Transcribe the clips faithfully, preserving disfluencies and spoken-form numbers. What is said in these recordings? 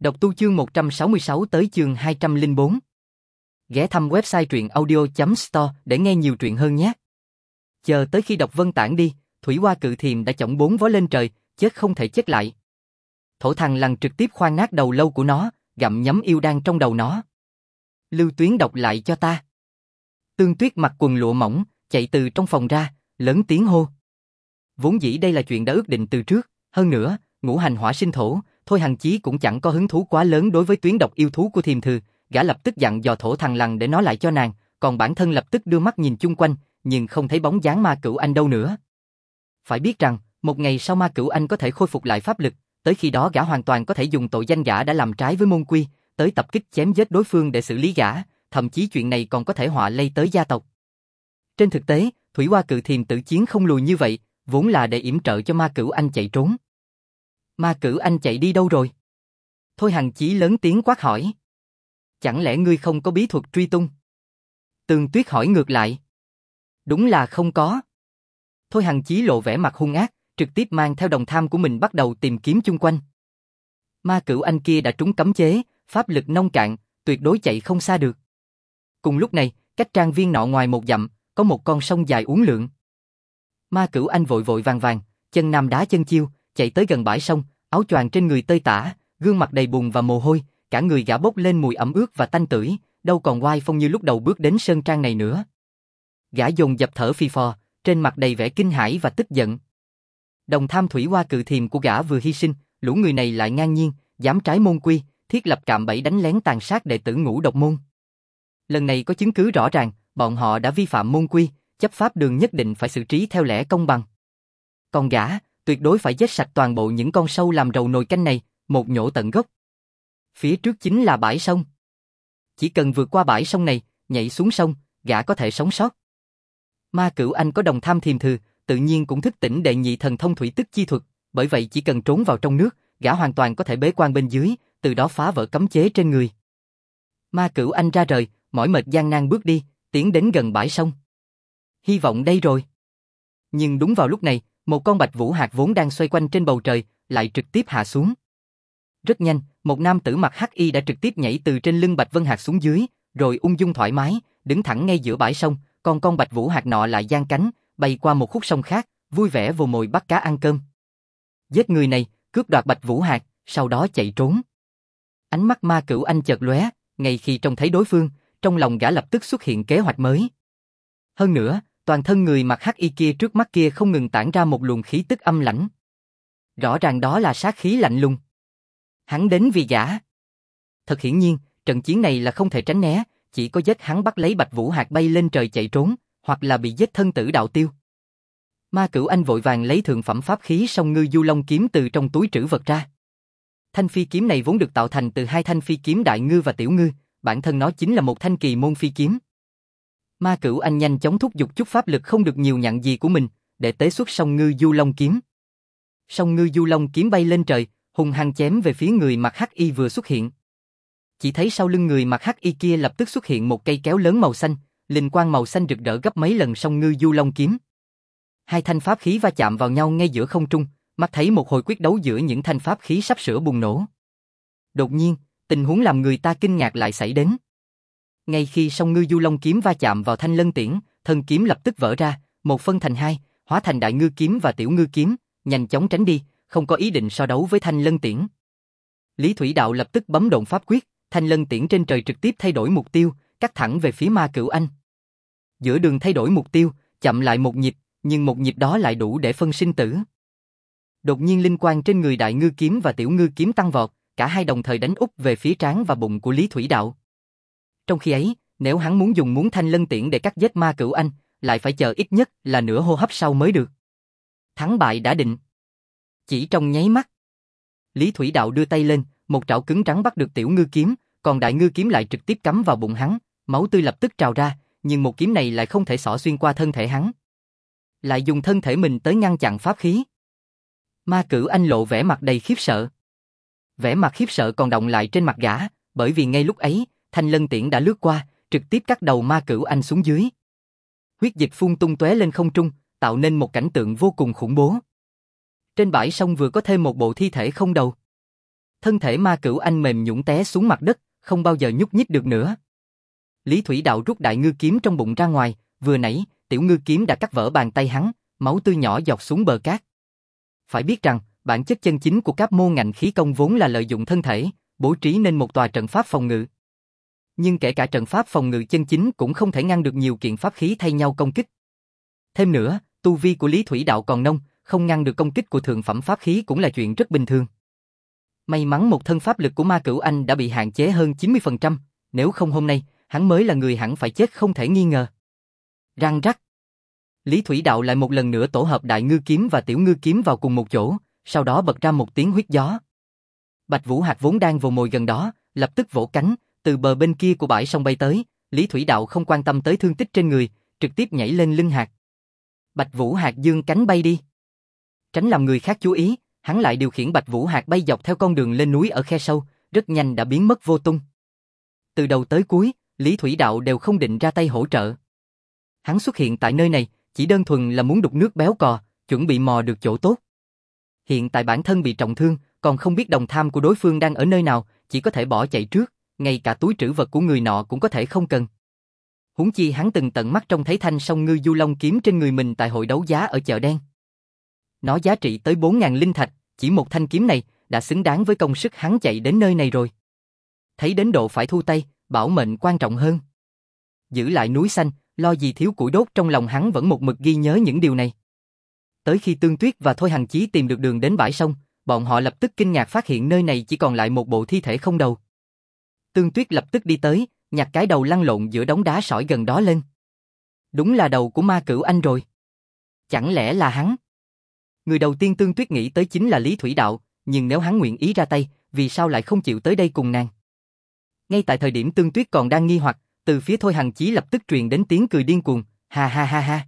Đọc tu chương một trăm sáu mươi sáu tới chương hai trăm lẻ bốn. Ghé thăm website truyện audio chấm store để nghe nhiều truyện hơn nhé. Chờ tới khi đọc vân tản đi, Thủy Hoa Cự Thiềm đã chổng bốn vó lên trời, chết không thể chết lại. Thổ Thằng Lằn trực tiếp khoan nát đầu lâu của nó, gặm nhấm yêu đan trong đầu nó. Lưu Tuyến đọc lại cho ta. Tương Tuyết mặc quần lụa mỏng, chạy từ trong phòng ra, lớn tiếng hô. Vốn dĩ đây là chuyện đã ước định từ trước, hơn nữa, ngũ hành hỏa sinh thổ, Thôi Hằng Chí cũng chẳng có hứng thú quá lớn đối với tuyến độc yêu thú của Thiềm Thư, gã lập tức dặn dò Thổ Thằng Lằn để nó lại cho nàng, còn bản thân lập tức đưa mắt nhìn chung quanh, nhưng không thấy bóng dáng Ma Cửu Anh đâu nữa. Phải biết rằng, một ngày sau Ma Cửu Anh có thể khôi phục lại pháp lực, tới khi đó gã hoàn toàn có thể dùng tội danh gã đã làm trái với môn quy, tới tập kích chém giết đối phương để xử lý gã, thậm chí chuyện này còn có thể họa lây tới gia tộc. Trên thực tế, Thủy Hoa Cự Thiềm tự chiến không lùi như vậy, vốn là để yểm trợ cho Ma Cửu Anh chạy trốn. Ma Cửu Anh chạy đi đâu rồi? Thôi Hằng Chí lớn tiếng quát hỏi. Chẳng lẽ ngươi không có bí thuật truy tung? Tường Tuyết hỏi ngược lại. Đúng là không có. Thôi Hằng Chí lộ vẻ mặt hung ác, trực tiếp mang theo đồng tham của mình bắt đầu tìm kiếm chung quanh. Ma Cửu Anh kia đã trúng cấm chế, pháp lực nông cạn, tuyệt đối chạy không xa được. Cùng lúc này, cách trang viên nọ ngoài một dặm, có một con sông dài uốn lượn. Ma Cửu Anh vội vội vàng vàng, chân nam đá chân chiêu, chạy tới gần bãi sông, áo choàng trên người tơi tả, gương mặt đầy bùn và mồ hôi, cả người gã bốc lên mùi ẩm ướt và tanh tưởi, đâu còn oai phong như lúc đầu bước đến sơn trang này nữa. Gã dồn dập thở phì phò, trên mặt đầy vẻ kinh hãi và tức giận. Đồng tham Thủy Hoa Cự Thiềm của gã vừa hy sinh, lũ người này lại ngang nhiên, dám trái môn quy, thiết lập cạm bẫy đánh lén tàn sát đệ tử Ngũ Độc môn. Lần này có chứng cứ rõ ràng, bọn họ đã vi phạm môn quy, chấp pháp đường nhất định phải xử trí theo lẽ công bằng. Còn gã, tuyệt đối phải giết sạch toàn bộ những con sâu làm rầu nồi canh này, một nhổ tận gốc. Phía trước chính là bãi sông. Chỉ cần vượt qua bãi sông này, nhảy xuống sông, gã có thể sống sót. Ma Cửu Anh có đồng tham Thiềm Thư, tự nhiên cũng thức tỉnh đệ nhị thần thông thủy tức chi thuật, bởi vậy chỉ cần trốn vào trong nước, gã hoàn toàn có thể bế quan bên dưới, từ đó phá vỡ cấm chế trên người. Ma Cửu Anh ra rời, mỏi mệt gian nan bước đi, tiến đến gần bãi sông. Hy vọng đây rồi. Nhưng đúng vào lúc này, một con bạch vũ hạc vốn đang xoay quanh trên bầu trời, lại trực tiếp hạ xuống. Rất nhanh, một nam tử mặc hắc y đã trực tiếp nhảy từ trên lưng bạch vân hạc xuống dưới, rồi ung dung thoải mái, đứng thẳng ngay giữa bãi sông, còn con bạch vũ hạc nọ lại giang cánh, bay qua một khúc sông khác, vui vẻ vồ mồi bắt cá ăn cơm. Giết người này, cướp đoạt bạch vũ hạc, sau đó chạy trốn. Ánh mắt Ma Cửu Anh chợt lóe, ngay khi trông thấy đối phương, trong lòng gã lập tức xuất hiện kế hoạch mới. Hơn nữa, toàn thân người mặc hắc y kia trước mắt kia không ngừng tản ra một luồng khí tức âm lãnh. Rõ ràng đó là sát khí lạnh lùng. Hắn đến vì gã. Thật hiển nhiên, trận chiến này là không thể tránh né, chỉ có giết hắn bắt lấy bạch vũ hạc bay lên trời chạy trốn, hoặc là bị giết thân tử đạo tiêu. Ma Cửu Anh vội vàng lấy thượng phẩm pháp khí Song Ngư Du Long kiếm từ trong túi trữ vật ra. Thanh phi kiếm này vốn được tạo thành từ hai thanh phi kiếm đại ngư và tiểu ngư, bản thân nó chính là một thanh kỳ môn phi kiếm. Ma Cửu Anh nhanh chóng thúc giục chút pháp lực không được nhiều nhặn gì của mình, để tế xuất Song Ngư Du Long kiếm. Song Ngư Du Long kiếm bay lên trời, hung hăng chém về phía người mặc hắc y vừa xuất hiện. Chỉ thấy sau lưng người mặc hắc y kia lập tức xuất hiện một cây kéo lớn màu xanh, linh quang màu xanh rực rỡ gấp mấy lần Song Ngư Du Long kiếm. Hai thanh pháp khí va chạm vào nhau ngay giữa không trung, mắt thấy một hồi quyết đấu giữa những thanh pháp khí sắp sửa bùng nổ. Đột nhiên, tình huống làm người ta kinh ngạc lại xảy đến. Ngay khi Song Ngư Du Long kiếm va chạm vào thanh lân tiễn, thân kiếm lập tức vỡ ra, một phân thành hai, hóa thành đại ngư kiếm và tiểu ngư kiếm, nhanh chóng tránh đi, không có ý định so đấu với thanh lân tiễn. Lý Thủy Đạo lập tức bấm độn pháp quyết, thanh lân tiễn trên trời trực tiếp thay đổi mục tiêu, cắt thẳng về phía Ma Cửu Anh. Giữa đường thay đổi mục tiêu, chậm lại một nhịp, nhưng một nhịp đó lại đủ để phân sinh tử. Đột nhiên linh quang trên người đại ngư kiếm và tiểu ngư kiếm tăng vọt, cả hai đồng thời đánh úp về phía trán và bụng của Lý Thủy Đạo. Trong khi ấy, nếu hắn muốn dùng muốn thanh lân tiễn để cắt giết Ma Cửu Anh, lại phải chờ ít nhất là nửa hô hấp sau mới được. Thắng bại đã định. Chỉ trong nháy mắt, Lý Thủy Đạo đưa tay lên, một trảo cứng rắn bắt được tiểu ngư kiếm, còn đại ngư kiếm lại trực tiếp cắm vào bụng hắn, máu tươi lập tức trào ra, nhưng một kiếm này lại không thể xỏ xuyên qua thân thể hắn. Lại dùng thân thể mình tới ngăn chặn pháp khí. Ma Cửu Anh lộ vẻ mặt đầy khiếp sợ. Vẻ mặt khiếp sợ còn đọng lại trên mặt gã, bởi vì ngay lúc ấy, thanh lân tiễn đã lướt qua, trực tiếp cắt đầu Ma Cửu Anh xuống dưới. Huyết dịch phun tung tóe lên không trung, tạo nên một cảnh tượng vô cùng khủng bố. Trên bãi sông vừa có thêm một bộ thi thể không đầu. Thân thể Ma Cửu Anh mềm nhũn té xuống mặt đất, không bao giờ nhúc nhích được nữa. Lý Thủy Đạo rút đại ngư kiếm trong bụng ra ngoài, vừa nãy, tiểu ngư kiếm đã cắt vỡ bàn tay hắn, máu tươi nhỏ giọt xuống bờ cát. Phải biết rằng, bản chất chân chính của các môn ngạnh khí công vốn là lợi dụng thân thể, bố trí nên một tòa trận pháp phòng ngự. Nhưng kể cả trận pháp phòng ngự chân chính cũng không thể ngăn được nhiều kiện pháp khí thay nhau công kích. Thêm nữa, tu vi của Lý Thủy Đạo còn nông, không ngăn được công kích của thượng phẩm pháp khí cũng là chuyện rất bình thường. May mắn một thân pháp lực của Ma Cửu Anh đã bị hạn chế hơn chín mươi phần trăm, nếu không hôm nay, hắn mới là người hẳn phải chết không thể nghi ngờ. Răng rắc. Lý Thủy Đạo lại một lần nữa tổ hợp đại ngư kiếm và tiểu ngư kiếm vào cùng một chỗ, sau đó bật ra một tiếng huyết gió. Bạch Vũ Hạc vốn đang vồ mồi gần đó, lập tức vỗ cánh, từ bờ bên kia của bãi sông bay tới, Lý Thủy Đạo không quan tâm tới thương tích trên người, trực tiếp nhảy lên lưng hạc. Bạch Vũ Hạc dương cánh bay đi. Tránh làm người khác chú ý, hắn lại điều khiển Bạch Vũ Hạc bay dọc theo con đường lên núi ở khe sâu, rất nhanh đã biến mất vô tung. Từ đầu tới cuối, Lý Thủy Đạo đều không định ra tay hỗ trợ. Hắn xuất hiện tại nơi này, chỉ đơn thuần là muốn đục nước béo cò, chuẩn bị mò được chỗ tốt. Hiện tại bản thân bị trọng thương, còn không biết đồng tham của đối phương đang ở nơi nào, chỉ có thể bỏ chạy trước, ngay cả túi trữ vật của người nọ cũng có thể không cần. Huống chi hắn từng tận mắt trông thấy thanh song ngư du long kiếm trên người mình tại hội đấu giá ở chợ đen. Nó giá trị tới bốn ngàn linh thạch, chỉ một thanh kiếm này đã xứng đáng với công sức hắn chạy đến nơi này rồi. Thấy đến độ phải thu tay, bảo mệnh quan trọng hơn. Giữ lại núi xanh, lo gì thiếu củi đốt, trong lòng hắn vẫn một mực ghi nhớ những điều này. Tới khi Tương Tuyết và Thôi Hằng Chí tìm được đường đến bãi sông, bọn họ lập tức kinh ngạc phát hiện nơi này chỉ còn lại một bộ thi thể không đầu. Tương Tuyết lập tức đi tới, nhặt cái đầu lăn lộn giữa đống đá sỏi gần đó lên. Đúng là đầu của Ma Cửu Anh rồi. Chẳng lẽ là hắn? Người đầu tiên Tương Tuyết nghĩ tới chính là Lý Thủy Đạo, nhưng nếu hắn nguyện ý ra tay, vì sao lại không chịu tới đây cùng nàng? Ngay tại thời điểm Tương Tuyết còn đang nghi hoặc, từ phía Thôi Hằng Chí lập tức truyền đến tiếng cười điên cuồng, ha ha ha ha.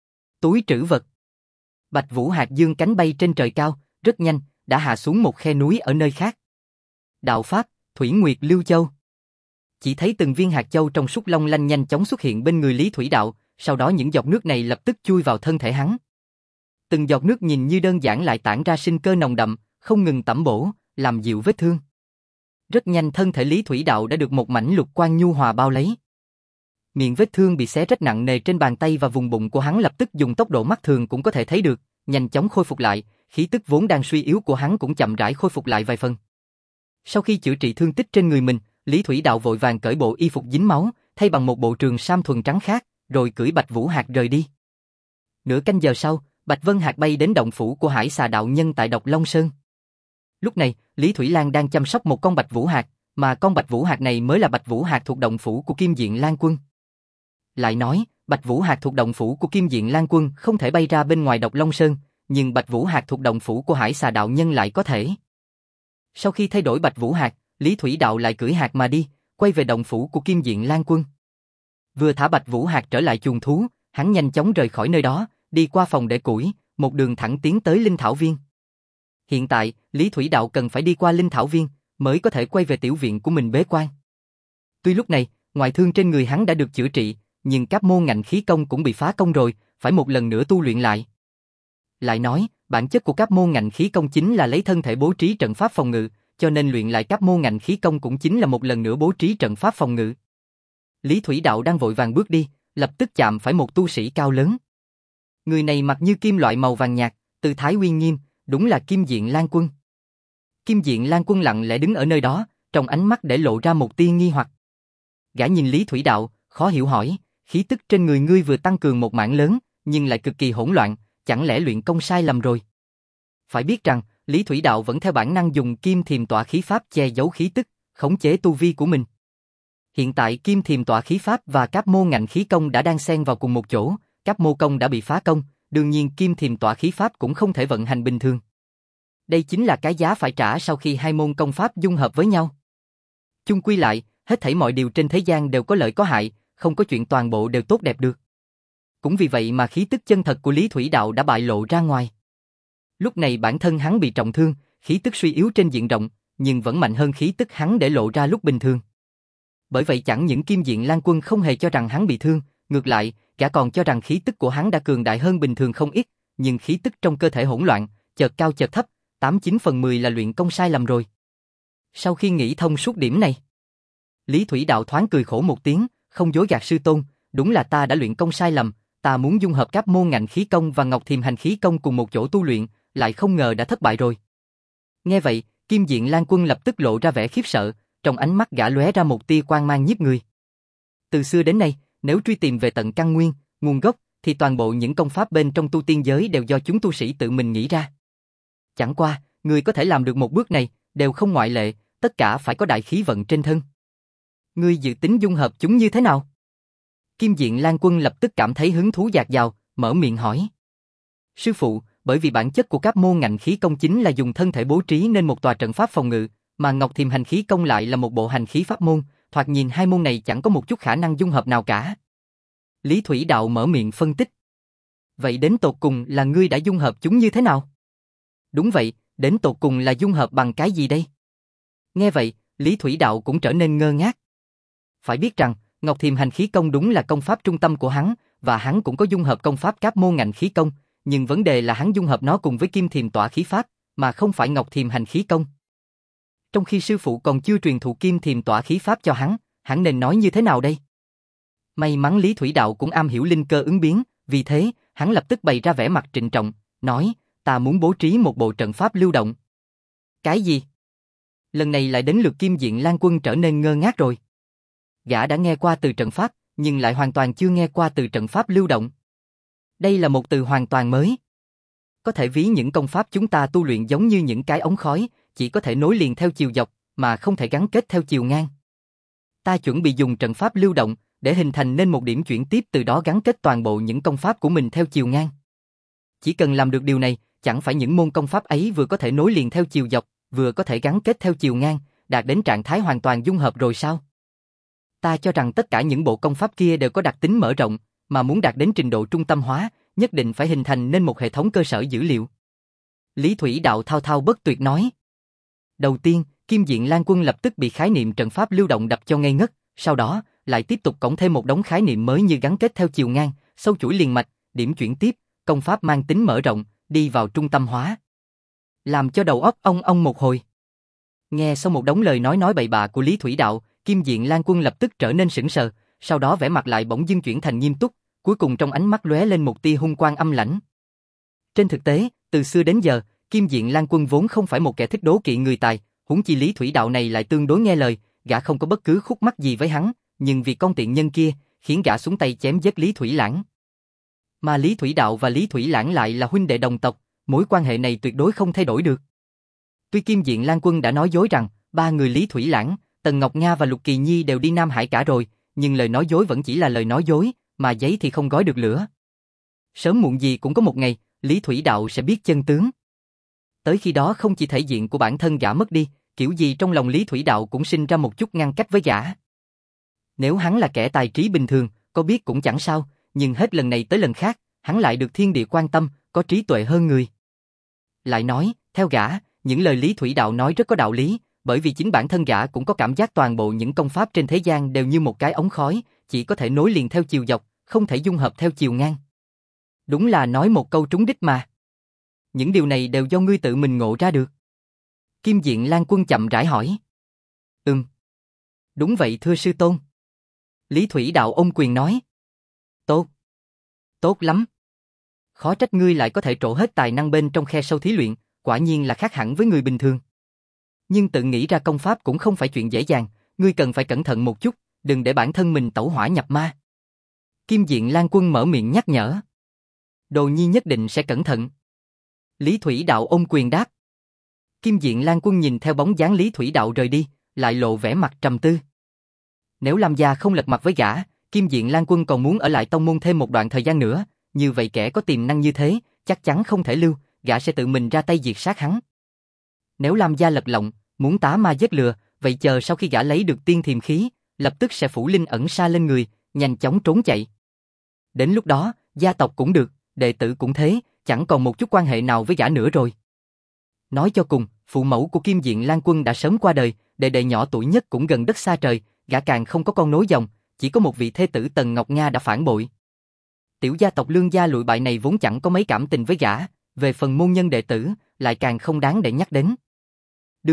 Túi trữ vật. Bạch Vũ Hạc dương cánh bay trên trời cao, rất nhanh, đã hạ xuống một khe núi ở nơi khác. Đạo Pháp, Thủy Nguyệt Lưu Châu. Chỉ thấy từng viên hạt châu trong súc long lanh nhanh chóng xuất hiện bên người Lý Thủy Đạo, sau đó những giọt nước này lập tức chui vào thân thể hắn. Từng giọt nước nhìn như đơn giản lại tản ra sinh cơ nồng đậm, không ngừng tẩm bổ, làm dịu vết thương. Rất nhanh thân thể Lý Thủy Đạo đã được một mảnh lục quang nhu hòa bao lấy. Miệng vết thương bị xé rách nặng nề trên bàn tay và vùng bụng của hắn lập tức dùng tốc độ mắt thường cũng có thể thấy được, nhanh chóng khôi phục lại, khí tức vốn đang suy yếu của hắn cũng chậm rãi khôi phục lại vài phần. Sau khi chữa trị thương tích trên người mình, Lý Thủy Đạo vội vàng cởi bộ y phục dính máu, thay bằng một bộ trường sam thuần trắng khác, rồi cưỡi Bạch Vũ Hạc rời đi. Nửa canh giờ sau, Bạch Vân Hạc bay đến động phủ của Hải Xà đạo nhân tại Độc Long Sơn. Lúc này, Lý Thủy Lan đang chăm sóc một con Bạch Vũ Hạc, mà con Bạch Vũ Hạc này mới là Bạch Vũ Hạc thuộc động phủ của Kim Diện Lan Quân. Lại nói, Bạch Vũ Hạc thuộc động phủ của Kim Diện Lan Quân không thể bay ra bên ngoài Độc Long Sơn, nhưng Bạch Vũ Hạc thuộc động phủ của Hải Xà đạo nhân lại có thể. Sau khi thay đổi Bạch Vũ Hạc, Lý Thủy Đạo lại cưỡi hạc mà đi, quay về động phủ của Kim Diện Lan Quân. Vừa thả Bạch Vũ Hạc trở lại chuồng thú, hắn nhanh chóng rời khỏi nơi đó, đi qua phòng để củi, một đường thẳng tiến tới Linh Thảo Viên. Hiện tại, Lý Thủy Đạo cần phải đi qua Linh Thảo Viên, mới có thể quay về tiểu viện của mình bế quan. Tuy lúc này, ngoại thương trên người hắn đã được chữa trị, nhưng các môn ngạnh khí công cũng bị phá công rồi, phải một lần nữa tu luyện lại. Lại nói, bản chất của các môn ngạnh khí công chính là lấy thân thể bố trí trận pháp phòng ngự, cho nên luyện lại các môn ngạnh khí công cũng chính là một lần nữa bố trí trận pháp phòng ngự. Lý Thủy Đạo đang vội vàng bước đi, lập tức chạm phải một tu sĩ cao lớn. Người này mặc như kim loại màu vàng nhạt, tư thái uy nghiêm, đúng là Kim Diện Lan Quân. Kim Diện Lan Quân lặng lẽ đứng ở nơi đó, trong ánh mắt để lộ ra một tia nghi hoặc. Gã nhìn Lý Thủy Đạo, khó hiểu hỏi, khí tức trên người ngươi vừa tăng cường một mảng lớn, nhưng lại cực kỳ hỗn loạn, chẳng lẽ luyện công sai lầm rồi? Phải biết rằng, Lý Thủy Đạo vẫn theo bản năng dùng Kim Thiềm Tọa khí pháp che giấu khí tức, khống chế tu vi của mình. Hiện tại Kim Thiềm Tọa khí pháp và các môn ngạnh khí công đã đang xen vào cùng một chỗ, các mô công đã bị phá công, đương nhiên Kim Thiềm Tọa khí pháp cũng không thể vận hành bình thường. Đây chính là cái giá phải trả sau khi hai môn công pháp dung hợp với nhau. Chung quy lại, hết thảy mọi điều trên thế gian đều có lợi có hại, không có chuyện toàn bộ đều tốt đẹp được. Cũng vì vậy mà khí tức chân thật của Lý Thủy Đạo đã bại lộ ra ngoài. Lúc này bản thân hắn bị trọng thương, khí tức suy yếu trên diện rộng, nhưng vẫn mạnh hơn khí tức hắn để lộ ra lúc bình thường. Bởi vậy chẳng những Kim Diện Lan Quân không hề cho rằng hắn bị thương, ngược lại, gã còn cho rằng khí tức của hắn đã cường đại hơn bình thường không ít, nhưng khí tức trong cơ thể hỗn loạn, chợt cao chợt thấp, tám chín phần mười là luyện công sai lầm rồi. Sau khi nghĩ thông suốt điểm này, Lý Thủy Đạo thoáng cười khổ một tiếng, không dối gạt sư tôn, đúng là ta đã luyện công sai lầm, ta muốn dung hợp các môn ngạnh khí công và Ngọc Thiềm hành khí công cùng một chỗ tu luyện, lại không ngờ đã thất bại rồi. Nghe vậy, Kim Diện Lan Quân lập tức lộ ra vẻ khiếp sợ, trong ánh mắt gã lóe ra một tia quang mang nhiếp người. Từ xưa đến nay, nếu truy tìm về tận căn nguyên, nguồn gốc, thì toàn bộ những công pháp bên trong tu tiên giới đều do chúng tu sĩ tự mình nghĩ ra. Chẳng qua, người có thể làm được một bước này, đều không ngoại lệ, tất cả phải có đại khí vận trên thân. Ngươi dự tính dung hợp chúng như thế nào? Kim Diện Lan Quân lập tức cảm thấy hứng thú dạt dào, mở miệng hỏi. Sư phụ, bởi vì bản chất của các môn ngạnh khí công chính là dùng thân thể bố trí nên một tòa trận pháp phòng ngự, mà Ngọc Thiềm hành khí công lại là một bộ hành khí pháp môn, thoạt nhìn hai môn này chẳng có một chút khả năng dung hợp nào cả. Lý Thủy Đạo mở miệng phân tích. Vậy đến tột cùng là ngươi đã dung hợp chúng như thế nào? Đúng vậy, đến tột cùng là dung hợp bằng cái gì đây? Nghe vậy, Lý Thủy Đạo cũng trở nên ngơ ngác. Phải biết rằng, Ngọc Thiềm hành khí công đúng là công pháp trung tâm của hắn, và hắn cũng có dung hợp công pháp các môn ngạnh khí công, nhưng vấn đề là hắn dung hợp nó cùng với Kim Thiềm tỏa khí pháp, mà không phải Ngọc Thiềm hành khí công. Trong khi sư phụ còn chưa truyền thụ Kim Thiềm tỏa khí pháp cho hắn, hắn nên nói như thế nào đây? May mắn Lý Thủy Đạo cũng am hiểu linh cơ ứng biến, vì thế, hắn lập tức bày ra vẻ mặt trịnh trọng, nói, ta muốn bố trí một bộ trận pháp lưu động. Cái gì? Lần này lại đến lượt Kim Diện Lan Quân trở nên ngơ ngác rồi. Gã đã nghe qua từ trận pháp, nhưng lại hoàn toàn chưa nghe qua từ trận pháp lưu động. Đây là một từ hoàn toàn mới. Có thể ví những công pháp chúng ta tu luyện giống như những cái ống khói, chỉ có thể nối liền theo chiều dọc, mà không thể gắn kết theo chiều ngang. Ta chuẩn bị dùng trận pháp lưu động, để hình thành nên một điểm chuyển tiếp, từ đó gắn kết toàn bộ những công pháp của mình theo chiều ngang. Chỉ cần làm được điều này, chẳng phải những môn công pháp ấy vừa có thể nối liền theo chiều dọc, vừa có thể gắn kết theo chiều ngang, đạt đến trạng thái hoàn toàn dung hợp rồi sao? Ta cho rằng tất cả những bộ công pháp kia đều có đặc tính mở rộng, mà muốn đạt đến trình độ trung tâm hóa, nhất định phải hình thành nên một hệ thống cơ sở dữ liệu. Lý Thủy Đạo thao thao bất tuyệt nói. Đầu tiên, Kim Diện Lan Quân lập tức bị khái niệm trận pháp lưu động đập cho ngây ngất, sau đó, lại tiếp tục cộng thêm một đống khái niệm mới như gắn kết theo chiều ngang, sâu chuỗi liền mạch, điểm chuyển tiếp, công pháp mang tính mở rộng, đi vào trung tâm hóa. Làm cho đầu óc ong ong một hồi. Nghe xong một đống lời nói nói bậy bạ của Lý Thủy Đạo, Kim Diện Lan Quân lập tức trở nên sững sờ, sau đó vẻ mặt lại bỗng dưng chuyển thành nghiêm túc, cuối cùng trong ánh mắt lóe lên một tia hung quang âm lãnh. Trên thực tế, từ xưa đến giờ, Kim Diện Lan Quân vốn không phải một kẻ thích đố kỵ người tài, huống chi Lý Thủy Đạo này lại tương đối nghe lời, gã không có bất cứ khúc mắc gì với hắn, nhưng vì con tiện nhân kia, khiến gã xuống tay chém giết Lý Thủy Lãng. Mà Lý Thủy Đạo và Lý Thủy Lãng lại là huynh đệ đồng tộc, mối quan hệ này tuyệt đối không thay đổi được. Tuy Kim Diện Lan Quân đã nói dối rằng, ba người Lý Thủy Lãng, Tần Ngọc Nga và Lục Kỳ Nhi đều đi Nam Hải cả rồi, nhưng lời nói dối vẫn chỉ là lời nói dối, mà giấy thì không gói được lửa. Sớm muộn gì cũng có một ngày, Lý Thủy Đạo sẽ biết chân tướng. Tới khi đó không chỉ thể diện của bản thân gã mất đi, kiểu gì trong lòng Lý Thủy Đạo cũng sinh ra một chút ngăn cách với gã. Nếu hắn là kẻ tài trí bình thường, có biết cũng chẳng sao, nhưng hết lần này tới lần khác, hắn lại được thiên địa quan tâm, có trí tuệ hơn người. Lại nói, theo gã, những lời Lý Thủy Đạo nói rất có đạo lý, bởi vì chính bản thân gã cũng có cảm giác toàn bộ những công pháp trên thế gian đều như một cái ống khói, chỉ có thể nối liền theo chiều dọc, không thể dung hợp theo chiều ngang. Đúng là nói một câu trúng đích mà. Những điều này đều do ngươi tự mình ngộ ra được. Kim Diện Lan Quân chậm rãi hỏi. Ừm. Đúng vậy thưa sư tôn. Lý Thủy Đạo ôm quyền nói. Tốt. Tốt lắm. Khó trách ngươi lại có thể trổ hết tài năng bên trong khe sâu thí luyện, quả nhiên là khác hẳn với người bình thường. Nhưng tự nghĩ ra công pháp cũng không phải chuyện dễ dàng, ngươi cần phải cẩn thận một chút, đừng để bản thân mình tẩu hỏa nhập ma. Kim Diện Lan Quân mở miệng nhắc nhở. Đồ nhi nhất định sẽ cẩn thận. Lý Thủy Đạo ôm quyền đáp. Kim Diện Lan Quân nhìn theo bóng dáng Lý Thủy Đạo rời đi, lại lộ vẻ mặt trầm tư. Nếu Lam gia không lật mặt với gã, Kim Diện Lan Quân còn muốn ở lại tông môn thêm một đoạn thời gian nữa, như vậy kẻ có tiềm năng như thế, chắc chắn không thể lưu, gã sẽ tự mình ra tay diệt sát hắn. Nếu Lam gia lật lọng, muốn tá ma giết lừa, vậy chờ sau khi gã lấy được tiên thiềm khí, lập tức sẽ phủ linh ẩn sa lên người, nhanh chóng trốn chạy. Đến lúc đó, gia tộc cũng được, đệ tử cũng thế, chẳng còn một chút quan hệ nào với gã nữa rồi. Nói cho cùng, phụ mẫu của Kim Diện Lan Quân đã sớm qua đời, đệ đệ nhỏ tuổi nhất cũng gần đất xa trời, gã càng không có con nối dòng, chỉ có một vị thê tử Tần Ngọc Nga đã phản bội. Tiểu gia tộc Lương gia lụi bại này vốn chẳng có mấy cảm tình với gã, về phần môn nhân đệ tử, lại càng không đáng để nhắc đến. Đương nhiên,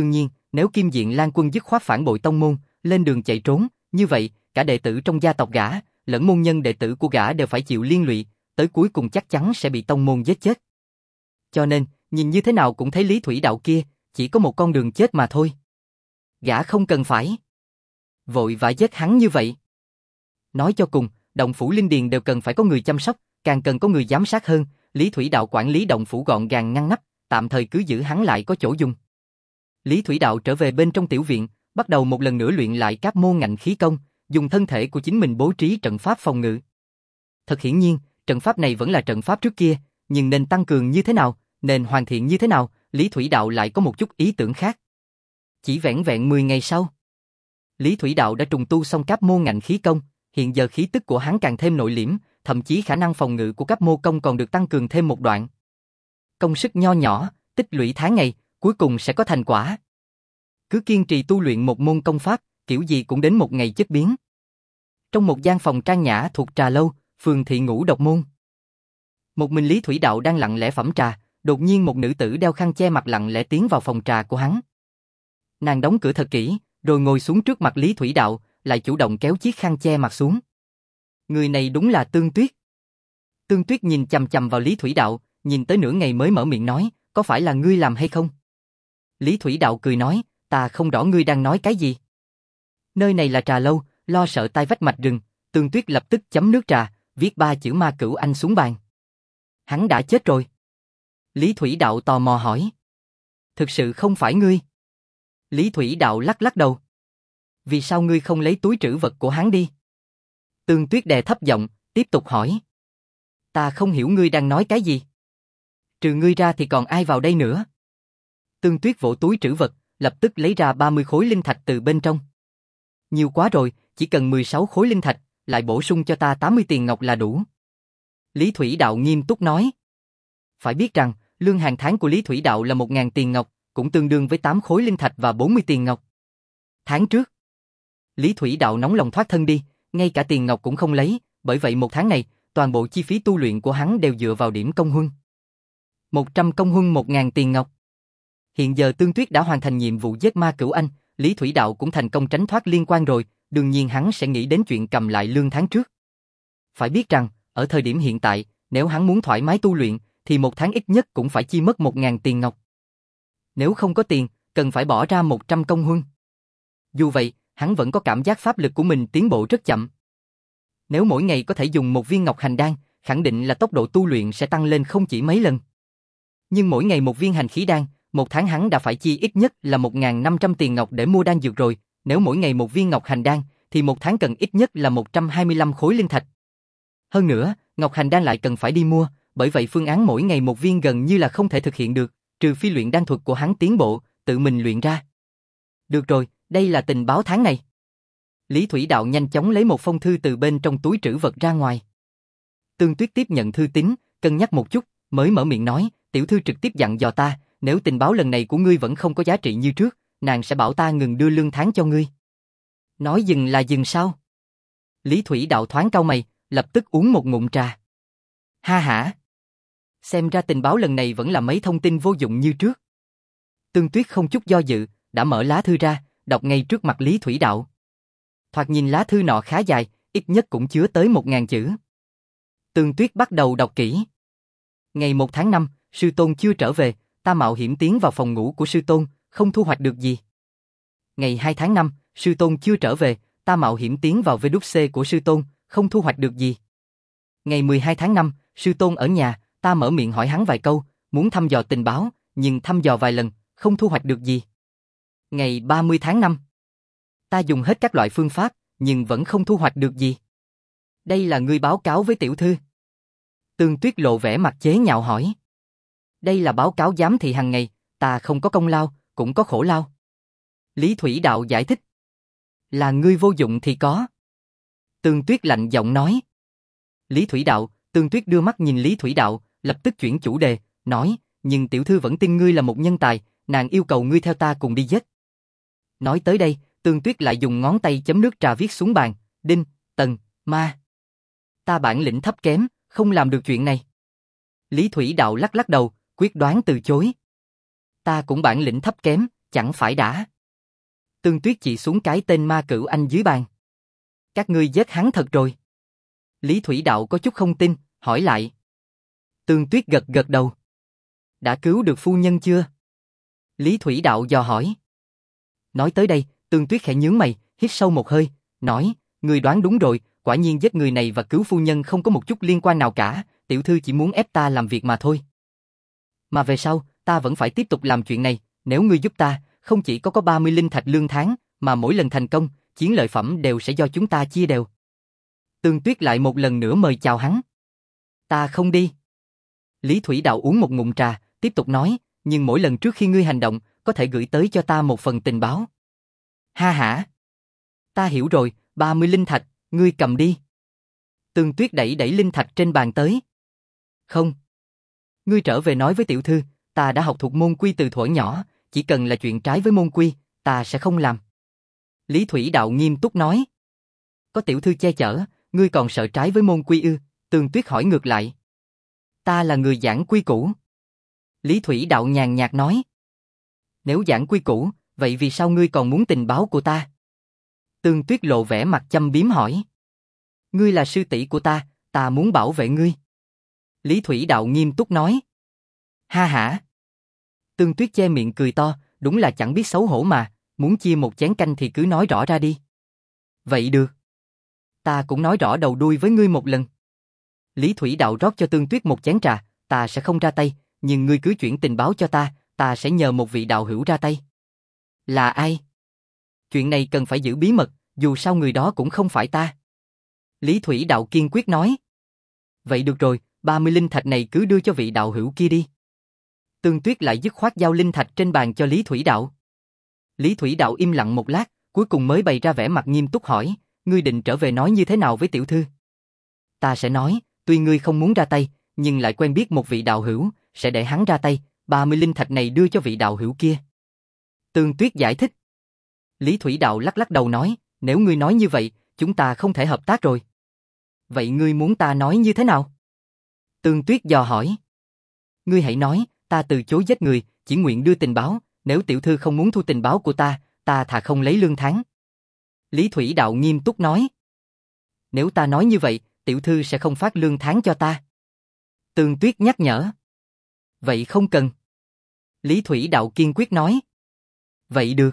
nếu Kim Diện Lan Quân dứt khoát phản bội tông môn, lên đường chạy trốn, như vậy, cả đệ tử trong gia tộc gã, lẫn môn nhân đệ tử của gã đều phải chịu liên lụy, tới cuối cùng chắc chắn sẽ bị tông môn giết chết. Cho nên, nhìn như thế nào cũng thấy Lý Thủy Đạo kia, chỉ có một con đường chết mà thôi. Gã không cần phải vội vã giết hắn như vậy. Nói cho cùng, động phủ linh điền đều cần phải có người chăm sóc, càng cần có người giám sát hơn, Lý Thủy Đạo quản lý động phủ gọn gàng ngăn nắp, tạm thời cứ giữ hắn lại có chỗ dùng. Lý Thủy Đạo trở về bên trong tiểu viện, bắt đầu một lần nữa luyện lại các môn ngạnh khí công, dùng thân thể của chính mình bố trí trận pháp phòng ngự. Thật hiển nhiên, trận pháp này vẫn là trận pháp trước kia, nhưng nên tăng cường như thế nào, nên hoàn thiện như thế nào, Lý Thủy Đạo lại có một chút ý tưởng khác. Chỉ vẻn vẹn mười ngày sau, Lý Thủy Đạo đã trùng tu xong các môn ngạnh khí công, hiện giờ khí tức của hắn càng thêm nội liễm, thậm chí khả năng phòng ngự của các mô công còn được tăng cường thêm một đoạn. Công sức nho nhỏ, tích lũy tháng ngày, cuối cùng sẽ có thành quả. Cứ kiên trì tu luyện một môn công pháp, kiểu gì cũng đến một ngày chất biến. Trong một gian phòng trang nhã thuộc trà lâu, phường thị Ngũ Độc Môn. Một mình Lý Thủy Đạo đang lặng lẽ phẩm trà, đột nhiên một nữ tử đeo khăn che mặt lặng lẽ tiến vào phòng trà của hắn. Nàng đóng cửa thật kỹ, rồi ngồi xuống trước mặt Lý Thủy Đạo, lại chủ động kéo chiếc khăn che mặt xuống. Người này đúng là Tương Tuyết. Tương Tuyết nhìn chằm chằm vào Lý Thủy Đạo, nhìn tới nửa ngày mới mở miệng nói, có phải là ngươi làm hay không? Lý Thủy Đạo cười nói, ta không rõ ngươi đang nói cái gì. Nơi này là trà lâu, lo sợ tai vách mạch rừng, Tương Tuyết lập tức chấm nước trà, viết ba chữ Ma Cửu Anh xuống bàn. Hắn đã chết rồi. Lý Thủy Đạo tò mò hỏi. Thực sự không phải ngươi. Lý Thủy Đạo lắc lắc đầu. Vì sao ngươi không lấy túi trữ vật của hắn đi? Tương Tuyết đè thấp giọng, tiếp tục hỏi. Ta không hiểu ngươi đang nói cái gì. Trừ ngươi ra thì còn ai vào đây nữa? Tương Tuyết vỗ túi trữ vật, lập tức lấy ra ba mươi khối linh thạch từ bên trong. Nhiều quá rồi, chỉ cần mười sáu khối linh thạch, lại bổ sung cho ta tám mươi tiền ngọc là đủ. Lý Thủy Đạo nghiêm túc nói. Phải biết rằng, lương hàng tháng của Lý Thủy Đạo là một nghìn tiền ngọc, cũng tương đương với tám khối linh thạch và bốn mươi tiền ngọc. Tháng trước, Lý Thủy Đạo nóng lòng thoát thân đi, ngay cả tiền ngọc cũng không lấy, bởi vậy một tháng này, toàn bộ chi phí tu luyện của hắn đều dựa vào điểm công huân. một trăm công huân một nghìn tiền ngọc. Hiện giờ Tương Tuyết đã hoàn thành nhiệm vụ giết Ma Cửu Anh, Lý Thủy Đạo cũng thành công tránh thoát liên quan rồi, đương nhiên hắn sẽ nghĩ đến chuyện cầm lại lương tháng trước. Phải biết rằng, ở thời điểm hiện tại, nếu hắn muốn thoải mái tu luyện, thì một tháng ít nhất cũng phải chi mất một nghìn tiền ngọc. Nếu không có tiền, cần phải bỏ ra một trăm công huân. Dù vậy, hắn vẫn có cảm giác pháp lực của mình tiến bộ rất chậm. Nếu mỗi ngày có thể dùng một viên ngọc hành đan, khẳng định là tốc độ tu luyện sẽ tăng lên không chỉ mấy lần. Nhưng mỗi ngày một viên hành khí đan, một tháng hắn đã phải chi ít nhất là một nghìn năm trăm tiền ngọc để mua đan dược rồi, nếu mỗi ngày một viên ngọc hành đan, thì một tháng cần ít nhất là một trăm hai mươi lăm khối linh thạch. Hơn nữa, ngọc hành đan lại cần phải đi mua, bởi vậy phương án mỗi ngày một viên gần như là không thể thực hiện được, trừ phi luyện đan thuật của hắn tiến bộ, tự mình luyện ra. Được rồi, đây là tình báo tháng này. Lý Thủy Đạo nhanh chóng lấy một phong thư từ bên trong túi trữ vật ra ngoài. Tương Tuyết tiếp nhận thư tín, cân nhắc một chút, mới mở miệng nói, tiểu thư trực tiếp dặn dò ta, nếu tình báo lần này của ngươi vẫn không có giá trị như trước, nàng sẽ bảo ta ngừng đưa lương tháng cho ngươi. Nói dừng là dừng sao? Lý Thủy Đạo thoáng cau mày, lập tức uống một ngụm trà. Ha hả? Xem ra tình báo lần này vẫn là mấy thông tin vô dụng như trước. Tương Tuyết không chút do dự, đã mở lá thư ra, đọc ngay trước mặt Lý Thủy Đạo. Thoạt nhìn lá thư nọ khá dài, ít nhất cũng chứa tới một ngàn chữ. Tương Tuyết bắt đầu đọc kỹ. Ngày một tháng năm, sư tôn chưa trở về, ta mạo hiểm tiến vào phòng ngủ của sư tôn, không thu hoạch được gì. Ngày hai tháng năm, sư tôn chưa trở về, ta mạo hiểm tiến vào vê đút xê của sư tôn, không thu hoạch được gì. Ngày mười hai tháng năm, sư tôn ở nhà, ta mở miệng hỏi hắn vài câu, muốn thăm dò tình báo, nhưng thăm dò vài lần, không thu hoạch được gì. Ngày ba mươi tháng năm, ta dùng hết các loại phương pháp, nhưng vẫn không thu hoạch được gì. Đây là ngươi báo cáo với tiểu thư. Tương Tuyết lộ vẻ mặt chế nhạo hỏi. Đây là báo cáo giám thị hàng ngày, ta không có công lao, cũng có khổ lao. Lý Thủy Đạo giải thích. Là ngươi vô dụng thì có. Tương Tuyết lạnh giọng nói. Lý Thủy Đạo, Tương Tuyết đưa mắt nhìn Lý Thủy Đạo, lập tức chuyển chủ đề, nói, nhưng tiểu thư vẫn tin ngươi là một nhân tài, nàng yêu cầu ngươi theo ta cùng đi giết. Nói tới đây, Tương Tuyết lại dùng ngón tay chấm nước trà viết xuống bàn, Đinh, Tần, Ma. Ta bản lĩnh thấp kém, không làm được chuyện này. Lý Thủy Đạo lắc lắc đầu, quyết đoán từ chối. Ta cũng bản lĩnh thấp kém, chẳng phải đã. Tương Tuyết chỉ xuống cái tên Ma Cửu Anh dưới bàn. Các ngươi giết hắn thật rồi. Lý Thủy Đạo có chút không tin, hỏi lại. Tương Tuyết gật gật đầu. Đã cứu được phu nhân chưa? Lý Thủy Đạo dò hỏi. Nói tới đây, Tương Tuyết khẽ nhướng mày, hít sâu một hơi, nói, ngươi đoán đúng rồi, quả nhiên giết người này và cứu phu nhân không có một chút liên quan nào cả, tiểu thư chỉ muốn ép ta làm việc mà thôi. Mà về sau, ta vẫn phải tiếp tục làm chuyện này, nếu ngươi giúp ta, không chỉ có có ba mươi linh thạch lương tháng, mà mỗi lần thành công, chiến lợi phẩm đều sẽ do chúng ta chia đều. Tương Tuyết lại một lần nữa mời chào hắn. Ta không đi. Lý Thủy Đạo uống một ngụm trà, tiếp tục nói, nhưng mỗi lần trước khi ngươi hành động, có thể gửi tới cho ta một phần tình báo. Ha hả. Ta hiểu rồi, ba mươi linh thạch, ngươi cầm đi. Tương Tuyết đẩy đẩy linh thạch trên bàn tới. Không. Ngươi trở về nói với tiểu thư, ta đã học thuộc môn quy từ thuở nhỏ, chỉ cần là chuyện trái với môn quy, ta sẽ không làm. Lý Thủy Đạo nghiêm túc nói. Có tiểu thư che chở, ngươi còn sợ trái với môn quy ư? Tương Tuyết hỏi ngược lại. Ta là người giảng quy củ. Lý Thủy Đạo nhàn nhạt nói. Nếu giảng quy củ, vậy vì sao ngươi còn muốn tình báo của ta? Tương Tuyết lộ vẻ mặt châm biếm hỏi. Ngươi là sư tỷ của ta, ta muốn bảo vệ ngươi. Lý Thủy Đạo nghiêm túc nói. Ha hả. Tương Tuyết che miệng cười to, đúng là chẳng biết xấu hổ mà, muốn chia một chén canh thì cứ nói rõ ra đi. Vậy được. Ta cũng nói rõ đầu đuôi với ngươi một lần. Lý Thủy Đạo rót cho Tương Tuyết một chén trà, ta sẽ không ra tay, nhưng ngươi cứ chuyển tình báo cho ta, ta sẽ nhờ một vị đạo hữu ra tay. Là ai? Chuyện này cần phải giữ bí mật, dù sao người đó cũng không phải ta. Lý Thủy Đạo kiên quyết nói. Vậy được rồi, ba mươi linh thạch này cứ đưa cho vị đạo hữu kia đi. Tương Tuyết lại dứt khoát giao linh thạch trên bàn cho Lý Thủy Đạo. Lý Thủy Đạo im lặng một lát, cuối cùng mới bày ra vẻ mặt nghiêm túc hỏi, ngươi định trở về nói như thế nào với tiểu thư? Ta sẽ nói, tuy ngươi không muốn ra tay, nhưng lại quen biết một vị đạo hữu, sẽ để hắn ra tay, ba mươi linh thạch này đưa cho vị đạo hữu kia. Tương Tuyết giải thích. Lý Thủy Đạo lắc lắc đầu nói, nếu ngươi nói như vậy, chúng ta không thể hợp tác rồi. Vậy ngươi muốn ta nói như thế nào? Tương Tuyết dò hỏi. Ngươi hãy nói, ta từ chối giết người, chỉ nguyện đưa tình báo, nếu tiểu thư không muốn thu tình báo của ta, ta thà không lấy lương tháng. Lý Thủy Đạo nghiêm túc nói. Nếu ta nói như vậy, tiểu thư sẽ không phát lương tháng cho ta. Tương Tuyết nhắc nhở. Vậy không cần. Lý Thủy Đạo kiên quyết nói. Vậy được.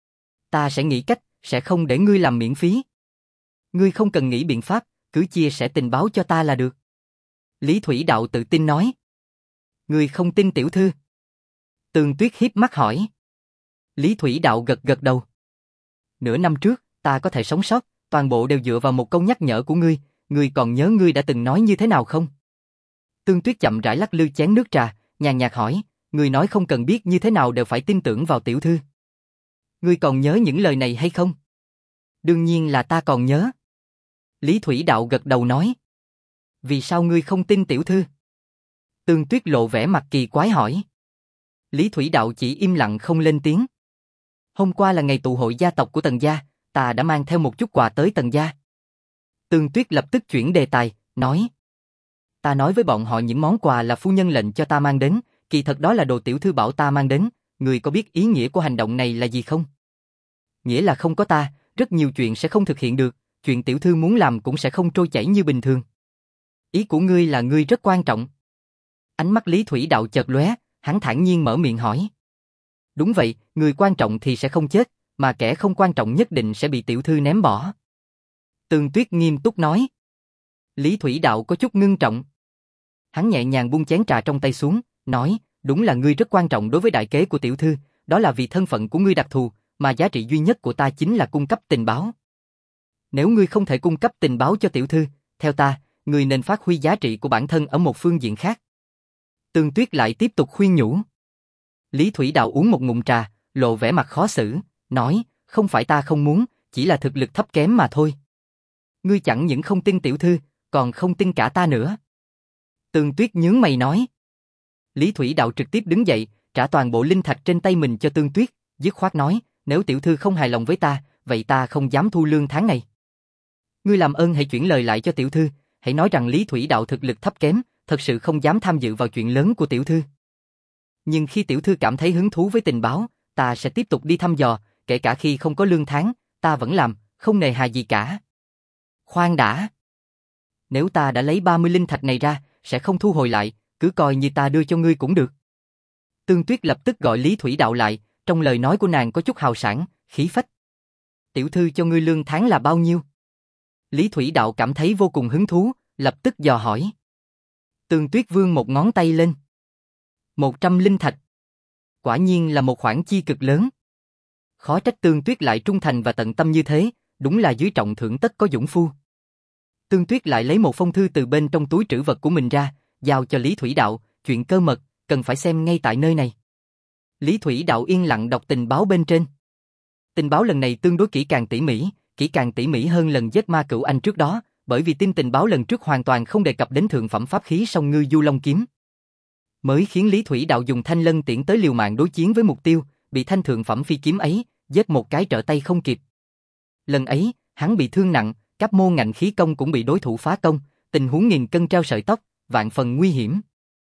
Ta sẽ nghĩ cách, sẽ không để ngươi làm miễn phí. Ngươi không cần nghĩ biện pháp, cứ chia sẻ tình báo cho ta là được. Lý Thủy Đạo tự tin nói. Ngươi không tin tiểu thư? Tương Tuyết hiếp mắt hỏi. Lý Thủy Đạo gật gật đầu. Nửa năm trước, ta có thể sống sót, toàn bộ đều dựa vào một câu nhắc nhở của ngươi, ngươi còn nhớ ngươi đã từng nói như thế nào không? Tương Tuyết chậm rãi lắc lư chén nước trà, nhàn nhạt hỏi, ngươi nói không cần biết như thế nào đều phải tin tưởng vào tiểu thư. Ngươi còn nhớ những lời này hay không? Đương nhiên là ta còn nhớ. Lý Thủy Đạo gật đầu nói. Vì sao ngươi không tin tiểu thư? Tương Tuyết lộ vẻ mặt kỳ quái hỏi. Lý Thủy Đạo chỉ im lặng không lên tiếng. Hôm qua là ngày tụ hội gia tộc của Tần gia, ta đã mang theo một chút quà tới Tần gia. Tương Tuyết lập tức chuyển đề tài, nói. Ta nói với bọn họ những món quà là phu nhân lệnh cho ta mang đến, kỳ thật đó là đồ tiểu thư bảo ta mang đến, người có biết ý nghĩa của hành động này là gì không? Nghĩa là không có ta, rất nhiều chuyện sẽ không thực hiện được, chuyện tiểu thư muốn làm cũng sẽ không trôi chảy như bình thường. Ý của ngươi là ngươi rất quan trọng. Ánh mắt Lý Thủy Đạo chợt lóe, hắn thản nhiên mở miệng hỏi. Đúng vậy, người quan trọng thì sẽ không chết, mà kẻ không quan trọng nhất định sẽ bị tiểu thư ném bỏ. Tương Tuyết nghiêm túc nói. Lý Thủy Đạo có chút ngưng trọng. Hắn nhẹ nhàng buông chén trà trong tay xuống, nói, đúng là ngươi rất quan trọng đối với đại kế của tiểu thư, đó là vì thân phận của ngươi đặc thù, mà giá trị duy nhất của ta chính là cung cấp tình báo. Nếu ngươi không thể cung cấp tình báo cho tiểu thư, theo ta, ngươi nên phát huy giá trị của bản thân ở một phương diện khác. Tương Tuyết lại tiếp tục khuyên nhủ. Lý Thủy Đạo uống một ngụm trà, lộ vẻ mặt khó xử, nói, không phải ta không muốn, chỉ là thực lực thấp kém mà thôi. Ngươi chẳng những không tin tiểu thư, còn không tin cả ta nữa. Tương Tuyết nhướng mày nói. Lý Thủy Đạo trực tiếp đứng dậy, trả toàn bộ linh thạch trên tay mình cho Tương Tuyết, dứt khoát nói, nếu tiểu thư không hài lòng với ta, vậy ta không dám thu lương tháng này. Ngươi làm ơn hãy chuyển lời lại cho tiểu thư, hãy nói rằng Lý Thủy Đạo thực lực thấp kém, thật sự không dám tham dự vào chuyện lớn của tiểu thư. Nhưng khi tiểu thư cảm thấy hứng thú với tình báo, ta sẽ tiếp tục đi thăm dò, kể cả khi không có lương tháng, ta vẫn làm, không nề hà gì cả. Khoan đã. Nếu ta đã lấy ba mươi linh thạch này ra, sẽ không thu hồi lại, cứ coi như ta đưa cho ngươi cũng được. Tương Tuyết lập tức gọi Lý Thủy Đạo lại, trong lời nói của nàng có chút hào sảng, khí phách. Tiểu thư cho ngươi lương tháng là bao nhiêu? Lý Thủy Đạo cảm thấy vô cùng hứng thú, lập tức dò hỏi. Tương Tuyết vươn một ngón tay lên. Một trăm linh thạch. Quả nhiên là một khoản chi cực lớn. Khó trách Tương Tuyết lại trung thành và tận tâm như thế, đúng là dưới trọng thưởng tất có dũng phu. Tương Tuyết lại lấy một phong thư từ bên trong túi trữ vật của mình ra, giao cho Lý Thủy Đạo, chuyện cơ mật, cần phải xem ngay tại nơi này. Lý Thủy Đạo yên lặng đọc tình báo bên trên. Tình báo lần này tương đối kỹ càng tỉ mỉ, kỹ càng tỉ mỉ hơn lần giết ma cửu anh trước đó, bởi vì tin tình báo lần trước hoàn toàn không đề cập đến thượng phẩm pháp khí song ngư du long kiếm. Mới khiến Lý Thủy Đạo dùng thanh lân tiễn tới liều mạng đối chiến với mục tiêu, bị thanh thượng phẩm phi kiếm ấy, giết một cái trở tay không kịp. Lần ấy, hắn bị thương nặng, các môn ngạnh khí công cũng bị đối thủ phá công, tình huống nghìn cân treo sợi tóc, vạn phần nguy hiểm.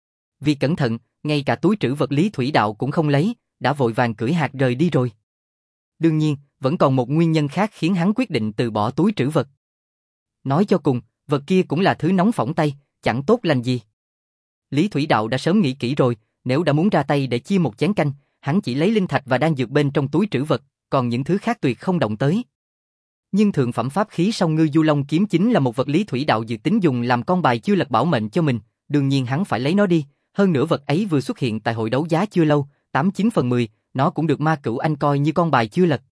Vì cẩn thận, ngay cả túi trữ vật Lý Thủy Đạo cũng không lấy, đã vội vàng cưỡi hạt rời đi rồi. Đương nhiên, vẫn còn một nguyên nhân khác khiến hắn quyết định từ bỏ túi trữ vật. Nói cho cùng, vật kia cũng là thứ nóng phỏng tay, chẳng tốt lành gì. Lý Thủy Đạo đã sớm nghĩ kỹ rồi, nếu đã muốn ra tay để chia một chén canh, hắn chỉ lấy linh thạch và đan dược bên trong túi trữ vật, còn những thứ khác tuyệt không động tới. Nhưng thượng phẩm pháp khí song ngư du long kiếm chính là một vật Lý Thủy Đạo dự tính dùng làm con bài chưa lật bảo mệnh cho mình, đương nhiên hắn phải lấy nó đi, hơn nữa vật ấy vừa xuất hiện tại hội đấu giá chưa lâu, tám chín phần mười, nó cũng được ma cửu anh coi như con bài chưa lật.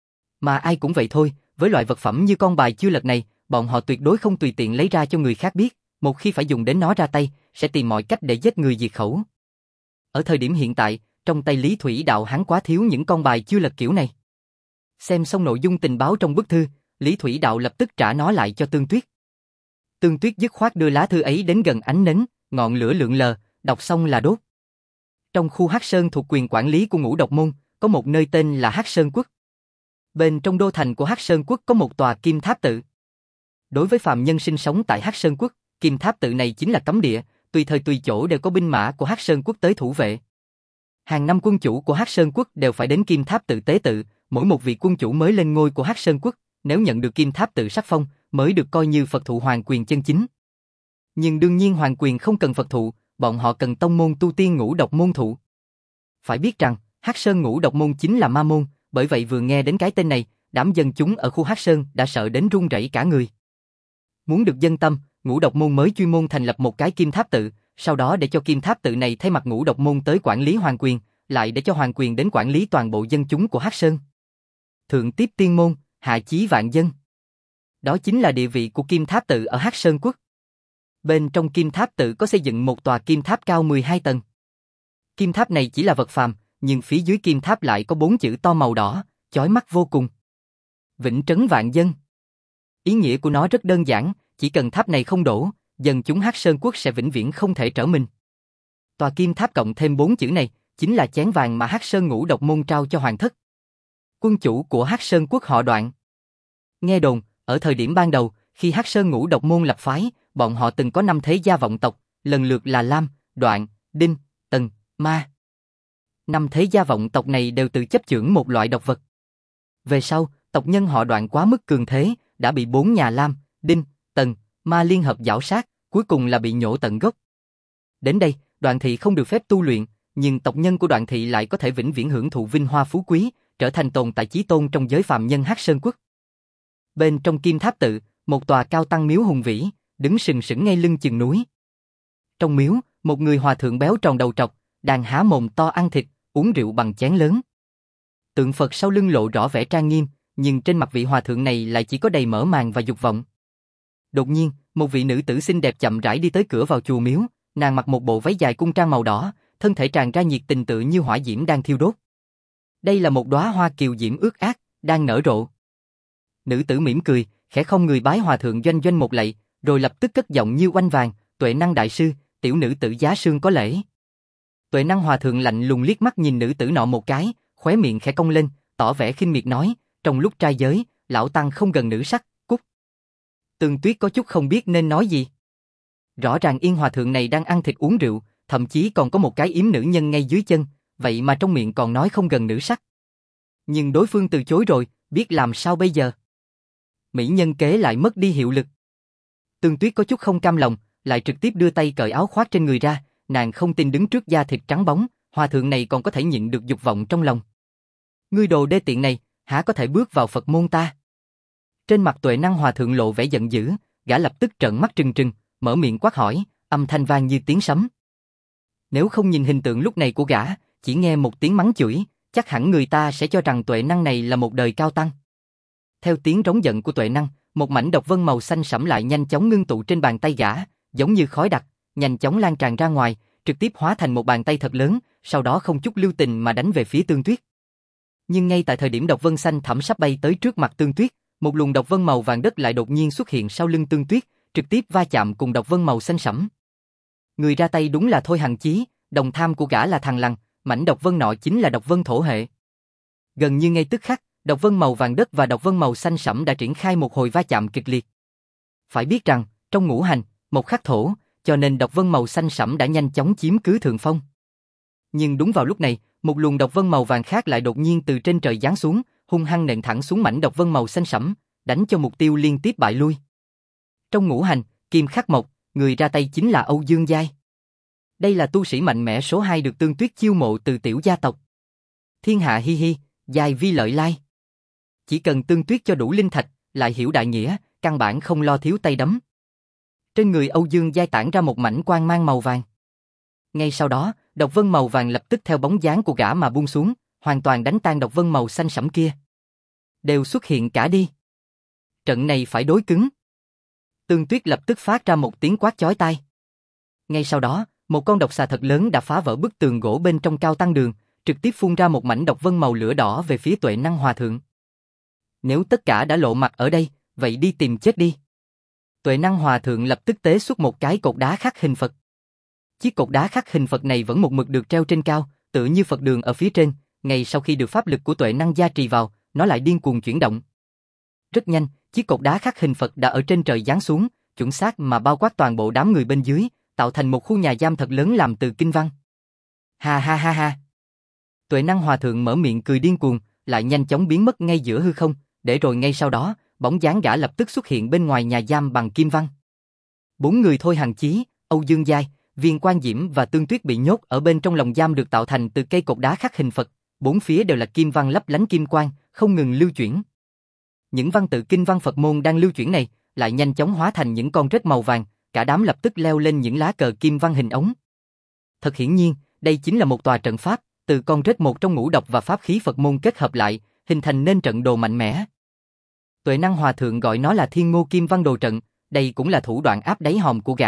Mà ai cũng vậy thôi, với loại vật phẩm như con bài chưa lật này, bọn họ tuyệt đối không tùy tiện lấy ra cho người khác biết, một khi phải dùng đến nó ra tay, sẽ tìm mọi cách để giết người diệt khẩu. Ở thời điểm hiện tại, trong tay Lý Thủy Đạo hắn quá thiếu những con bài chưa lật kiểu này. Xem xong nội dung tình báo trong bức thư, Lý Thủy Đạo lập tức trả nó lại cho Tương Tuyết. Tương Tuyết dứt khoát đưa lá thư ấy đến gần ánh nến, ngọn lửa lượn lờ, đọc xong là đốt. Trong khu Hắc Sơn thuộc quyền quản lý của Ngũ Độc Môn, có một nơi tên là Hắc Sơn Quốc. Bên trong đô thành của Hắc Sơn Quốc có một tòa kim tháp tự. Đối với phàm nhân sinh sống tại Hắc Sơn Quốc, kim tháp tự này chính là cấm địa, tùy thời tùy chỗ đều có binh mã của Hắc Sơn Quốc tới thủ vệ. Hàng năm quân chủ của Hắc Sơn Quốc đều phải đến kim tháp tự tế tự, mỗi một vị quân chủ mới lên ngôi của Hắc Sơn Quốc, nếu nhận được kim tháp tự sắc phong, mới được coi như Phật thụ hoàng quyền chân chính. Nhưng đương nhiên hoàng quyền không cần Phật thụ, bọn họ cần tông môn tu tiên Ngũ Độc Môn thụ. Phải biết rằng, Hắc Sơn Ngũ Độc Môn chính là ma môn, bởi vậy vừa nghe đến cái tên này, đám dân chúng ở khu Hắc Sơn đã sợ đến run rẩy cả người. Muốn được dân tâm, Ngũ Độc Môn mới chuyên môn thành lập một cái kim tháp tự, sau đó để cho kim tháp tự này thay mặt Ngũ Độc Môn tới quản lý hoàng quyền, lại để cho hoàng quyền đến quản lý toàn bộ dân chúng của Hắc Sơn. Thượng tiếp tiên môn, hạ chí vạn dân. Đó chính là địa vị của kim tháp tự ở Hắc Sơn Quốc. Bên trong kim tháp tự có xây dựng một tòa kim tháp cao mười hai tầng. Kim tháp này chỉ là vật phàm, nhưng phía dưới kim tháp lại có bốn chữ to màu đỏ, chói mắt vô cùng. Vĩnh trấn vạn dân. Ý nghĩa của nó rất đơn giản, chỉ cần tháp này không đổ, dân chúng Hắc Sơn Quốc sẽ vĩnh viễn không thể trở mình. Tòa kim tháp cộng thêm bốn chữ này, chính là chén vàng mà Hắc Sơn Ngũ Độc Môn trao cho hoàng thất. Quân chủ của Hắc Sơn Quốc họ Đoạn. Nghe đồn, ở thời điểm ban đầu, khi Hắc Sơn Ngũ Độc Môn lập phái, bọn họ từng có năm thế gia vọng tộc, lần lượt là Lam, Đoạn, Đinh, Tần, Ma. Năm thế gia vọng tộc này đều tự chấp chưởng một loại độc vật. Về sau, tộc nhân họ Đoạn quá mức cường thế, đã bị bốn nhà Lam, Đinh, Tần, Ma liên hợp giảo sát, cuối cùng là bị nhổ tận gốc. Đến đây, Đoạn thị không được phép tu luyện, nhưng tộc nhân của Đoạn thị lại có thể vĩnh viễn hưởng thụ vinh hoa phú quý, trở thành tồn tại chí tôn trong giới phàm nhân Hắc Sơn Quốc. Bên trong kim tháp tự, một tòa cao tăng miếu hùng vĩ, đứng sừng sững ngay lưng chừng núi. Trong miếu, một người hòa thượng béo tròn đầu trọc, đang há mồm to ăn thịt, uống rượu bằng chén lớn. Tượng Phật sau lưng lộ rõ vẻ trang nghiêm, nhưng trên mặt vị hòa thượng này lại chỉ có đầy mở màng và dục vọng. Đột nhiên, một vị nữ tử xinh đẹp chậm rãi đi tới cửa vào chùa miếu, nàng mặc một bộ váy dài cung trang màu đỏ, thân thể tràn ra nhiệt tình tựa như hỏa diễm đang thiêu đốt. Đây là một đóa hoa kiều diễm ướt át, đang nở rộ. Nữ tử mỉm cười, khẽ không người bái hòa thượng doanh doanh một lạy, rồi lập tức cất giọng như oanh vàng, Tuệ Năng đại sư, tiểu nữ tử giá sương có lễ. Tuệ Năng hòa thượng lạnh lùng liếc mắt nhìn nữ tử nọ một cái, khóe miệng khẽ cong lên, tỏ vẻ khinh miệt nói, trong lúc trai giới, lão tăng không gần nữ sắc, cút. Tương Tuyết có chút không biết nên nói gì. Rõ ràng Yên hòa thượng này đang ăn thịt uống rượu, thậm chí còn có một cái yếm nữ nhân ngay dưới chân, vậy mà trong miệng còn nói không gần nữ sắc. Nhưng đối phương từ chối rồi, biết làm sao bây giờ? Mỹ nhân kế lại mất đi hiệu lực. Tương Tuyết có chút không cam lòng, lại trực tiếp đưa tay cởi áo khoác trên người ra, nàng không tin đứng trước da thịt trắng bóng, hòa thượng này còn có thể nhịn được dục vọng trong lòng. Ngươi đồ đê tiện này, há có thể bước vào Phật môn ta? Trên mặt Tuệ Năng hòa thượng lộ vẻ giận dữ, gã lập tức trợn mắt trừng trừng, mở miệng quát hỏi, âm thanh vang như tiếng sấm. Nếu không nhìn hình tượng lúc này của gã, chỉ nghe một tiếng mắng chửi, chắc hẳn người ta sẽ cho rằng Tuệ Năng này là một đời cao tăng. Theo tiếng rống giận của Tuệ Năng, một mảnh độc vân màu xanh sẫm lại nhanh chóng ngưng tụ trên bàn tay gã, giống như khói đặc, nhanh chóng lan tràn ra ngoài, trực tiếp hóa thành một bàn tay thật lớn, sau đó không chút lưu tình mà đánh về phía Tương Tuyết. Nhưng ngay tại thời điểm độc vân xanh thẳm sắp bay tới trước mặt Tương Tuyết, một luồng độc vân màu vàng đất lại đột nhiên xuất hiện sau lưng Tương Tuyết, trực tiếp va chạm cùng độc vân màu xanh sẫm. Người ra tay đúng là Thôi Hằng Chí, đồng tham của gã là Thằng Lằn, mảnh độc vân nọ chính là độc vân thổ hệ. Gần như ngay tức khắc, độc vân màu vàng đất và độc vân màu xanh sẫm đã triển khai một hồi va chạm kịch liệt. Phải biết rằng, trong ngũ hành, một khắc thổ, cho nên độc vân màu xanh sẫm đã nhanh chóng chiếm cứ thượng phong. Nhưng đúng vào lúc này, một luồng độc vân màu vàng khác lại đột nhiên từ trên trời giáng xuống, hung hăng nện thẳng xuống mảnh độc vân màu xanh sẫm, đánh cho mục tiêu liên tiếp bại lui. Trong ngũ hành, kim khắc mộc, người ra tay chính là Âu Dương Giai. Đây là tu sĩ mạnh mẽ số hai được Tương Tuyết chiêu mộ từ tiểu gia tộc. Thiên hạ hi hi, giai vi lợi lai. Chỉ cần Tương Tuyết cho đủ linh thạch, lại hiểu đại nghĩa, căn bản không lo thiếu tay đấm. Trên người Âu Dương Giai tản ra một mảnh quang mang màu vàng. Ngay sau đó, độc vân màu vàng lập tức theo bóng dáng của gã mà buông xuống, hoàn toàn đánh tan độc vân màu xanh sẫm kia. Đều xuất hiện cả đi. Trận này phải đối cứng. Tương Tuyết lập tức phát ra một tiếng quát chói tai. Ngay sau đó, một con độc xà thật lớn đã phá vỡ bức tường gỗ bên trong cao tăng đường, trực tiếp phun ra một mảnh độc vân màu lửa đỏ về phía Tuệ Năng hòa thượng. Nếu tất cả đã lộ mặt ở đây, vậy đi tìm chết đi. Tuệ Năng hòa thượng lập tức tế xuất một cái cột đá khắc hình Phật. Chiếc cột đá khắc hình Phật này vẫn một mực được treo trên cao, tựa như Phật đường ở phía trên, ngay sau khi được pháp lực của Tuệ Năng gia trì vào, nó lại điên cuồng chuyển động. Rất nhanh, chiếc cột đá khắc hình Phật đã ở trên trời giáng xuống, chuẩn xác mà bao quát toàn bộ đám người bên dưới, tạo thành một khu nhà giam thật lớn làm từ kinh văn. Ha ha ha ha. Tuệ Năng hòa thượng mở miệng cười điên cuồng, lại nhanh chóng biến mất ngay giữa hư không, để rồi ngay sau đó, bóng dáng gã lập tức xuất hiện bên ngoài nhà giam bằng kim văn. Bốn người Thôi Hằng Chí, Âu Dương Giai, Viên Quan Diễm và Tương Tuyết bị nhốt ở bên trong lồng giam được tạo thành từ cây cột đá khắc hình Phật, bốn phía đều là kim văn lấp lánh kim quang, không ngừng lưu chuyển. Những văn tự kinh văn Phật môn đang lưu chuyển này, lại nhanh chóng hóa thành những con rết màu vàng, cả đám lập tức leo lên những lá cờ kim văn hình ống. Thật hiển nhiên, đây chính là một tòa trận pháp, từ con rết một trong ngũ độc và pháp khí Phật môn kết hợp lại, hình thành nên trận đồ mạnh mẽ. Tuệ Năng hòa thượng gọi nó là Thiên Ngô Kim Văn Đồ Trận, đây cũng là thủ đoạn áp đáy hòm của gã.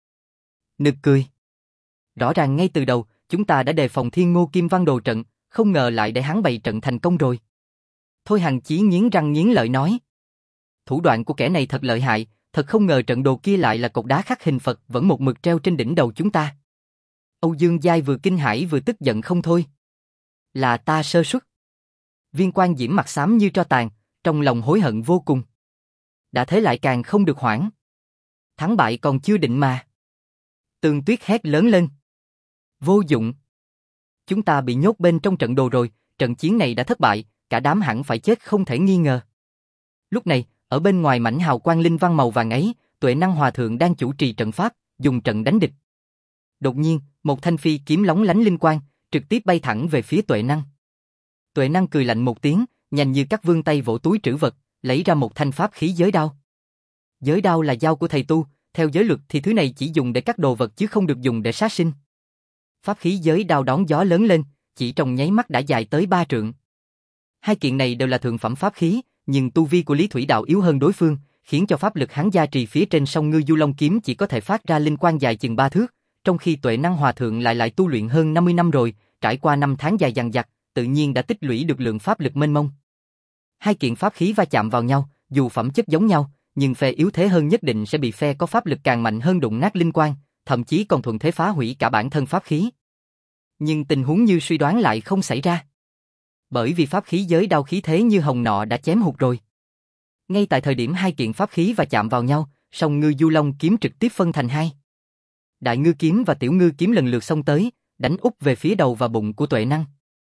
Nực cười. Rõ ràng ngay từ đầu, chúng ta đã đề phòng Thiên Ngô Kim Văn Đồ Trận, không ngờ lại để hắn bày trận thành công rồi. Thôi Hằng Chí nghiến răng nghiến lợi nói. Thủ đoạn của kẻ này thật lợi hại, thật không ngờ trận đồ kia lại là cột đá khắc hình Phật vẫn một mực treo trên đỉnh đầu chúng ta. Âu Dương Giai vừa kinh hãi vừa tức giận không thôi. Là ta sơ suất. Viên Quan Diễm mặt xám như tro tàn, trong lòng hối hận vô cùng. Đã thế lại càng không được hoảng. Thắng bại còn chưa định mà. Tương Tuyết hét lớn lên. Vô dụng. Chúng ta bị nhốt bên trong trận đồ rồi, trận chiến này đã thất bại, cả đám hẳn phải chết không thể nghi ngờ. Lúc này, ở bên ngoài mảnh hào quang linh văn màu vàng ấy, Tuệ Năng hòa thượng đang chủ trì trận pháp, dùng trận đánh địch. Đột nhiên, một thanh phi kiếm lóng lánh linh quang, trực tiếp bay thẳng về phía Tuệ Năng. Tuệ Năng cười lạnh một tiếng, nhanh như cắt vươn tay vỗ túi trữ vật, lấy ra một thanh pháp khí giới đao. Giới đao là dao của thầy tu, theo giới luật thì thứ này chỉ dùng để cắt đồ vật chứ không được dùng để sát sinh. Pháp khí giới đao đón gió lớn lên, chỉ trong nháy mắt đã dài tới ba trượng. Hai kiện này đều là thượng phẩm pháp khí, nhưng tu vi của Lý Thủy Đạo yếu hơn đối phương, khiến cho pháp lực hắn gia trì phía trên song ngư du long kiếm chỉ có thể phát ra linh quang dài chừng ba thước, trong khi Tuệ Năng hòa thượng lại lại tu luyện hơn năm mươi năm rồi, trải qua năm tháng dài dằng dặc, tự nhiên đã tích lũy được lượng pháp lực mênh mông. Hai kiện pháp khí va chạm vào nhau, dù phẩm chất giống nhau, nhưng phe yếu thế hơn nhất định sẽ bị phe có pháp lực càng mạnh hơn đụng nát linh quang, thậm chí còn thuận thế phá hủy cả bản thân pháp khí. Nhưng tình huống như suy đoán lại không xảy ra. Bởi vì pháp khí giới đao khí thế như hồng nọ đã chém hụt rồi. Ngay tại thời điểm hai kiện pháp khí va chạm vào nhau, song ngư du long kiếm trực tiếp phân thành hai. Đại ngư kiếm và tiểu ngư kiếm lần lượt xông tới, đánh úp về phía đầu và bụng của Tuệ Năng.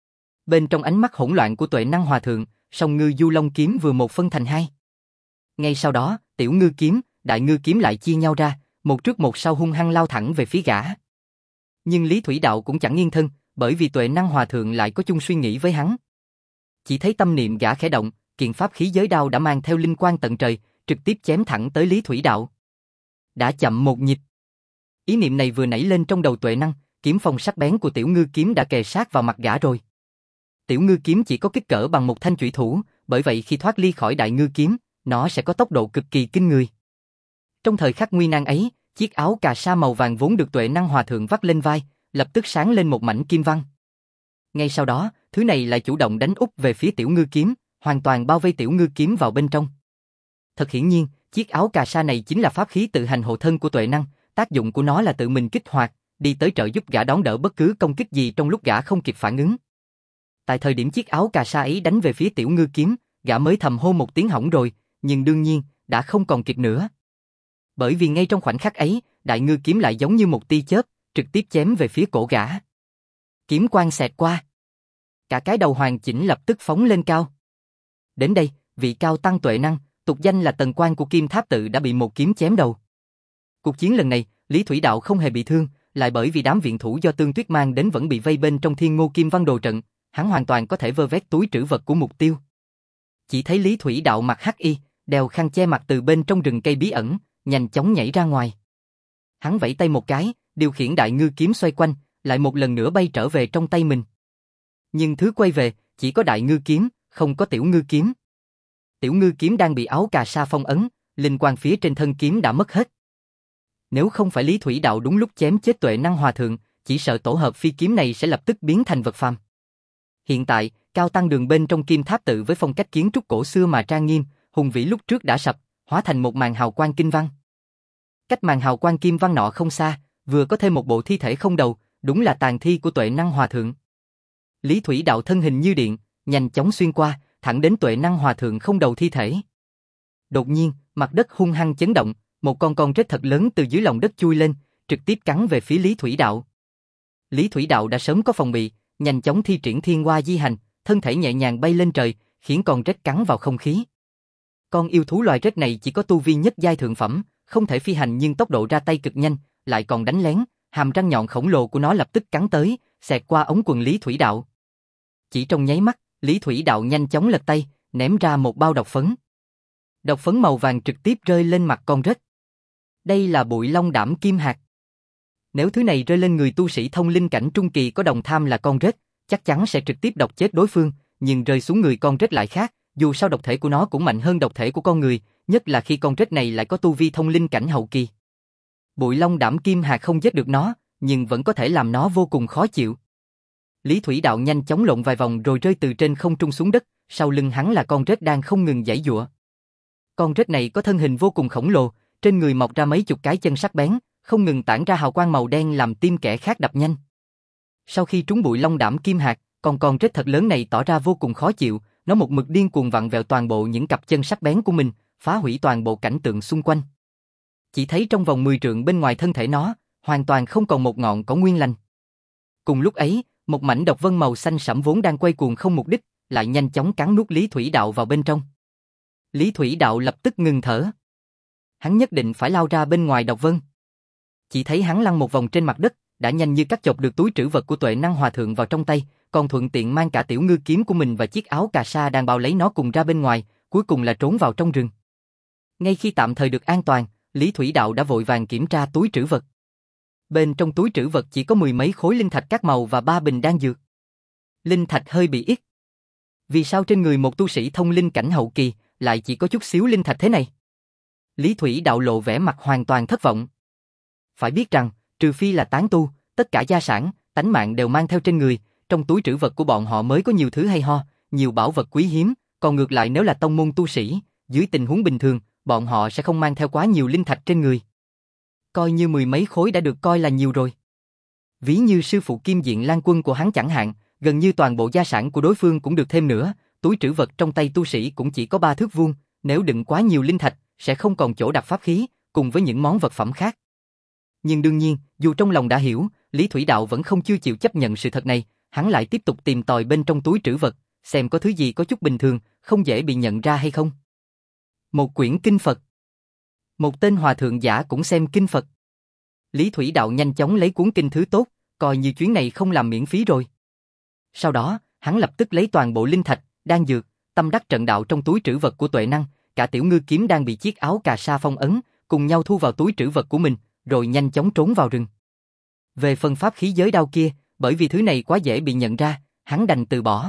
Bên trong ánh mắt hỗn loạn của Tuệ Năng Hòa Thượng, song ngư du long kiếm vừa một phân thành hai. Ngay sau đó, tiểu ngư kiếm, đại ngư kiếm lại chia nhau ra, một trước một sau hung hăng lao thẳng về phía gã. Nhưng Lý Thủy Đạo cũng chẳng yên thân, bởi vì Tuệ Năng Hòa Thượng lại có chung suy nghĩ với hắn. Chỉ thấy tâm niệm gã khẽ động, kiện pháp khí giới đao đã mang theo linh quang tận trời, trực tiếp chém thẳng tới Lý Thủy Đạo. Đã chậm một nhịp. Ý niệm này vừa nảy lên trong đầu Tuệ Năng, kiếm phong sắc bén của tiểu ngư kiếm đã kề sát vào mặt gã rồi. Tiểu ngư kiếm chỉ có kích cỡ bằng một thanh chủy thủ, bởi vậy khi thoát ly khỏi đại ngư kiếm, nó sẽ có tốc độ cực kỳ kinh người. Trong thời khắc nguy nan ấy, chiếc áo cà sa màu vàng vốn được Tuệ Năng Hòa Thượng vắt lên vai, lập tức sáng lên một mảnh kim văn. Ngay sau đó, thứ này lại chủ động đánh úp về phía tiểu ngư kiếm, hoàn toàn bao vây tiểu ngư kiếm vào bên trong. Thật hiển nhiên, chiếc áo cà sa này chính là pháp khí tự hành hộ thân của Tuệ Năng, tác dụng của nó là tự mình kích hoạt, đi tới trợ giúp gã đón đỡ bất cứ công kích gì trong lúc gã không kịp phản ứng. Tại thời điểm chiếc áo cà sa ấy đánh về phía tiểu ngư kiếm, gã mới thầm hô một tiếng hỏng rồi, nhưng đương nhiên, đã không còn kịp nữa. Bởi vì ngay trong khoảnh khắc ấy, đại ngư kiếm lại giống như một tia chớp, trực tiếp chém về phía cổ gã. Kiếm quang xẹt qua. Cả cái đầu hoàn chỉnh lập tức phóng lên cao. Đến đây, vị cao tăng Tuệ Năng, tục danh là Tần Quan của Kim Tháp Tự đã bị một kiếm chém đầu. Cuộc chiến lần này, Lý Thủy Đạo không hề bị thương, lại bởi vì đám viện thủ do Tương Tuyết mang đến vẫn bị vây bên trong Thiên Ngô Kim Văn đồ trận, hắn hoàn toàn có thể vơ vét túi trữ vật của mục tiêu. Chỉ thấy Lý Thủy Đạo mặc hắc y, đeo khăn che mặt từ bên trong rừng cây bí ẩn, nhanh chóng nhảy ra ngoài. Hắn vẫy tay một cái, điều khiển đại ngư kiếm xoay quanh, lại một lần nữa bay trở về trong tay mình. Nhưng thứ quay về, chỉ có đại ngư kiếm, không có tiểu ngư kiếm. Tiểu ngư kiếm đang bị áo cà sa phong ấn, linh quang phía trên thân kiếm đã mất hết. Nếu không phải Lý Thủy Đạo đúng lúc chém chết Tuệ Năng Hòa Thượng, chỉ sợ tổ hợp phi kiếm này sẽ lập tức biến thành vật phàm. Hiện tại, cao tăng đường bên trong Kim Tháp Tự với phong cách kiến trúc cổ xưa mà trang nghiêm, hùng vĩ lúc trước đã sập, hóa thành một màn hào quang kinh văn. Cách màn hào quang kim văn nọ không xa, vừa có thêm một bộ thi thể không đầu, đúng là tàn thi của Tuệ Năng Hòa Thượng. Lý Thủy Đạo thân hình như điện, nhanh chóng xuyên qua, thẳng đến Tuệ Năng Hòa Thượng không đầu thi thể. Đột nhiên, mặt đất hung hăng chấn động, một con con rết thật lớn từ dưới lòng đất chui lên, trực tiếp cắn về phía Lý Thủy Đạo. Lý Thủy Đạo đã sớm có phòng bị, nhanh chóng thi triển Thiên Hoa Di Hành, thân thể nhẹ nhàng bay lên trời, khiến con rết cắn vào không khí. Con yêu thú loài rết này chỉ có tu vi nhất giai thượng phẩm, không thể phi hành nhưng tốc độ ra tay cực nhanh, lại còn đánh lén, hàm răng nhọn khổng lồ của nó lập tức cắn tới, xẹt qua ống quần Lý Thủy Đạo. Chỉ trong nháy mắt, Lý Thủy Đạo nhanh chóng lật tay, ném ra một bao độc phấn. Độc phấn màu vàng trực tiếp rơi lên mặt con rết. Đây là bụi long đảm kim hạt. Nếu thứ này rơi lên người tu sĩ thông linh cảnh trung kỳ có đồng tham là con rết, chắc chắn sẽ trực tiếp độc chết đối phương, nhưng rơi xuống người con rết lại khác, dù sao độc thể của nó cũng mạnh hơn độc thể của con người, nhất là khi con rết này lại có tu vi thông linh cảnh hậu kỳ. Bụi long đảm kim hạt không giết được nó, nhưng vẫn có thể làm nó vô cùng khó chịu. Lý Thủy Đạo nhanh chóng lộn vài vòng rồi rơi từ trên không trung xuống đất, sau lưng hắn là con rết đang không ngừng giãy giụa. Con rết này có thân hình vô cùng khổng lồ, trên người mọc ra mấy chục cái chân sắc bén, không ngừng tản ra hào quang màu đen làm tim kẻ khác đập nhanh. Sau khi trúng bụi long đảm kim hạt, con con rết thật lớn này tỏ ra vô cùng khó chịu, nó một mực điên cuồng vặn vẹo toàn bộ những cặp chân sắc bén của mình, phá hủy toàn bộ cảnh tượng xung quanh. Chỉ thấy trong vòng mười trượng bên ngoài thân thể nó, hoàn toàn không còn một ngọn cỏ nguyên lành. Cùng lúc ấy, một mảnh độc vân màu xanh sẫm vốn đang quay cuồng không mục đích, lại nhanh chóng cắn nuốt Lý Thủy Đạo vào bên trong. Lý Thủy Đạo lập tức ngừng thở. Hắn nhất định phải lao ra bên ngoài độc vân. Chỉ thấy hắn lăn một vòng trên mặt đất, đã nhanh như cắt chộp được túi trữ vật của Tuệ Năng Hòa Thượng vào trong tay, còn thuận tiện mang cả tiểu ngư kiếm của mình và chiếc áo cà sa đang bao lấy nó cùng ra bên ngoài, cuối cùng là trốn vào trong rừng. Ngay khi tạm thời được an toàn, Lý Thủy Đạo đã vội vàng kiểm tra túi trữ vật. Bên trong túi trữ vật chỉ có mười mấy khối linh thạch các màu và ba bình đan dược. Linh thạch hơi bị ít. Vì sao trên người một tu sĩ thông linh cảnh hậu kỳ lại chỉ có chút xíu linh thạch thế này? Lý Thủy Đạo lộ vẻ mặt hoàn toàn thất vọng. Phải biết rằng, trừ phi là tán tu, tất cả gia sản, tánh mạng đều mang theo trên người, trong túi trữ vật của bọn họ mới có nhiều thứ hay ho, nhiều bảo vật quý hiếm, còn ngược lại nếu là tông môn tu sĩ, dưới tình huống bình thường, bọn họ sẽ không mang theo quá nhiều linh thạch trên người. Coi như mười mấy khối đã được coi là nhiều rồi. Ví như sư phụ Kim Diện Lan Quân của hắn chẳng hạn, gần như toàn bộ gia sản của đối phương cũng được thêm nữa, túi trữ vật trong tay tu sĩ cũng chỉ có ba thước vuông, nếu đựng quá nhiều linh thạch, sẽ không còn chỗ đặt pháp khí, cùng với những món vật phẩm khác. Nhưng đương nhiên, dù trong lòng đã hiểu, Lý Thủy Đạo vẫn không chưa chịu chấp nhận sự thật này, hắn lại tiếp tục tìm tòi bên trong túi trữ vật, xem có thứ gì có chút bình thường, không dễ bị nhận ra hay không. Một quyển kinh Phật. Một tên hòa thượng giả cũng xem kinh Phật. Lý Thủy Đạo nhanh chóng lấy cuốn kinh thứ tốt, coi như chuyến này không làm miễn phí rồi. Sau đó, hắn lập tức lấy toàn bộ linh thạch, đan dược, tâm đắc trận đạo trong túi trữ vật của Tuệ Năng, cả tiểu ngư kiếm đang bị chiếc áo cà sa phong ấn, cùng nhau thu vào túi trữ vật của mình, rồi nhanh chóng trốn vào rừng. Về phần pháp khí giới đao kia, bởi vì thứ này quá dễ bị nhận ra, hắn đành từ bỏ.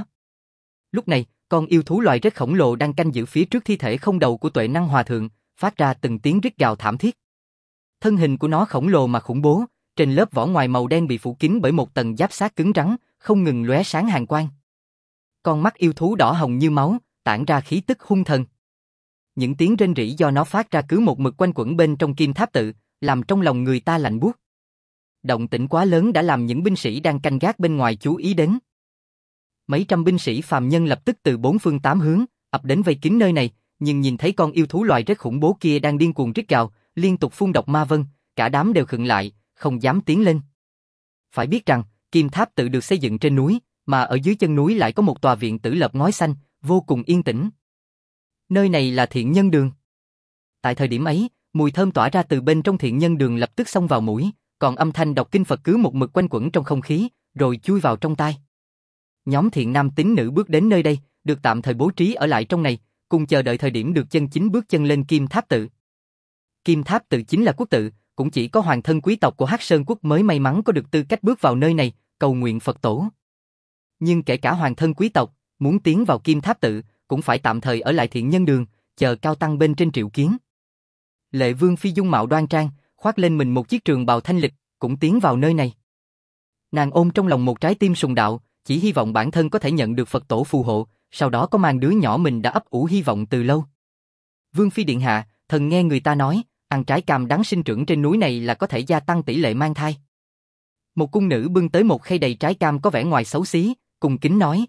Lúc này, con yêu thú loài rất khổng lồ đang canh giữ phía trước thi thể không đầu của Tuệ Năng hòa thượng, phát ra từng tiếng rít gào thảm thiết. Thân hình của nó khổng lồ mà khủng bố, trên lớp vỏ ngoài màu đen bị phủ kín bởi một tầng giáp xác cứng rắn, không ngừng lóe sáng hàn quang. Con mắt yêu thú đỏ hồng như máu, tản ra khí tức hung thần. Những tiếng rên rỉ do nó phát ra cứ một mực quanh quẩn bên trong kim tháp tự, làm trong lòng người ta lạnh buốt. Động tĩnh quá lớn đã làm những binh sĩ đang canh gác bên ngoài chú ý đến. Mấy trăm binh sĩ phàm nhân lập tức từ bốn phương tám hướng, ập đến vây kín nơi này, nhưng nhìn thấy con yêu thú loài rất khủng bố kia đang điên cuồng rít gào, liên tục phun độc ma vân, cả đám đều khựng lại, không dám tiến lên. Phải biết rằng, kim tháp tự được xây dựng trên núi, mà ở dưới chân núi lại có một tòa viện tử lập ngói xanh, vô cùng yên tĩnh. Nơi này là Thiện Nhân Đường. Tại thời điểm ấy, mùi thơm tỏa ra từ bên trong Thiện Nhân Đường lập tức xông vào mũi, còn âm thanh đọc kinh Phật cứ một mực quanh quẩn trong không khí, rồi chui vào trong tai. Nhóm thiện nam tín nữ bước đến nơi đây, được tạm thời bố trí ở lại trong này, cùng chờ đợi thời điểm được chân chính bước chân lên Kim Tháp tự. Kim Tháp tự chính là quốc tự, cũng chỉ có hoàng thân quý tộc của Hắc Sơn quốc mới may mắn có được tư cách bước vào nơi này, cầu nguyện Phật tổ. Nhưng kể cả hoàng thân quý tộc, muốn tiến vào Kim Tháp tự, cũng phải tạm thời ở lại Thiện Nhân Đường, chờ cao tăng bên trên triệu kiến. Lệ Vương Phi dung mạo đoan trang, khoác lên mình một chiếc trường bào thanh lịch, cũng tiến vào nơi này. Nàng ôm trong lòng một trái tim sùng đạo, chỉ hy vọng bản thân có thể nhận được Phật tổ phù hộ, sau đó có mang đứa nhỏ mình đã ấp ủ hy vọng từ lâu. Vương Phi điện hạ, thần nghe người ta nói, ăn trái cam đắng sinh trưởng trên núi này là có thể gia tăng tỷ lệ mang thai. Một cung nữ bưng tới một khay đầy trái cam có vẻ ngoài xấu xí, cung kính nói.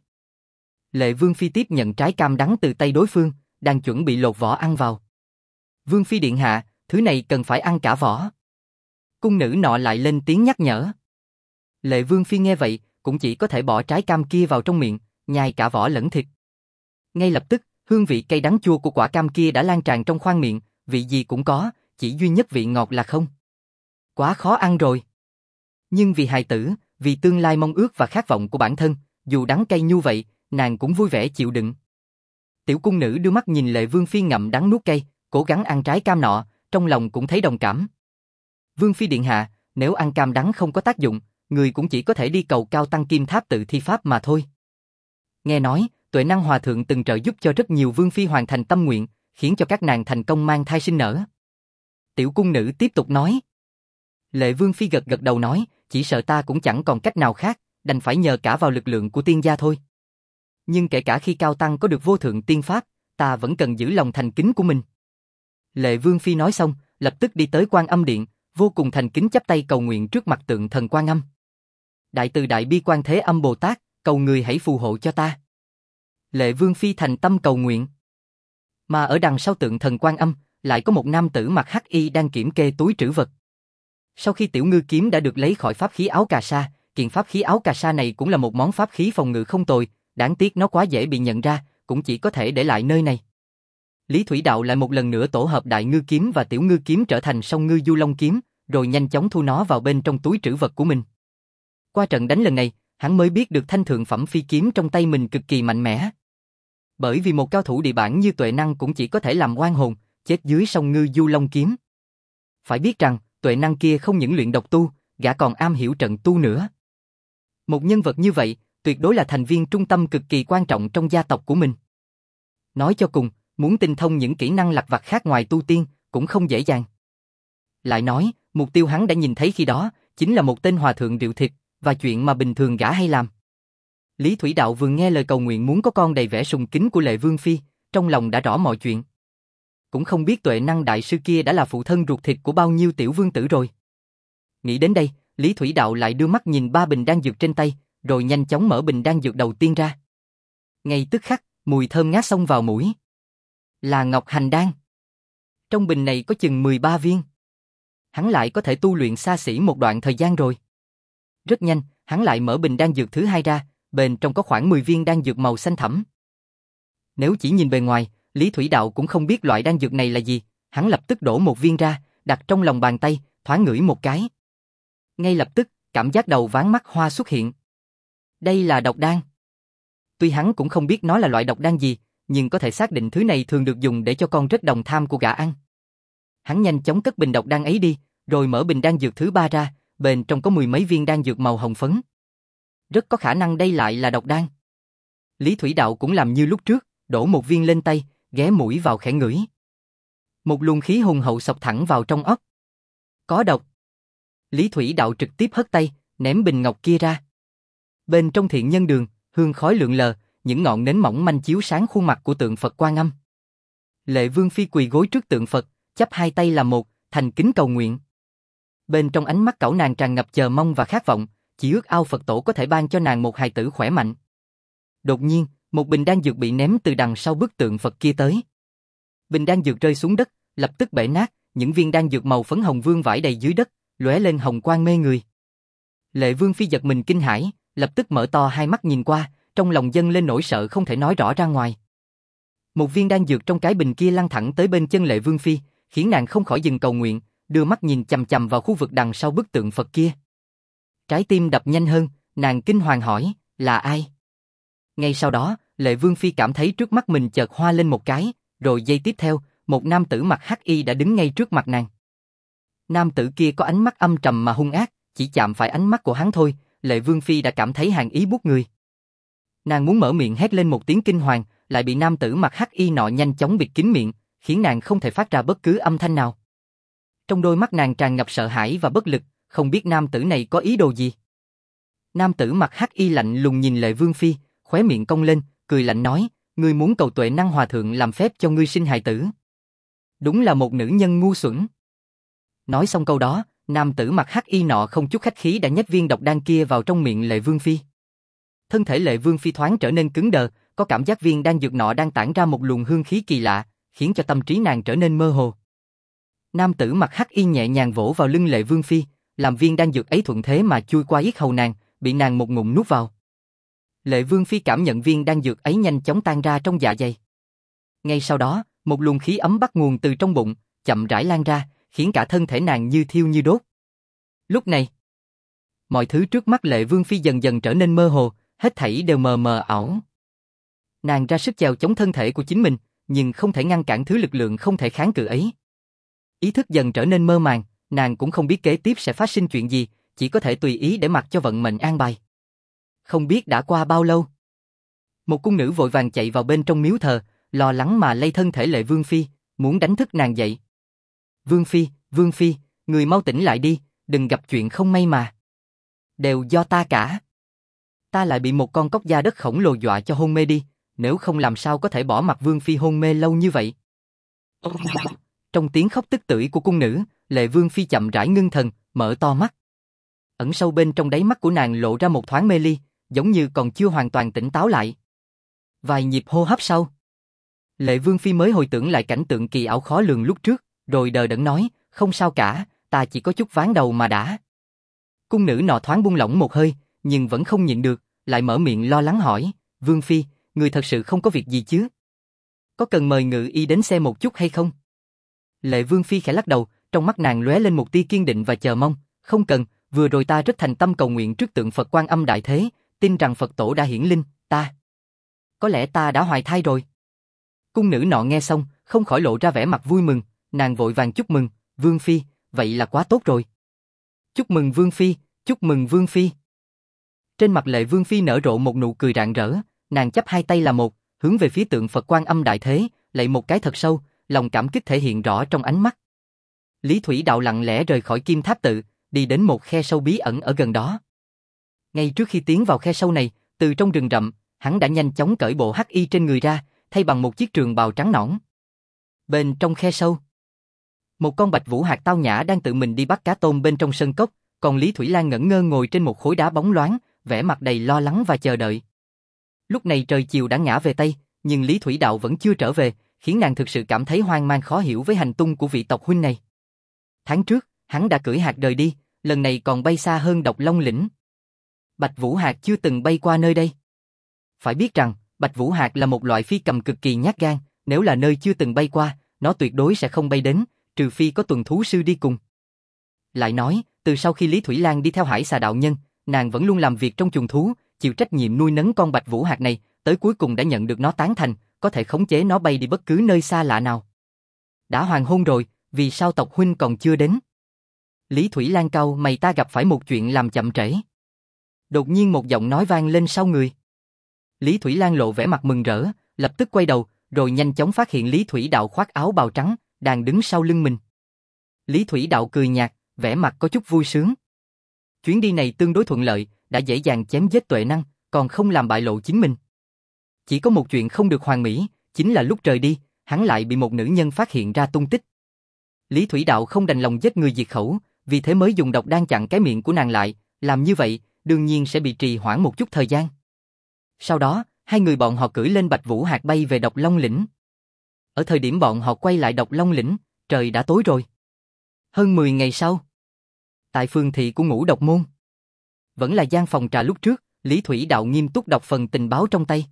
Lệ Vương Phi tiếp nhận trái cam đắng từ tay đối phương, đang chuẩn bị lột vỏ ăn vào. Vương Phi điện hạ, thứ này cần phải ăn cả vỏ. Cung nữ nọ lại lên tiếng nhắc nhở. Lệ Vương Phi nghe vậy, cũng chỉ có thể bỏ trái cam kia vào trong miệng, nhai cả vỏ lẫn thịt. Ngay lập tức, hương vị cay đắng chua của quả cam kia đã lan tràn trong khoang miệng, vị gì cũng có, chỉ duy nhất vị ngọt là không. Quá khó ăn rồi. Nhưng vì hài tử, vì tương lai mong ước và khát vọng của bản thân, dù đắng cay như vậy, nàng cũng vui vẻ chịu đựng. Tiểu cung nữ đưa mắt nhìn Lệ Vương Phi ngậm đắng nuốt cay, cố gắng ăn trái cam nọ, trong lòng cũng thấy đồng cảm. Vương Phi điện hạ, nếu ăn cam đắng không có tác dụng, người cũng chỉ có thể đi cầu cao tăng Kim Tháp tự thi pháp mà thôi. Nghe nói, Tuệ Năng Hòa Thượng từng trợ giúp cho rất nhiều Vương Phi hoàn thành tâm nguyện, khiến cho các nàng thành công mang thai sinh nở. Tiểu cung nữ tiếp tục nói. Lệ Vương Phi gật gật đầu nói, chỉ sợ ta cũng chẳng còn cách nào khác, đành phải nhờ cả vào lực lượng của tiên gia thôi. Nhưng kể cả khi cao tăng có được vô thượng tiên pháp, ta vẫn cần giữ lòng thành kính của mình. Lệ Vương Phi nói xong, lập tức đi tới Quan Âm Điện, vô cùng thành kính chắp tay cầu nguyện trước mặt tượng thần Quan Âm. Đại từ đại bi Quan Thế Âm Bồ Tát, cầu người hãy phù hộ cho ta. Lệ Vương Phi thành tâm cầu nguyện. Mà ở đằng sau tượng thần Quan Âm, lại có một nam tử mặc hắc y đang kiểm kê túi trữ vật. Sau khi tiểu ngư kiếm đã được lấy khỏi pháp khí áo cà sa, kiện pháp khí áo cà sa này cũng là một món pháp khí phòng ngự không tồi, đáng tiếc nó quá dễ bị nhận ra, cũng chỉ có thể để lại nơi này. Lý Thủy Đạo lại một lần nữa tổ hợp đại ngư kiếm và tiểu ngư kiếm trở thành song ngư du long kiếm, rồi nhanh chóng thu nó vào bên trong túi trữ vật của mình. Qua trận đánh lần này, hắn mới biết được thanh thượng phẩm phi kiếm trong tay mình cực kỳ mạnh mẽ. Bởi vì một cao thủ địa bản như Tuệ Năng cũng chỉ có thể làm oan hồn, chết dưới song ngư du long kiếm. Phải biết rằng, Tuệ Năng kia không những luyện độc tu, gã còn am hiểu trận tu nữa. Một nhân vật như vậy, tuyệt đối là thành viên trung tâm cực kỳ quan trọng trong gia tộc của mình. Nói cho cùng, muốn tinh thông những kỹ năng lặt vặt khác ngoài tu tiên, cũng không dễ dàng. Lại nói, mục tiêu hắn đã nhìn thấy khi đó, chính là một tên hòa thượng rượu thịt, và chuyện mà bình thường gã hay làm. Lý Thủy Đạo vừa nghe lời cầu nguyện muốn có con đầy vẻ sùng kính của Lệ Vương Phi, trong lòng đã rõ mọi chuyện. Cũng không biết Tuệ Năng đại sư kia đã là phụ thân ruột thịt của bao nhiêu tiểu vương tử rồi. Nghĩ đến đây, Lý Thủy Đạo lại đưa mắt nhìn ba bình đan dược trên tay, rồi nhanh chóng mở bình đan dược đầu tiên ra. Ngay tức khắc, mùi thơm ngát xông vào mũi. Là Ngọc Hành Đan. Trong bình này có chừng mười ba viên. Hắn lại có thể tu luyện xa xỉ một đoạn thời gian rồi. Rất nhanh, hắn lại mở bình đan dược thứ hai ra, bên trong có khoảng mười viên đan dược màu xanh thẫm. Nếu chỉ nhìn bề ngoài, Lý Thủy Đạo cũng không biết loại đan dược này là gì, hắn lập tức đổ một viên ra, đặt trong lòng bàn tay, thoáng ngửi một cái. Ngay lập tức, cảm giác đầu váng mắt hoa xuất hiện. Đây là độc đan. Tuy hắn cũng không biết nó là loại độc đan gì, nhưng có thể xác định thứ này thường được dùng để cho con rết đồng tham của gã ăn. Hắn nhanh chóng cất bình độc đan ấy đi, rồi mở bình đan dược thứ ba ra, bên trong có mười mấy viên đan dược màu hồng phấn. Rất có khả năng đây lại là độc đan. Lý Thủy Đạo cũng làm như lúc trước, đổ một viên lên tay, ghé mũi vào khẽ ngửi. Một luồng khí hùng hậu xộc thẳng vào trong óc. Có độc. Lý Thủy Đạo trực tiếp hất tay, ném bình ngọc kia ra. Bên trong thiện nhân đường, hương khói lượn lờ, những ngọn nến mỏng manh chiếu sáng khuôn mặt của tượng Phật Quan Âm. Lệ Vương Phi quỳ gối trước tượng Phật, chắp hai tay làm một, thành kính cầu nguyện. Bên trong ánh mắt cẩu nàng tràn ngập chờ mong và khát vọng, chỉ ước ao Phật tổ có thể ban cho nàng một hài tử khỏe mạnh. Đột nhiên, một bình đan dược bị ném từ đằng sau bức tượng Phật kia tới. Bình đan dược rơi xuống đất, lập tức bể nát, những viên đan dược màu phấn hồng vương vãi đầy dưới đất, lóe lên hồng quang mê người. Lệ Vương Phi giật mình kinh hãi, lập tức mở to hai mắt nhìn qua, trong lòng dâng lên nỗi sợ không thể nói rõ ra ngoài. Một viên đan dược trong cái bình kia lăn thẳng tới bên chân Lệ Vương Phi, khiến nàng không khỏi dừng cầu nguyện, đưa mắt nhìn chằm chằm vào khu vực đằng sau bức tượng Phật kia. Trái tim đập nhanh hơn, nàng kinh hoàng hỏi, là ai? Ngay sau đó, Lệ Vương Phi cảm thấy trước mắt mình chợt hoa lên một cái, rồi giây tiếp theo, một nam tử mặc hắc y đã đứng ngay trước mặt nàng. Nam tử kia có ánh mắt âm trầm mà hung ác, chỉ chạm phải ánh mắt của hắn thôi, Lệ Vương Phi đã cảm thấy hàn ý buốt người. Nàng muốn mở miệng hét lên một tiếng kinh hoàng, lại bị nam tử mặc hắc y nọ nhanh chóng bịt kín miệng, khiến nàng không thể phát ra bất cứ âm thanh nào. Trong đôi mắt nàng tràn ngập sợ hãi và bất lực, không biết nam tử này có ý đồ gì. Nam tử mặc hắc y lạnh lùng nhìn Lệ Vương Phi, khóe miệng cong lên, cười lạnh nói, ngươi muốn cầu Tuệ Năng Hòa Thượng làm phép cho ngươi sinh hài tử. Đúng là một nữ nhân ngu xuẩn. Nói xong câu đó, nam tử mặc hắc y nọ không chút khách khí đã nhét viên độc đan kia vào trong miệng Lệ Vương Phi. Thân thể Lệ Vương Phi thoáng trở nên cứng đờ, có cảm giác viên đan dược nọ đang tản ra một luồng hương khí kỳ lạ, khiến cho tâm trí nàng trở nên mơ hồ. Nam tử mặc hắc y nhẹ nhàng vỗ vào lưng Lệ Vương Phi, làm viên đan dược ấy thuận thế mà chui qua yết hầu nàng, bị nàng một ngụm nuốt vào. Lệ Vương Phi cảm nhận viên đan dược ấy nhanh chóng tan ra trong dạ dày. Ngay sau đó, một luồng khí ấm bắt nguồn từ trong bụng, chậm rãi lan ra, khiến cả thân thể nàng như thiêu như đốt. Lúc này, mọi thứ trước mắt Lệ Vương Phi dần dần trở nên mơ hồ, hết thảy đều mờ mờ ảo. Nàng ra sức chèo chống thân thể của chính mình, nhưng không thể ngăn cản thứ lực lượng không thể kháng cự ấy. Ý thức dần trở nên mơ màng, nàng cũng không biết kế tiếp sẽ phát sinh chuyện gì, chỉ có thể tùy ý để mặc cho vận mệnh an bài. Không biết đã qua bao lâu, một cung nữ vội vàng chạy vào bên trong miếu thờ, lo lắng mà lay thân thể Lệ Vương Phi, muốn đánh thức nàng dậy. Vương Phi, Vương Phi, người mau tỉnh lại đi, đừng gặp chuyện không may mà. Đều do ta cả. Ta lại bị một con cóc da đất khổng lồ dọa cho hôn mê đi, nếu không làm sao có thể bỏ mặc Vương Phi hôn mê lâu như vậy. Trong tiếng khóc tức tưởi của cung nữ, Lệ Vương Phi chậm rãi ngưng thần, mở to mắt. Ẩn sâu bên trong đáy mắt của nàng lộ ra một thoáng mê ly, giống như còn chưa hoàn toàn tỉnh táo lại. Vài nhịp hô hấp sau, Lệ Vương Phi mới hồi tưởng lại cảnh tượng kỳ ảo khó lường lúc trước, rồi đờ đẫn nói, không sao cả, ta chỉ có chút ván đầu mà đã. Cung nữ nọ thoáng buông lỏng một hơi, nhưng vẫn không nhịn được, lại mở miệng lo lắng hỏi, Vương Phi, người thật sự không có việc gì chứ? Có cần mời ngự y đến xem một chút hay không? Lệ Vương Phi khẽ lắc đầu, trong mắt nàng lóe lên một tia kiên định và chờ mong, không cần, vừa rồi ta rất thành tâm cầu nguyện trước tượng Phật Quan Âm Đại Thế, tin rằng Phật Tổ đã hiển linh, ta. Có lẽ ta đã hoài thai rồi. Cung nữ nọ nghe xong, không khỏi lộ ra vẻ mặt vui mừng, nàng vội vàng chúc mừng, Vương Phi, vậy là quá tốt rồi. Chúc mừng Vương Phi, chúc mừng Vương Phi. Trên mặt Lệ Vương Phi nở rộ một nụ cười rạng rỡ, nàng chắp hai tay là một, hướng về phía tượng Phật Quan Âm Đại Thế, lạy một cái thật sâu, lòng cảm kích thể hiện rõ trong ánh mắt. Lý Thủy Đạo lặng lẽ rời khỏi Kim Tháp tự, đi đến một khe sâu bí ẩn ở gần đó. Ngay trước khi tiến vào khe sâu này, từ trong rừng rậm, hắn đã nhanh chóng cởi bộ hắc y trên người ra, thay bằng một chiếc trường bào trắng nõn. Bên trong khe sâu, một con bạch vũ hạc tao nhã đang tự mình đi bắt cá tôm bên trong sân cốc, còn Lý Thủy Lan ngẩn ngơ ngồi trên một khối đá bóng loáng, vẻ mặt đầy lo lắng và chờ đợi. Lúc này trời chiều đã ngã về Tây, nhưng Lý Thủy Đạo vẫn chưa trở về, khiến nàng thực sự cảm thấy hoang mang khó hiểu với hành tung của vị tộc huynh này. Tháng trước, hắn đã cưỡi hạc rời đi, lần này còn bay xa hơn Độc Long Lĩnh. Bạch Vũ Hạc chưa từng bay qua nơi đây. Phải biết rằng, Bạch Vũ Hạc là một loại phi cầm cực kỳ nhát gan, nếu là nơi chưa từng bay qua, nó tuyệt đối sẽ không bay đến, trừ phi có tuần thú sư đi cùng. Lại nói, từ sau khi Lý Thủy Lan đi theo Hải Xà đạo nhân, nàng vẫn luôn làm việc trong chuồng thú, chịu trách nhiệm nuôi nấng con Bạch Vũ Hạc này, tới cuối cùng đã nhận được nó tán thành, có thể khống chế nó bay đi bất cứ nơi xa lạ nào. Đã hoàng hôn rồi, vì sao tộc huynh còn chưa đến? Lý Thủy Lan cau mày, ta gặp phải một chuyện làm chậm trễ. Đột nhiên một giọng nói vang lên sau người. Lý Thủy Lan lộ vẻ mặt mừng rỡ, lập tức quay đầu, rồi nhanh chóng phát hiện Lý Thủy Đạo khoác áo bào trắng, đang đứng sau lưng mình. Lý Thủy Đạo cười nhạt, vẻ mặt có chút vui sướng. Chuyến đi này tương đối thuận lợi, đã dễ dàng chém giết Tuệ Năng, còn không làm bại lộ chính mình. Chỉ có một chuyện không được hoàn mỹ, chính là lúc rời đi, hắn lại bị một nữ nhân phát hiện ra tung tích. Lý Thủy Đạo không đành lòng giết người diệt khẩu, vì thế mới dùng độc đan chặn cái miệng của nàng lại, làm như vậy, đương nhiên sẽ bị trì hoãn một chút thời gian. Sau đó, hai người bọn họ cưỡi lên Bạch Vũ Hạc bay về Độc Long Lĩnh. Ở thời điểm bọn họ quay lại Độc Long Lĩnh, trời đã tối rồi. Hơn mười ngày sau, tại phường thị của Ngũ Độc Môn, vẫn là gian phòng trà lúc trước, Lý Thủy Đạo nghiêm túc đọc phần tình báo trong tay.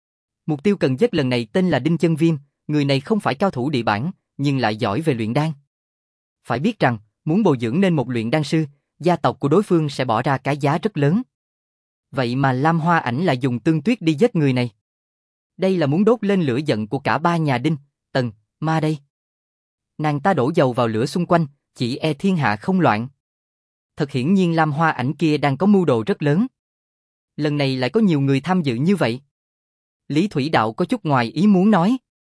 Mục tiêu cần giết lần này tên là Đinh Chân Viêm, người này không phải cao thủ địa bản, nhưng lại giỏi về luyện đan. Phải biết rằng, muốn bồi dưỡng nên một luyện đan sư, gia tộc của đối phương sẽ bỏ ra cái giá rất lớn. Vậy mà Lam Hoa Ảnh lại dùng Tương Tuyết đi giết người này. Đây là muốn đốt lên lửa giận của cả ba nhà Đinh, Tần, Ma đây. Nàng ta đổ dầu vào lửa xung quanh, chỉ e thiên hạ không loạn. Thật hiển nhiên Lam Hoa Ảnh kia đang có mưu đồ rất lớn. Lần này lại có nhiều người tham dự như vậy. Lý Thủy Đạo có chút ngoài ý muốn nói.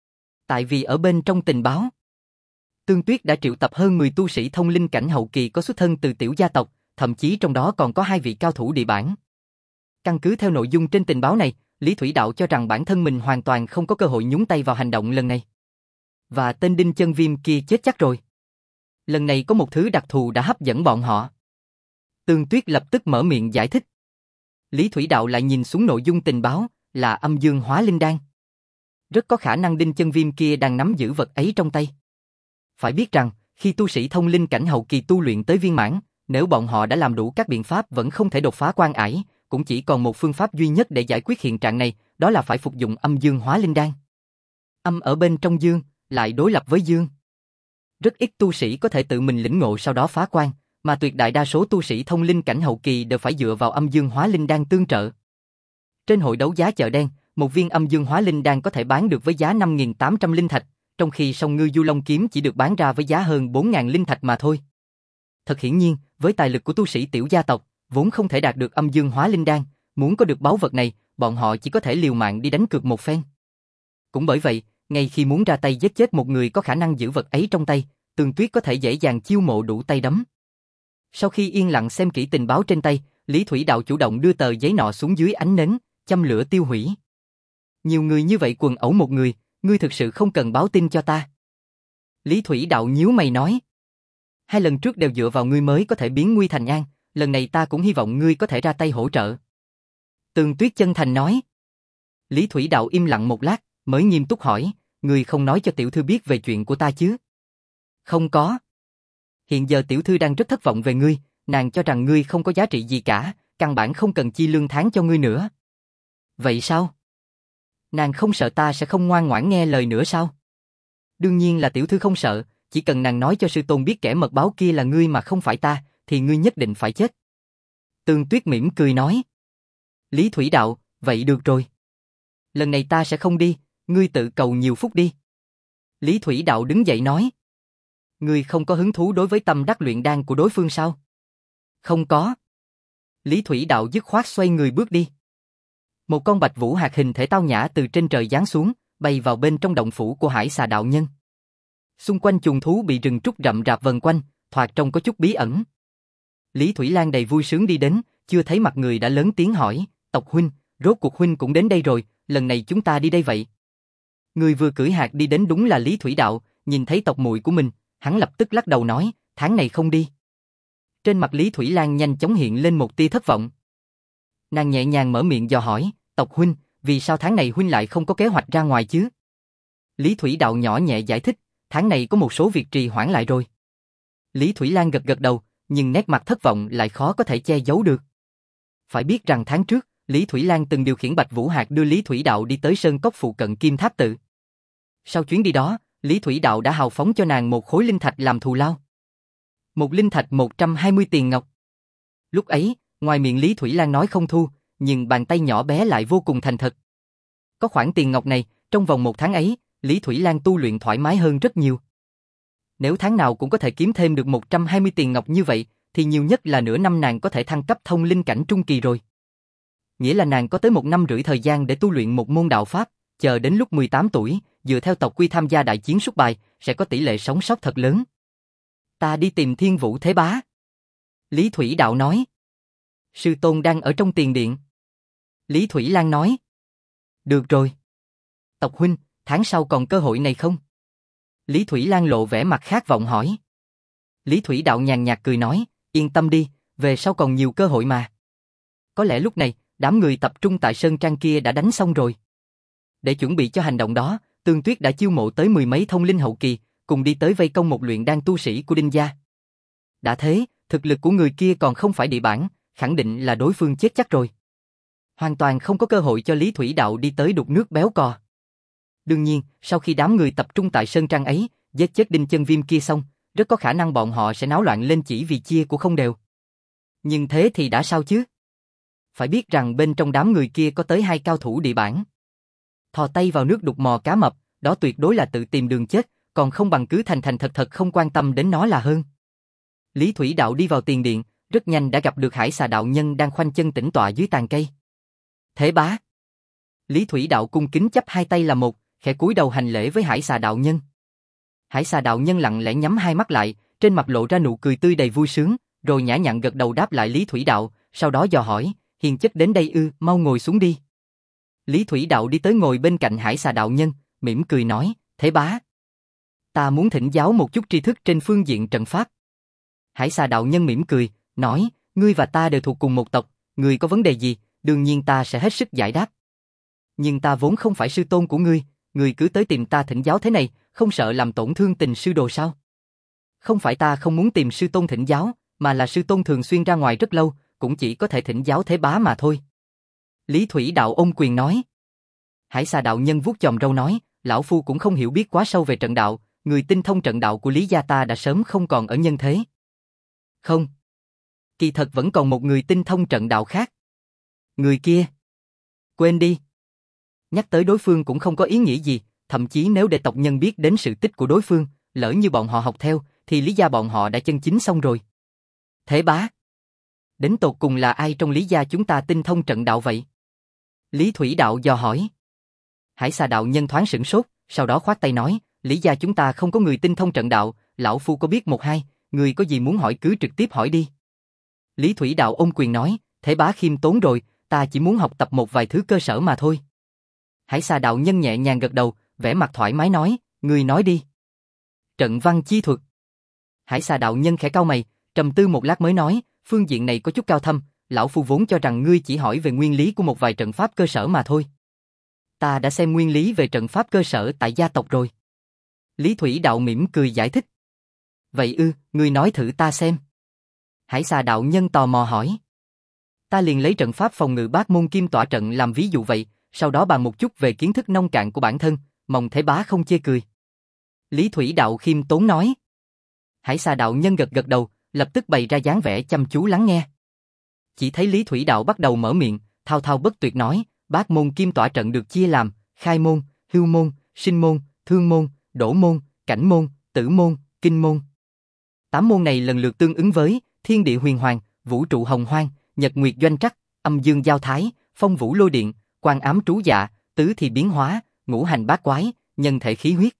Tại vì ở bên trong tình báo, Tương Tuyết đã triệu tập hơn mười tu sĩ thông linh cảnh hậu kỳ có xuất thân từ tiểu gia tộc, thậm chí trong đó còn có hai vị cao thủ địa bản. Căn cứ theo nội dung trên tình báo này, Lý Thủy Đạo cho rằng bản thân mình hoàn toàn không có cơ hội nhúng tay vào hành động lần này. Và tên Đinh Chân Viêm kia chết chắc rồi. Lần này có một thứ đặc thù đã hấp dẫn bọn họ. Tương Tuyết lập tức mở miệng giải thích. Lý Thủy Đạo lại nhìn xuống nội dung tình báo, là âm dương hóa linh đan. Rất có khả năng Đinh Chân Viêm kia đang nắm giữ vật ấy trong tay. Phải biết rằng, khi tu sĩ thông linh cảnh hậu kỳ tu luyện tới viên mãn, nếu bọn họ đã làm đủ các biện pháp vẫn không thể đột phá quan ải, cũng chỉ còn một phương pháp duy nhất để giải quyết hiện trạng này, đó là phải phục dụng âm dương hóa linh đan. Âm ở bên trong dương, lại đối lập với dương. Rất ít tu sĩ có thể tự mình lĩnh ngộ sau đó phá quan, mà tuyệt đại đa số tu sĩ thông linh cảnh hậu kỳ đều phải dựa vào âm dương hóa linh đan tương trợ. Trên hội đấu giá chợ đen, một viên âm dương hóa linh đan có thể bán được với giá năm nghìn tám trăm linh thạch, trong khi song ngư du long kiếm chỉ được bán ra với giá hơn bốn nghìn linh thạch mà thôi. Thật hiển nhiên, với tài lực của tu sĩ tiểu gia tộc, vốn không thể đạt được âm dương hóa linh đan, muốn có được báu vật này, bọn họ chỉ có thể liều mạng đi đánh cược một phen. Cũng bởi vậy, ngay khi muốn ra tay giết chết một người có khả năng giữ vật ấy trong tay, Tương Tuyết có thể dễ dàng chiêu mộ đủ tay đấm. Sau khi yên lặng xem kỹ tình báo trên tay, Lý Thủy Đạo chủ động đưa tờ giấy nọ xuống dưới ánh nến, châm lửa tiêu hủy. Nhiều người như vậy quần ẩu một người, ngươi thực sự không cần báo tin cho ta. Lý Thủy Đạo nhíu mày nói. Hai lần trước đều dựa vào ngươi mới có thể biến nguy thành an, lần này ta cũng hy vọng ngươi có thể ra tay hỗ trợ. Tương Tuyết chân thành nói. Lý Thủy Đạo im lặng một lát, mới nghiêm túc hỏi, ngươi không nói cho tiểu thư biết về chuyện của ta chứ? Không có. Hiện giờ tiểu thư đang rất thất vọng về ngươi, nàng cho rằng ngươi không có giá trị gì cả, căn bản không cần chi lương tháng cho ngươi nữa. Vậy sao? Nàng không sợ ta sẽ không ngoan ngoãn nghe lời nữa sao? Đương nhiên là tiểu thư không sợ, chỉ cần nàng nói cho sư tôn biết kẻ mật báo kia là ngươi mà không phải ta, thì ngươi nhất định phải chết. Tương Tuyết mỉm cười nói. Lý Thủy Đạo, vậy được rồi. Lần này ta sẽ không đi, ngươi tự cầu nhiều phúc đi. Lý Thủy Đạo đứng dậy nói. Ngươi không có hứng thú đối với tâm đắc luyện đan của đối phương sao? Không có. Lý Thủy Đạo dứt khoát xoay người bước đi. Một con bạch vũ hạt hình thể tao nhã từ trên trời giáng xuống, bay vào bên trong động phủ của Hải Xà đạo nhân. Xung quanh chuồng thú bị rừng trúc rậm rạp vần quanh, thoạt trông có chút bí ẩn. Lý Thủy Lan đầy vui sướng đi đến, chưa thấy mặt người đã lớn tiếng hỏi, tộc huynh, rốt cuộc huynh cũng đến đây rồi, lần này chúng ta đi đây vậy. Người vừa cưỡi hạt đi đến đúng là Lý Thủy Đạo, nhìn thấy tộc muội của mình, hắn lập tức lắc đầu nói, tháng này không đi. Trên mặt Lý Thủy Lan nhanh chóng hiện lên một tia thất vọng. Nàng nhẹ nhàng mở miệng dò hỏi, tộc huynh, vì sao tháng này huynh lại không có kế hoạch ra ngoài chứ? Lý Thủy Đạo nhỏ nhẹ giải thích, tháng này có một số việc trì hoãn lại rồi. Lý Thủy Lan gật gật đầu, nhưng nét mặt thất vọng lại khó có thể che giấu được. Phải biết rằng tháng trước, Lý Thủy Lan từng điều khiển Bạch Vũ Hạc đưa Lý Thủy Đạo đi tới sơn cốc phụ cận Kim Tháp Tự. Sau chuyến đi đó, Lý Thủy Đạo đã hào phóng cho nàng một khối linh thạch làm thù lao. Một linh thạch một trăm hai mươi tiền ngọc. Lúc ấy, ngoài miệng Lý Thủy Lan nói không thu, nhưng bàn tay nhỏ bé lại vô cùng thành thật. Có khoản tiền ngọc này, trong vòng một tháng ấy, Lý Thủy Lan tu luyện thoải mái hơn rất nhiều. Nếu tháng nào cũng có thể kiếm thêm được một trăm hai mươi tiền ngọc như vậy, thì nhiều nhất là nửa năm nàng có thể thăng cấp thông linh cảnh trung kỳ rồi. Nghĩa là nàng có tới một năm rưỡi thời gian để tu luyện một môn đạo pháp, chờ đến lúc mười tám tuổi, dựa theo tộc quy tham gia đại chiến Súc Bài, sẽ có tỷ lệ sống sót thật lớn. Ta đi tìm Thiên Vũ Thế Bá. Lý Thủy Đạo nói. Sư tôn đang ở trong tiền điện. Lý Thủy Lan nói. Được rồi. Tộc huynh, tháng sau còn cơ hội này không? Lý Thủy Lan lộ vẻ mặt khát vọng hỏi. Lý Thủy Đạo nhàn nhạt cười nói, yên tâm đi, về sau còn nhiều cơ hội mà. Có lẽ lúc này, đám người tập trung tại sơn trang kia đã đánh xong rồi. Để chuẩn bị cho hành động đó, Tương Tuyết đã chiêu mộ tới mười mấy thông linh hậu kỳ, cùng đi tới vây công một luyện đan tu sĩ của Đinh gia. Đã thế, thực lực của người kia còn không phải địa bản, khẳng định là đối phương chết chắc rồi. Hoàn toàn không có cơ hội cho Lý Thủy Đạo đi tới đục nước béo cò. Đương nhiên, sau khi đám người tập trung tại sơn trang ấy, giết chết Đinh Chân Viêm kia xong, rất có khả năng bọn họ sẽ náo loạn lên chỉ vì chia của không đều. Nhưng thế thì đã sao chứ? Phải biết rằng bên trong đám người kia có tới hai cao thủ địa bản. Thò tay vào nước đục mò cá mập, đó tuyệt đối là tự tìm đường chết, còn không bằng cứ thành thành thật thật không quan tâm đến nó là hơn. Lý Thủy Đạo đi vào tiền điện, rất nhanh đã gặp được Hải Xà đạo nhân đang khoanh chân tĩnh tọa dưới tàn cây. Thế bá. Lý Thủy Đạo cung kính chắp hai tay là một, khẽ cúi đầu hành lễ với Hải Xà đạo nhân. Hải Xà đạo nhân lặng lẽ nhắm hai mắt lại, trên mặt lộ ra nụ cười tươi đầy vui sướng, rồi nhã nhặn gật đầu đáp lại Lý Thủy Đạo, sau đó dò hỏi, hiền chất đến đây ư, mau ngồi xuống đi. Lý Thủy Đạo đi tới ngồi bên cạnh Hải Xà đạo nhân, mỉm cười nói, thế bá. Ta muốn thỉnh giáo một chút tri thức trên phương diện trận pháp. Hải Xà đạo nhân mỉm cười, nói, ngươi và ta đều thuộc cùng một tộc, ngươi có vấn đề gì, đương nhiên ta sẽ hết sức giải đáp. Nhưng ta vốn không phải sư tôn của ngươi, ngươi cứ tới tìm ta thỉnh giáo thế này, không sợ làm tổn thương tình sư đồ sao? Không phải ta không muốn tìm sư tôn thỉnh giáo, mà là sư tôn thường xuyên ra ngoài rất lâu, cũng chỉ có thể thỉnh giáo thế bá mà thôi. Lý Thủy Đạo ôm quyền nói. Hải Xà đạo nhân vuốt chòm râu nói, lão phu cũng không hiểu biết quá sâu về trận đạo, người tinh thông trận đạo của Lý gia ta đã sớm không còn ở nhân thế. Không. Kỳ thật vẫn còn một người tinh thông trận đạo khác. Người kia. Quên đi. Nhắc tới đối phương cũng không có ý nghĩa gì, thậm chí nếu để tộc nhân biết đến sự tích của đối phương, lỡ như bọn họ học theo, thì Lý gia bọn họ đã chân chính xong rồi. Thế bá. Đến tột cùng là ai trong Lý gia chúng ta tinh thông trận đạo vậy? Lý Thủy Đạo dò hỏi. Hải Xà đạo nhân thoáng sửng sốt, sau đó khoát tay nói, Lý gia chúng ta không có người tinh thông trận đạo, lão phu có biết một hai, người có gì muốn hỏi cứ trực tiếp hỏi đi. Lý Thủy Đạo ôm quyền nói, thế bá khiêm tốn rồi, ta chỉ muốn học tập một vài thứ cơ sở mà thôi. Hải Xà đạo nhân nhẹ nhàng gật đầu, vẻ mặt thoải mái nói, ngươi nói đi. Trận văn chi thuật. Hải Xà đạo nhân khẽ cau mày, trầm tư một lát mới nói, phương diện này có chút cao thâm, lão phu vốn cho rằng ngươi chỉ hỏi về nguyên lý của một vài trận pháp cơ sở mà thôi. Ta đã xem nguyên lý về trận pháp cơ sở tại gia tộc rồi. Lý Thủy Đạo mỉm cười giải thích. Vậy ư, ngươi nói thử ta xem. Hải Xà đạo nhân tò mò hỏi. Ta liền lấy trận pháp phòng ngự Bát Môn Kim Tỏa trận làm ví dụ vậy, sau đó bàn một chút về kiến thức nông cạn của bản thân, mong thế bá không chê cười. Lý Thủy Đạo khiêm tốn nói. Hải Xà đạo nhân gật gật đầu, lập tức bày ra dáng vẻ chăm chú lắng nghe. Chỉ thấy Lý Thủy Đạo bắt đầu mở miệng, thao thao bất tuyệt nói, Bát Môn Kim Tỏa trận được chia làm khai môn, hưu môn, sinh môn, thương môn, đổ môn, cảnh môn, tử môn, kinh môn. Tám môn này lần lượt tương ứng với thiên địa huyền hoàng, vũ trụ hồng hoang, nhật nguyệt doanh trắc, âm dương giao thái, phong vũ lôi điện, quan ám trú dạ, tứ thì biến hóa, ngũ hành bát quái, nhân thể khí huyết.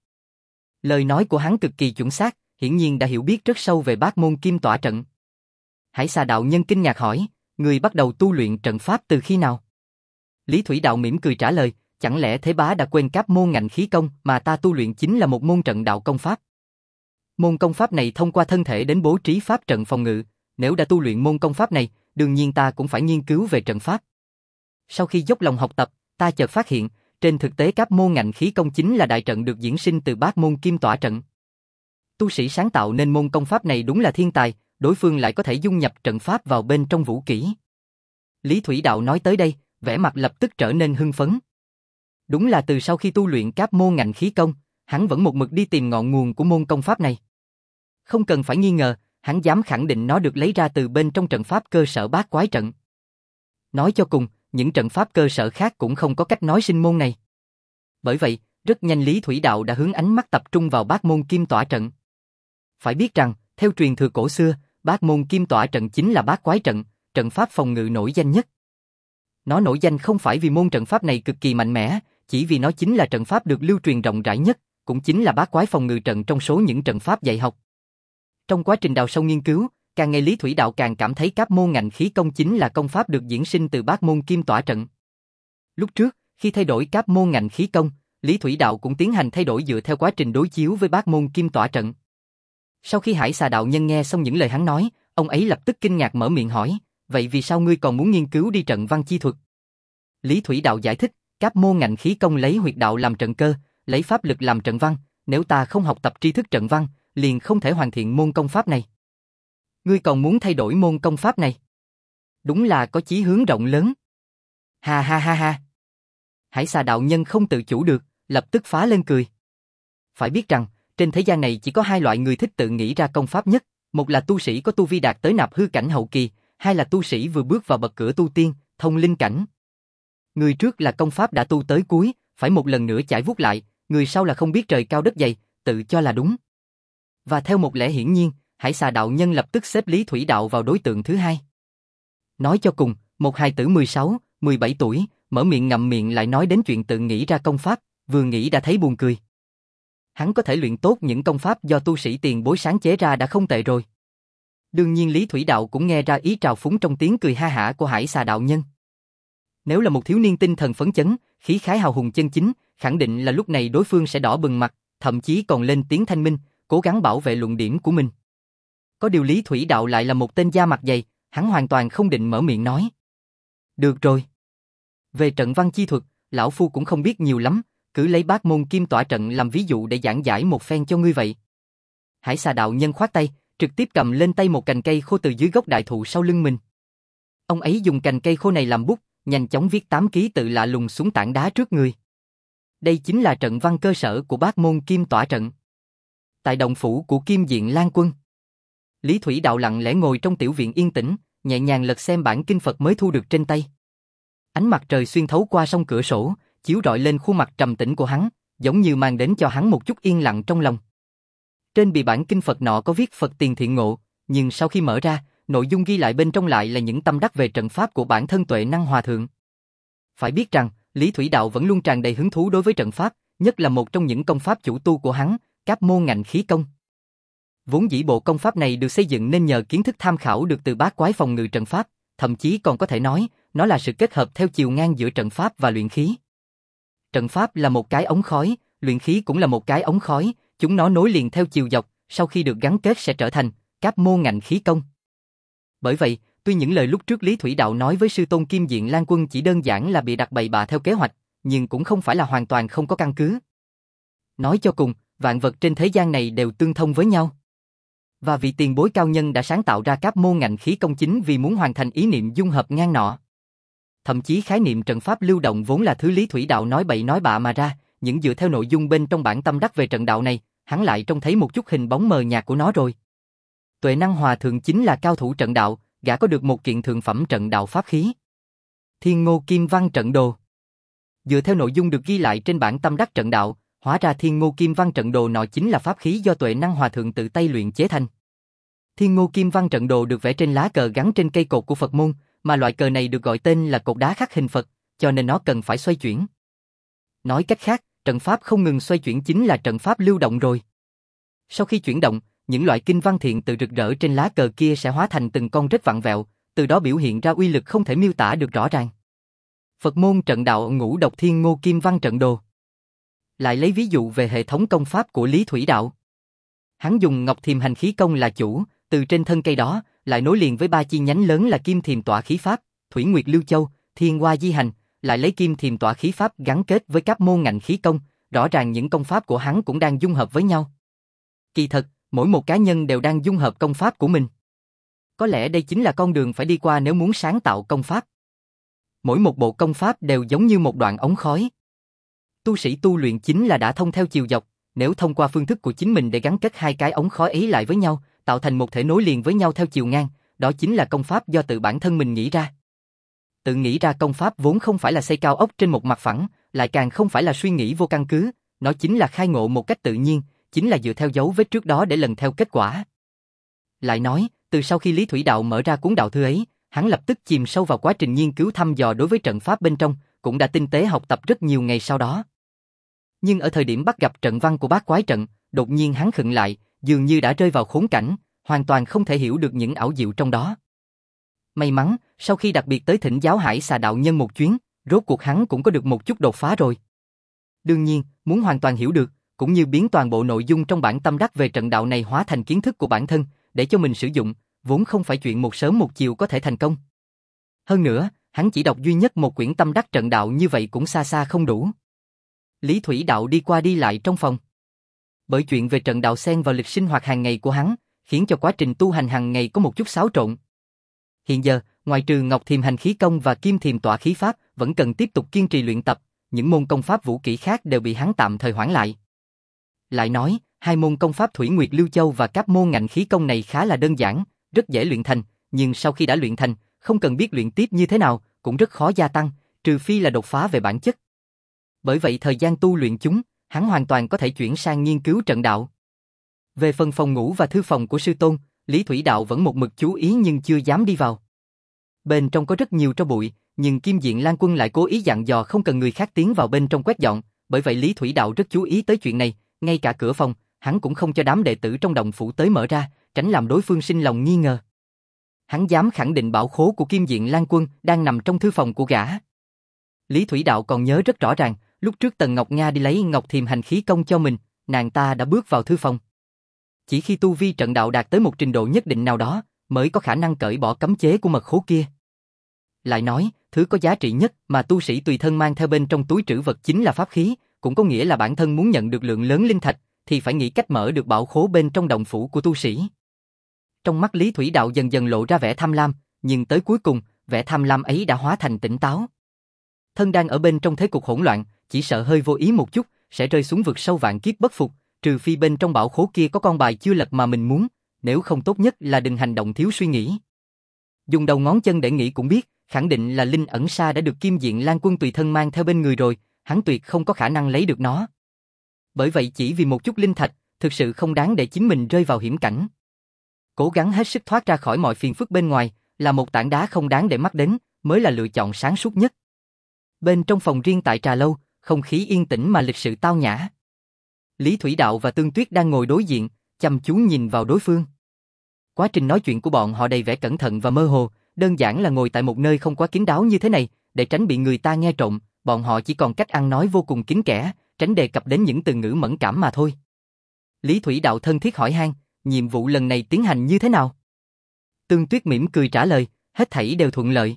Lời nói của hắn cực kỳ chuẩn xác, hiển nhiên đã hiểu biết rất sâu về Bát Môn Kim Tỏa trận. Hải Xà đạo nhân kinh ngạc hỏi, người bắt đầu tu luyện trận pháp từ khi nào? Lý Thủy Đạo mỉm cười trả lời, chẳng lẽ thế bá đã quên các môn ngạnh khí công mà ta tu luyện chính là một môn trận đạo công pháp. Môn công pháp này thông qua thân thể đến bố trí pháp trận phòng ngự, nếu đã tu luyện môn công pháp này, đương nhiên ta cũng phải nghiên cứu về trận pháp. Sau khi dốc lòng học tập, ta chợt phát hiện, trên thực tế các môn ngạnh khí công chính là đại trận được diễn sinh từ Bát Môn Kim Tỏa trận. Tu sĩ sáng tạo nên môn công pháp này đúng là thiên tài, đối phương lại có thể dung nhập trận pháp vào bên trong vũ kỹ. Lý Thủy Đạo nói tới đây, vẻ mặt lập tức trở nên hưng phấn. Đúng là từ sau khi tu luyện Cáp Môn Ngạnh Khí Công, hắn vẫn một mực đi tìm ngọn nguồn của môn công pháp này. Không cần phải nghi ngờ, hắn dám khẳng định nó được lấy ra từ bên trong trận pháp cơ sở Bát Quái trận. Nói cho cùng, những trận pháp cơ sở khác cũng không có cách nói sinh môn này. Bởi vậy, rất nhanh Lý Thủy Đạo đã hướng ánh mắt tập trung vào Bát Môn Kim Tỏa trận. Phải biết rằng, theo truyền thừa cổ xưa, Bát Môn Kim Tỏa trận chính là Bát Quái trận, trận pháp phòng ngự nổi danh nhất. Nó nổi danh không phải vì môn trận pháp này cực kỳ mạnh mẽ, chỉ vì nó chính là trận pháp được lưu truyền rộng rãi nhất, cũng chính là bát quái phòng ngự trận trong số những trận pháp dạy học. Trong quá trình đào sâu nghiên cứu, càng ngày Lý Thủy Đạo càng cảm thấy Cáp Môn Ngạnh Khí Công chính là công pháp được diễn sinh từ Bát Môn Kim Tỏa trận. Lúc trước, khi thay đổi Cáp Môn Ngạnh Khí Công, Lý Thủy Đạo cũng tiến hành thay đổi dựa theo quá trình đối chiếu với Bát Môn Kim Tỏa trận. Sau khi Hải Xà đạo nhân nghe xong những lời hắn nói, ông ấy lập tức kinh ngạc mở miệng hỏi, vậy vì sao ngươi còn muốn nghiên cứu đi trận văn chi thuật? Lý Thủy Đạo giải thích, Cáp Môn Ngạnh Khí Công lấy huyệt đạo làm trận cơ, lấy pháp lực làm trận văn, nếu ta không học tập tri thức trận văn, liền không thể hoàn thiện môn công pháp này. Ngươi còn muốn thay đổi môn công pháp này? Đúng là có chí hướng rộng lớn. Ha ha ha ha. Hải Xà đạo nhân không tự chủ được, lập tức phá lên cười. Phải biết rằng, trên thế gian này chỉ có hai loại người thích tự nghĩ ra công pháp nhất, một là tu sĩ có tu vi đạt tới nạp hư cảnh hậu kỳ, hai là tu sĩ vừa bước vào bậc cửa tu tiên, thông linh cảnh. Người trước là công pháp đã tu tới cuối, phải một lần nữa chải vuốt lại, người sau là không biết trời cao đất dày, tự cho là đúng. Và theo một lẽ hiển nhiên, Hải Xà đạo nhân lập tức xếp Lý Thủy Đạo vào đối tượng thứ hai. Nói cho cùng, một hài tử mười sáu, mười bảy tuổi, mở miệng ngậm miệng lại nói đến chuyện tự nghĩ ra công pháp, vừa nghĩ đã thấy buồn cười. Hắn có thể luyện tốt những công pháp do tu sĩ tiền bối sáng chế ra đã không tệ rồi. Đương nhiên Lý Thủy Đạo cũng nghe ra ý trào phúng trong tiếng cười ha hả của Hải Xà đạo nhân. Nếu là một thiếu niên tinh thần phấn chấn, khí khái hào hùng chân chính, khẳng định là lúc này đối phương sẽ đỏ bừng mặt, thậm chí còn lên tiếng thanh minh, cố gắng bảo vệ luận điểm của mình. Có điều Lý Thủy Đạo lại là một tên da mặt dày, hắn hoàn toàn không định mở miệng nói. Được rồi. Về trận văn chi thuật, lão phu cũng không biết nhiều lắm, cứ lấy Bát Môn Kim Tỏa trận làm ví dụ để giảng giải một phen cho ngươi vậy. Hải Xà đạo nhân khoát tay, trực tiếp cầm lên tay một cành cây khô từ dưới gốc đại thụ sau lưng mình. Ông ấy dùng cành cây khô này làm bút, nhanh chóng viết tám ký tự lạ lùng xuống tảng đá trước người. Đây chính là trận văn cơ sở của Bát Môn Kim Tỏa trận. Tại động phủ của Kim Diện Lan Quân, Lý Thủy Đạo lặng lẽ ngồi trong tiểu viện yên tĩnh, nhẹ nhàng lật xem bản kinh Phật mới thu được trên tay. Ánh mặt trời xuyên thấu qua song cửa sổ, chiếu rọi lên khuôn mặt trầm tĩnh của hắn, giống như mang đến cho hắn một chút yên lặng trong lòng. Trên bìa bản kinh Phật nọ có viết Phật tiền thiện ngộ, nhưng sau khi mở ra, nội dung ghi lại bên trong lại là những tâm đắc về trận pháp của bản thân Tuệ Năng Hòa Thượng. Phải biết rằng, Lý Thủy Đạo vẫn luôn tràn đầy hứng thú đối với trận pháp, nhất là một trong những công pháp chủ tu của hắn, Cáp Môn Ngạnh Khí Công. Vốn dĩ bộ công pháp này được xây dựng nên nhờ kiến thức tham khảo được từ bát quái phòng ngự trận pháp, thậm chí còn có thể nói, nó là sự kết hợp theo chiều ngang giữa trận pháp và luyện khí. Trận pháp là một cái ống khói, luyện khí cũng là một cái ống khói, chúng nó nối liền theo chiều dọc, sau khi được gắn kết sẽ trở thành Cáp Môn Ngạnh Khí Công. Bởi vậy, tuy những lời lúc trước Lý Thủy Đạo nói với sư tôn Kim Diện Lan Quân chỉ đơn giản là bị đặt bậy bạ theo kế hoạch, nhưng cũng không phải là hoàn toàn không có căn cứ. Nói cho cùng, vạn vật trên thế gian này đều tương thông với nhau. Và vị tiền bối cao nhân đã sáng tạo ra Cáp Môn Ngạnh Khí Công chính vì muốn hoàn thành ý niệm dung hợp ngang nọ. Thậm chí khái niệm trận pháp lưu động vốn là thứ Lý Thủy Đạo nói bậy nói bạ mà ra, những dựa theo nội dung bên trong bản tâm đắc về trận đạo này, hắn lại trông thấy một chút hình bóng mờ nhạt của nó rồi. Tuệ Năng Hòa Thượng chính là cao thủ trận đạo, gã có được một kiện thượng phẩm trận đạo pháp khí. Thiên Ngô Kim Văn Trận Đồ. Dựa theo nội dung được ghi lại trên bản tâm đắc trận đạo, hóa ra Thiên Ngô Kim Văn Trận Đồ nọ chính là pháp khí do Tuệ Năng Hòa Thượng tự tay luyện chế thành. Thiên Ngô Kim Văn Trận Đồ được vẽ trên lá cờ gắn trên cây cột của Phật môn, mà loại cờ này được gọi tên là cột đá khắc hình Phật, cho nên nó cần phải xoay chuyển. Nói cách khác, trận pháp không ngừng xoay chuyển chính là trận pháp lưu động rồi. Sau khi chuyển động, những loại kinh văn thiện tự rực rỡ trên lá cờ kia sẽ hóa thành từng con rết vặn vẹo, từ đó biểu hiện ra uy lực không thể miêu tả được rõ ràng. Phật môn trận đạo Ngũ Độc Thiên Ngô Kim Văn Trận Đồ. Lại lấy ví dụ về hệ thống công pháp của Lý Thủy Đạo. Hắn dùng Ngọc Thiềm Hành Khí Công là chủ, từ trên thân cây đó, lại nối liền với ba chi nhánh lớn là Kim Thiềm Tỏa Khí Pháp, Thủy Nguyệt Lưu Châu, Thiên Hoa Di Hành, lại lấy Kim Thiềm Tỏa Khí Pháp gắn kết với Cáp Môn Ngạnh Khí Công, rõ ràng những công pháp của hắn cũng đang dung hợp với nhau. Kỳ thật, mỗi một cá nhân đều đang dung hợp công pháp của mình. Có lẽ đây chính là con đường phải đi qua nếu muốn sáng tạo công pháp. mỗi một bộ công pháp đều giống như một đoạn ống khói. Tu sĩ tu luyện chính là đã thông theo chiều dọc, nếu thông qua phương thức của chính mình để gắn kết hai cái ống khói ấy lại với nhau, tạo thành một thể nối liền với nhau theo chiều ngang, đó chính là công pháp do tự bản thân mình nghĩ ra. Tự nghĩ ra công pháp vốn không phải là xây cao ốc trên một mặt phẳng, lại càng không phải là suy nghĩ vô căn cứ, nó chính là khai ngộ một cách tự nhiên, chính là dựa theo dấu vết trước đó để lần theo kết quả. Lại nói, từ sau khi Lý Thủy Đạo mở ra cuốn đạo thư ấy, hắn lập tức chìm sâu vào quá trình nghiên cứu thăm dò đối với trận pháp bên trong, cũng đã tinh tế học tập rất nhiều ngày sau đó. Nhưng ở thời điểm bắt gặp trận văn của bát quái trận, đột nhiên hắn khựng lại, dường như đã rơi vào khốn cảnh, hoàn toàn không thể hiểu được những ảo diệu trong đó. May mắn, sau khi đặc biệt tới thỉnh giáo Hải Xà đạo nhân một chuyến, rốt cuộc hắn cũng có được một chút đột phá rồi. Đương nhiên, muốn hoàn toàn hiểu được, cũng như biến toàn bộ nội dung trong bản tâm đắc về trận đạo này hóa thành kiến thức của bản thân, để cho mình sử dụng, vốn không phải chuyện một sớm một chiều có thể thành công. Hơn nữa, hắn chỉ đọc duy nhất một quyển tâm đắc trận đạo như vậy cũng xa xa không đủ. Lý Thủy Đạo đi qua đi lại trong phòng. Bởi chuyện về trận đạo xen vào lịch sinh hoạt hàng ngày của hắn, khiến cho quá trình tu hành hàng ngày có một chút xáo trộn. Hiện giờ, ngoài trừ Ngọc Thiềm hành khí công và Kim Thiềm tọa khí pháp, vẫn cần tiếp tục kiên trì luyện tập, những môn công pháp vũ kỹ khác đều bị hắn tạm thời hoãn lại. Lại nói, hai môn công pháp Thủy Nguyệt Lưu Châu và các môn ngạnh khí công này khá là đơn giản, rất dễ luyện thành, nhưng sau khi đã luyện thành, không cần biết luyện tiếp như thế nào, cũng rất khó gia tăng, trừ phi là đột phá về bản chất. Bởi vậy thời gian tu luyện chúng, hắn hoàn toàn có thể chuyển sang nghiên cứu trận đạo. Về phần phòng ngủ và thư phòng của sư tôn, Lý Thủy Đạo vẫn một mực chú ý nhưng chưa dám đi vào. Bên trong có rất nhiều tro bụi, nhưng Kim Diện Lan Quân lại cố ý dặn dò không cần người khác tiến vào bên trong quét dọn, bởi vậy Lý Thủy Đạo rất chú ý tới chuyện này, ngay cả cửa phòng, hắn cũng không cho đám đệ tử trong động phủ tới mở ra, tránh làm đối phương sinh lòng nghi ngờ. Hắn dám khẳng định bảo khố của Kim Diện Lan Quân đang nằm trong thư phòng của gã. Lý Thủy Đạo còn nhớ rất rõ ràng, lúc trước Tần Ngọc Nga đi lấy Ngọc Thiềm hành khí công cho mình, nàng ta đã bước vào thư phòng. Chỉ khi tu vi trận đạo đạt tới một trình độ nhất định nào đó, mới có khả năng cởi bỏ cấm chế của mật khố kia. Lại nói, thứ có giá trị nhất mà tu sĩ tùy thân mang theo bên trong túi trữ vật chính là pháp khí, cũng có nghĩa là bản thân muốn nhận được lượng lớn linh thạch, thì phải nghĩ cách mở được bảo khố bên trong động phủ của tu sĩ. Trong mắt Lý Thủy Đạo dần dần lộ ra vẻ tham lam, nhưng tới cuối cùng, vẻ tham lam ấy đã hóa thành tỉnh táo. Thân đang ở bên trong thế cục hỗn loạn, chỉ sợ hơi vô ý một chút, sẽ rơi xuống vực sâu vạn kiếp bất phục, trừ phi bên trong bảo khố kia có con bài chưa lật mà mình muốn, nếu không tốt nhất là đừng hành động thiếu suy nghĩ. Dùng đầu ngón chân để nghĩ cũng biết, khẳng định là linh ẩn sa đã được Kim Diện Lan Quân tùy thân mang theo bên người rồi, hắn tuyệt không có khả năng lấy được nó. Bởi vậy chỉ vì một chút linh thạch, thực sự không đáng để chính mình rơi vào hiểm cảnh. Cố gắng hết sức thoát ra khỏi mọi phiền phức bên ngoài, là một tảng đá không đáng để mắt đến, mới là lựa chọn sáng suốt nhất. Bên trong phòng riêng tại trà lâu, không khí yên tĩnh mà lịch sự tao nhã. Lý Thủy Đạo và Tương Tuyết đang ngồi đối diện, chăm chú nhìn vào đối phương. Quá trình nói chuyện của bọn họ đầy vẻ cẩn thận và mơ hồ, đơn giản là ngồi tại một nơi không quá kín đáo như thế này, để tránh bị người ta nghe trộm, bọn họ chỉ còn cách ăn nói vô cùng kín kẽ, tránh đề cập đến những từ ngữ mẫn cảm mà thôi. Lý Thủy Đạo thân thiết hỏi han, nhiệm vụ lần này tiến hành như thế nào? Tương Tuyết mỉm cười trả lời, hết thảy đều thuận lợi.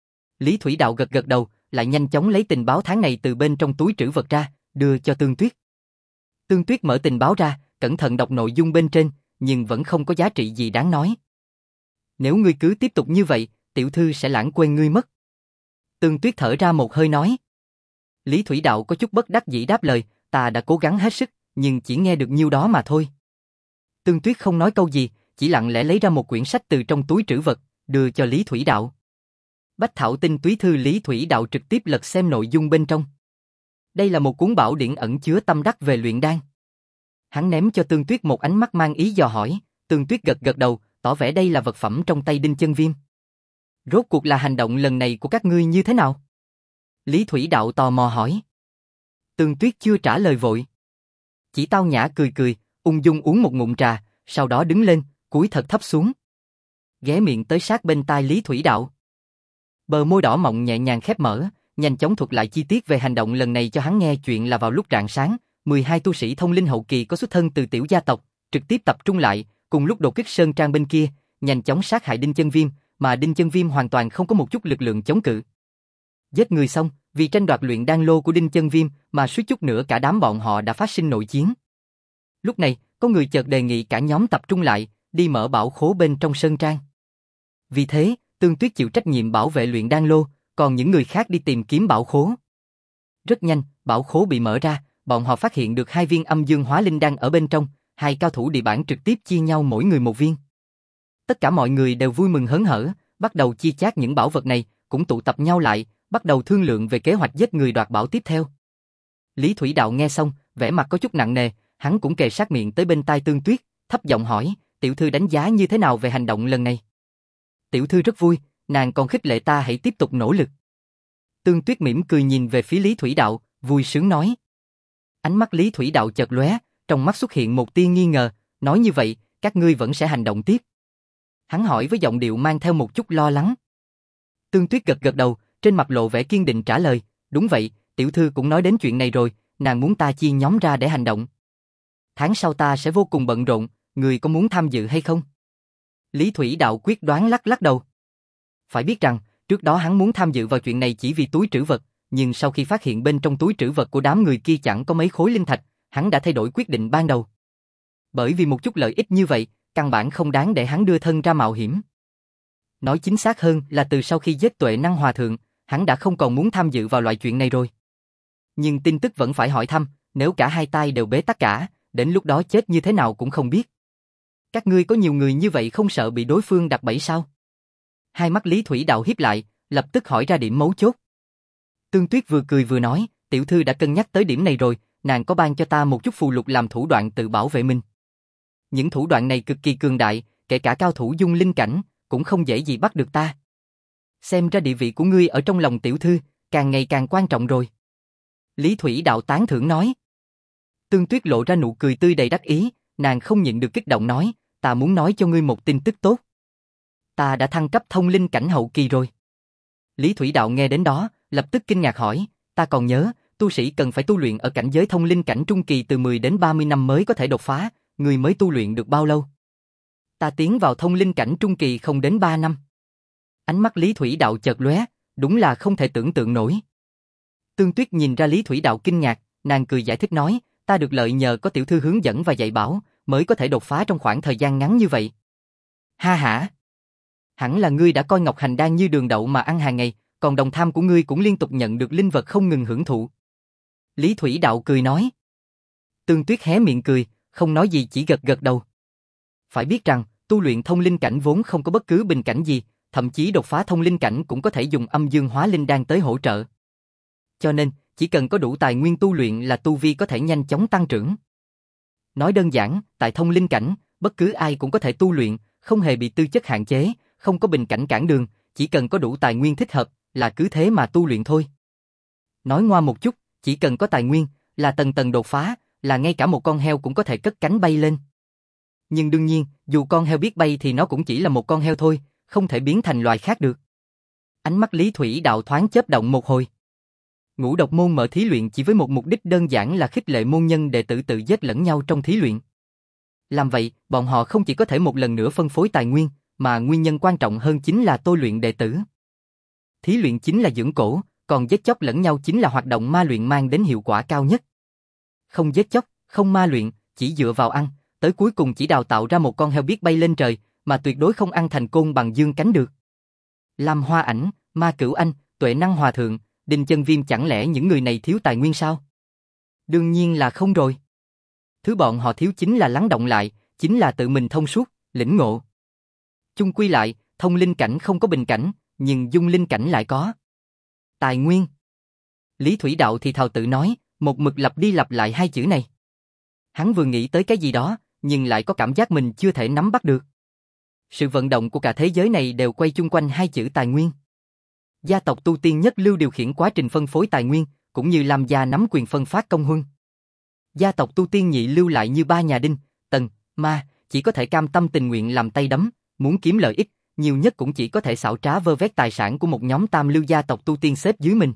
Lý Thủy Đạo gật gật đầu, lại nhanh chóng lấy tình báo tháng này từ bên trong túi trữ vật ra, đưa cho Tương Tuyết. Tương Tuyết mở tình báo ra, cẩn thận đọc nội dung bên trên, nhưng vẫn không có giá trị gì đáng nói. Nếu ngươi cứ tiếp tục như vậy, tiểu thư sẽ lãng quên ngươi mất. Tương Tuyết thở ra một hơi nói. Lý Thủy Đạo có chút bất đắc dĩ đáp lời, ta đã cố gắng hết sức, nhưng chỉ nghe được nhiêu đó mà thôi. Tương Tuyết không nói câu gì, chỉ lặng lẽ lấy ra một quyển sách từ trong túi trữ vật, đưa cho Lý Thủy Đạo. Bách Thảo Tinh Túy Thư. Lý Thủy Đạo trực tiếp lật xem nội dung bên trong. Đây là một cuốn bảo điển ẩn chứa tâm đắc về luyện đan. Hắn ném cho Tương Tuyết một ánh mắt mang ý dò hỏi, Tương Tuyết gật gật đầu, tỏ vẻ đây là vật phẩm trong tay Đinh Chân Viêm. Rốt cuộc là hành động lần này của các ngươi như thế nào? Lý Thủy Đạo tò mò hỏi. Tương Tuyết chưa trả lời vội. Chỉ tao nhã cười cười, ung dung uống một ngụm trà, sau đó đứng lên, cúi thật thấp xuống. Ghé miệng tới sát bên tai Lý Thủy Đạo. Bờ môi đỏ mọng nhẹ nhàng khép mở, nhanh chóng thuật lại chi tiết về hành động lần này cho hắn nghe. Chuyện là vào lúc rạng sáng, mười hai tu sĩ thông linh hậu kỳ có xuất thân từ tiểu gia tộc, trực tiếp tập trung lại, cùng lúc đột kích Sơn Trang bên kia, nhanh chóng sát hại Đinh Chân Viêm, mà Đinh Chân Viêm hoàn toàn không có một chút lực lượng chống cự. Giết người xong, vì tranh đoạt luyện đan lô của Đinh Chân Viêm mà suýt chút nữa cả đám bọn họ đã phát sinh nội chiến. Lúc này, có người chợt đề nghị cả nhóm tập trung lại, đi mở bảo khố bên trong Sơn Trang. Vì thế, Tương Tuyết chịu trách nhiệm bảo vệ luyện đan lô, còn những người khác đi tìm kiếm bảo khố. Rất nhanh, bảo khố bị mở ra, bọn họ phát hiện được hai viên âm dương hóa linh đan ở bên trong, hai cao thủ địa bản trực tiếp chia nhau mỗi người một viên. Tất cả mọi người đều vui mừng hớn hở, bắt đầu chia chác những bảo vật này, cũng tụ tập nhau lại, bắt đầu thương lượng về kế hoạch giết người đoạt bảo tiếp theo. Lý Thủy Đạo nghe xong, vẻ mặt có chút nặng nề, hắn cũng kề sát miệng tới bên tai Tương Tuyết, thấp giọng hỏi, tiểu thư đánh giá như thế nào về hành động lần này? Tiểu thư rất vui, nàng còn khích lệ ta hãy tiếp tục nỗ lực. Tương Tuyết mỉm cười nhìn về phía Lý Thủy Đạo, vui sướng nói. Ánh mắt Lý Thủy Đạo chợt lóe, trong mắt xuất hiện một tia nghi ngờ, nói như vậy, các ngươi vẫn sẽ hành động tiếp. Hắn hỏi với giọng điệu mang theo một chút lo lắng. Tương Tuyết gật gật đầu, trên mặt lộ vẻ kiên định trả lời, đúng vậy, tiểu thư cũng nói đến chuyện này rồi, nàng muốn ta chia nhóm ra để hành động. Tháng sau ta sẽ vô cùng bận rộn, người có muốn tham dự hay không? Lý Thủy Đạo quyết đoán lắc lắc đầu. Phải biết rằng, trước đó hắn muốn tham dự vào chuyện này chỉ vì túi trữ vật, nhưng sau khi phát hiện bên trong túi trữ vật của đám người kia chẳng có mấy khối linh thạch, hắn đã thay đổi quyết định ban đầu. Bởi vì một chút lợi ích như vậy, căn bản không đáng để hắn đưa thân ra mạo hiểm. Nói chính xác hơn là từ sau khi giết Tuệ Năng Hòa Thượng, hắn đã không còn muốn tham dự vào loại chuyện này rồi. Nhưng tin tức vẫn phải hỏi thăm, nếu cả hai tay đều bế tắc cả, đến lúc đó chết như thế nào cũng không biết. Các ngươi có nhiều người như vậy không sợ bị đối phương đặt bẫy sao? Hai mắt Lý Thủy Đạo híp lại, lập tức hỏi ra điểm mấu chốt. Tương Tuyết vừa cười vừa nói, tiểu thư đã cân nhắc tới điểm này rồi, nàng có ban cho ta một chút phù lục làm thủ đoạn tự bảo vệ mình. Những thủ đoạn này cực kỳ cường đại, kể cả cao thủ dung linh cảnh, cũng không dễ gì bắt được ta. Xem ra địa vị của ngươi ở trong lòng tiểu thư, càng ngày càng quan trọng rồi. Lý Thủy Đạo tán thưởng nói. Tương Tuyết lộ ra nụ cười tươi đầy đắc ý, nàng không nhịn được kích động nói, ta muốn nói cho ngươi một tin tức tốt. Ta đã thăng cấp thông linh cảnh hậu kỳ rồi. Lý Thủy Đạo nghe đến đó, lập tức kinh ngạc hỏi, ta còn nhớ, tu sĩ cần phải tu luyện ở cảnh giới thông linh cảnh trung kỳ từ mười đến ba mươi năm mới có thể đột phá, ngươi mới tu luyện được bao lâu? Ta tiến vào thông linh cảnh trung kỳ không đến ba năm. Ánh mắt Lý Thủy Đạo chợt lóe, đúng là không thể tưởng tượng nổi. Tương Tuyết nhìn ra Lý Thủy Đạo kinh ngạc, nàng cười giải thích nói, ta được lợi nhờ có tiểu thư hướng dẫn và dạy bảo, mới có thể đột phá trong khoảng thời gian ngắn như vậy. Ha hả? Hẳn là ngươi đã coi Ngọc Hành Đan như đường đậu mà ăn hàng ngày, còn đồng tham của ngươi cũng liên tục nhận được linh vật không ngừng hưởng thụ. Lý Thủy Đạo cười nói. Tương Tuyết hé miệng cười, không nói gì chỉ gật gật đầu. Phải biết rằng, tu luyện thông linh cảnh vốn không có bất cứ bình cảnh gì, thậm chí đột phá thông linh cảnh cũng có thể dùng âm dương hóa linh đan tới hỗ trợ. Cho nên, chỉ cần có đủ tài nguyên tu luyện là tu vi có thể nhanh chóng tăng trưởng. Nói đơn giản, tại thông linh cảnh, bất cứ ai cũng có thể tu luyện, không hề bị tư chất hạn chế, không có bình cảnh cản đường, chỉ cần có đủ tài nguyên thích hợp, là cứ thế mà tu luyện thôi. Nói ngoa một chút, chỉ cần có tài nguyên, là tầng tầng đột phá, là ngay cả một con heo cũng có thể cất cánh bay lên. Nhưng đương nhiên, dù con heo biết bay thì nó cũng chỉ là một con heo thôi, không thể biến thành loài khác được. Ánh mắt Lý Thủy Đạo thoáng chớp động một hồi. Ngũ độc môn mở thí luyện chỉ với một mục đích đơn giản là khích lệ môn nhân đệ tử tự giết lẫn nhau trong thí luyện. Làm vậy, bọn họ không chỉ có thể một lần nữa phân phối tài nguyên, mà nguyên nhân quan trọng hơn chính là tôi luyện đệ tử. Thí luyện chính là dưỡng cổ, còn giết chóc lẫn nhau chính là hoạt động ma luyện mang đến hiệu quả cao nhất. Không giết chóc, không ma luyện, chỉ dựa vào ăn, tới cuối cùng chỉ đào tạo ra một con heo biết bay lên trời, mà tuyệt đối không ăn thành côn bằng dương cánh được. Lam Hoa Ảnh, Ma Cửu Anh, Tuệ Năng Hòa Thượng, Đinh Chân Viêm chẳng lẽ những người này thiếu tài nguyên sao? Đương nhiên là không rồi. Thứ bọn họ thiếu chính là lắng động lại, chính là tự mình thông suốt, lĩnh ngộ. Chung quy lại, thông linh cảnh không có bình cảnh, nhưng dung linh cảnh lại có. Tài nguyên. Lý Thủy Đạo thì thào tự nói, một mực lặp đi lặp lại hai chữ này. Hắn vừa nghĩ tới cái gì đó, nhưng lại có cảm giác mình chưa thể nắm bắt được. Sự vận động của cả thế giới này đều quay chung quanh hai chữ tài nguyên. Gia tộc tu tiên nhất lưu điều khiển quá trình phân phối tài nguyên, cũng như làm gia nắm quyền phân phát công huân. Gia tộc tu tiên nhị lưu lại như ba nhà Đinh, Tần, Ma, chỉ có thể cam tâm tình nguyện làm tay đấm, muốn kiếm lợi ích, nhiều nhất cũng chỉ có thể xảo trá vơ vét tài sản của một nhóm tam lưu gia tộc tu tiên xếp dưới mình.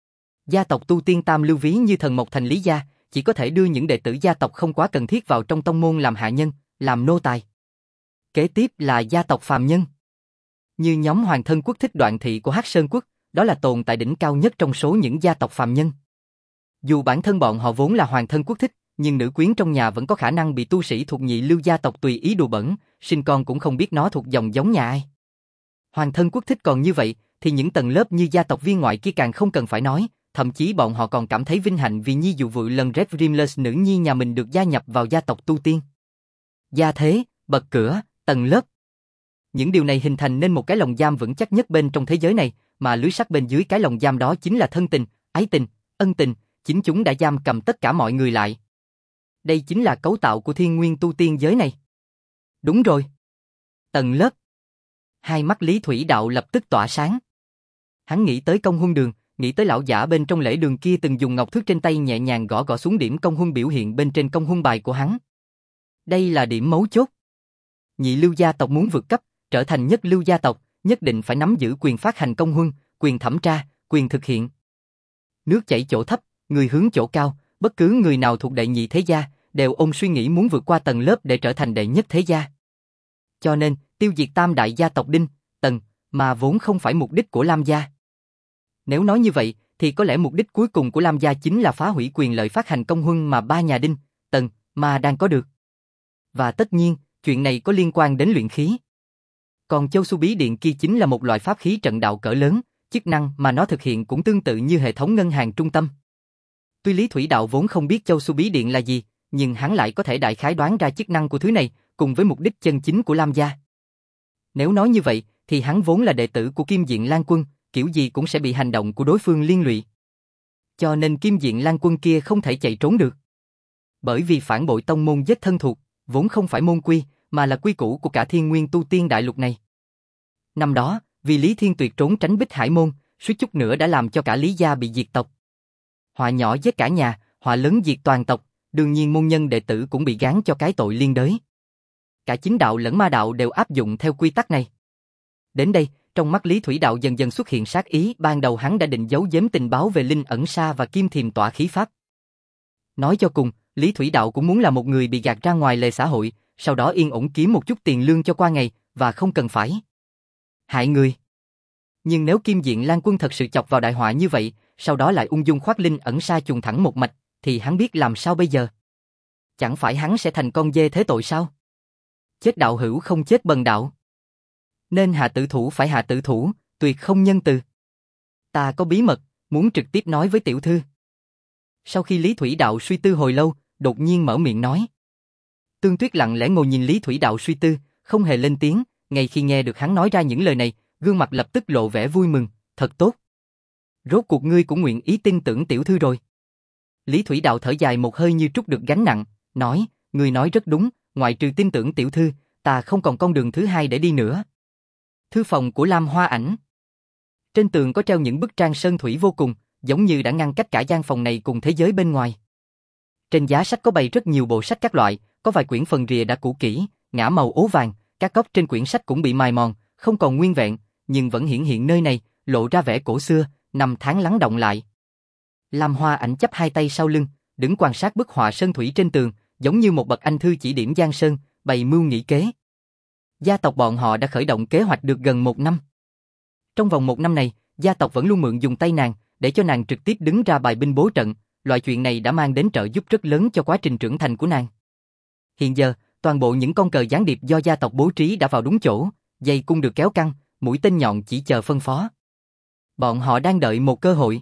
Gia tộc tu tiên tam lưu ví như thần Mộc Thành Lý gia, chỉ có thể đưa những đệ tử gia tộc không quá cần thiết vào trong tông môn làm hạ nhân, làm nô tài. Kế tiếp là gia tộc phàm nhân. Như nhóm Hoàng Thân Quốc Thích Đoạn Thị của Hắc Sơn Quốc, đó là tồn tại đỉnh cao nhất trong số những gia tộc phàm nhân. Dù bản thân bọn họ vốn là Hoàng Thân Quốc Thích, nhưng nữ quyến trong nhà vẫn có khả năng bị tu sĩ thuộc nhị lưu gia tộc tùy ý đùa bẩn, sinh con cũng không biết nó thuộc dòng giống nhà ai. Hoàng Thân Quốc Thích còn như vậy, thì những tầng lớp như gia tộc viên ngoại kia càng không cần phải nói, thậm chí bọn họ còn cảm thấy vinh hạnh vì nhi dụ vự lần Red Rimless nữ nhi nhà mình được gia nhập vào gia tộc tu tiên. Gia thế, bậc cửa, tầng lớp. Những điều này hình thành nên một cái lồng giam vững chắc nhất bên trong thế giới này, mà lưới sắt bên dưới cái lồng giam đó chính là thân tình, ái tình, ân tình, chính chúng đã giam cầm tất cả mọi người lại. Đây chính là cấu tạo của thiên nguyên tu tiên giới này. Đúng rồi. Tầng lớp. Hai mắt Lý Thủy Đạo lập tức tỏa sáng. Hắn nghĩ tới công huân đường, nghĩ tới lão giả bên trong lễ đường kia từng dùng ngọc thước trên tay nhẹ nhàng gõ gõ xuống điểm công huân biểu hiện bên trên công huân bài của hắn. Đây là điểm mấu chốt. Nhị lưu gia tộc muốn vượt cấp, trở thành nhất lưu gia tộc, nhất định phải nắm giữ quyền phát hành công huân, quyền thẩm tra, quyền thực hiện. Nước chảy chỗ thấp, người hướng chỗ cao, bất cứ người nào thuộc đệ nhị thế gia, đều ôm suy nghĩ muốn vượt qua tầng lớp để trở thành đệ nhất thế gia. Cho nên, tiêu diệt tam đại gia tộc Đinh, Tần, mà vốn không phải mục đích của Lam gia. Nếu nói như vậy, thì có lẽ mục đích cuối cùng của Lam gia chính là phá hủy quyền lợi phát hành công huân mà ba nhà Đinh, Tần, mà đang có được. Và tất nhiên, chuyện này có liên quan đến luyện khí. Còn Châu Su Bí Điện kia chính là một loại pháp khí trận đạo cỡ lớn, chức năng mà nó thực hiện cũng tương tự như hệ thống ngân hàng trung tâm. Tuy Lý Thủy Đạo vốn không biết Châu Su Bí Điện là gì, nhưng hắn lại có thể đại khái đoán ra chức năng của thứ này, cùng với mục đích chân chính của Lam gia. Nếu nói như vậy, thì hắn vốn là đệ tử của Kim Diện Lan Quân, kiểu gì cũng sẽ bị hành động của đối phương liên lụy. Cho nên Kim Diện Lan Quân kia không thể chạy trốn được. Bởi vì phản bội tông môn giết thân thuộc, vốn không phải môn quy, mà là quy củ của cả thiên nguyên tu tiên đại lục này. Năm đó, vì Lý Thiên Tuyệt trốn tránh Bích Hải môn, suýt chút nữa đã làm cho cả Lý gia bị diệt tộc. Họa nhỏ giết cả nhà, họa lớn diệt toàn tộc, đương nhiên môn nhân đệ tử cũng bị gán cho cái tội liên đới. Cả chính đạo lẫn ma đạo đều áp dụng theo quy tắc này. Đến đây, trong mắt Lý Thủy Đạo dần dần xuất hiện sát ý, ban đầu hắn đã định giấu giếm tình báo về Linh Ẩn Sa và Kim Thiềm Tỏa Khí Pháp. Nói cho cùng, Lý Thủy Đạo cũng muốn là một người bị gạt ra ngoài lề xã hội, sau đó yên ổn kiếm một chút tiền lương cho qua ngày, và không cần phải hại người. Nhưng nếu Kim Diện Lan Quân thật sự chọc vào đại họa như vậy, sau đó lại ung dung khoác Linh Ẩn Sa trùng thẳng một mạch, thì hắn biết làm sao bây giờ? Chẳng phải hắn sẽ thành con dê thế tội sao? Chết đạo hữu không chết bần đạo. Nên hạ tử thủ phải hạ tử thủ, tuyệt không nhân từ. Ta có bí mật, muốn trực tiếp nói với tiểu thư. Sau khi Lý Thủy Đạo suy tư hồi lâu, đột nhiên mở miệng nói. Tương Tuyết lặng lẽ ngồi nhìn Lý Thủy Đạo suy tư, không hề lên tiếng, ngay khi nghe được hắn nói ra những lời này, gương mặt lập tức lộ vẻ vui mừng, thật tốt. Rốt cuộc ngươi cũng nguyện ý tin tưởng tiểu thư rồi. Lý Thủy Đạo thở dài một hơi như trút được gánh nặng, nói, ngươi nói rất đúng, ngoại trừ tin tưởng tiểu thư, ta không còn con đường thứ hai để đi nữa. Thư phòng của Lam Hoa Ảnh. Trên tường có treo những bức tranh sơn thủy vô cùng, giống như đã ngăn cách cả gian phòng này cùng thế giới bên ngoài. Trên giá sách có bày rất nhiều bộ sách các loại, có vài quyển phần rìa đã cũ kỹ, ngả màu ố vàng, các góc trên quyển sách cũng bị mài mòn, không còn nguyên vẹn, nhưng vẫn hiển hiện nơi này, lộ ra vẻ cổ xưa, năm tháng lắng động lại. Lam Hoa Ảnh chắp hai tay sau lưng, đứng quan sát bức họa sơn thủy trên tường, giống như một bậc anh thư chỉ điểm giang sơn, bày mưu nghị kế. Gia tộc bọn họ đã khởi động kế hoạch được gần một năm. Trong vòng một năm này, gia tộc vẫn luôn mượn dùng tay nàng, để cho nàng trực tiếp đứng ra bài binh bố trận, loại chuyện này đã mang đến trợ giúp rất lớn cho quá trình trưởng thành của nàng. Hiện giờ, toàn bộ những con cờ gián điệp do gia tộc bố trí đã vào đúng chỗ, dây cung được kéo căng, mũi tên nhọn chỉ chờ phân phó. Bọn họ đang đợi một cơ hội.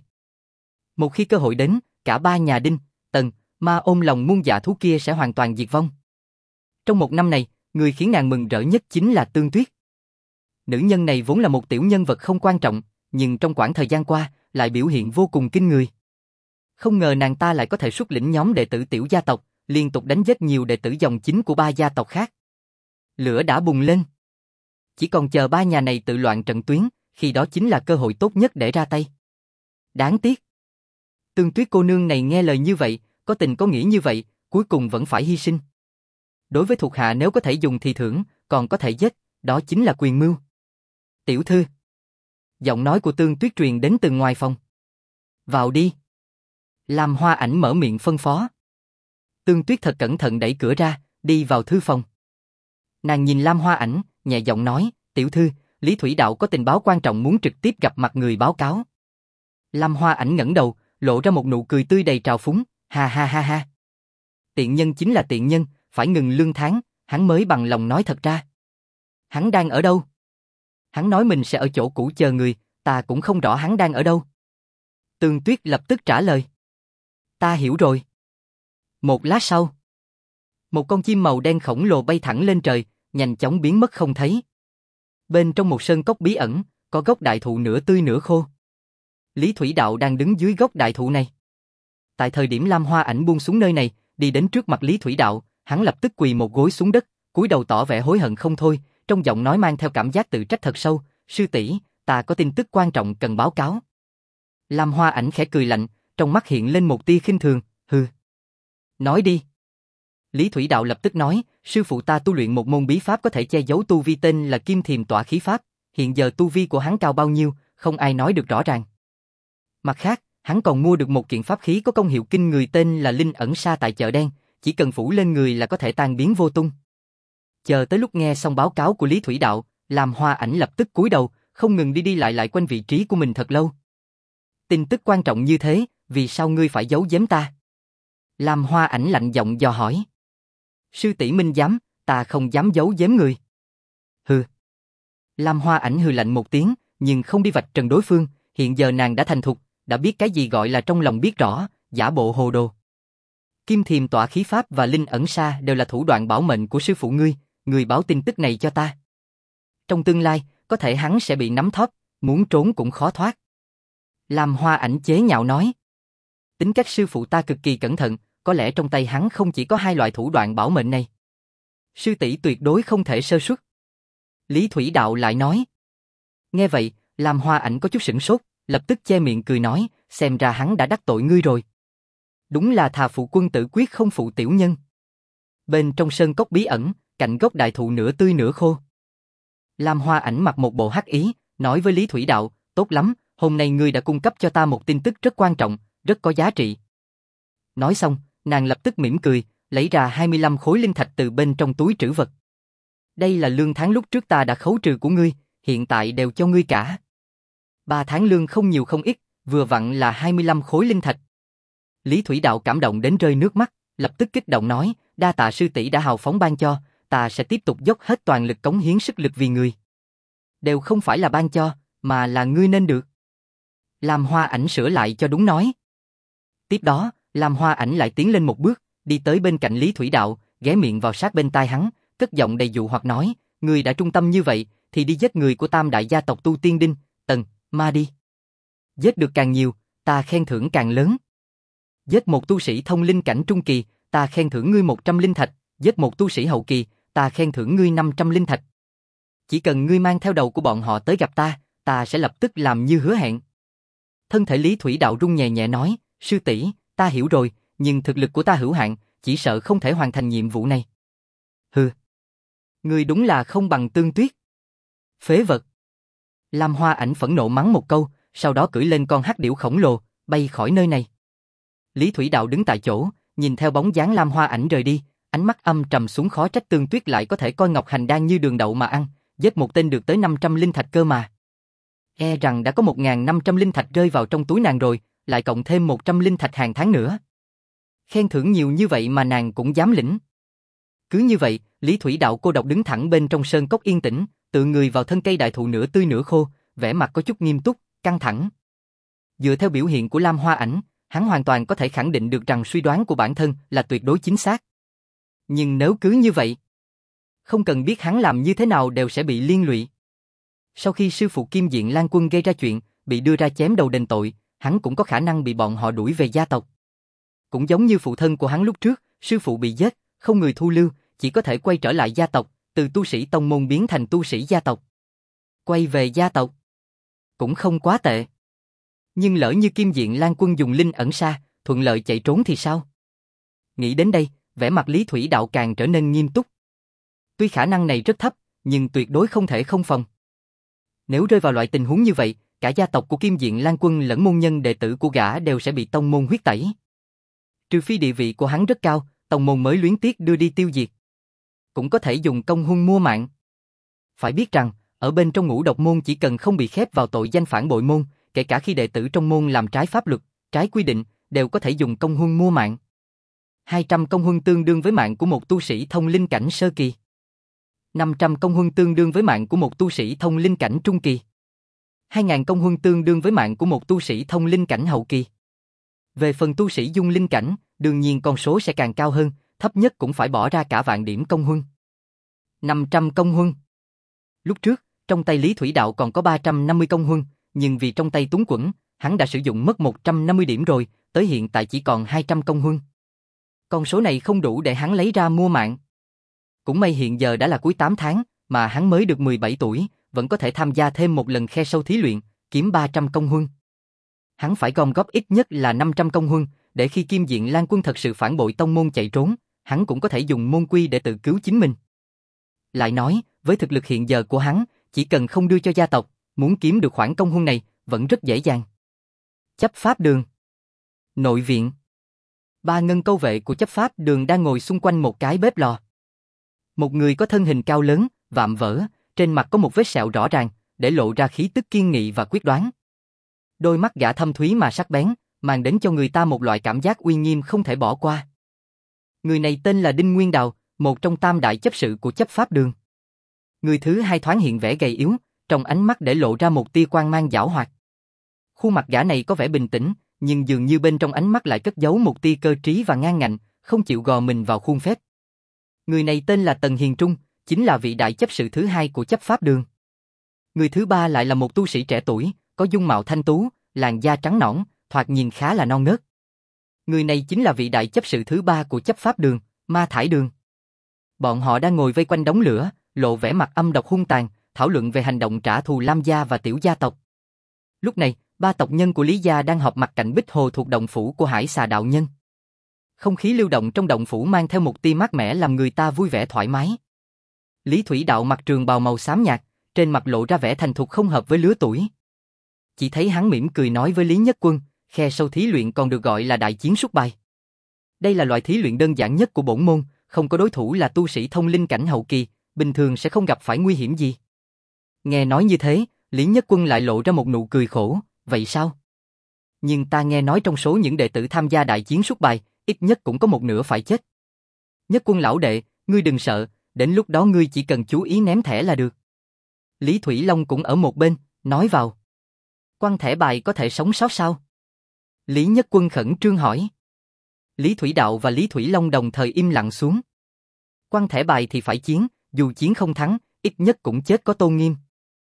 Một khi cơ hội đến, cả ba nhà Đinh, Tần, Ma ôm lòng muôn dạ thú kia sẽ hoàn toàn diệt vong. Trong một năm này, người khiến nàng mừng rỡ nhất chính là Tương Tuyết. Nữ nhân này vốn là một tiểu nhân vật không quan trọng, nhưng trong quãng thời gian qua, lại biểu hiện vô cùng kinh người. Không ngờ nàng ta lại có thể xuất lĩnh nhóm đệ tử tiểu gia tộc, liên tục đánh giết nhiều đệ tử dòng chính của ba gia tộc khác. Lửa đã bùng lên. Chỉ còn chờ ba nhà này tự loạn trận tuyến, khi đó chính là cơ hội tốt nhất để ra tay. Đáng tiếc. Tương Tuyết cô nương này nghe lời như vậy, có tình có nghĩa như vậy, cuối cùng vẫn phải hy sinh. Đối với thuộc hạ nếu có thể dùng thì thưởng, còn có thể giết, đó chính là quyền mưu. Tiểu thư. Giọng nói của Tương Tuyết truyền đến từ ngoài phòng. Vào đi. Lam Hoa Ảnh mở miệng phân phó. Tương Tuyết thật cẩn thận đẩy cửa ra, đi vào thư phòng. Nàng nhìn Lam Hoa Ảnh, nhẹ giọng nói, tiểu thư, Lý Thủy Đạo có tình báo quan trọng muốn trực tiếp gặp mặt người báo cáo. Lam Hoa Ảnh ngẩng đầu, lộ ra một nụ cười tươi đầy trào phúng, ha ha ha ha. Tiện nhân chính là tiện nhân, phải ngừng lương tháng, hắn mới bằng lòng nói thật ra. Hắn đang ở đâu? Hắn nói mình sẽ ở chỗ cũ chờ người, ta cũng không rõ hắn đang ở đâu. Tương Tuyết lập tức trả lời. Ta hiểu rồi. Một lát sau, một con chim màu đen khổng lồ bay thẳng lên trời, nhanh chóng biến mất không thấy. Bên trong một sơn cốc bí ẩn, có gốc đại thụ nửa tươi nửa khô. Lý Thủy Đạo đang đứng dưới gốc đại thụ này. Tại thời điểm Lam Hoa Ảnh buông xuống nơi này, đi đến trước mặt Lý Thủy Đạo, hắn lập tức quỳ một gối xuống đất, cúi đầu tỏ vẻ hối hận không thôi, trong giọng nói mang theo cảm giác tự trách thật sâu. Sư tỷ, ta có tin tức quan trọng cần báo cáo. Lam Hoa Ảnh khẽ cười lạnh, trong mắt hiện lên một tia khinh thường. Hừ. Nói đi. Lý Thủy Đạo lập tức nói, sư phụ ta tu luyện một môn bí pháp có thể che giấu tu vi tên là Kim Thiềm Tọa Khí Pháp, hiện giờ tu vi của hắn cao bao nhiêu, không ai nói được rõ ràng. Mặt khác, hắn còn mua được một kiện pháp khí có công hiệu kinh người tên là Linh Ẩn Sa tại chợ đen, chỉ cần phủ lên người là có thể tan biến vô tung. Chờ tới lúc nghe xong báo cáo của Lý Thủy Đạo, Lam Hoa Ảnh lập tức cúi đầu, không ngừng đi đi lại lại quanh vị trí của mình thật lâu. Tin tức quan trọng như thế, vì sao ngươi phải giấu giếm ta? Lam Hoa Ảnh lạnh giọng dò hỏi. Sư tỷ minh giám, ta không dám giấu giếm người. Hừ. Lam Hoa Ảnh hừ lạnh một tiếng, nhưng không đi vạch trần đối phương, hiện giờ nàng đã thành thục, đã biết cái gì gọi là trong lòng biết rõ, giả bộ hồ đồ. Kim Thiềm Tọa Khí Pháp và Linh Ẩn Sa đều là thủ đoạn bảo mệnh của sư phụ ngươi, ngươi báo tin tức này cho ta. Trong tương lai, có thể hắn sẽ bị nắm thóp, muốn trốn cũng khó thoát. Lam Hoa Ảnh chế nhạo nói. Tính cách sư phụ ta cực kỳ cẩn thận, có lẽ trong tay hắn không chỉ có hai loại thủ đoạn bảo mệnh này. Sư tỷ tuyệt đối không thể sơ suất. Lý Thủy Đạo lại nói. Nghe vậy, Lam Hoa Ảnh có chút sửng sốt, lập tức che miệng cười nói, xem ra hắn đã đắc tội ngươi rồi. Đúng là thà phụ quân tử quyết không phụ tiểu nhân. Bên trong sơn cốc bí ẩn, cạnh gốc đại thụ nửa tươi nửa khô. Lam Hoa Ảnh mặc một bộ hắc ý, nói với Lý Thủy Đạo, tốt lắm, hôm nay ngươi đã cung cấp cho ta một tin tức rất quan trọng, rất có giá trị. Nói xong, nàng lập tức mỉm cười, lấy ra hai mươi lăm khối linh thạch từ bên trong túi trữ vật. Đây là lương tháng lúc trước ta đã khấu trừ của ngươi, hiện tại đều cho ngươi cả. Ba tháng lương không nhiều không ít, vừa vặn là hai mươi lăm khối linh thạch. Lý Thủy Đạo cảm động đến rơi nước mắt, lập tức kích động nói, đa tạ sư tỷ đã hào phóng ban cho, ta sẽ tiếp tục dốc hết toàn lực cống hiến sức lực vì ngươi. Đều không phải là ban cho, mà là ngươi nên được. Lam Hoa Ảnh sửa lại cho đúng nói. Tiếp đó, Lam Hoa Ảnh lại tiến lên một bước, đi tới bên cạnh Lý Thủy Đạo, ghé miệng vào sát bên tai hắn, cất giọng đầy dụ hoặc nói, ngươi đã trung tâm như vậy, thì đi giết người của tam đại gia tộc tu tiên Đinh, Tần, Ma đi. Giết được càng nhiều, ta khen thưởng càng lớn. Giết một tu sĩ thông linh cảnh trung kỳ, ta khen thưởng ngươi một trăm linh thạch, giết một tu sĩ hậu kỳ, ta khen thưởng ngươi năm trăm linh thạch. Chỉ cần ngươi mang theo đầu của bọn họ tới gặp ta, ta sẽ lập tức làm như hứa hẹn. Thân thể Lý Thủy Đạo rung nhẹ nhẹ nói, sư tỷ, ta hiểu rồi, nhưng thực lực của ta hữu hạn, chỉ sợ không thể hoàn thành nhiệm vụ này. Hừ. Ngươi đúng là không bằng Tương Tuyết. Phế vật. Lam Hoa Ảnh phẫn nộ mắng một câu, sau đó cưỡi lên con hắc điểu khổng lồ, bay khỏi nơi này. Lý Thủy Đạo đứng tại chỗ, nhìn theo bóng dáng Lam Hoa Ảnh rời đi, ánh mắt âm trầm xuống, khó trách Tương Tuyết lại có thể coi Ngọc Hành Đan như đường đậu mà ăn, giết một tên được tới năm trăm linh thạch cơ mà. E rằng đã có một nghìn năm trăm linh thạch rơi vào trong túi nàng rồi, lại cộng thêm một trăm linh thạch hàng tháng nữa. Khen thưởng nhiều như vậy mà nàng cũng dám lĩnh. Cứ như vậy, Lý Thủy Đạo cô độc đứng thẳng bên trong sơn cốc yên tĩnh, tựa người vào thân cây đại thụ nửa tươi nửa khô, vẻ mặt có chút nghiêm túc, căng thẳng. Dựa theo biểu hiện của Lam Hoa Ảnh, hắn hoàn toàn có thể khẳng định được rằng suy đoán của bản thân là tuyệt đối chính xác. Nhưng nếu cứ như vậy, không cần biết hắn làm như thế nào đều sẽ bị liên lụy. Sau khi sư phụ Kim Diện Lan Quân gây ra chuyện, bị đưa ra chém đầu đền tội, hắn cũng có khả năng bị bọn họ đuổi về gia tộc. Cũng giống như phụ thân của hắn lúc trước, sư phụ bị giết, không người thu lưu, chỉ có thể quay trở lại gia tộc, từ tu sĩ tông môn biến thành tu sĩ gia tộc. Quay về gia tộc cũng không quá tệ. Nhưng lỡ như Kim Diện Lan Quân dùng linh ẩn sa, thuận lợi chạy trốn thì sao? Nghĩ đến đây, vẻ mặt Lý Thủy Đạo càng trở nên nghiêm túc. Tuy khả năng này rất thấp, nhưng tuyệt đối không thể không phòng. Nếu rơi vào loại tình huống như vậy, cả gia tộc của Kim Diện Lan Quân lẫn môn nhân đệ tử của gã đều sẽ bị tông môn huyết tẩy. Trừ phi địa vị của hắn rất cao, tông môn mới luyến tiếc đưa đi tiêu diệt. Cũng có thể dùng công huân mua mạng. Phải biết rằng, ở bên trong Ngũ Độc môn chỉ cần không bị khép vào tội danh phản bội môn, kể cả khi đệ tử trong môn làm trái pháp luật, trái quy định, đều có thể dùng công huân mua mạng. hai trăm công huân tương đương với mạng của một tu sĩ thông linh cảnh sơ kỳ. năm trăm công huân tương đương với mạng của một tu sĩ thông linh cảnh trung kỳ. hai nghìn công huân tương đương với mạng của một tu sĩ thông linh cảnh hậu kỳ. Về phần tu sĩ dung linh cảnh, đương nhiên con số sẽ càng cao hơn, thấp nhất cũng phải bỏ ra cả vạn điểm công huân. năm trăm công huân. Lúc trước, trong tay Lý Thủy Đạo còn có ba trăm năm mươi công huân, nhưng vì trong tay túng quẫn, hắn đã sử dụng mất một trăm năm mươi điểm rồi, tới hiện tại chỉ còn hai trăm công huân. Con số này không đủ để hắn lấy ra mua mạng. Cũng may hiện giờ đã là cuối tám tháng, mà hắn mới được mười bảy tuổi, vẫn có thể tham gia thêm một lần khe sâu thí luyện, kiếm ba trăm công huân. Hắn phải gom góp ít nhất là năm trăm công huân, để khi Kim Diện Lan Quân thật sự phản bội tông môn chạy trốn, hắn cũng có thể dùng môn quy để tự cứu chính mình. Lại nói, với thực lực hiện giờ của hắn, chỉ cần không đưa cho gia tộc, muốn kiếm được khoản công huân này, vẫn rất dễ dàng. Chấp pháp đường. Nội viện. Ba ngân câu vệ của chấp pháp đường đang ngồi xung quanh một cái bếp lò. Một người có thân hình cao lớn, vạm vỡ, trên mặt có một vết sẹo rõ ràng, để lộ ra khí tức kiên nghị và quyết đoán. Đôi mắt gã thâm thúy mà sắc bén, mang đến cho người ta một loại cảm giác uy nghiêm không thể bỏ qua. Người này tên là Đinh Nguyên Đào, một trong tam đại chấp sự của chấp pháp đường. Người thứ hai thoáng hiện vẻ gầy yếu, trong ánh mắt để lộ ra một tia quang mang giảo hoạt. Khuôn mặt gã này có vẻ bình tĩnh, nhưng dường như bên trong ánh mắt lại cất giấu một tia cơ trí và ngang ngạnh, không chịu gò mình vào khuôn phép. Người này tên là Tần Hiền Trung, chính là vị đại chấp sự thứ hai của chấp pháp đường. Người thứ ba lại là một tu sĩ trẻ tuổi, có dung mạo thanh tú, làn da trắng nõn, thoạt nhìn khá là non nớt. Người này chính là vị đại chấp sự thứ ba của chấp pháp đường, Ma Thải Đường. Bọn họ đang ngồi vây quanh đống lửa, lộ vẻ mặt âm độc hung tàn, thảo luận về hành động trả thù Lam gia và Tiểu gia tộc. Lúc này, ba tộc nhân của Lý gia đang họp mặt cạnh bích hồ thuộc động phủ của Hải Xà đạo nhân. Không khí lưu động trong động phủ mang theo một tia mát mẻ làm người ta vui vẻ thoải mái. Lý Thủy Đạo mặc trường bào màu xám nhạt, trên mặt lộ ra vẻ thành thục không hợp với lứa tuổi. Chỉ thấy hắn mỉm cười nói với Lý Nhất Quân, khe sâu thí luyện còn được gọi là đại chiến súc bài. Đây là loại thí luyện đơn giản nhất của bổn môn, không có đối thủ là tu sĩ thông linh cảnh hậu kỳ, bình thường sẽ không gặp phải nguy hiểm gì. Nghe nói như thế, Lý Nhất Quân lại lộ ra một nụ cười khổ, vậy sao? Nhưng ta nghe nói trong số những đệ tử tham gia đại chiến súc bài, ít nhất cũng có một nửa phải chết. Nhất Quân lão đệ, ngươi đừng sợ, đến lúc đó ngươi chỉ cần chú ý ném thẻ là được. Lý Thủy Long cũng ở một bên, nói vào. Quăng thẻ bài có thể sống sót sao? Lý Nhất Quân khẩn trương hỏi. Lý Thủy Đạo và Lý Thủy Long đồng thời im lặng xuống. Quăng thẻ bài thì phải chiến, dù chiến không thắng, ít nhất cũng chết có tôn nghiêm.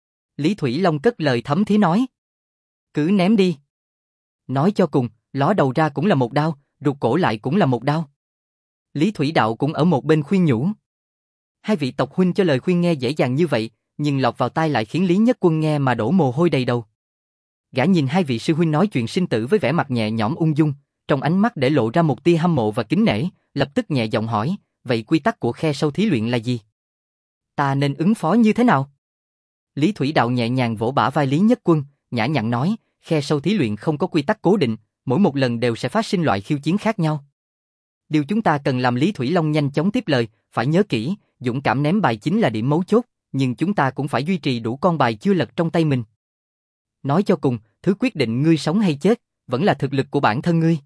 Lý Thủy Long cất lời thấm thía nói. Cứ ném đi. Nói cho cùng, ló đầu ra cũng là một đao, rụt cổ lại cũng là một đao. Lý Thủy Đạo cũng ở một bên khuyên nhủ. Hai vị tộc huynh cho lời khuyên nghe dễ dàng như vậy, nhưng lọt vào tai lại khiến Lý Nhất Quân nghe mà đổ mồ hôi đầy đầu. Gã nhìn hai vị sư huynh nói chuyện sinh tử với vẻ mặt nhẹ nhõm ung dung, trong ánh mắt để lộ ra một tia hâm mộ và kính nể, lập tức nhẹ giọng hỏi, vậy quy tắc của khe sâu thí luyện là gì? Ta nên ứng phó như thế nào? Lý Thủy Đạo nhẹ nhàng vỗ bả vai Lý Nhất Quân, nhã nhặn nói, khe sâu thí luyện không có quy tắc cố định, mỗi một lần đều sẽ phát sinh loại khiêu chiến khác nhau. Điều chúng ta cần làm Lý Thủy Long nhanh chóng tiếp lời, phải nhớ kỹ, dũng cảm ném bài chính là điểm mấu chốt, nhưng chúng ta cũng phải duy trì đủ con bài chưa lật trong tay mình. Nói cho cùng, thứ quyết định ngươi sống hay chết, vẫn là thực lực của bản thân ngươi.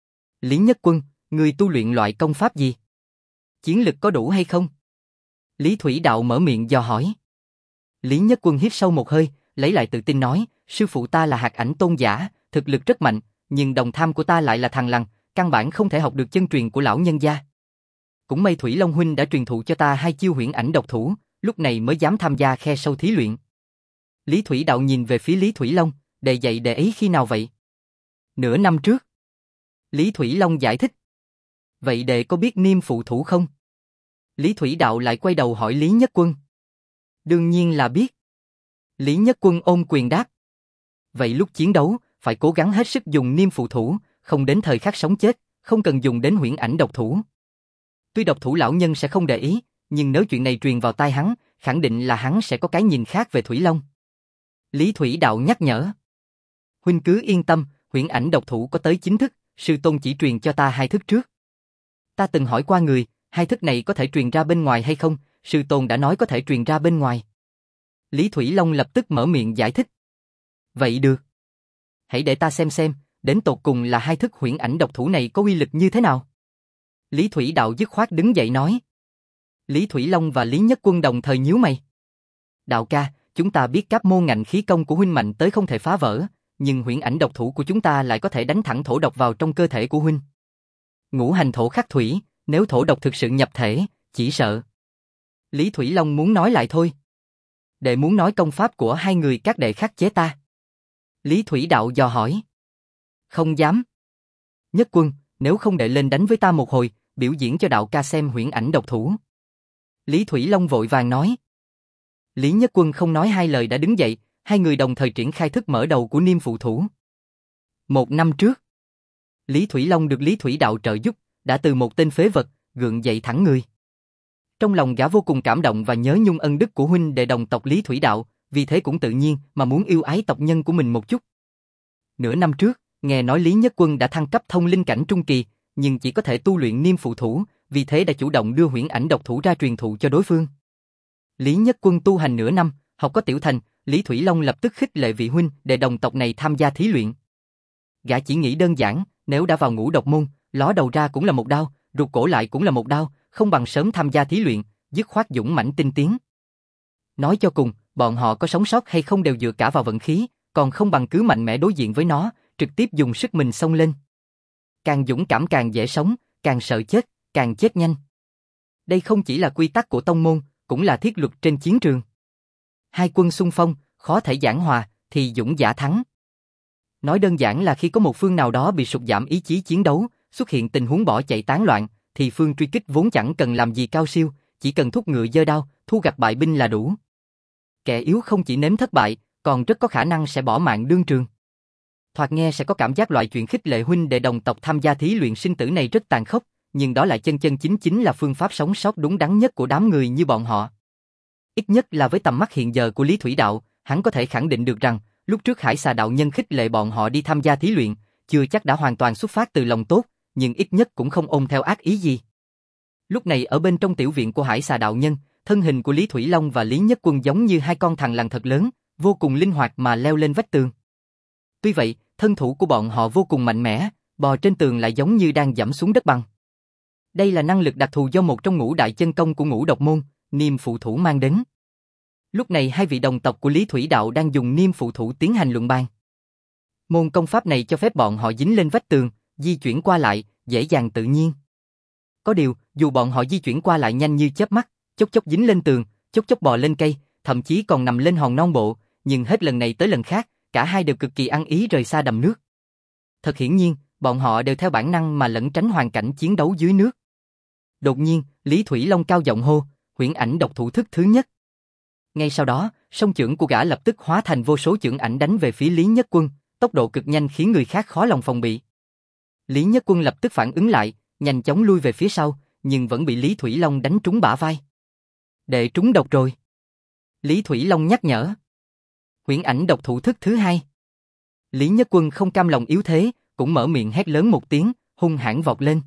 Lý Nhất Quân, ngươi tu luyện loại công pháp gì? Chiến lực có đủ hay không? Lý Thủy Đạo mở miệng dò hỏi. Lý Nhất Quân hít sâu một hơi, lấy lại tự tin nói, sư phụ ta là hạt ảnh tôn giả, thực lực rất mạnh, nhưng đồng tham của ta lại là thằng lằn, căn bản không thể học được chân truyền của lão nhân gia. Cũng may Thủy Long huynh đã truyền thụ cho ta hai chiêu huyễn ảnh độc thủ, lúc này mới dám tham gia khe sâu thí luyện. Lý Thủy Đạo nhìn về phía Lý Thủy Long, đệ dạy đệ ấy khi nào vậy? Nửa năm trước. Lý Thủy Long giải thích. Vậy đệ có biết niêm phụ thủ không? Lý Thủy Đạo lại quay đầu hỏi Lý Nhất Quân. Đương nhiên là biết. Lý Nhất Quân ôm quyền đáp. Vậy lúc chiến đấu, phải cố gắng hết sức dùng niêm phụ thủ, không đến thời khắc sống chết, không cần dùng đến huyễn ảnh độc thủ. Tuy độc thủ lão nhân sẽ không để ý, nhưng nếu chuyện này truyền vào tai hắn, khẳng định là hắn sẽ có cái nhìn khác về Thủy Long. Lý Thủy Đạo nhắc nhở. Huynh cứ yên tâm, huyễn ảnh độc thủ có tới chín thức, sư tôn chỉ truyền cho ta hai thức trước. Ta từng hỏi qua người, hai thức này có thể truyền ra bên ngoài hay không, sư tôn đã nói có thể truyền ra bên ngoài. Lý Thủy Long lập tức mở miệng giải thích. Vậy được. Hãy để ta xem xem, đến tột cùng là hai thức huyễn ảnh độc thủ này có uy lực như thế nào. Lý Thủy Đạo dứt khoát đứng dậy nói. Lý Thủy Long và Lý Nhất Quân đồng thời nhíu mày. Đạo ca, chúng ta biết các môn ngạnh khí công của huynh mạnh tới không thể phá vỡ, nhưng huyễn ảnh độc thủ của chúng ta lại có thể đánh thẳng thổ độc vào trong cơ thể của huynh. Ngũ hành thổ khắc thủy, nếu thổ độc thực sự nhập thể, chỉ sợ. Lý Thủy Long muốn nói lại thôi. Đệ muốn nói công pháp của hai người các đệ khắc chế ta. Lý Thủy Đạo dò hỏi. Không dám. Nhất Quân, nếu không đệ lên đánh với ta một hồi, biểu diễn cho đạo ca xem huyễn ảnh độc thủ. Lý Thủy Long vội vàng nói. Lý Nhất Quân không nói hai lời đã đứng dậy, hai người đồng thời triển khai thức mở đầu của Niêm Phụ Thủ. Một năm trước, Lý Thủy Long được Lý Thủy Đạo trợ giúp, đã từ một tên phế vật, gượng dậy thẳng người. Trong lòng gã vô cùng cảm động và nhớ nhung ân đức của huynh đệ đồng tộc Lý Thủy Đạo, vì thế cũng tự nhiên mà muốn yêu ái tộc nhân của mình một chút. Nửa năm trước, nghe nói Lý Nhất Quân đã thăng cấp thông linh cảnh trung kỳ, nhưng chỉ có thể tu luyện Niêm Phụ Thủ, vì thế đã chủ động đưa huyễn ảnh độc thủ ra truyền thụ cho đối phương. Lý Nhất Quân tu hành nửa năm, học có tiểu thành, Lý Thủy Long lập tức khích lệ vị huynh đệ đồng tộc này tham gia thí luyện. Gã chỉ nghĩ đơn giản, nếu đã vào ngũ độc môn, ló đầu ra cũng là một đao, rụt cổ lại cũng là một đao, không bằng sớm tham gia thí luyện, dứt khoát dũng mãnh tinh tiến. Nói cho cùng, bọn họ có sống sót hay không đều dựa cả vào vận khí, còn không bằng cứ mạnh mẽ đối diện với nó, trực tiếp dùng sức mình xông lên. Càng dũng cảm càng dễ sống, càng sợ chết, càng chết nhanh. Đây không chỉ là quy tắc của tông môn, cũng là thiết luật trên chiến trường. Hai quân xung phong, khó thể giảng hòa, thì dũng giả thắng. Nói đơn giản là khi có một phương nào đó bị sụt giảm ý chí chiến đấu, xuất hiện tình huống bỏ chạy tán loạn, thì phương truy kích vốn chẳng cần làm gì cao siêu, chỉ cần thúc ngựa giơ đao, thu gặt bại binh là đủ. Kẻ yếu không chỉ nếm thất bại, còn rất có khả năng sẽ bỏ mạng đương trường. Thoạt nghe sẽ có cảm giác loại chuyện khích lệ huynh đệ đồng tộc tham gia thí luyện sinh tử này rất tàn khốc, nhưng đó lại chân chân chính chính là phương pháp sống sót đúng đắn nhất của đám người như bọn họ. Ít nhất là với tầm mắt hiện giờ của Lý Thủy Đạo, hắn có thể khẳng định được rằng, lúc trước Hải Xà đạo nhân khích lệ bọn họ đi tham gia thí luyện, chưa chắc đã hoàn toàn xuất phát từ lòng tốt, nhưng ít nhất cũng không ôm theo ác ý gì. Lúc này ở bên trong tiểu viện của Hải Xà đạo nhân, thân hình của Lý Thủy Long và Lý Nhất Quân giống như hai con thằn lằn thật lớn, vô cùng linh hoạt mà leo lên vách tường. Tuy vậy, thân thủ của bọn họ vô cùng mạnh mẽ, bò trên tường lại giống như đang giẫm xuống đất bằng. Đây là năng lực đặc thù do một trong ngũ đại chân công của ngũ độc môn, Niêm Phụ Thủ mang đến. Lúc này hai vị đồng tộc của Lý Thủy Đạo đang dùng Niêm Phụ Thủ tiến hành luận bàn. Môn công pháp này cho phép bọn họ dính lên vách tường, di chuyển qua lại, dễ dàng tự nhiên. Có điều, dù bọn họ di chuyển qua lại nhanh như chớp mắt, chốc chốc dính lên tường, chốc chốc bò lên cây, thậm chí còn nằm lên hòn non bộ, nhưng hết lần này tới lần khác, cả hai đều cực kỳ ăn ý rời xa đầm nước. Thật hiển nhiên, bọn họ đều theo bản năng mà lẩn tránh hoàn cảnh chiến đấu dưới nước. Đột nhiên, Lý Thủy Long cao giọng hô, huyễn ảnh độc thủ thức thứ nhất. Ngay sau đó, song chưởng của gã lập tức hóa thành vô số chưởng ảnh đánh về phía Lý Nhất Quân, tốc độ cực nhanh khiến người khác khó lòng phòng bị. Lý Nhất Quân lập tức phản ứng lại, nhanh chóng lui về phía sau, nhưng vẫn bị Lý Thủy Long đánh trúng bả vai. Đệ trúng độc rồi. Lý Thủy Long nhắc nhở. Huyễn ảnh độc thủ thức thứ hai. Lý Nhất Quân không cam lòng yếu thế, cũng mở miệng hét lớn một tiếng, hung hãn vọt lên.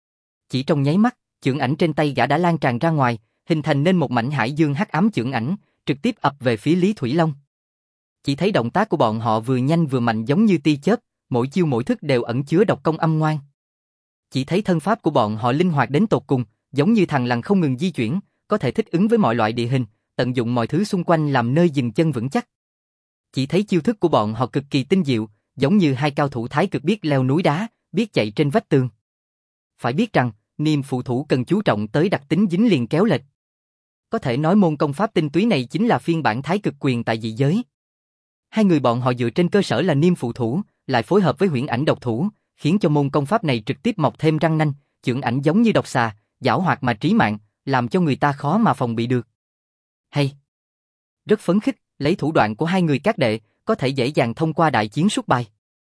Chỉ trong nháy mắt, chưởng ảnh trên tay gã đã lan tràn ra ngoài, hình thành nên một mảnh hải dương hắc ám chưởng ảnh, trực tiếp ập về phía Lý Thủy Long. Chỉ thấy động tác của bọn họ vừa nhanh vừa mạnh giống như tia chớp, mỗi chiêu mỗi thức đều ẩn chứa độc công âm ngoan. Chỉ thấy thân pháp của bọn họ linh hoạt đến tột cùng, giống như thằn lằn không ngừng di chuyển, có thể thích ứng với mọi loại địa hình, tận dụng mọi thứ xung quanh làm nơi dừng chân vững chắc. Chỉ thấy chiêu thức của bọn họ cực kỳ tinh diệu, giống như hai cao thủ thái cực biết leo núi đá, biết chạy trên vách tường. Phải biết rằng, Niêm Phụ Thủ cần chú trọng tới đặc tính dính liền kéo lệch. Có thể nói môn công pháp tinh túy này chính là phiên bản thái cực quyền tại dị giới. Hai người bọn họ dựa trên cơ sở là Niêm Phụ Thủ, lại phối hợp với huyễn ảnh độc thủ, khiến cho môn công pháp này trực tiếp mọc thêm răng nanh, chưởng ảnh giống như độc xà, giảo hoạt mà trí mạng, làm cho người ta khó mà phòng bị được. Hay! Rất phấn khích, lấy thủ đoạn của hai người các đệ, có thể dễ dàng thông qua đại chiến suốt bài.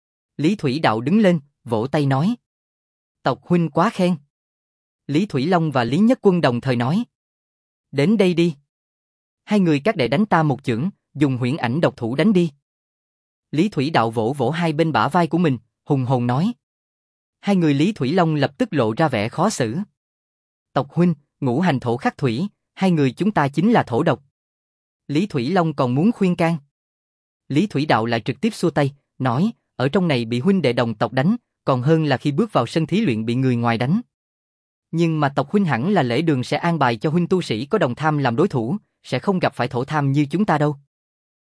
Lý Thủy Đạo đứng lên, vỗ tay nói. Tộc huynh quá khen. Lý Thủy Long và Lý Nhất Quân đồng thời nói. Đến đây đi. Hai người các đệ đánh ta một chưởng, dùng huyễn ảnh độc thủ đánh đi. Lý Thủy Đạo vỗ vỗ hai bên bả vai của mình, hùng hồn nói. Hai người Lý Thủy Long lập tức lộ ra vẻ khó xử. Tộc huynh, ngũ hành thổ khắc thủy, hai người chúng ta chính là thổ độc. Lý Thủy Long còn muốn khuyên can. Lý Thủy Đạo lại trực tiếp xua tay, nói, ở trong này bị huynh đệ đồng tộc đánh, còn hơn là khi bước vào sân thí luyện bị người ngoài đánh. Nhưng mà tộc huynh hẳn là lễ đường sẽ an bài cho huynh tu sĩ có đồng tham làm đối thủ, sẽ không gặp phải thổ tham như chúng ta đâu.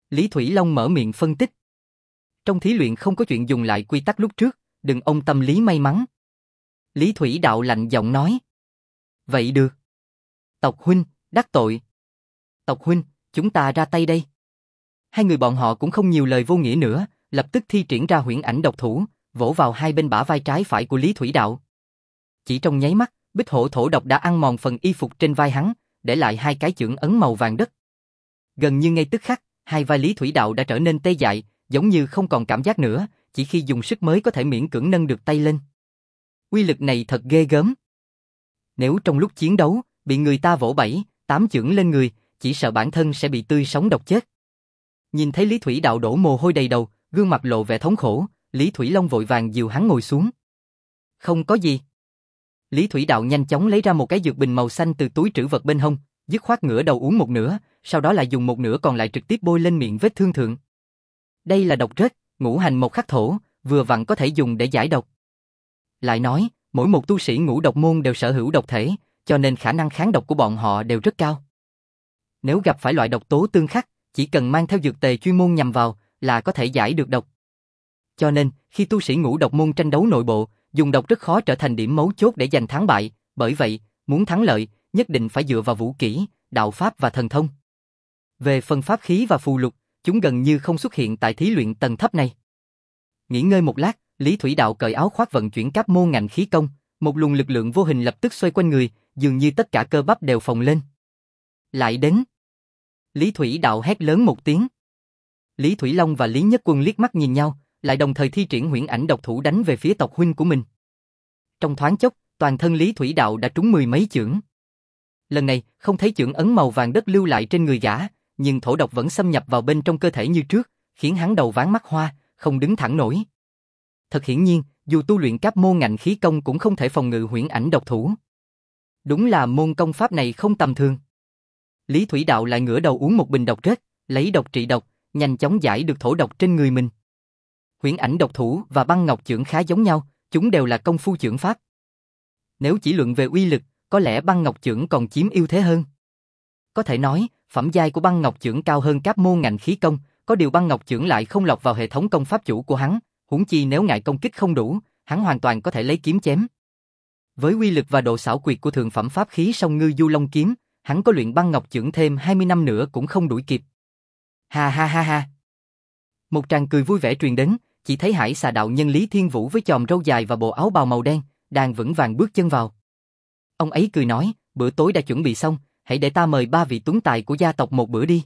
Lý Thủy Long mở miệng phân tích. Trong thí luyện không có chuyện dùng lại quy tắc lúc trước, đừng ông tâm lý may mắn. Lý Thủy Đạo lạnh giọng nói. Vậy được. Tộc huynh, đắc tội. Tộc huynh, chúng ta ra tay đây. Hai người bọn họ cũng không nhiều lời vô nghĩa nữa, lập tức thi triển ra huyễn ảnh độc thủ, vỗ vào hai bên bả vai trái phải của Lý Thủy Đạo. Chỉ trong nháy mắt, Bích Hổ thổ độc đã ăn mòn phần y phục trên vai hắn, để lại hai cái chưởng ấn màu vàng đất. Gần như ngay tức khắc, hai vai Lý Thủy Đạo đã trở nên tê dại, giống như không còn cảm giác nữa, chỉ khi dùng sức mới có thể miễn cưỡng nâng được tay lên. Uy lực này thật ghê gớm. Nếu trong lúc chiến đấu, bị người ta vỗ bảy, tám chưởng lên người, chỉ sợ bản thân sẽ bị tươi sống độc chết. Nhìn thấy Lý Thủy Đạo đổ mồ hôi đầy đầu, gương mặt lộ vẻ thống khổ, Lý Thủy Long vội vàng dìu hắn ngồi xuống. Không có gì. Lý Thủy Đạo nhanh chóng lấy ra một cái dược bình màu xanh từ túi trữ vật bên hông, dứt khoát ngửa đầu uống một nửa, sau đó lại dùng một nửa còn lại trực tiếp bôi lên miệng vết thương thượng. Đây là độc rết, ngũ hành một khắc thổ, vừa vặn có thể dùng để giải độc. Lại nói, mỗi một tu sĩ ngũ độc môn đều sở hữu độc thể, cho nên khả năng kháng độc của bọn họ đều rất cao. Nếu gặp phải loại độc tố tương khắc, chỉ cần mang theo dược tề chuyên môn nhằm vào là có thể giải được độc. Cho nên, khi tu sĩ ngũ độc môn tranh đấu nội bộ, dùng độc rất khó trở thành điểm mấu chốt để giành thắng bại, bởi vậy, muốn thắng lợi, nhất định phải dựa vào vũ kỹ, đạo pháp và thần thông. Về phần pháp khí và phù lục, chúng gần như không xuất hiện tại thí luyện tầng thấp này. Nghỉ ngơi một lát, Lý Thủy Đạo cởi áo khoác vận chuyển các môn ngạnh khí công, một luồng lực lượng vô hình lập tức xoay quanh người, dường như tất cả cơ bắp đều phồng lên. Lại đến. Lý Thủy Đạo hét lớn một tiếng. Lý Thủy Long và Lý Nhất Quân liếc mắt nhìn nhau, lại đồng thời thi triển huyễn ảnh độc thủ đánh về phía tộc huynh của mình. Trong thoáng chốc, toàn thân Lý Thủy Đạo đã trúng mười mấy chưởng. Lần này, không thấy chưởng ấn màu vàng đất lưu lại trên người gã, nhưng thổ độc vẫn xâm nhập vào bên trong cơ thể như trước, khiến hắn đầu váng mắt hoa, không đứng thẳng nổi. Thật hiển nhiên, dù tu luyện các môn ngạnh khí công cũng không thể phòng ngự huyễn ảnh độc thủ. Đúng là môn công pháp này không tầm thường. Lý Thủy Đạo lại ngửa đầu uống một bình độc rết, lấy độc trị độc, nhanh chóng giải được thổ độc trên người mình. Huyễn ảnh độc thủ và băng ngọc chưởng khá giống nhau, chúng đều là công phu chưởng pháp. Nếu chỉ luận về uy lực, có lẽ băng ngọc chưởng còn chiếm ưu thế hơn. Có thể nói, phẩm giai của băng ngọc chưởng cao hơn các môn ngạnh khí công, có điều băng ngọc chưởng lại không lọt vào hệ thống công pháp chủ của hắn, huống chi nếu ngại công kích không đủ, hắn hoàn toàn có thể lấy kiếm chém. Với uy lực và độ xảo quyệt của thượng phẩm pháp khí Song Ngư Du Long kiếm, hắn có luyện băng ngọc chưởng thêm hai mươi năm nữa cũng không đuổi kịp. Ha ha ha ha. Một tràng cười vui vẻ truyền đến, chỉ thấy Hải Xà đạo nhân Lý Thiên Vũ với chòm râu dài và bộ áo bào màu đen, đang vững vàng bước chân vào. Ông ấy cười nói, bữa tối đã chuẩn bị xong, hãy để ta mời ba vị tuấn tài của gia tộc một bữa đi.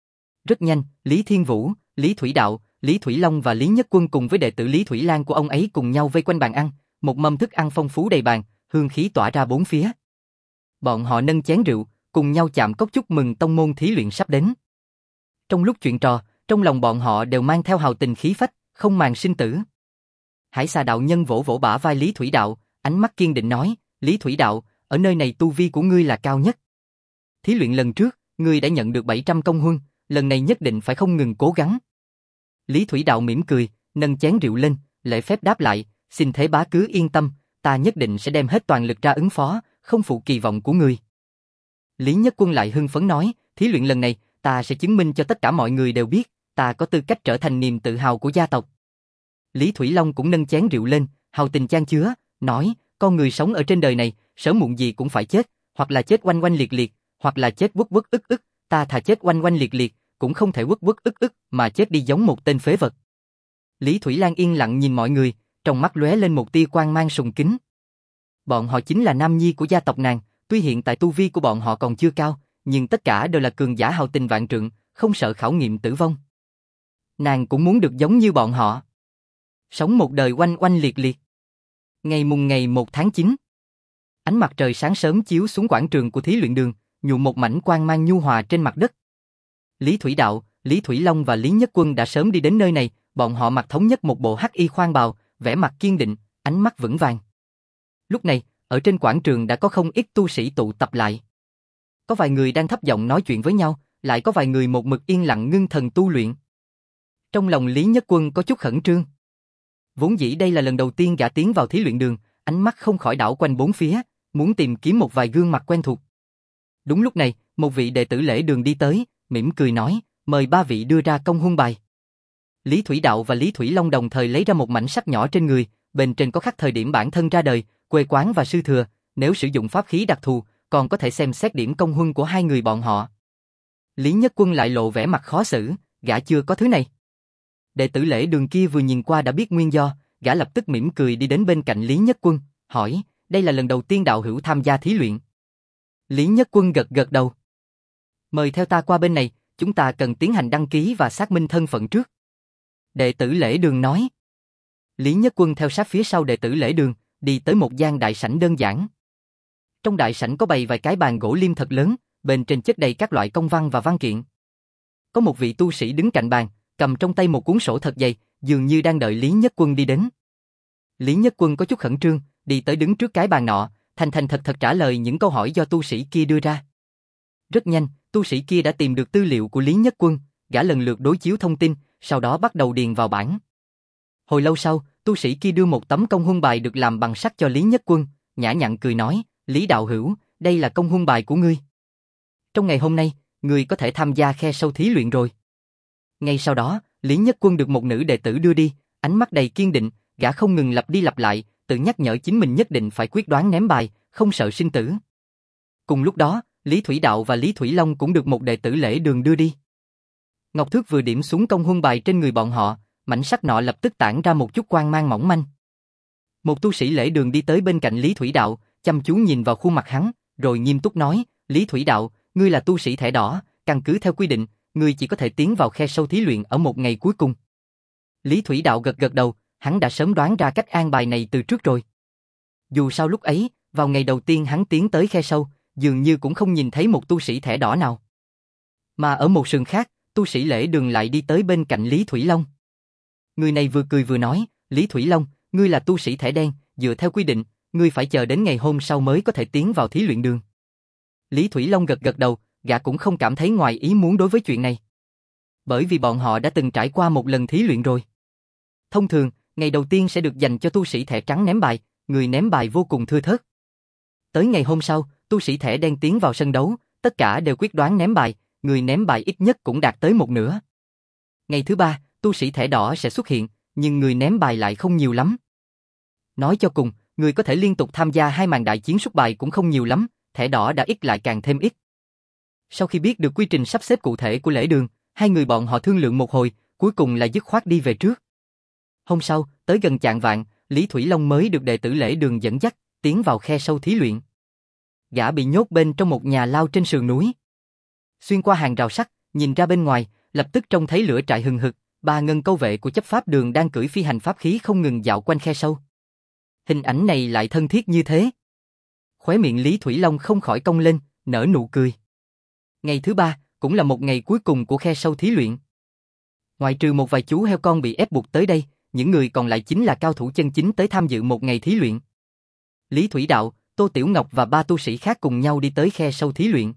Rất nhanh, Lý Thiên Vũ, Lý Thủy Đạo, Lý Thủy Long và Lý Nhất Quân cùng với đệ tử Lý Thủy Lan của ông ấy cùng nhau vây quanh bàn ăn, một mâm thức ăn phong phú đầy bàn, hương khí tỏa ra bốn phía. Bọn họ nâng chén rượu, cùng nhau chạm cốc chúc mừng tông môn thí luyện sắp đến. Trong lúc chuyện trò, trong lòng bọn họ đều mang theo hào tình khí phách, không màng sinh tử. Hải Xà đạo nhân vỗ vỗ bả vai Lý Thủy Đạo, ánh mắt kiên định nói, Lý Thủy Đạo, ở nơi này tu vi của ngươi là cao nhất. Thí luyện lần trước, ngươi đã nhận được bảy trăm công huân, lần này nhất định phải không ngừng cố gắng. Lý Thủy Đạo mỉm cười, nâng chén rượu lên, lễ phép đáp lại, xin thế bá cứ yên tâm, ta nhất định sẽ đem hết toàn lực ra ứng phó, không phụ kỳ vọng của ngươi. Lý Nhất Quân lại hưng phấn nói, thí luyện lần này, ta sẽ chứng minh cho tất cả mọi người đều biết, ta có tư cách trở thành niềm tự hào của gia tộc. Lý Thủy Long cũng nâng chén rượu lên, hào tình chan chứa, nói, con người sống ở trên đời này, sớm muộn gì cũng phải chết, hoặc là chết oanh oanh liệt liệt, hoặc là chết quất quất ức ức, ta thà chết oanh oanh liệt liệt, cũng không thể quất quất ức ức mà chết đi giống một tên phế vật. Lý Thủy Lan yên lặng nhìn mọi người, trong mắt lóe lên một tia quang mang sùng kính. Bọn họ chính là nam nhi của gia tộc nàng, tuy hiện tại tu vi của bọn họ còn chưa cao, nhưng tất cả đều là cường giả hào tình vạn trượng, không sợ khảo nghiệm tử vong. Nàng cũng muốn được giống như bọn họ, sống một đời oanh oanh liệt liệt. Ngày mùng ngày một tháng chín, ánh mặt trời sáng sớm chiếu xuống quảng trường của thí luyện đường, nhuộm một mảnh quang mang nhu hòa trên mặt đất. Lý Thủy Đạo, Lý Thủy Long và Lý Nhất Quân đã sớm đi đến nơi này, bọn họ mặc thống nhất một bộ hắc y khoan bào, vẻ mặt kiên định, ánh mắt vững vàng. Lúc này, ở trên quảng trường đã có không ít tu sĩ tụ tập lại. Có vài người đang thấp giọng nói chuyện với nhau, lại có vài người một mực yên lặng ngưng thần tu luyện. Trong lòng Lý Nhất Quân có chút khẩn trương. Vốn dĩ đây là lần đầu tiên gã tiến vào thí luyện đường, ánh mắt không khỏi đảo quanh bốn phía, muốn tìm kiếm một vài gương mặt quen thuộc. Đúng lúc này, một vị đệ tử lễ đường đi tới, mỉm cười nói, mời ba vị đưa ra công huân bài. Lý Thủy Đạo và Lý Thủy Long đồng thời lấy ra một mảnh sắt nhỏ trên người, bên trên có khắc thời điểm bản thân ra đời, quê quán và sư thừa, nếu sử dụng pháp khí đặc thù, còn có thể xem xét điểm công huân của hai người bọn họ. Lý Nhất Quân lại lộ vẻ mặt khó xử, gã chưa có thứ này. Đệ tử Lễ Đường kia vừa nhìn qua đã biết nguyên do, gã lập tức mỉm cười đi đến bên cạnh Lý Nhất Quân, hỏi, đây là lần đầu tiên đạo hữu tham gia thí luyện. Lý Nhất Quân gật gật đầu. Mời theo ta qua bên này, chúng ta cần tiến hành đăng ký và xác minh thân phận trước. Đệ tử Lễ Đường nói. Lý Nhất Quân theo sát phía sau đệ tử Lễ Đường, đi tới một gian đại sảnh đơn giản. Trong đại sảnh có bày vài cái bàn gỗ liêm thật lớn, bên trên chất đầy các loại công văn và văn kiện. Có một vị tu sĩ đứng cạnh bàn, cầm trong tay một cuốn sổ thật dày, dường như đang đợi Lý Nhất Quân đi đến. Lý Nhất Quân có chút khẩn trương, đi tới đứng trước cái bàn nọ, thành thành thật thật trả lời những câu hỏi do tu sĩ kia đưa ra. Rất nhanh, tu sĩ kia đã tìm được tư liệu của Lý Nhất Quân, gã lần lượt đối chiếu thông tin, sau đó bắt đầu điền vào bảng. Hồi lâu sau, tu sĩ kia đưa một tấm công huân bài được làm bằng sắt cho Lý Nhất Quân, nhã nhặn cười nói, Lý đạo hữu, đây là công huân bài của ngươi. Trong ngày hôm nay, ngươi có thể tham gia khe sâu thí luyện rồi. Ngay sau đó, Lý Nhất Quân được một nữ đệ tử đưa đi, ánh mắt đầy kiên định, gã không ngừng lặp đi lặp lại, tự nhắc nhở chính mình nhất định phải quyết đoán ném bài, không sợ sinh tử. Cùng lúc đó, Lý Thủy Đạo và Lý Thủy Long cũng được một đệ tử Lễ Đường đưa đi. Ngọc Thước vừa điểm xuống công huân bài trên người bọn họ, mảnh sắt nọ lập tức tản ra một chút quang mang mỏng manh. Một tu sĩ Lễ Đường đi tới bên cạnh Lý Thủy Đạo, chăm chú nhìn vào khuôn mặt hắn, rồi nghiêm túc nói, Lý Thủy Đạo, ngươi là tu sĩ thẻ đỏ, căn cứ theo quy định, ngươi chỉ có thể tiến vào khe sâu thí luyện ở một ngày cuối cùng. Lý Thủy Đạo gật gật đầu, hắn đã sớm đoán ra cách an bài này từ trước rồi. Dù sao lúc ấy, vào ngày đầu tiên hắn tiến tới khe sâu, dường như cũng không nhìn thấy một tu sĩ thẻ đỏ nào. Mà ở một sườn khác, tu sĩ Lễ Đường lại đi tới bên cạnh Lý Thủy Long. Người này vừa cười vừa nói, Lý Thủy Long, ngươi là tu sĩ thẻ đen, dựa theo quy định, ngươi phải chờ đến ngày hôm sau mới có thể tiến vào thí luyện đường. Lý Thủy Long gật gật đầu, gã cũng không cảm thấy ngoài ý muốn đối với chuyện này. Bởi vì bọn họ đã từng trải qua một lần thí luyện rồi. Thông thường, ngày đầu tiên sẽ được dành cho tu sĩ thẻ trắng ném bài, người ném bài vô cùng thưa thớt. Tới ngày hôm sau, tu sĩ thẻ đen tiến vào sân đấu, tất cả đều quyết đoán ném bài, người ném bài ít nhất cũng đạt tới một nửa. Ngày thứ ba, tu sĩ thẻ đỏ sẽ xuất hiện, nhưng người ném bài lại không nhiều lắm. Nói cho cùng, người có thể liên tục tham gia hai màn đại chiến xuất bài cũng không nhiều lắm, thẻ đỏ đã ít lại càng thêm ít. Sau khi biết được quy trình sắp xếp cụ thể của Lễ Đường, hai người bọn họ thương lượng một hồi, cuối cùng là dứt khoát đi về trước. Hôm sau, tới gần chạng vạng, Lý Thủy Long mới được đệ tử Lễ Đường dẫn dắt, tiến vào khe sâu thí luyện. Gã bị nhốt bên trong một nhà lao trên sườn núi. Xuyên qua hàng rào sắt, nhìn ra bên ngoài, lập tức trông thấy lửa trại hừng hực, ba ngân câu vệ của chấp pháp đường đang cưỡi phi hành pháp khí không ngừng dạo quanh khe sâu. Hình ảnh này lại thân thiết như thế. Khóe miệng Lý Thủy Long không khỏi cong lên, nở nụ cười. Ngày thứ ba, cũng là một ngày cuối cùng của khe sâu thí luyện. Ngoại trừ một vài chú heo con bị ép buộc tới đây, những người còn lại chính là cao thủ chân chính tới tham dự một ngày thí luyện. Lý Thủy Đạo, Tô Tiểu Ngọc và ba tu sĩ khác cùng nhau đi tới khe sâu thí luyện.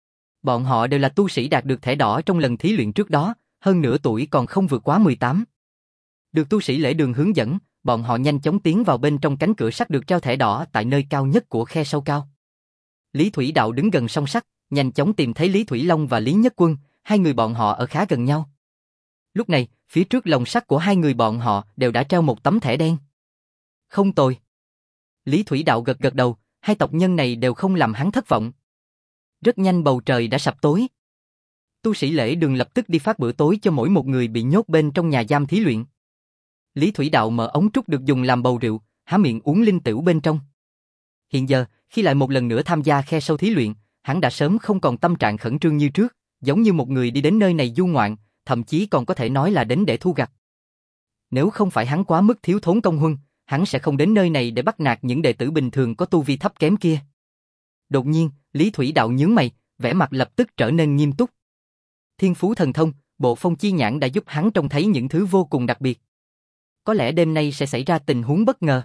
Bọn họ đều là tu sĩ đạt được thẻ đỏ trong lần thí luyện trước đó, hơn nửa tuổi còn không vượt quá mười tám. Được tu sĩ Lễ Đường hướng dẫn, bọn họ nhanh chóng tiến vào bên trong cánh cửa sắt được treo thẻ đỏ tại nơi cao nhất của khe sâu cao. Lý Thủy Đạo đứng gần song sắt, nhanh chóng tìm thấy Lý Thủy Long và Lý Nhất Quân, hai người bọn họ ở khá gần nhau. Lúc này, phía trước lồng sắt của hai người bọn họ đều đã treo một tấm thẻ đen. Không tồi. Lý Thủy Đạo gật gật đầu, hai tộc nhân này đều không làm hắn thất vọng. Rất nhanh bầu trời đã sập tối. Tu sĩ Lễ Đường lập tức đi phát bữa tối cho mỗi một người bị nhốt bên trong nhà giam thí luyện. Lý Thủy Đạo mở ống trúc được dùng làm bầu rượu, há miệng uống linh tửu bên trong. Hiện giờ, khi lại một lần nữa tham gia khe sâu thí luyện, hắn đã sớm không còn tâm trạng khẩn trương như trước, giống như một người đi đến nơi này du ngoạn, thậm chí còn có thể nói là đến để thu gặt. Nếu không phải hắn quá mức thiếu thốn công huân, hắn sẽ không đến nơi này để bắt nạt những đệ tử bình thường có tu vi thấp kém kia. Đột nhiên, Lý Thủy Đạo nhướng mày, vẻ mặt lập tức trở nên nghiêm túc. Thiên phú thần thông, bộ phong chi nhãn đã giúp hắn trông thấy những thứ vô cùng đặc biệt. Có lẽ đêm nay sẽ xảy ra tình huống bất ngờ.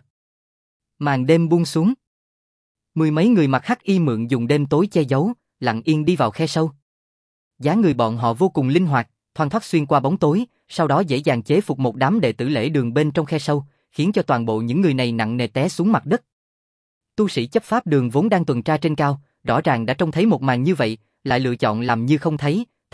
Màn đêm buông xuống. Mười mấy người mặc hắc y mượn dùng đêm tối che giấu, lặng yên đi vào khe sâu. Dáng người bọn họ vô cùng linh hoạt, thoăn thoắt xuyên qua bóng tối, sau đó dễ dàng chế phục một đám đệ tử Lễ Đường bên trong khe sâu, khiến cho toàn bộ những người này nặng nề té xuống mặt đất. Tu sĩ chấp pháp đường vốn đang tuần tra trên cao, rõ ràng đã trông thấy một màn như vậy, lại lựa chọn làm như không thấy, thậm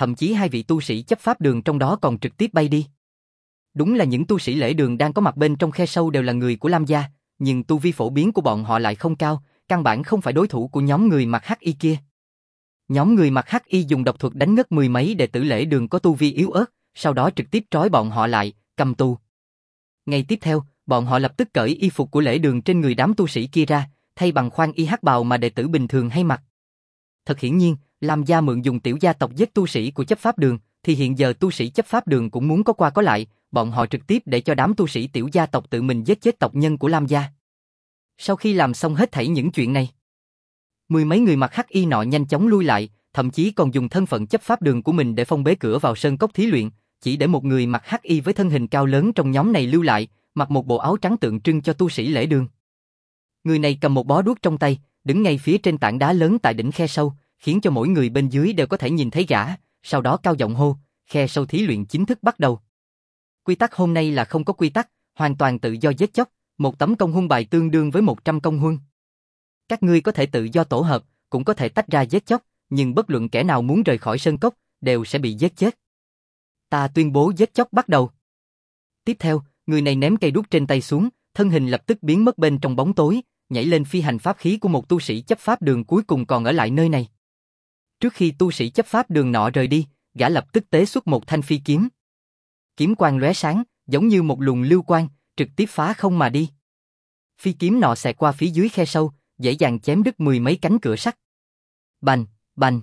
thậm chí hai vị tu sĩ chấp pháp đường trong đó còn trực tiếp bay đi. Đúng là những tu sĩ lễ đường đang có mặt bên trong khe sâu đều là người của Lam gia, nhưng tu vi phổ biến của bọn họ lại không cao, căn bản không phải đối thủ của nhóm người mặc hắc y kia. Nhóm người mặc hắc y dùng độc thuật đánh ngất mười mấy đệ tử lễ đường có tu vi yếu ớt, sau đó trực tiếp trói bọn họ lại, cầm tù. Ngày tiếp theo, bọn họ lập tức cởi y phục của lễ đường trên người đám tu sĩ kia ra, thay bằng khoan y hắc bào mà đệ tử bình thường hay mặc. Thật hiển nhiên, Lam gia mượn dùng tiểu gia tộc giết tu sĩ của chấp pháp đường, thì hiện giờ tu sĩ chấp pháp đường cũng muốn có qua có lại, bọn họ trực tiếp để cho đám tu sĩ tiểu gia tộc tự mình giết chết tộc nhân của Lam gia. Sau khi làm xong hết thảy những chuyện này, mười mấy người mặc hắc y nọ nhanh chóng lui lại, thậm chí còn dùng thân phận chấp pháp đường của mình để phong bế cửa vào sơn cốc thí luyện, chỉ để một người mặc hắc y với thân hình cao lớn trong nhóm này lưu lại, mặc một bộ áo trắng tượng trưng cho tu sĩ lễ đường. Người này cầm một bó đuốc trong tay, đứng ngay phía trên tảng đá lớn tại đỉnh khe sâu, khiến cho mỗi người bên dưới đều có thể nhìn thấy gã, sau đó cao giọng hô, khe sâu thí luyện chính thức bắt đầu. Quy tắc hôm nay là không có quy tắc, hoàn toàn tự do giết chóc, một tấm công huân bài tương đương với một trăm công huân. Các ngươi có thể tự do tổ hợp, cũng có thể tách ra giết chóc, nhưng bất luận kẻ nào muốn rời khỏi sơn cốc, đều sẽ bị giết chết. Ta tuyên bố giết chóc bắt đầu. Tiếp theo, người này ném cây đuốc trên tay xuống, thân hình lập tức biến mất bên trong bóng tối, nhảy lên phi hành pháp khí của một tu sĩ chấp pháp đường cuối cùng còn ở lại nơi này. Trước khi tu sĩ chấp pháp đường nọ rời đi, gã lập tức tế xuất một thanh phi kiếm. Kiếm quang lóe sáng, giống như một luồng lưu quang, trực tiếp phá không mà đi. Phi kiếm nọ xẹt qua phía dưới khe sâu, dễ dàng chém đứt mười mấy cánh cửa sắt. Bành, bành.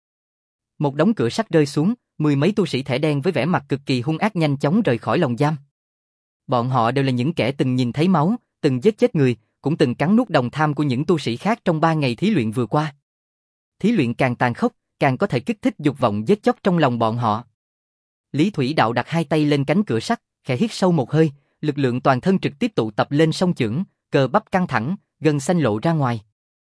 Một đống cửa sắt rơi xuống, mười mấy tu sĩ thẻ đen với vẻ mặt cực kỳ hung ác nhanh chóng rời khỏi lồng giam. Bọn họ đều là những kẻ từng nhìn thấy máu, từng giết chết người, cũng từng cắn nuốt đồng tham của những tu sĩ khác trong ba ngày thí luyện vừa qua. Thí luyện càng tàn khốc, càng có thể kích thích dục vọng giết chóc trong lòng bọn họ. Lý Thủy Đạo đặt hai tay lên cánh cửa sắt, khẽ hít sâu một hơi, lực lượng toàn thân trực tiếp tụ tập lên song chưởng, cơ bắp căng thẳng, gân xanh lộ ra ngoài.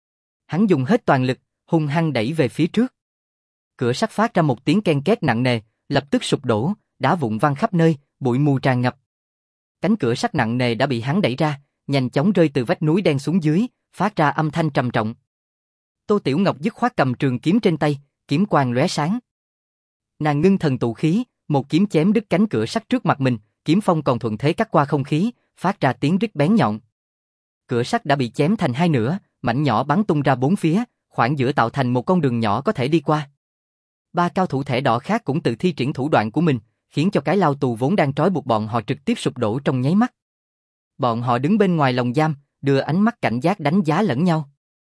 Hắn dùng hết toàn lực, hung hăng đẩy về phía trước. Cửa sắt phát ra một tiếng ken két nặng nề, lập tức sụp đổ, đá vụn văng khắp nơi, bụi mù tràn ngập. Cánh cửa sắt nặng nề đã bị hắn đẩy ra, nhanh chóng rơi từ vách núi đen xuống dưới, phát ra âm thanh trầm trọng. Tô Tiểu Ngọc dứt khoát cầm trường kiếm trên tay, kiếm quang lóe sáng. Nàng ngưng thần tụ khí, một kiếm chém đứt cánh cửa sắt trước mặt mình, kiếm phong còn thuận thế cắt qua không khí, phát ra tiếng rít bén nhọn. Cửa sắt đã bị chém thành hai nửa, mảnh nhỏ bắn tung ra bốn phía, khoảng giữa tạo thành một con đường nhỏ có thể đi qua. Ba cao thủ thẻ đỏ khác cũng tự thi triển thủ đoạn của mình, khiến cho cái lao tù vốn đang trói buộc bọn họ trực tiếp sụp đổ trong nháy mắt. Bọn họ đứng bên ngoài lồng giam, đưa ánh mắt cảnh giác đánh giá lẫn nhau.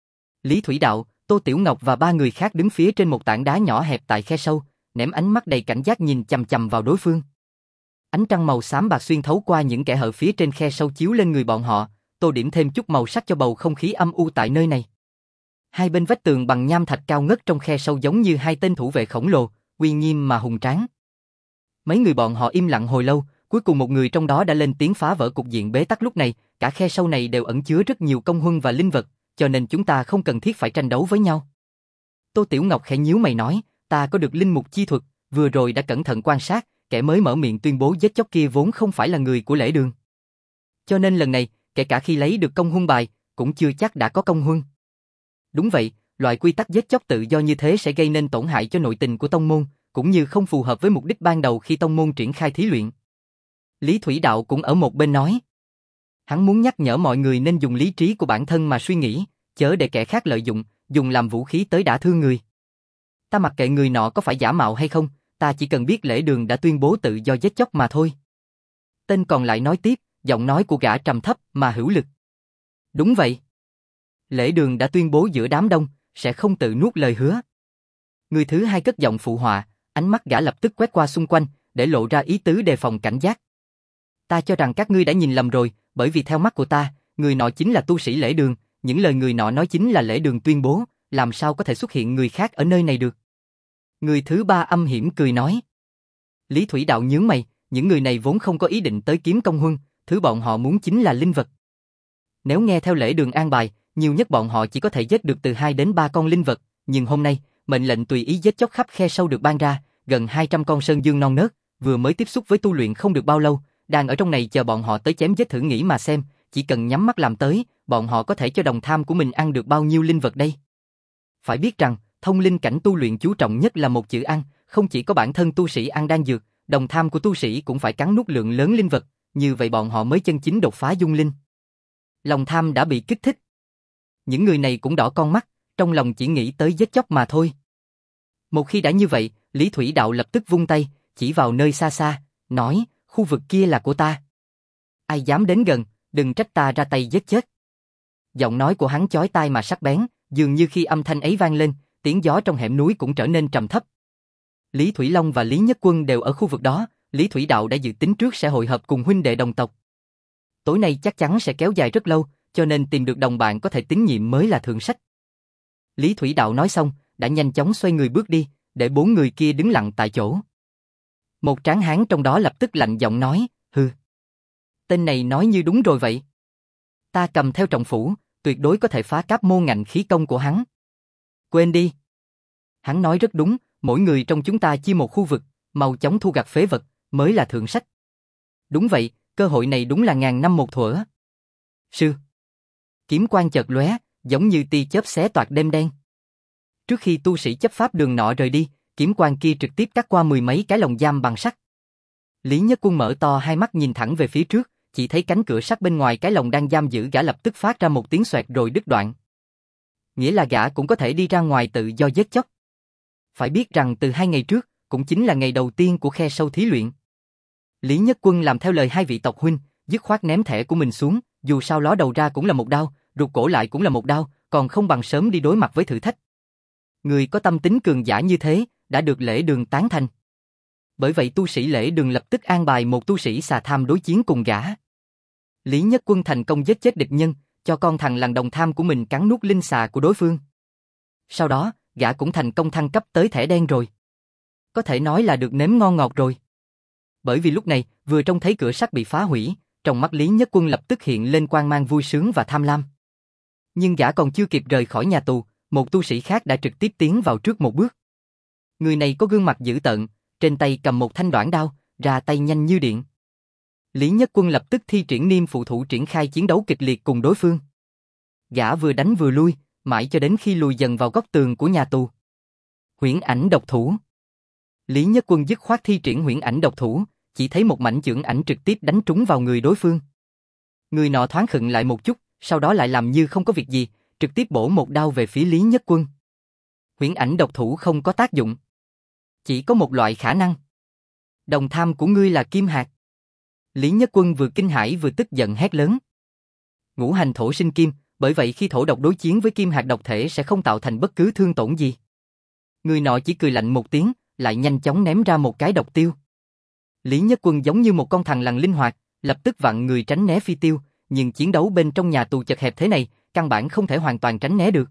Lý Thủy Đạo, Tô Tiểu Ngọc và ba người khác đứng phía trên một tảng đá nhỏ hẹp tại khe sâu, ném ánh mắt đầy cảnh giác nhìn chằm chằm vào đối phương. Ánh trăng màu xám bạc xuyên thấu qua những kẽ hở phía trên khe sâu chiếu lên người bọn họ, tô điểm thêm chút màu sắc cho bầu không khí âm u tại nơi này. Hai bên vách tường bằng nham thạch cao ngất trong khe sâu giống như hai tên thủ vệ khổng lồ, uy nghiêm mà hùng tráng. Mấy người bọn họ im lặng hồi lâu, cuối cùng một người trong đó đã lên tiếng phá vỡ cục diện bế tắc lúc này, cả khe sâu này đều ẩn chứa rất nhiều công huân và linh vật, cho nên chúng ta không cần thiết phải tranh đấu với nhau. Tô Tiểu Ngọc khẽ nhíu mày nói, ta có được linh mục chi thuật, vừa rồi đã cẩn thận quan sát, kẻ mới mở miệng tuyên bố giết chóc kia vốn không phải là người của lễ đường. Cho nên lần này, kể cả khi lấy được công huân bài, cũng chưa chắc đã có công huân. Đúng vậy, loại quy tắc giết chóc tự do như thế sẽ gây nên tổn hại cho nội tình của tông môn, cũng như không phù hợp với mục đích ban đầu khi tông môn triển khai thí luyện. Lý Thủy Đạo cũng ở một bên nói. Hắn muốn nhắc nhở mọi người nên dùng lý trí của bản thân mà suy nghĩ, chớ để kẻ khác lợi dụng, dùng làm vũ khí tới đả thương người. Ta mặc kệ người nọ có phải giả mạo hay không, ta chỉ cần biết lễ đường đã tuyên bố tự do giết chóc mà thôi. Tên còn lại nói tiếp, giọng nói của gã trầm thấp mà hữu lực. Đúng vậy. Lễ đường đã tuyên bố giữa đám đông, sẽ không tự nuốt lời hứa. Người thứ hai cất giọng phụ họa, ánh mắt gã lập tức quét qua xung quanh, để lộ ra ý tứ đề phòng cảnh giác. Ta cho rằng các ngươi đã nhìn lầm rồi, bởi vì theo mắt của ta, người nọ chính là tu sĩ lễ đường, những lời người nọ nói chính là lễ đường tuyên bố, làm sao có thể xuất hiện người khác ở nơi này được. Người thứ ba âm hiểm cười nói. Lý Thủy Đạo nhướng mày, những người này vốn không có ý định tới kiếm công huân, thứ bọn họ muốn chính là linh vật. Nếu nghe theo lễ đường an bài, nhiều nhất bọn họ chỉ có thể giết được từ hai đến ba con linh vật, nhưng hôm nay, mệnh lệnh tùy ý giết chóc khắp khe sâu được ban ra, gần hai trăm con sơn dương non nớt, vừa mới tiếp xúc với tu luyện không được bao lâu, đang ở trong này chờ bọn họ tới chém giết thử nghĩ mà xem, chỉ cần nhắm mắt làm tới, bọn họ có thể cho đồng tham của mình ăn được bao nhiêu linh vật đây. Phải biết rằng, thông linh cảnh tu luyện chú trọng nhất là một chữ ăn, không chỉ có bản thân tu sĩ ăn đan dược, đồng tham của tu sĩ cũng phải cắn nuốt lượng lớn linh vật, như vậy bọn họ mới chân chính đột phá dung linh. Lòng tham đã bị kích thích. Những người này cũng đỏ con mắt, trong lòng chỉ nghĩ tới giết chóc mà thôi. Một khi đã như vậy, Lý Thủy Đạo lập tức vung tay, chỉ vào nơi xa xa, nói, khu vực kia là của ta. Ai dám đến gần, đừng trách ta ra tay giết chết. Giọng nói của hắn chói tai mà sắc bén, dường như khi âm thanh ấy vang lên, tiếng gió trong hẻm núi cũng trở nên trầm thấp. Lý Thủy Long và Lý Nhất Quân đều ở khu vực đó, Lý Thủy Đạo đã dự tính trước sẽ hội hợp cùng huynh đệ đồng tộc. Tối nay chắc chắn sẽ kéo dài rất lâu, cho nên tìm được đồng bạn có thể tín nhiệm mới là thượng sách. Lý Thủy Đạo nói xong, đã nhanh chóng xoay người bước đi, để bốn người kia đứng lặng tại chỗ. Một tráng hán trong đó lập tức lạnh giọng nói, hừ. Tên này nói như đúng rồi vậy. Ta cầm theo trọng phủ, tuyệt đối có thể phá cáp môn ngạnh khí công của hắn. Quên đi. Hắn nói rất đúng, mỗi người trong chúng ta chia một khu vực, mau chóng thu gặt phế vật, mới là thượng sách. Đúng vậy, cơ hội này đúng là ngàn năm một thuở. Sư. Kiếm quang chợt lóe, giống như tia chớp xé toạc đêm đen. Trước khi tu sĩ chấp pháp đường nọ rời đi, kiếm quang kia trực tiếp cắt qua mười mấy cái lồng giam bằng sắt. Lý Nhất Quân mở to hai mắt nhìn thẳng về phía trước, chỉ thấy cánh cửa sắt bên ngoài cái lồng đang giam giữ gã lập tức phát ra một tiếng xoẹt rồi đứt đoạn. Nghĩa là gã cũng có thể đi ra ngoài tự do giết chóc. Phải biết rằng từ hai ngày trước, cũng chính là ngày đầu tiên của khe sâu thí luyện. Lý Nhất Quân làm theo lời hai vị tộc huynh, dứt khoát ném thẻ của mình xuống, dù sao ló đầu ra cũng là một đao, rụt cổ lại cũng là một đao, còn không bằng sớm đi đối mặt với thử thách. Người có tâm tính cường giả như thế, đã được Lễ Đường tán thành. Bởi vậy tu sĩ Lễ Đường lập tức an bài một tu sĩ xà tham đối chiến cùng gã. Lý Nhất Quân thành công giết chết địch nhân, cho con thằng lằn đồng tham của mình cắn nuốt linh xà của đối phương. Sau đó, gã cũng thành công thăng cấp tới thẻ đen rồi. Có thể nói là được nếm ngon ngọt rồi. Bởi vì lúc này, vừa trông thấy cửa sắt bị phá hủy, trong mắt Lý Nhất Quân lập tức hiện lên quang mang vui sướng và tham lam. Nhưng gã còn chưa kịp rời khỏi nhà tù, một tu sĩ khác đã trực tiếp tiến vào trước một bước. Người này có gương mặt dữ tợn, trên tay cầm một thanh đoản đao, ra tay nhanh như điện. Lý Nhất Quân lập tức thi triển niêm phụ thủ triển khai chiến đấu kịch liệt cùng đối phương. Gã vừa đánh vừa lui, mãi cho đến khi lùi dần vào góc tường của nhà tù. Huyễn ảnh độc thủ. Lý Nhất Quân dứt khoát thi triển huyễn ảnh độc thủ, chỉ thấy một mảnh chưởng ảnh trực tiếp đánh trúng vào người đối phương. Người nọ thoáng khựng lại một chút, sau đó lại làm như không có việc gì, trực tiếp bổ một đao về phía Lý Nhất Quân. Huyễn ảnh độc thủ không có tác dụng. Chỉ có một loại khả năng. Đồng tham của ngươi là kim hạt. Lý Nhất Quân vừa kinh hãi vừa tức giận hét lớn. Ngũ hành thổ sinh kim, bởi vậy khi thổ độc đối chiến với kim hạt độc thể sẽ không tạo thành bất cứ thương tổn gì. Người nọ chỉ cười lạnh một tiếng, lại nhanh chóng ném ra một cái độc tiêu. Lý Nhất Quân giống như một con thằn lằn linh hoạt, lập tức vặn người tránh né phi tiêu, nhưng chiến đấu bên trong nhà tù chật hẹp thế này, căn bản không thể hoàn toàn tránh né được.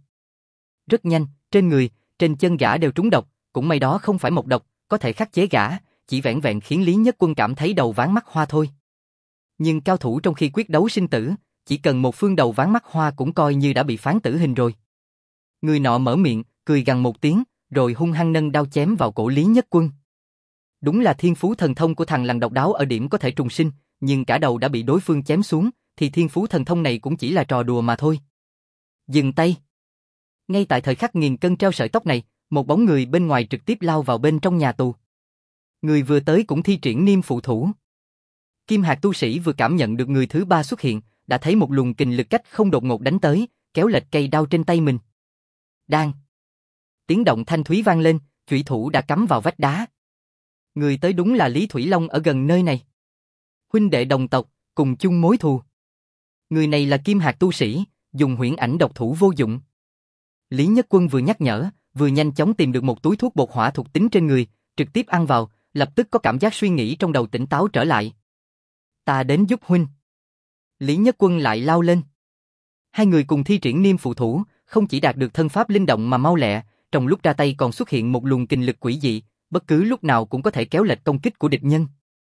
Rất nhanh, trên người, trên chân gã đều trúng độc, cũng may đó không phải một độc, có thể khắc chế gã, chỉ vẻn vẹn khiến Lý Nhất Quân cảm thấy đầu váng mắt hoa thôi. Nhưng cao thủ trong khi quyết đấu sinh tử, chỉ cần một phương đầu váng mắt hoa cũng coi như đã bị phán tử hình rồi. Người nọ mở miệng, cười gằn một tiếng, rồi hung hăng nâng đao chém vào cổ Lý Nhất Quân. Đúng là thiên phú thần thông của thằng lằn độc đáo ở điểm có thể trùng sinh, nhưng cả đầu đã bị đối phương chém xuống, thì thiên phú thần thông này cũng chỉ là trò đùa mà thôi. Dừng tay. Ngay tại thời khắc nghìn cân treo sợi tóc này, một bóng người bên ngoài trực tiếp lao vào bên trong nhà tù. Người vừa tới cũng thi triển niêm phụ thủ. Kim hạt tu sĩ vừa cảm nhận được người thứ ba xuất hiện, đã thấy một luồng kình lực cách không đột ngột đánh tới, kéo lệch cây đao trên tay mình. Đang. Tiếng động thanh thúy vang lên, chủy thủ đã cắm vào vách đá. Người tới đúng là Lý Thủy Long ở gần nơi này. Huynh đệ đồng tộc, cùng chung mối thù. Người này là kim hạt tu sĩ, dùng huyễn ảnh độc thủ vô dụng. Lý Nhất Quân vừa nhắc nhở, vừa nhanh chóng tìm được một túi thuốc bột hỏa thuộc tính trên người, trực tiếp ăn vào, lập tức có cảm giác suy nghĩ trong đầu tỉnh táo trở lại. Ta đến giúp huynh. Lý Nhất Quân lại lao lên. Hai người cùng thi triển niêm phụ thủ, không chỉ đạt được thân pháp linh động mà mau lẹ, trong lúc ra tay còn xuất hiện một luồng kình lực quỷ dị, bất cứ lúc nào cũng có thể kéo lệch công kích của địch nhân.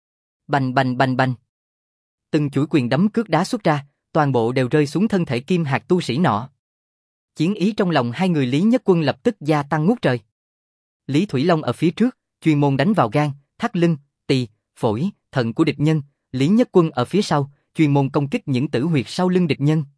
Bành bành bành bành. Từng chuỗi quyền đấm cước đá xuất ra, toàn bộ đều rơi xuống thân thể kim hạt tu sĩ nọ. Chiến ý trong lòng hai người Lý Nhất Quân lập tức gia tăng ngút trời. Lý Thủy Long ở phía trước, chuyên môn đánh vào gan, thắt lưng, tỳ, phổi, thận của địch nhân. Lý Nhất Quân ở phía sau, chuyên môn công kích những tử huyệt sau lưng địch nhân.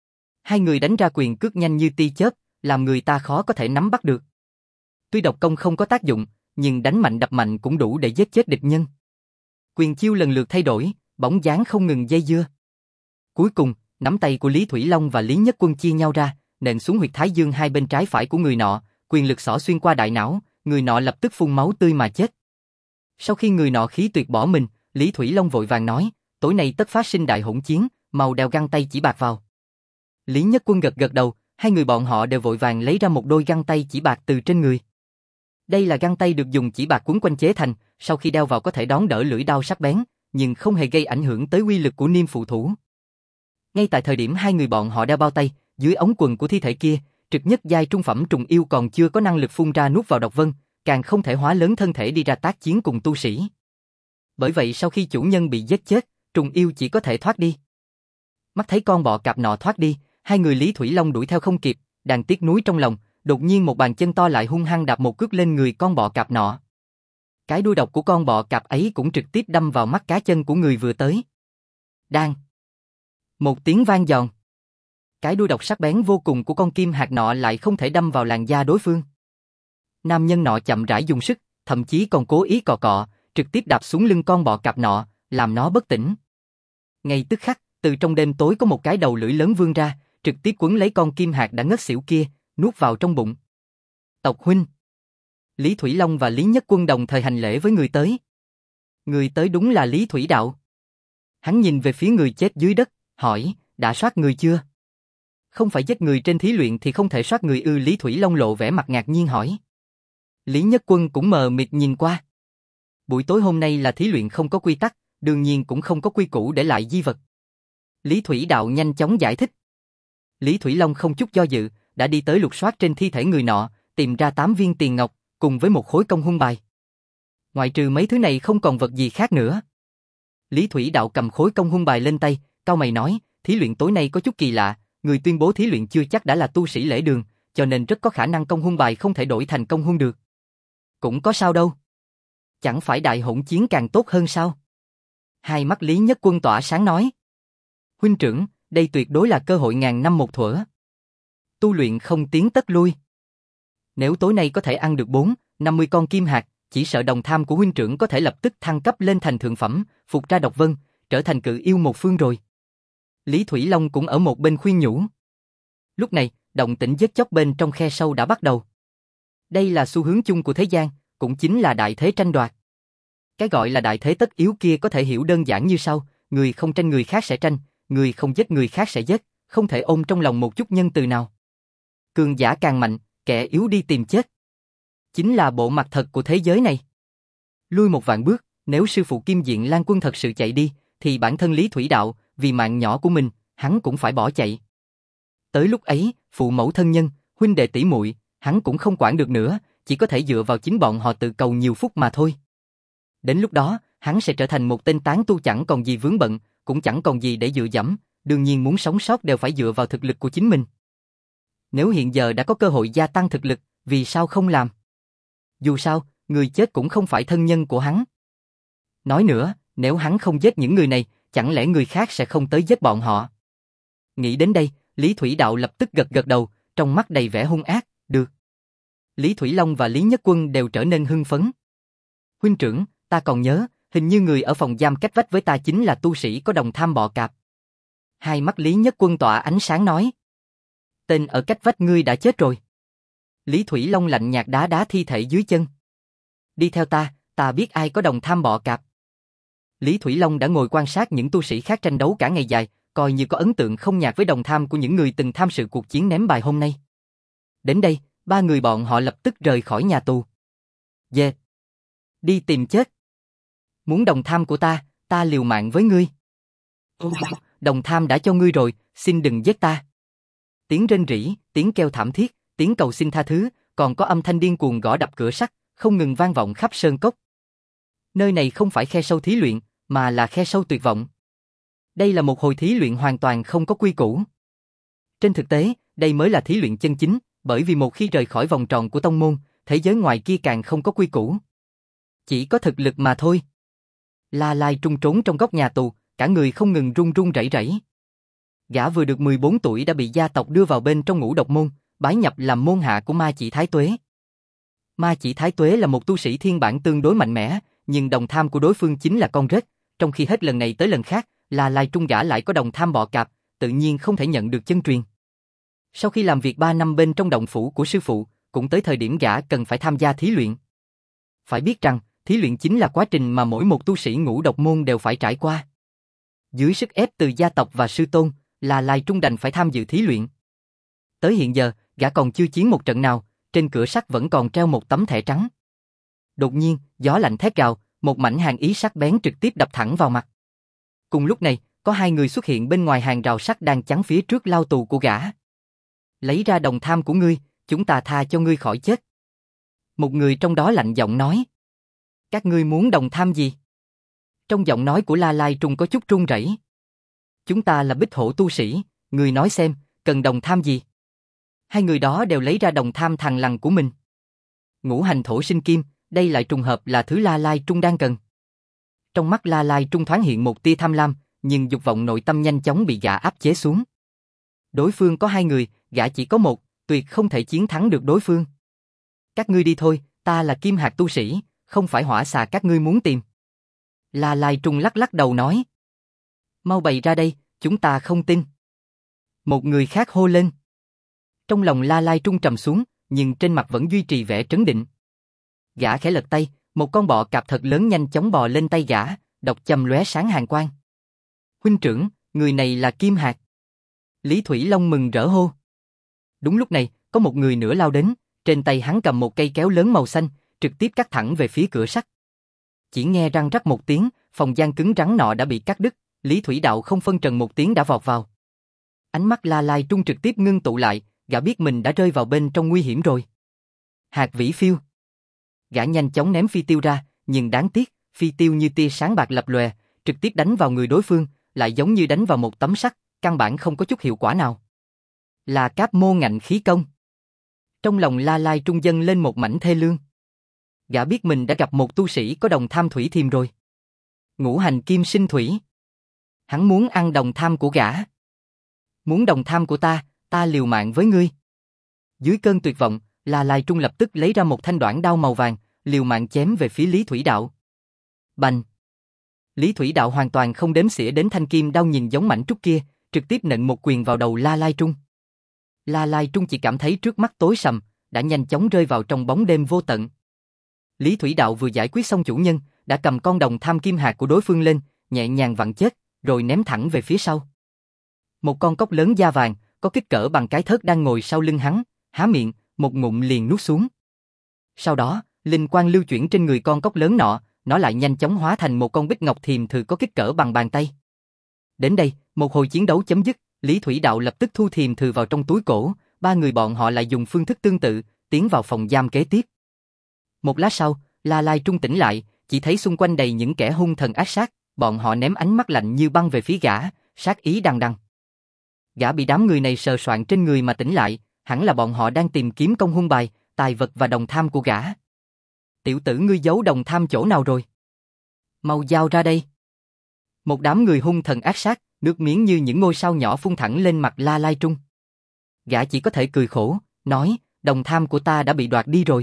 Hai người đánh ra quyền cước nhanh như tia chớp, làm người ta khó có thể nắm bắt được. Tuy độc công không có tác dụng, nhưng đánh mạnh đập mạnh cũng đủ để giết chết địch nhân. Quyền chiêu lần lượt thay đổi, bóng dáng không ngừng dây dưa. Cuối cùng, nắm tay của Lý Thủy Long và Lý Nhất Quân chia nhau ra, nện xuống huyệt thái dương hai bên trái phải của người nọ, quyền lực xỏ xuyên qua đại não, người nọ lập tức phun máu tươi mà chết. Sau khi người nọ khí tuyệt bỏ mình, Lý Thủy Long vội vàng nói, tối nay tất phát sinh đại hỗn chiến, mau đeo găng tay chỉ bạc vào. Lý Nhất Quân gật gật đầu, hai người bọn họ đều vội vàng lấy ra một đôi găng tay chỉ bạc từ trên người. Đây là găng tay được dùng chỉ bạc quấn quanh chế thành, sau khi đeo vào có thể đón đỡ lưỡi đao sắc bén, nhưng không hề gây ảnh hưởng tới uy lực của niêm phụ thủ. Ngay tại thời điểm hai người bọn họ đeo bao tay, dưới ống quần của thi thể kia, trực nhất giai trung phẩm trùng yêu còn chưa có năng lực phun ra nuốt vào độc vân, càng không thể hóa lớn thân thể đi ra tác chiến cùng tu sĩ. Bởi vậy sau khi chủ nhân bị giết chết, trùng yêu chỉ có thể thoát đi. Mắt thấy con bọ cạp nọ thoát đi, hai người Lý Thủy Long đuổi theo không kịp, đang tiếc nuối trong lòng, đột nhiên một bàn chân to lại hung hăng đạp một cước lên người con bọ cạp nọ. Cái đuôi độc của con bọ cạp ấy cũng trực tiếp đâm vào mắt cá chân của người vừa tới. Đang. Một tiếng vang giòn. Cái đuôi độc sắc bén vô cùng của con kim hạt nọ lại không thể đâm vào làn da đối phương. Nam nhân nọ chậm rãi dùng sức, thậm chí còn cố ý cọ cọ, trực tiếp đạp xuống lưng con bọ cạp nọ, làm nó bất tỉnh. Ngay tức khắc, từ trong đêm tối có một cái đầu lưỡi lớn vươn ra, trực tiếp quấn lấy con kim hạt đã ngất xỉu kia, nuốt vào trong bụng. Tộc huynh. Lý Thủy Long và Lý Nhất Quân đồng thời hành lễ với người tới. Người tới đúng là Lý Thủy Đạo. Hắn nhìn về phía người chết dưới đất, hỏi, đã soát người chưa? Không phải giết người trên thí luyện thì không thể soát người ư? Lý Thủy Long lộ vẻ mặt ngạc nhiên hỏi. Lý Nhất Quân cũng mờ mịt nhìn qua. Buổi tối hôm nay là thí luyện không có quy tắc, đương nhiên cũng không có quy củ để lại di vật. Lý Thủy Đạo nhanh chóng giải thích. Lý Thủy Long không chút do dự, đã đi tới lục soát trên thi thể người nọ, tìm ra tám viên tiền ngọc, cùng với một khối công hung bài. Ngoại trừ mấy thứ này không còn vật gì khác nữa. Lý Thủy Đạo cầm khối công hung bài lên tay, cau mày nói, thí luyện tối nay có chút kỳ lạ, người tuyên bố thí luyện chưa chắc đã là tu sĩ lễ đường, cho nên rất có khả năng công hung bài không thể đổi thành công hung được. Cũng có sao đâu. Chẳng phải đại hỗn chiến càng tốt hơn sao? Hai mắt Lý Nhất Quân tỏa sáng nói. Huynh trưởng, đây tuyệt đối là cơ hội ngàn năm một thuở. Tu luyện không tiến tất lui. Nếu tối nay có thể ăn được bốn, năm mươi con kim hạt, chỉ sợ đồng tham của huynh trưởng có thể lập tức thăng cấp lên thành thượng phẩm, phục ra độc vân, trở thành cự yêu một phương rồi. Lý Thủy Long cũng ở một bên khuyên nhủ. Lúc này, động tĩnh giết chóc bên trong khe sâu đã bắt đầu. Đây là xu hướng chung của thế gian, cũng chính là đại thế tranh đoạt. Cái gọi là đại thế tất yếu kia có thể hiểu đơn giản như sau, người không tranh người khác sẽ tranh, người không giết người khác sẽ giết, không thể ôm trong lòng một chút nhân từ nào. Cường giả càng mạnh, kẻ yếu đi tìm chết. Chính là bộ mặt thật của thế giới này. Lui một vạn bước, nếu sư phụ Kim Diện Lan Quân thật sự chạy đi, thì bản thân Lý Thủy Đạo, vì mạng nhỏ của mình, hắn cũng phải bỏ chạy. Tới lúc ấy, phụ mẫu thân nhân, huynh đệ tỷ muội, hắn cũng không quản được nữa, chỉ có thể dựa vào chính bọn họ tự cầu nhiều phúc mà thôi. Đến lúc đó, hắn sẽ trở thành một tên tán tu chẳng còn gì vướng bận, cũng chẳng còn gì để dựa dẫm, đương nhiên muốn sống sót đều phải dựa vào thực lực của chính mình. Nếu hiện giờ đã có cơ hội gia tăng thực lực, vì sao không làm? Dù sao, người chết cũng không phải thân nhân của hắn. Nói nữa, nếu hắn không giết những người này, chẳng lẽ người khác sẽ không tới giết bọn họ? Nghĩ đến đây, Lý Thủy Đạo lập tức gật gật đầu, trong mắt đầy vẻ hung ác, được. Lý Thủy Long và Lý Nhất Quân đều trở nên hưng phấn. Huynh trưởng, ta còn nhớ, hình như người ở phòng giam cách vách với ta chính là tu sĩ có đồng tham bọ cạp. Hai mắt Lý Nhất Quân tỏa ánh sáng nói. Tên ở cách vách ngươi đã chết rồi. Lý Thủy Long lạnh nhạt đá đá thi thể dưới chân. Đi theo ta, ta biết ai có đồng tham bọ cạp. Lý Thủy Long đã ngồi quan sát những tu sĩ khác tranh đấu cả ngày dài, coi như có ấn tượng không nhạt với đồng tham của những người từng tham sự cuộc chiến ném bài hôm nay. Đến đây, ba người bọn họ lập tức rời khỏi nhà tù. Dê! Đi tìm chết! Muốn đồng tham của ta, ta liều mạng với ngươi. Đồng tham đã cho ngươi rồi, xin đừng giết ta. Tiếng rên rỉ, tiếng kêu thảm thiết, tiếng cầu xin tha thứ, còn có âm thanh điên cuồng gõ đập cửa sắt, không ngừng vang vọng khắp sơn cốc. Nơi này không phải khe sâu thí luyện, mà là khe sâu tuyệt vọng. Đây là một hồi thí luyện hoàn toàn không có quy củ. Trên thực tế, đây mới là thí luyện chân chính, bởi vì một khi rời khỏi vòng tròn của tông môn, thế giới ngoài kia càng không có quy củ. Chỉ có thực lực mà thôi. La Lai trung trốn trong góc nhà tù, cả người không ngừng run run rẩy rẩy. Gã vừa được mười bốn tuổi đã bị gia tộc đưa vào bên trong ngũ độc môn, bái nhập làm môn hạ của Ma Chỉ Thái Tuế. Ma Chỉ Thái Tuế là một tu sĩ thiên bản tương đối mạnh mẽ, nhưng đồng tham của đối phương chính là con rết, trong khi hết lần này tới lần khác, La Lai Trung gã lại có đồng tham bọ cạp, tự nhiên không thể nhận được chân truyền. Sau khi làm việc ba năm bên trong động phủ của sư phụ, cũng tới thời điểm gã cần phải tham gia thí luyện. Phải biết rằng, thí luyện chính là quá trình mà mỗi một tu sĩ ngũ độc môn đều phải trải qua. Dưới sức ép từ gia tộc và sư tôn, La Lai Trung đành phải tham dự thí luyện. Tới hiện giờ, gã còn chưa chiến một trận nào, trên cửa sắt vẫn còn treo một tấm thẻ trắng. Đột nhiên, gió lạnh thét gào, một mảnh hàn ý sắc bén trực tiếp đập thẳng vào mặt. Cùng lúc này, có hai người xuất hiện bên ngoài hàng rào sắt đang chắn phía trước lao tù của gã. Lấy ra đồng tham của ngươi, chúng ta tha cho ngươi khỏi chết. Một người trong đó lạnh giọng nói. Các ngươi muốn đồng tham gì? Trong giọng nói của La Lai Trung có chút run rẩy. Chúng ta là bích hổ tu sĩ, ngươi nói xem, cần đồng tham gì? Hai người đó đều lấy ra đồng tham thằng lằn của mình. Ngũ hành thổ sinh kim, đây lại trùng hợp là thứ La Lai Trung đang cần. Trong mắt La Lai Trung thoáng hiện một tia tham lam, nhưng dục vọng nội tâm nhanh chóng bị gã áp chế xuống. Đối phương có hai người, gã chỉ có một, tuyệt không thể chiến thắng được đối phương. Các ngươi đi thôi, ta là Kim Hạt tu sĩ, không phải hỏa xà các ngươi muốn tìm. La Lai Trung lắc lắc đầu nói. Mau bày ra đây, chúng ta không tin. Một người khác hô lên. Trong lòng La Lai Trung trầm xuống, nhưng trên mặt vẫn duy trì vẻ trấn định. Gã khẽ lật tay, một con bọ cạp thật lớn nhanh chóng bò lên tay gã, độc châm lóe sáng hàn quang. Huynh trưởng, người này là Kim Hạt. Lý Thủy Long mừng rỡ hô. Đúng lúc này, có một người nữa lao đến, trên tay hắn cầm một cây kéo lớn màu xanh, trực tiếp cắt thẳng về phía cửa sắt. Chỉ nghe răng rắc một tiếng, phòng gian cứng rắn nọ đã bị cắt đứt, Lý Thủy Đạo không phân trần một tiếng đã vọt vào. Ánh mắt La Lai Trung trực tiếp ngưng tụ lại, gã biết mình đã rơi vào bên trong nguy hiểm rồi. Hạt vĩ phiêu. Gã nhanh chóng ném phi tiêu ra, nhưng đáng tiếc, phi tiêu như tia sáng bạc lập lòe, trực tiếp đánh vào người đối phương, lại giống như đánh vào một tấm sắt, căn bản không có chút hiệu quả nào. Là Cáp Mô Ngạnh Khí Công. Trong lòng La Lai Trung dâng lên một mảnh thê lương. Gã biết mình đã gặp một tu sĩ có đồng tham thủy thiềm rồi. Ngũ hành kim sinh thủy. Hắn muốn ăn đồng tham của gã. Muốn đồng tham của ta, ta liều mạng với ngươi. Dưới cơn tuyệt vọng, La Lai Trung lập tức lấy ra một thanh đoạn đao màu vàng, liều mạng chém về phía Lý Thủy Đạo. Bành! Lý Thủy Đạo hoàn toàn không đếm xỉa đến thanh kim đao nhìn giống mảnh trúc kia, trực tiếp nện một quyền vào đầu La Lai Trung. La Lai Trung chỉ cảm thấy trước mắt tối sầm, đã nhanh chóng rơi vào trong bóng đêm vô tận. Lý Thủy Đạo vừa giải quyết xong chủ nhân, đã cầm con đồng tham kim hạt của đối phương lên, nhẹ nhàng vặn chết, rồi ném thẳng về phía sau. Một con cóc lớn da vàng, có kích cỡ bằng cái thớt đang ngồi sau lưng hắn, há miệng, một ngụm liền nuốt xuống. Sau đó, linh quang lưu chuyển trên người con cóc lớn nọ, nó lại nhanh chóng hóa thành một con bích ngọc thiềm thử có kích cỡ bằng bàn tay. Đến đây, một hồi chiến đấu chấm dứt, Lý Thủy Đạo lập tức thu thiềm thử vào trong túi cổ, ba người bọn họ lại dùng phương thức tương tự, tiến vào phòng giam kế tiếp. Một lát sau, La Lai Trung tỉnh lại, chỉ thấy xung quanh đầy những kẻ hung thần ác sát, bọn họ ném ánh mắt lạnh như băng về phía gã, sát ý đằng đằng. Gã bị đám người này sờ soạn trên người mà tỉnh lại, hẳn là bọn họ đang tìm kiếm công hung bài, tài vật và đồng tham của gã. Tiểu tử ngươi giấu đồng tham chỗ nào rồi? Mau giao ra đây. Một đám người hung thần ác sát, nước miếng như những ngôi sao nhỏ phun thẳng lên mặt La Lai Trung. Gã chỉ có thể cười khổ, nói, đồng tham của ta đã bị đoạt đi rồi.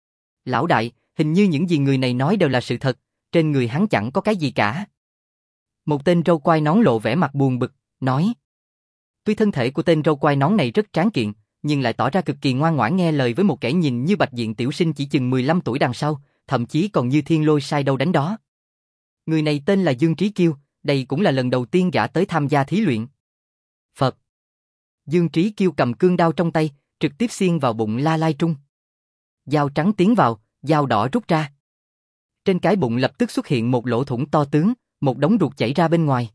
Lão đại, hình như những gì người này nói đều là sự thật, trên người hắn chẳng có cái gì cả. Một tên râu quai nón lộ vẻ mặt buồn bực, nói. Tuy thân thể của tên râu quai nón này rất tráng kiện, nhưng lại tỏ ra cực kỳ ngoan ngoãn nghe lời với một kẻ nhìn như bạch diện tiểu sinh chỉ chừng mười lăm tuổi đằng sau, thậm chí còn như thiên lôi sai đâu đánh đó. Người này tên là Dương Trí Kiêu, đây cũng là lần đầu tiên gã tới tham gia thí luyện. Phật. Dương Trí Kiêu cầm cương đao trong tay, trực tiếp xiên vào bụng La Lai Trung. Dao trắng tiến vào, dao đỏ rút ra. Trên cái bụng lập tức xuất hiện một lỗ thủng to tướng, một đống ruột chảy ra bên ngoài.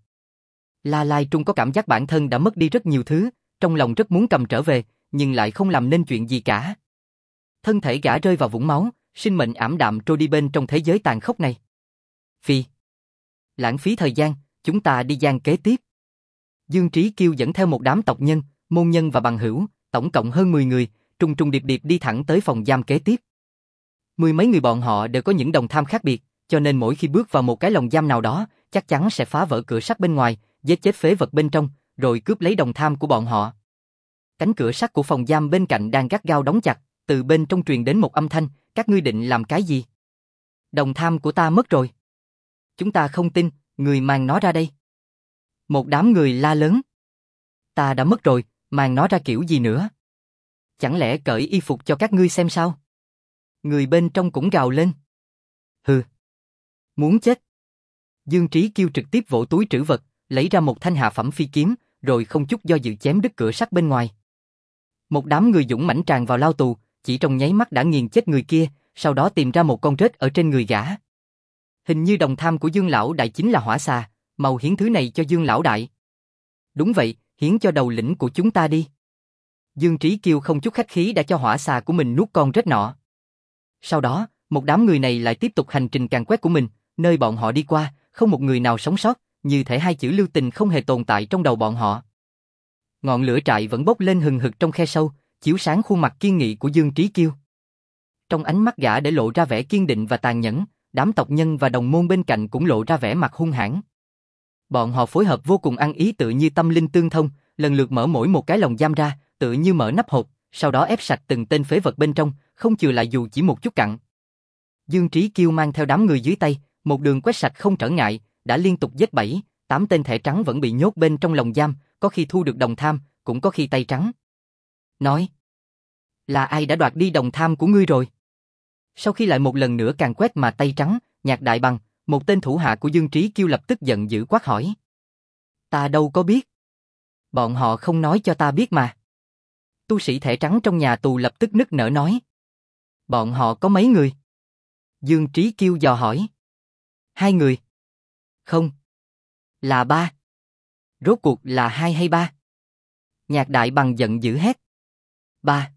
La Lai Trung có cảm giác bản thân đã mất đi rất nhiều thứ, trong lòng rất muốn cầm trở về, nhưng lại không làm nên chuyện gì cả. Thân thể gã rơi vào vũng máu, sinh mệnh ảm đạm trôi đi bên trong thế giới tàn khốc này. Phi. Lãng phí thời gian, chúng ta đi gian kế tiếp. Dương Trí Kiêu dẫn theo một đám tộc nhân, môn nhân và bằng hữu, tổng cộng hơn mười người, trùng trùng điệp điệp đi thẳng tới phòng giam kế tiếp. Mười mấy người bọn họ đều có những đồng tham khác biệt, cho nên mỗi khi bước vào một cái lồng giam nào đó, chắc chắn sẽ phá vỡ cửa sắt bên ngoài, giết chết phế vật bên trong, rồi cướp lấy đồng tham của bọn họ. Cánh cửa sắt của phòng giam bên cạnh đang gắt gao đóng chặt, từ bên trong truyền đến một âm thanh, Các ngươi định làm cái gì? Đồng tham của ta mất rồi. Chúng ta không tin, người mang nó ra đây. Một đám người la lớn. Ta đã mất rồi, mang nó ra kiểu gì nữa? Chẳng lẽ cởi y phục cho các ngươi xem sao? Người bên trong cũng gào lên. Hừ. Muốn chết. Dương Trí Kiêu trực tiếp vỗ túi trữ vật, lấy ra một thanh hạ phẩm phi kiếm, rồi không chút do dự chém đứt cửa sắt bên ngoài. Một đám người dũng mãnh tràn vào lao tù, chỉ trong nháy mắt đã nghiền chết người kia, sau đó tìm ra một con rết ở trên người gã. Hình như đồng tham của Dương lão đại chính là hỏa xà, mau hiến thứ này cho Dương lão đại. Đúng vậy, hiến cho đầu lĩnh của chúng ta đi. Dương Trí Kiêu không chút khách khí đã cho hỏa xà của mình nuốt con rết nọ. Sau đó, một đám người này lại tiếp tục hành trình càn quét của mình, nơi bọn họ đi qua, không một người nào sống sót, như thể hai chữ lưu tình không hề tồn tại trong đầu bọn họ. Ngọn lửa trại vẫn bốc lên hừng hực trong khe sâu, chiếu sáng khuôn mặt kiên nghị của Dương Trí Kiêu. Trong ánh mắt gã để lộ ra vẻ kiên định và tàn nhẫn, đám tộc nhân và đồng môn bên cạnh cũng lộ ra vẻ mặt hung hãn. Bọn họ phối hợp vô cùng ăn ý tự như tâm linh tương thông, lần lượt mở mỗi một cái lồng giam ra, tự như mở nắp hộp, sau đó ép sạch từng tên phế vật bên trong, không chừa lại dù chỉ một chút cặn. Dương Trí Kiêu mang theo đám người dưới tay, một đường quét sạch không trở ngại, đã liên tục giết bảy, tám tên thẻ trắng vẫn bị nhốt bên trong lồng giam, có khi thu được đồng tham, cũng có khi tay trắng. Nói, là ai đã đoạt đi đồng tham của ngươi rồi? Sau khi lại một lần nữa càn quét mà tay trắng, Nhạc Đại Bằng, một tên thủ hạ của Dương Trí Kiêu lập tức giận dữ quát hỏi. Ta đâu có biết. Bọn họ không nói cho ta biết mà. Tu sĩ thẻ trắng trong nhà tù lập tức nức nở nói. Bọn họ có mấy người? Dương Trí Kiêu dò hỏi. Hai người. Không. Là ba. Rốt cuộc là hai hay ba? Nhạc Đại Bằng giận dữ hét. Ba.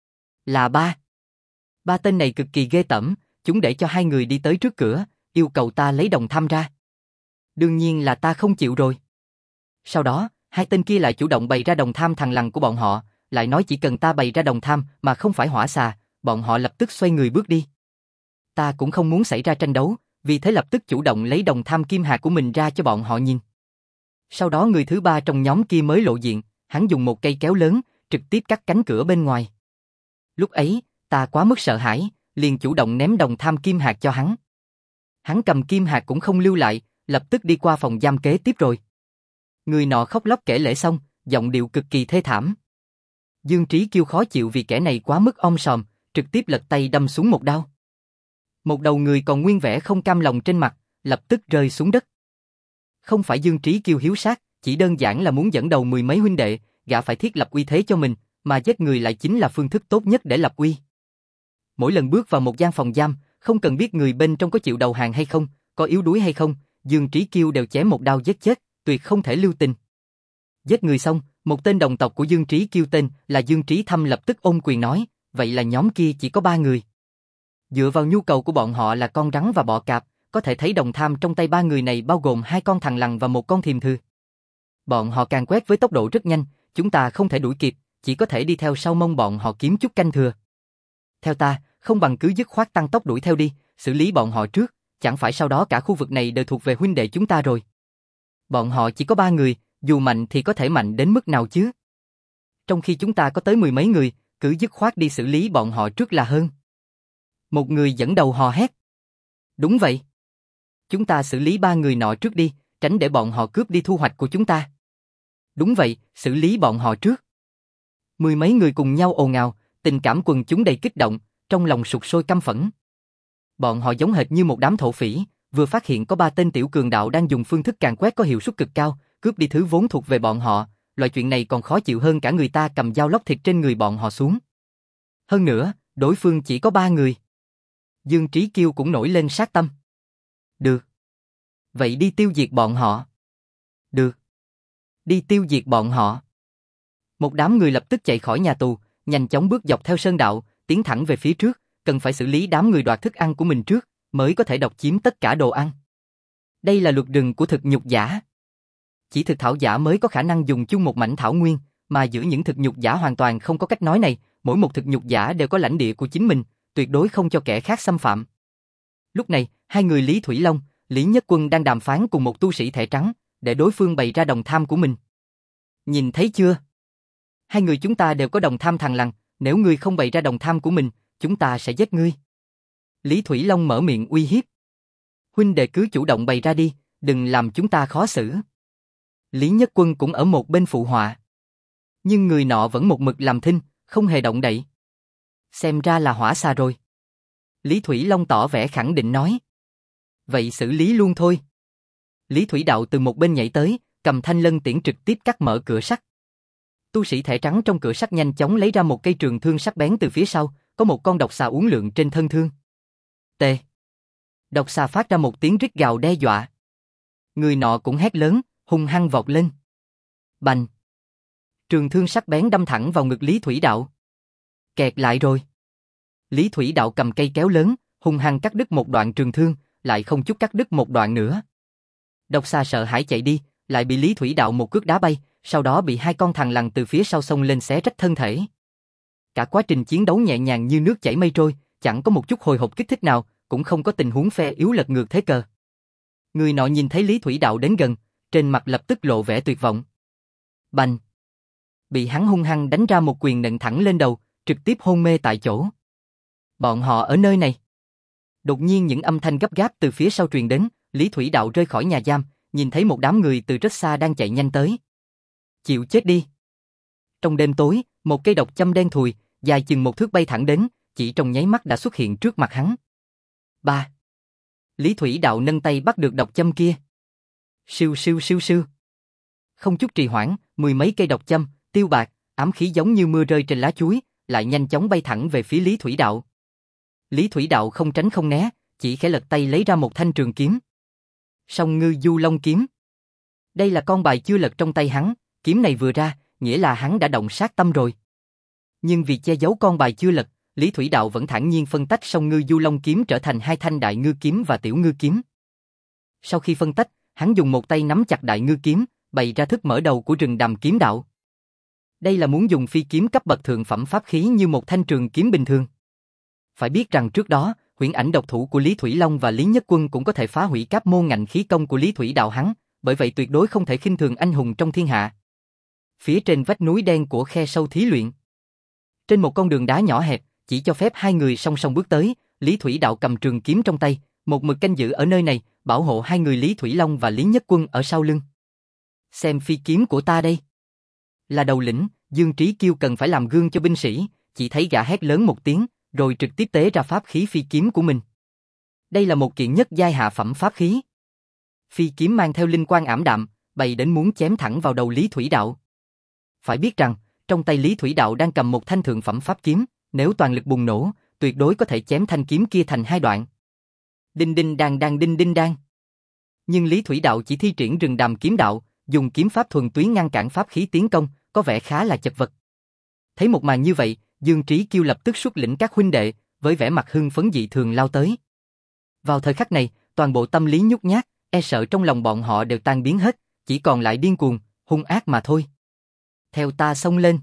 Là ba. Ba tên này cực kỳ ghê tởm, chúng để cho hai người đi tới trước cửa, yêu cầu ta lấy đồng tham ra. Đương nhiên là ta không chịu rồi. Sau đó, hai tên kia lại chủ động bày ra đồng tham thằng lằn của bọn họ, lại nói chỉ cần ta bày ra đồng tham mà không phải hỏa xà, bọn họ lập tức xoay người bước đi. Ta cũng không muốn xảy ra tranh đấu, vì thế lập tức chủ động lấy đồng tham kim hạt của mình ra cho bọn họ nhìn. Sau đó người thứ ba trong nhóm kia mới lộ diện, hắn dùng một cây kéo lớn, trực tiếp cắt cánh cửa bên ngoài. Lúc ấy, ta quá mức sợ hãi, liền chủ động ném đồng tham kim hạt cho hắn. Hắn cầm kim hạt cũng không lưu lại, lập tức đi qua phòng giam kế tiếp rồi. Người nọ khóc lóc kể lể xong, giọng điệu cực kỳ thê thảm. Dương Trí Kiêu khó chịu vì kẻ này quá mức om sòm, trực tiếp lật tay đâm xuống một đao. Một đầu người còn nguyên vẻ không cam lòng trên mặt, lập tức rơi xuống đất. Không phải Dương Trí Kiêu hiếu sát, chỉ đơn giản là muốn dẫn đầu mười mấy huynh đệ, gã phải thiết lập uy thế cho mình, mà giết người lại chính là phương thức tốt nhất để lập uy. Mỗi lần bước vào một gian phòng giam, không cần biết người bên trong có chịu đầu hàng hay không, có yếu đuối hay không, Dương Trí Kiêu đều chém một đao giết chết, tuyệt không thể lưu tình. Giết người xong, một tên đồng tộc của Dương Trí Kiêu tên là Dương Trí Thâm lập tức ôm quyền nói, vậy là nhóm kia chỉ có ba người. Dựa vào nhu cầu của bọn họ là con rắn và bọ cạp, có thể thấy đồng tham trong tay ba người này bao gồm hai con thằn lằn và một con thiềm thư. Bọn họ càng quét với tốc độ rất nhanh, chúng ta không thể đuổi kịp, chỉ có thể đi theo sau mong bọn họ kiếm chút canh thừa. Theo ta, không bằng cứ dứt khoát tăng tốc đuổi theo đi, xử lý bọn họ trước, chẳng phải sau đó cả khu vực này đều thuộc về huynh đệ chúng ta rồi. Bọn họ chỉ có ba người, dù mạnh thì có thể mạnh đến mức nào chứ? Trong khi chúng ta có tới mười mấy người, cứ dứt khoát đi xử lý bọn họ trước là hơn. Một người dẫn đầu hò hét. Đúng vậy. Chúng ta xử lý ba người nọ trước đi, tránh để bọn họ cướp đi thu hoạch của chúng ta. Đúng vậy, xử lý bọn họ trước. Mười mấy người cùng nhau ồn ào, tình cảm quần chúng đầy kích động, trong lòng sục sôi căm phẫn. Bọn họ giống hệt như một đám thổ phỉ, vừa phát hiện có ba tên tiểu cường đạo đang dùng phương thức càn quét có hiệu suất cực cao, cướp đi thứ vốn thuộc về bọn họ, loại chuyện này còn khó chịu hơn cả người ta cầm dao lóc thịt trên người bọn họ xuống. Hơn nữa, đối phương chỉ có ba người. Dương Trí Kiêu cũng nổi lên sát tâm. Được. Vậy đi tiêu diệt bọn họ. Được. Đi tiêu diệt bọn họ. Một đám người lập tức chạy khỏi nhà tù, nhanh chóng bước dọc theo sơn đạo, tiến thẳng về phía trước, cần phải xử lý đám người đoạt thức ăn của mình trước, mới có thể độc chiếm tất cả đồ ăn. Đây là luật rừng của thực nhục giả. Chỉ thực thảo giả mới có khả năng dùng chung một mảnh thảo nguyên, mà giữa những thực nhục giả hoàn toàn không có cách nói này, mỗi một thực nhục giả đều có lãnh địa của chính mình, tuyệt đối không cho kẻ khác xâm phạm. Lúc này, hai người Lý Thủy Long, Lý Nhất Quân đang đàm phán cùng một tu sĩ thẻ trắng, để đối phương bày ra đồng tham của mình. Nhìn thấy chưa? Hai người chúng ta đều có đồng tham thằng lằn, nếu ngươi không bày ra đồng tham của mình, chúng ta sẽ giết ngươi. Lý Thủy Long mở miệng uy hiếp. Huynh đệ cứ chủ động bày ra đi, đừng làm chúng ta khó xử. Lý Nhất Quân cũng ở một bên phụ họa. Nhưng người nọ vẫn một mực làm thinh, không hề động đậy. Xem ra là hỏa xà rồi. Lý Thủy Long tỏ vẻ khẳng định nói. Vậy xử lý luôn thôi. Lý Thủy Đạo từ một bên nhảy tới, cầm thanh lân tiễn trực tiếp cắt mở cửa sắt. Tu sĩ thẻ trắng trong cửa sắt nhanh chóng lấy ra một cây trường thương sắc bén từ phía sau, có một con độc xà uốn lượn trên thân thương. Tê. Độc xà phát ra một tiếng rít gào đe dọa. Người nọ cũng hét lớn, hung hăng vọt lên. Bành. Trường thương sắc bén đâm thẳng vào ngực Lý Thủy Đạo. Kẹt lại rồi. Lý Thủy Đạo cầm cây kéo lớn, hung hăng cắt đứt một đoạn trường thương, lại không chút cắt đứt một đoạn nữa. Độc xà sợ hãi chạy đi, lại bị Lý Thủy Đạo một cước đá bay, sau đó bị hai con thằn lằn từ phía sau xông lên xé rách thân thể. Cả quá trình chiến đấu nhẹ nhàng như nước chảy mây trôi, chẳng có một chút hồi hộp kích thích nào, cũng không có tình huống phe yếu lật ngược thế cờ. Người nọ nhìn thấy Lý Thủy Đạo đến gần, trên mặt lập tức lộ vẻ tuyệt vọng. Bành! Bị hắn hung hăng đánh ra một quyền nện thẳng lên đầu, trực tiếp hôn mê tại chỗ. Bọn họ ở nơi này. Đột nhiên những âm thanh gấp gáp từ phía sau truyền đến, Lý Thủy Đạo rơi khỏi nhà giam, nhìn thấy một đám người từ rất xa đang chạy nhanh tới. Chịu chết đi. Trong đêm tối, một cây độc châm đen thùi, dài chừng một thước bay thẳng đến, chỉ trong nháy mắt đã xuất hiện trước mặt hắn. Ba. Lý Thủy Đạo nâng tay bắt được độc châm kia. Siêu siêu siêu siêu. Không chút trì hoãn, mười mấy cây độc châm, tiêu bạc, ám khí giống như mưa rơi trên lá chuối, lại nhanh chóng bay thẳng về phía Lý Thủy Đạo. Lý Thủy Đạo không tránh không né, chỉ khẽ lật tay lấy ra một thanh trường kiếm. Song Ngư Du Long kiếm. Đây là con bài chưa lật trong tay hắn, kiếm này vừa ra, nghĩa là hắn đã động sát tâm rồi. Nhưng vì che giấu con bài chưa lật, Lý Thủy Đạo vẫn thản nhiên phân tách Song Ngư Du Long kiếm trở thành hai thanh Đại Ngư kiếm và Tiểu Ngư kiếm. Sau khi phân tách, hắn dùng một tay nắm chặt Đại Ngư kiếm, bày ra thức mở đầu của rừng đàm kiếm đạo. Đây là muốn dùng phi kiếm cấp bậc thượng phẩm pháp khí như một thanh trường kiếm bình thường. Phải biết rằng trước đó, huyễn ảnh độc thủ của Lý Thủy Long và Lý Nhất Quân cũng có thể phá hủy các môn ngạnh khí công của Lý Thủy Đạo hắn, bởi vậy tuyệt đối không thể khinh thường anh hùng trong thiên hạ. Phía trên vách núi đen của khe sâu thí luyện, trên một con đường đá nhỏ hẹp, chỉ cho phép hai người song song bước tới, Lý Thủy Đạo cầm trường kiếm trong tay, một mực canh giữ ở nơi này, bảo hộ hai người Lý Thủy Long và Lý Nhất Quân ở sau lưng. Xem phi kiếm của ta đây. Là đầu lĩnh, Dương Trí Kiêu cần phải làm gương cho binh sĩ, chỉ thấy gã hét lớn một tiếng, rồi trực tiếp tế ra pháp khí phi kiếm của mình. Đây là một kiện nhất giai hạ phẩm pháp khí. Phi kiếm mang theo linh quang ảm đạm, bày đến muốn chém thẳng vào đầu Lý Thủy Đạo. Phải biết rằng, trong tay Lý Thủy Đạo đang cầm một thanh thượng phẩm pháp kiếm, nếu toàn lực bùng nổ, tuyệt đối có thể chém thanh kiếm kia thành hai đoạn. Đinh đinh đang đang đinh đinh đang. Nhưng Lý Thủy Đạo chỉ thi triển rừng đàm kiếm đạo, dùng kiếm pháp thuần túy ngăn cản pháp khí tiến công, có vẻ khá là chật vật. Thấy một màn như vậy, Dương Trí Kiêu lập tức xuất lĩnh các huynh đệ, với vẻ mặt hưng phấn dị thường lao tới. Vào thời khắc này, toàn bộ tâm lý nhút nhát, e sợ trong lòng bọn họ đều tan biến hết, chỉ còn lại điên cuồng, hung ác mà thôi. Theo ta xông lên.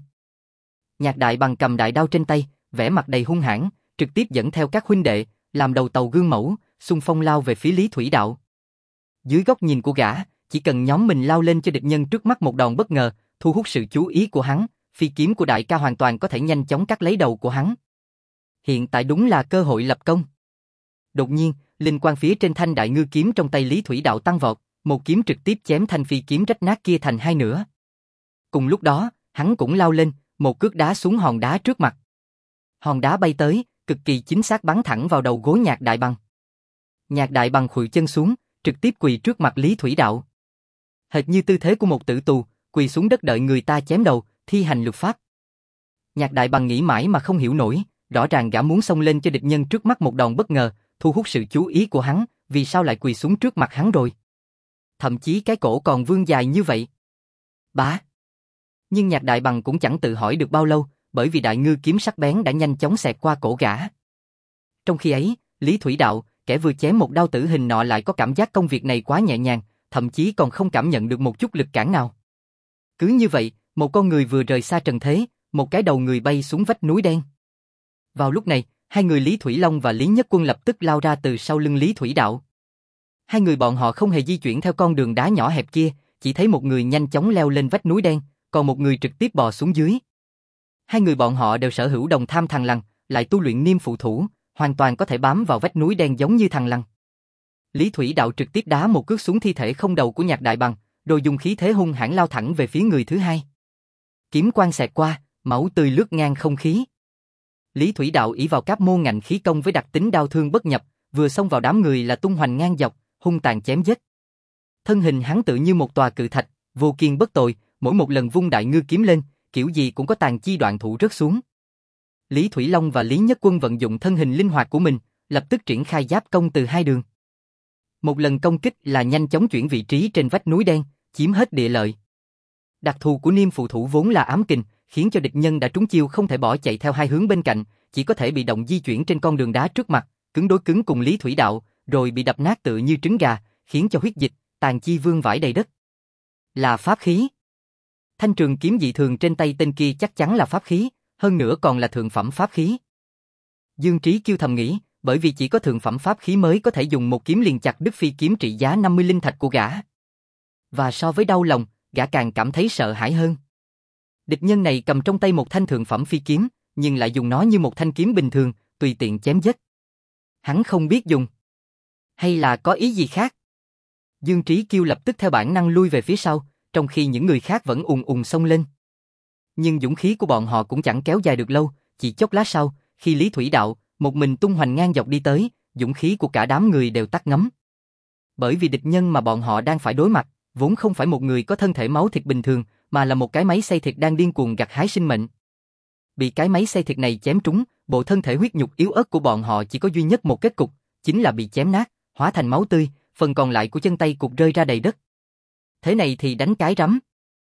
Nhạc Đại Bằng cầm đại đao trên tay, vẻ mặt đầy hung hãn, trực tiếp dẫn theo các huynh đệ, làm đầu tàu gương mẫu, xung phong lao về phía Lý Thủy Đạo. Dưới góc nhìn của gã, chỉ cần nhóm mình lao lên cho địch nhân trước mắt một đòn bất ngờ, thu hút sự chú ý của hắn, phi kiếm của đại ca hoàn toàn có thể nhanh chóng cắt lấy đầu của hắn. Hiện tại đúng là cơ hội lập công. Đột nhiên, linh quang phía trên thanh Đại Ngư kiếm trong tay Lý Thủy Đạo tăng vọt, một kiếm trực tiếp chém thanh phi kiếm rách nát kia thành hai nửa. Cùng lúc đó, hắn cũng lao lên, một cước đá xuống hòn đá trước mặt. Hòn đá bay tới, cực kỳ chính xác bắn thẳng vào đầu gối Nhạc Đại Bằng. Nhạc Đại Bằng khuỵu chân xuống, trực tiếp quỳ trước mặt Lý Thủy Đạo. Hệt như tư thế của một tử tù, quỳ xuống đất đợi người ta chém đầu, thi hành luật pháp. Nhạc Đại Bằng nghĩ mãi mà không hiểu nổi, rõ ràng gã muốn xông lên cho địch nhân trước mắt một đòn bất ngờ, thu hút sự chú ý của hắn, vì sao lại quỳ xuống trước mặt hắn rồi? Thậm chí cái cổ còn vươn dài như vậy. Bá. Nhưng Nhạc Đại Bằng cũng chẳng tự hỏi được bao lâu, bởi vì Đại Ngư kiếm sắc bén đã nhanh chóng xẹt qua cổ gã. Trong khi ấy, Lý Thủy Đạo, kẻ vừa chém một đao tử hình nọ lại có cảm giác công việc này quá nhẹ nhàng, thậm chí còn không cảm nhận được một chút lực cản nào. Cứ như vậy, một con người vừa rời xa trần thế, một cái đầu người bay xuống vách núi đen. Vào lúc này, hai người Lý Thủy Long và Lý Nhất Quân lập tức lao ra từ sau lưng Lý Thủy Đạo. Hai người bọn họ không hề di chuyển theo con đường đá nhỏ hẹp kia, chỉ thấy một người nhanh chóng leo lên vách núi đen, còn một người trực tiếp bò xuống dưới. Hai người bọn họ đều sở hữu đồng tham thằng lằn, lại tu luyện niêm phụ thủ, hoàn toàn có thể bám vào vách núi đen giống như thằng lằn. Lý Thủy Đạo trực tiếp đá một cước xuống thi thể không đầu của Nhạc Đại Bằng, rồi dùng khí thế hung hãn lao thẳng về phía người thứ hai. Kiếm quang xẹt qua, máu tươi lướt ngang không khí. Lý Thủy Đạo ỷ vào Cáp Môn Ngạnh Khí Công với đặc tính đao thương bất nhập, vừa xông vào đám người là tung hoành ngang dọc, hung tàn chém giết. Thân hình hắn tự như một tòa cự thạch, vô kiên bất tội, mỗi một lần vung đại ngư kiếm lên, kiểu gì cũng có tàn chi đoạn thủ rớt xuống. Lý Thủy Long và Lý Nhất Quân vận dụng thân hình linh hoạt của mình, lập tức triển khai giáp công từ hai đường. Một lần công kích là nhanh chóng chuyển vị trí trên vách núi đen, chiếm hết địa lợi. Đặc thù của Niêm Phù Thủ vốn là ám kình, khiến cho địch nhân đã trúng chiêu không thể bỏ chạy theo hai hướng bên cạnh, chỉ có thể bị động di chuyển trên con đường đá trước mặt, cứng đối cứng cùng Lý Thủy Đạo, rồi bị đập nát tự như trứng gà, khiến cho huyết dịch, tàn chi vương vãi đầy đất. Là pháp khí. Thanh trường kiếm dị thường trên tay tên kia chắc chắn là pháp khí, hơn nữa còn là thượng phẩm pháp khí. Dương Trí Kiêu thầm nghĩ, bởi vì chỉ có thượng phẩm pháp khí mới có thể dùng một kiếm liền chặt đứt phi kiếm trị giá năm mươi linh thạch của gã. Và so với đau lòng, gã càng cảm thấy sợ hãi hơn. Địch nhân này cầm trong tay một thanh thượng phẩm phi kiếm, nhưng lại dùng nó như một thanh kiếm bình thường, tùy tiện chém giết. Hắn không biết dùng. Hay là có ý gì khác? Dương Trí Kiêu lập tức theo bản năng lui về phía sau, trong khi những người khác vẫn ùn ùn xông lên. Nhưng dũng khí của bọn họ cũng chẳng kéo dài được lâu, chỉ chốc lát sau, khi Lý Thủy Đạo một mình tung hoành ngang dọc đi tới, dũng khí của cả đám người đều tắt ngấm. Bởi vì địch nhân mà bọn họ đang phải đối mặt, vốn không phải một người có thân thể máu thịt bình thường, mà là một cái máy xay thịt đang điên cuồng gặt hái sinh mệnh. Bị cái máy xay thịt này chém trúng, bộ thân thể huyết nhục yếu ớt của bọn họ chỉ có duy nhất một kết cục, chính là bị chém nát, hóa thành máu tươi, phần còn lại của chân tay cụt rơi ra đầy đất. Thế này thì đánh cái rắm.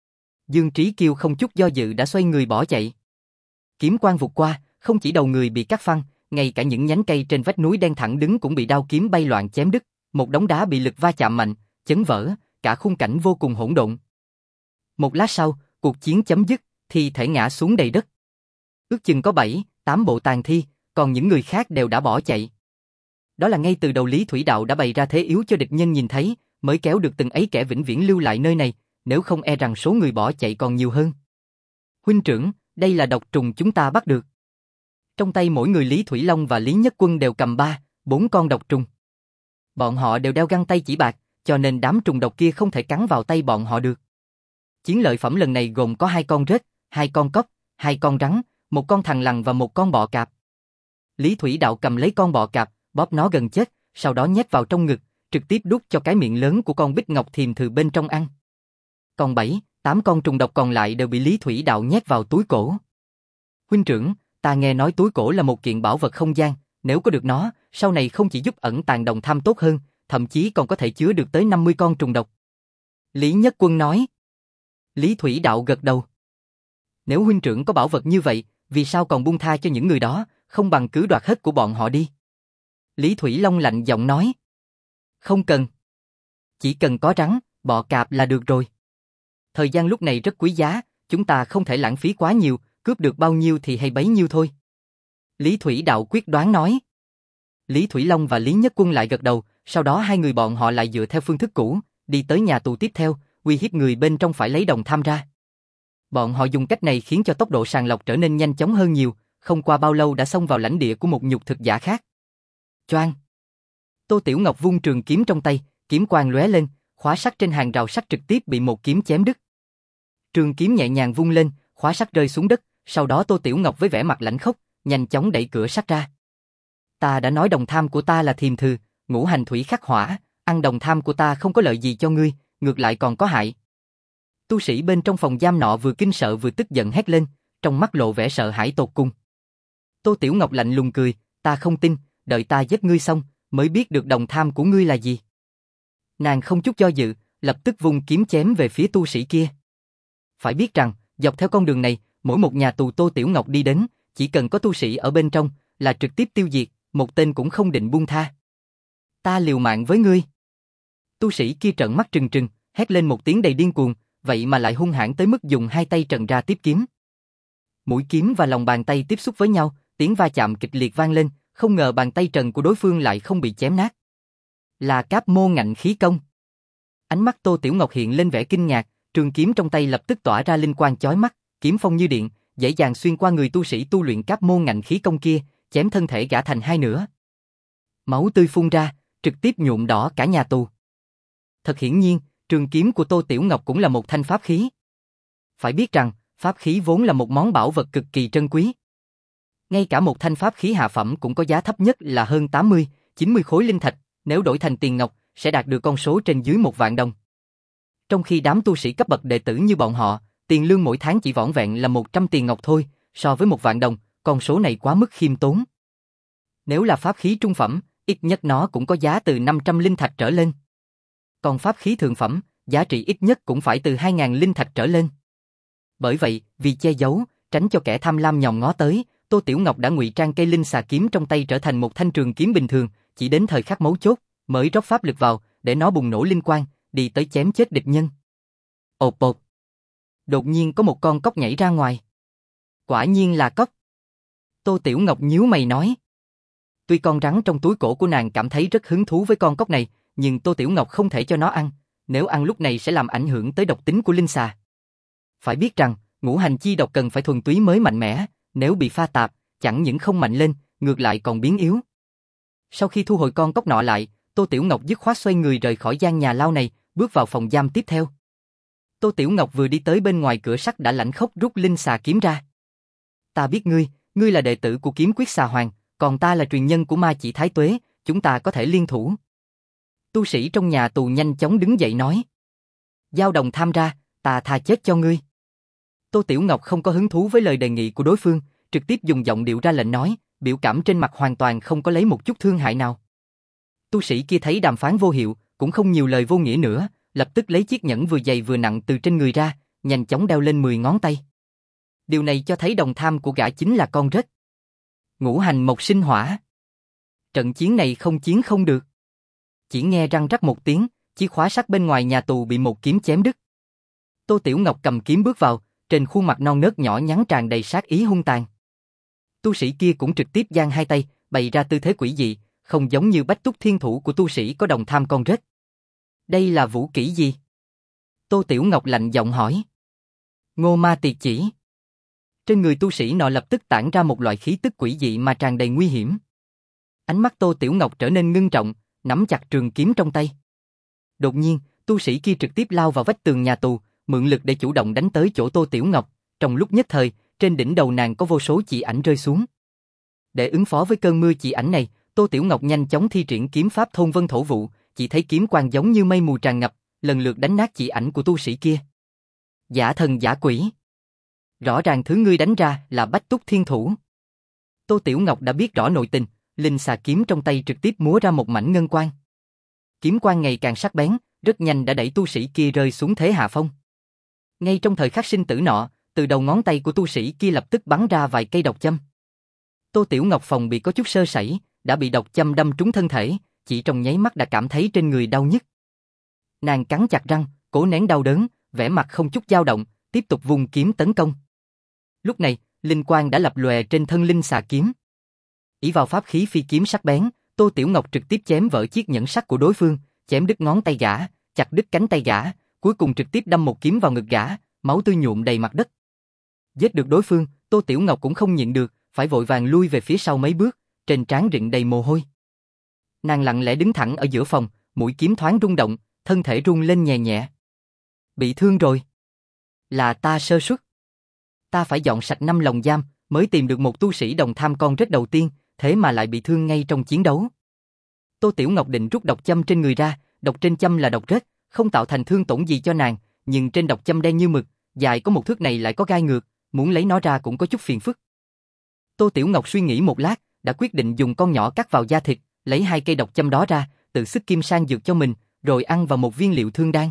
Dương Trí Kiêu không chút do dự đã xoay người bỏ chạy. Kiếm quang vụt qua, không chỉ đầu người bị cắt phăng, ngay cả những nhánh cây trên vách núi đen thẳng đứng cũng bị đao kiếm bay loạn chém đứt, một đống đá bị lực va chạm mạnh, chấn vỡ, cả khung cảnh vô cùng hỗn độn. Một lát sau, cuộc chiến chấm dứt, thi thể ngã xuống đầy đất. Ước chừng có bảy, tám bộ tàn thi, còn những người khác đều đã bỏ chạy. Đó là ngay từ đầu Lý Thủy Đạo đã bày ra thế yếu cho địch nhân nhìn thấy, mới kéo được từng ấy kẻ vĩnh viễn lưu lại nơi này, nếu không e rằng số người bỏ chạy còn nhiều hơn. Huynh trưởng, đây là độc trùng chúng ta bắt được. Trong tay mỗi người Lý Thủy Long và Lý Nhất Quân đều cầm ba, bốn con độc trùng. Bọn họ đều đeo găng tay chỉ bạc, cho nên đám trùng độc kia không thể cắn vào tay bọn họ được. Chiến lợi phẩm lần này gồm có hai con rết, hai con cóc, hai con rắn, một con thằn lằn và một con bọ cạp. Lý Thủy Đạo cầm lấy con bọ cạp, bóp nó gần chết, sau đó nhét vào trong ngực, trực tiếp đút cho cái miệng lớn của con bích ngọc thiềm thừ bên trong ăn. Còn bảy, tám con trùng độc còn lại đều bị Lý Thủy Đạo nhét vào túi cổ. Huynh trưởng, ta nghe nói túi cổ là một kiện bảo vật không gian, nếu có được nó, sau này không chỉ giúp ẩn tàng đồng tham tốt hơn, thậm chí còn có thể chứa được tới năm mươi con trùng độc. Lý Nhất Quân nói. Lý Thủy Đạo gật đầu. Nếu huynh trưởng có bảo vật như vậy, vì sao còn buông tha cho những người đó, không bằng cứ đoạt hết của bọn họ đi. Lý Thủy Long lạnh giọng nói. Không cần. Chỉ cần có rắn, bọ cạp là được rồi. Thời gian lúc này rất quý giá, chúng ta không thể lãng phí quá nhiều, cướp được bao nhiêu thì hay bấy nhiêu thôi. Lý Thủy Đạo quyết đoán nói. Lý Thủy Long và Lý Nhất Quân lại gật đầu, sau đó hai người bọn họ lại dựa theo phương thức cũ, đi tới nhà tù tiếp theo, uy hiếp người bên trong phải lấy đồng tham ra. Bọn họ dùng cách này khiến cho tốc độ sàng lọc trở nên nhanh chóng hơn nhiều, không qua bao lâu đã xông vào lãnh địa của một nhục thực giả khác. Choang! Tô Tiểu Ngọc vung trường kiếm trong tay, kiếm quang lóe lên, khóa sắt trên hàng rào sắt trực tiếp bị một kiếm chém đứt. Trường kiếm nhẹ nhàng vung lên, khóa sắt rơi xuống đất, sau đó Tô Tiểu Ngọc với vẻ mặt lãnh khốc, nhanh chóng đẩy cửa sắt ra. Ta đã nói đồng tham của ta là thiềm thừ, ngũ hành thủy khắc hỏa, ăn đồng tham của ta không có lợi gì cho ngươi, ngược lại còn có hại. Tu sĩ bên trong phòng giam nọ vừa kinh sợ vừa tức giận hét lên, trong mắt lộ vẻ sợ hãi tột cùng. Tô Tiểu Ngọc lạnh lùng cười, ta không tin, đợi ta giết ngươi xong, mới biết được đồng tham của ngươi là gì. Nàng không chút do dự, lập tức vung kiếm chém về phía tu sĩ kia. Phải biết rằng, dọc theo con đường này, mỗi một nhà tù Tô Tiểu Ngọc đi đến, chỉ cần có tu sĩ ở bên trong, là trực tiếp tiêu diệt, một tên cũng không định buông tha. Ta liều mạng với ngươi. Tu sĩ kia trợn mắt trừng trừng, hét lên một tiếng đầy điên cuồng, vậy mà lại hung hãn tới mức dùng hai tay trần ra tiếp kiếm. Mũi kiếm và lòng bàn tay tiếp xúc với nhau, tiếng va chạm kịch liệt vang lên, không ngờ bàn tay trần của đối phương lại không bị chém nát. Là Cáp Môn Ngạnh Khí Công. Ánh mắt Tô Tiểu Ngọc hiện lên vẻ kinh ngạc, trường kiếm trong tay lập tức tỏa ra linh quang chói mắt, kiếm phong như điện, dễ dàng xuyên qua người tu sĩ tu luyện Cáp Môn Ngạnh Khí Công kia, chém thân thể gã thành hai nửa. Máu tươi phun ra, trực tiếp nhuộm đỏ cả nhà tù. Thật hiển nhiên, trường kiếm của Tô Tiểu Ngọc cũng là một thanh pháp khí. Phải biết rằng, pháp khí vốn là một món bảo vật cực kỳ trân quý. Ngay cả một thanh pháp khí hạ phẩm cũng có giá thấp nhất là hơn tám mươi, chín mươi khối linh thạch, nếu đổi thành tiền ngọc, sẽ đạt được con số trên dưới một vạn đồng. Trong khi đám tu sĩ cấp bậc đệ tử như bọn họ, tiền lương mỗi tháng chỉ vỏn vẹn là một trăm tiền ngọc thôi, so với một vạn đồng, con số này quá mức khiêm tốn. Nếu là pháp khí trung phẩm, ít nhất nó cũng có giá từ năm trăm linh thạch trở lên. Còn pháp khí thượng phẩm, giá trị ít nhất cũng phải từ hai nghìn linh thạch trở lên. Bởi vậy, vì che giấu, tránh cho kẻ tham lam nhòm ngó tới, Tô Tiểu Ngọc đã ngụy trang cây linh xà kiếm trong tay trở thành một thanh trường kiếm bình thường, chỉ đến thời khắc mấu chốt, mới rót pháp lực vào, để nó bùng nổ linh quang, đi tới chém chết địch nhân. Ộp ộp. Đột nhiên có một con cóc nhảy ra ngoài. Quả nhiên là cóc. Tô Tiểu Ngọc nhíu mày nói. Tuy con rắn trong túi cổ của nàng cảm thấy rất hứng thú với con cóc này, nhưng Tô Tiểu Ngọc không thể cho nó ăn, nếu ăn lúc này sẽ làm ảnh hưởng tới độc tính của linh xà. Phải biết rằng, ngũ hành chi độc cần phải thuần túy mới mạnh mẽ, nếu bị pha tạp, chẳng những không mạnh lên, ngược lại còn biến yếu. Sau khi thu hồi con cóc nọ lại, Tô Tiểu Ngọc dứt khoát xoay người rời khỏi gian nhà lao này, bước vào phòng giam tiếp theo. Tô Tiểu Ngọc vừa đi tới bên ngoài cửa sắt đã lạnh khốc rút linh xà kiếm ra. Ta biết ngươi, ngươi là đệ tử của Kiếm Quyết Xà Hoàng, còn ta là truyền nhân của Ma Chỉ Thái Tuế, chúng ta có thể liên thủ. Tu sĩ trong nhà tù nhanh chóng đứng dậy nói. Giao đồng tham ra, ta tha chết cho ngươi. Tô Tiểu Ngọc không có hứng thú với lời đề nghị của đối phương, trực tiếp dùng giọng điệu ra lệnh nói, biểu cảm trên mặt hoàn toàn không có lấy một chút thương hại nào. Tu sĩ kia thấy đàm phán vô hiệu, cũng không nhiều lời vô nghĩa nữa, lập tức lấy chiếc nhẫn vừa dày vừa nặng từ trên người ra, nhanh chóng đeo lên mười ngón tay. Điều này cho thấy đồng tham của gã chính là con rết. Ngũ hành mộc sinh hỏa. Trận chiến này không chiến không được. Chỉ nghe răng rắc một tiếng, chiếc khóa sắt bên ngoài nhà tù bị một kiếm chém đứt. Tô Tiểu Ngọc cầm kiếm bước vào, trên khuôn mặt non nớt nhỏ nhắn tràn đầy sát ý hung tàn. Tu sĩ kia cũng trực tiếp giang hai tay, bày ra tư thế quỷ dị, không giống như bách túc thiên thủ của tu sĩ có đồng tham con rết. Đây là vũ kỹ gì? Tô Tiểu Ngọc lạnh giọng hỏi. Ngô Ma Tiệt Chỉ. Trên người tu sĩ nọ lập tức tản ra một loại khí tức quỷ dị mà tràn đầy nguy hiểm. Ánh mắt Tô Tiểu Ngọc trở nên ngưng trọng, nắm chặt trường kiếm trong tay. Đột nhiên, tu sĩ kia trực tiếp lao vào vách tường nhà tù, mượn lực để chủ động đánh tới chỗ Tô Tiểu Ngọc. Trong lúc nhất thời, trên đỉnh đầu nàng có vô số chỉ ảnh rơi xuống. Để ứng phó với cơn mưa chỉ ảnh này, Tô Tiểu Ngọc nhanh chóng thi triển kiếm pháp thôn vân thổ vụ, chỉ thấy kiếm quang giống như mây mù tràn ngập, lần lượt đánh nát chỉ ảnh của tu sĩ kia. Giả thần giả quỷ. Rõ ràng thứ ngươi đánh ra là bách túc thiên thủ. Tô Tiểu Ngọc đã biết rõ nội tình, linh xà kiếm trong tay trực tiếp múa ra một mảnh ngân quang. Kiếm quang ngày càng sắc bén, rất nhanh đã đẩy tu sĩ kia rơi xuống thế hạ phong. Ngay trong thời khắc sinh tử nọ, từ đầu ngón tay của tu sĩ kia lập tức bắn ra vài cây độc châm. Tô Tiểu Ngọc phòng bị có chút sơ sẩy, đã bị độc châm đâm trúng thân thể, chỉ trong nháy mắt đã cảm thấy trên người đau nhức. Nàng cắn chặt răng, cố nén đau đớn, vẻ mặt không chút dao động, tiếp tục vung kiếm tấn công. Lúc này, linh quang đã lập lòe trên thân linh xà kiếm. Ỷ vào pháp khí phi kiếm sắc bén, Tô Tiểu Ngọc trực tiếp chém vỡ chiếc nhẫn sắt của đối phương, chém đứt ngón tay gã, chặt đứt cánh tay gã, cuối cùng trực tiếp đâm một kiếm vào ngực gã, máu tươi nhuộm đầy mặt đất. Giết được đối phương, Tô Tiểu Ngọc cũng không nhịn được, phải vội vàng lui về phía sau mấy bước, trên trán rịn đầy mồ hôi. Nàng lặng lẽ đứng thẳng ở giữa phòng, mũi kiếm thoáng rung động, thân thể rung lên nhẹ nhẹ. Bị thương rồi. Là ta sơ suất. Ta phải dọn sạch năm lồng giam, mới tìm được một tu sĩ đồng tham con rết đầu tiên, thế mà lại bị thương ngay trong chiến đấu. Tô Tiểu Ngọc định rút độc châm trên người ra, độc trên châm là độc rết, không tạo thành thương tổn gì cho nàng, nhưng trên độc châm đen như mực, dài có một thước này lại có gai ngược, muốn lấy nó ra cũng có chút phiền phức. Tô Tiểu Ngọc suy nghĩ một lát, đã quyết định dùng con nhỏ cắt vào da thịt, lấy hai cây độc châm đó ra, tự sức kim sang dược cho mình, rồi ăn vào một viên liệu thương đan.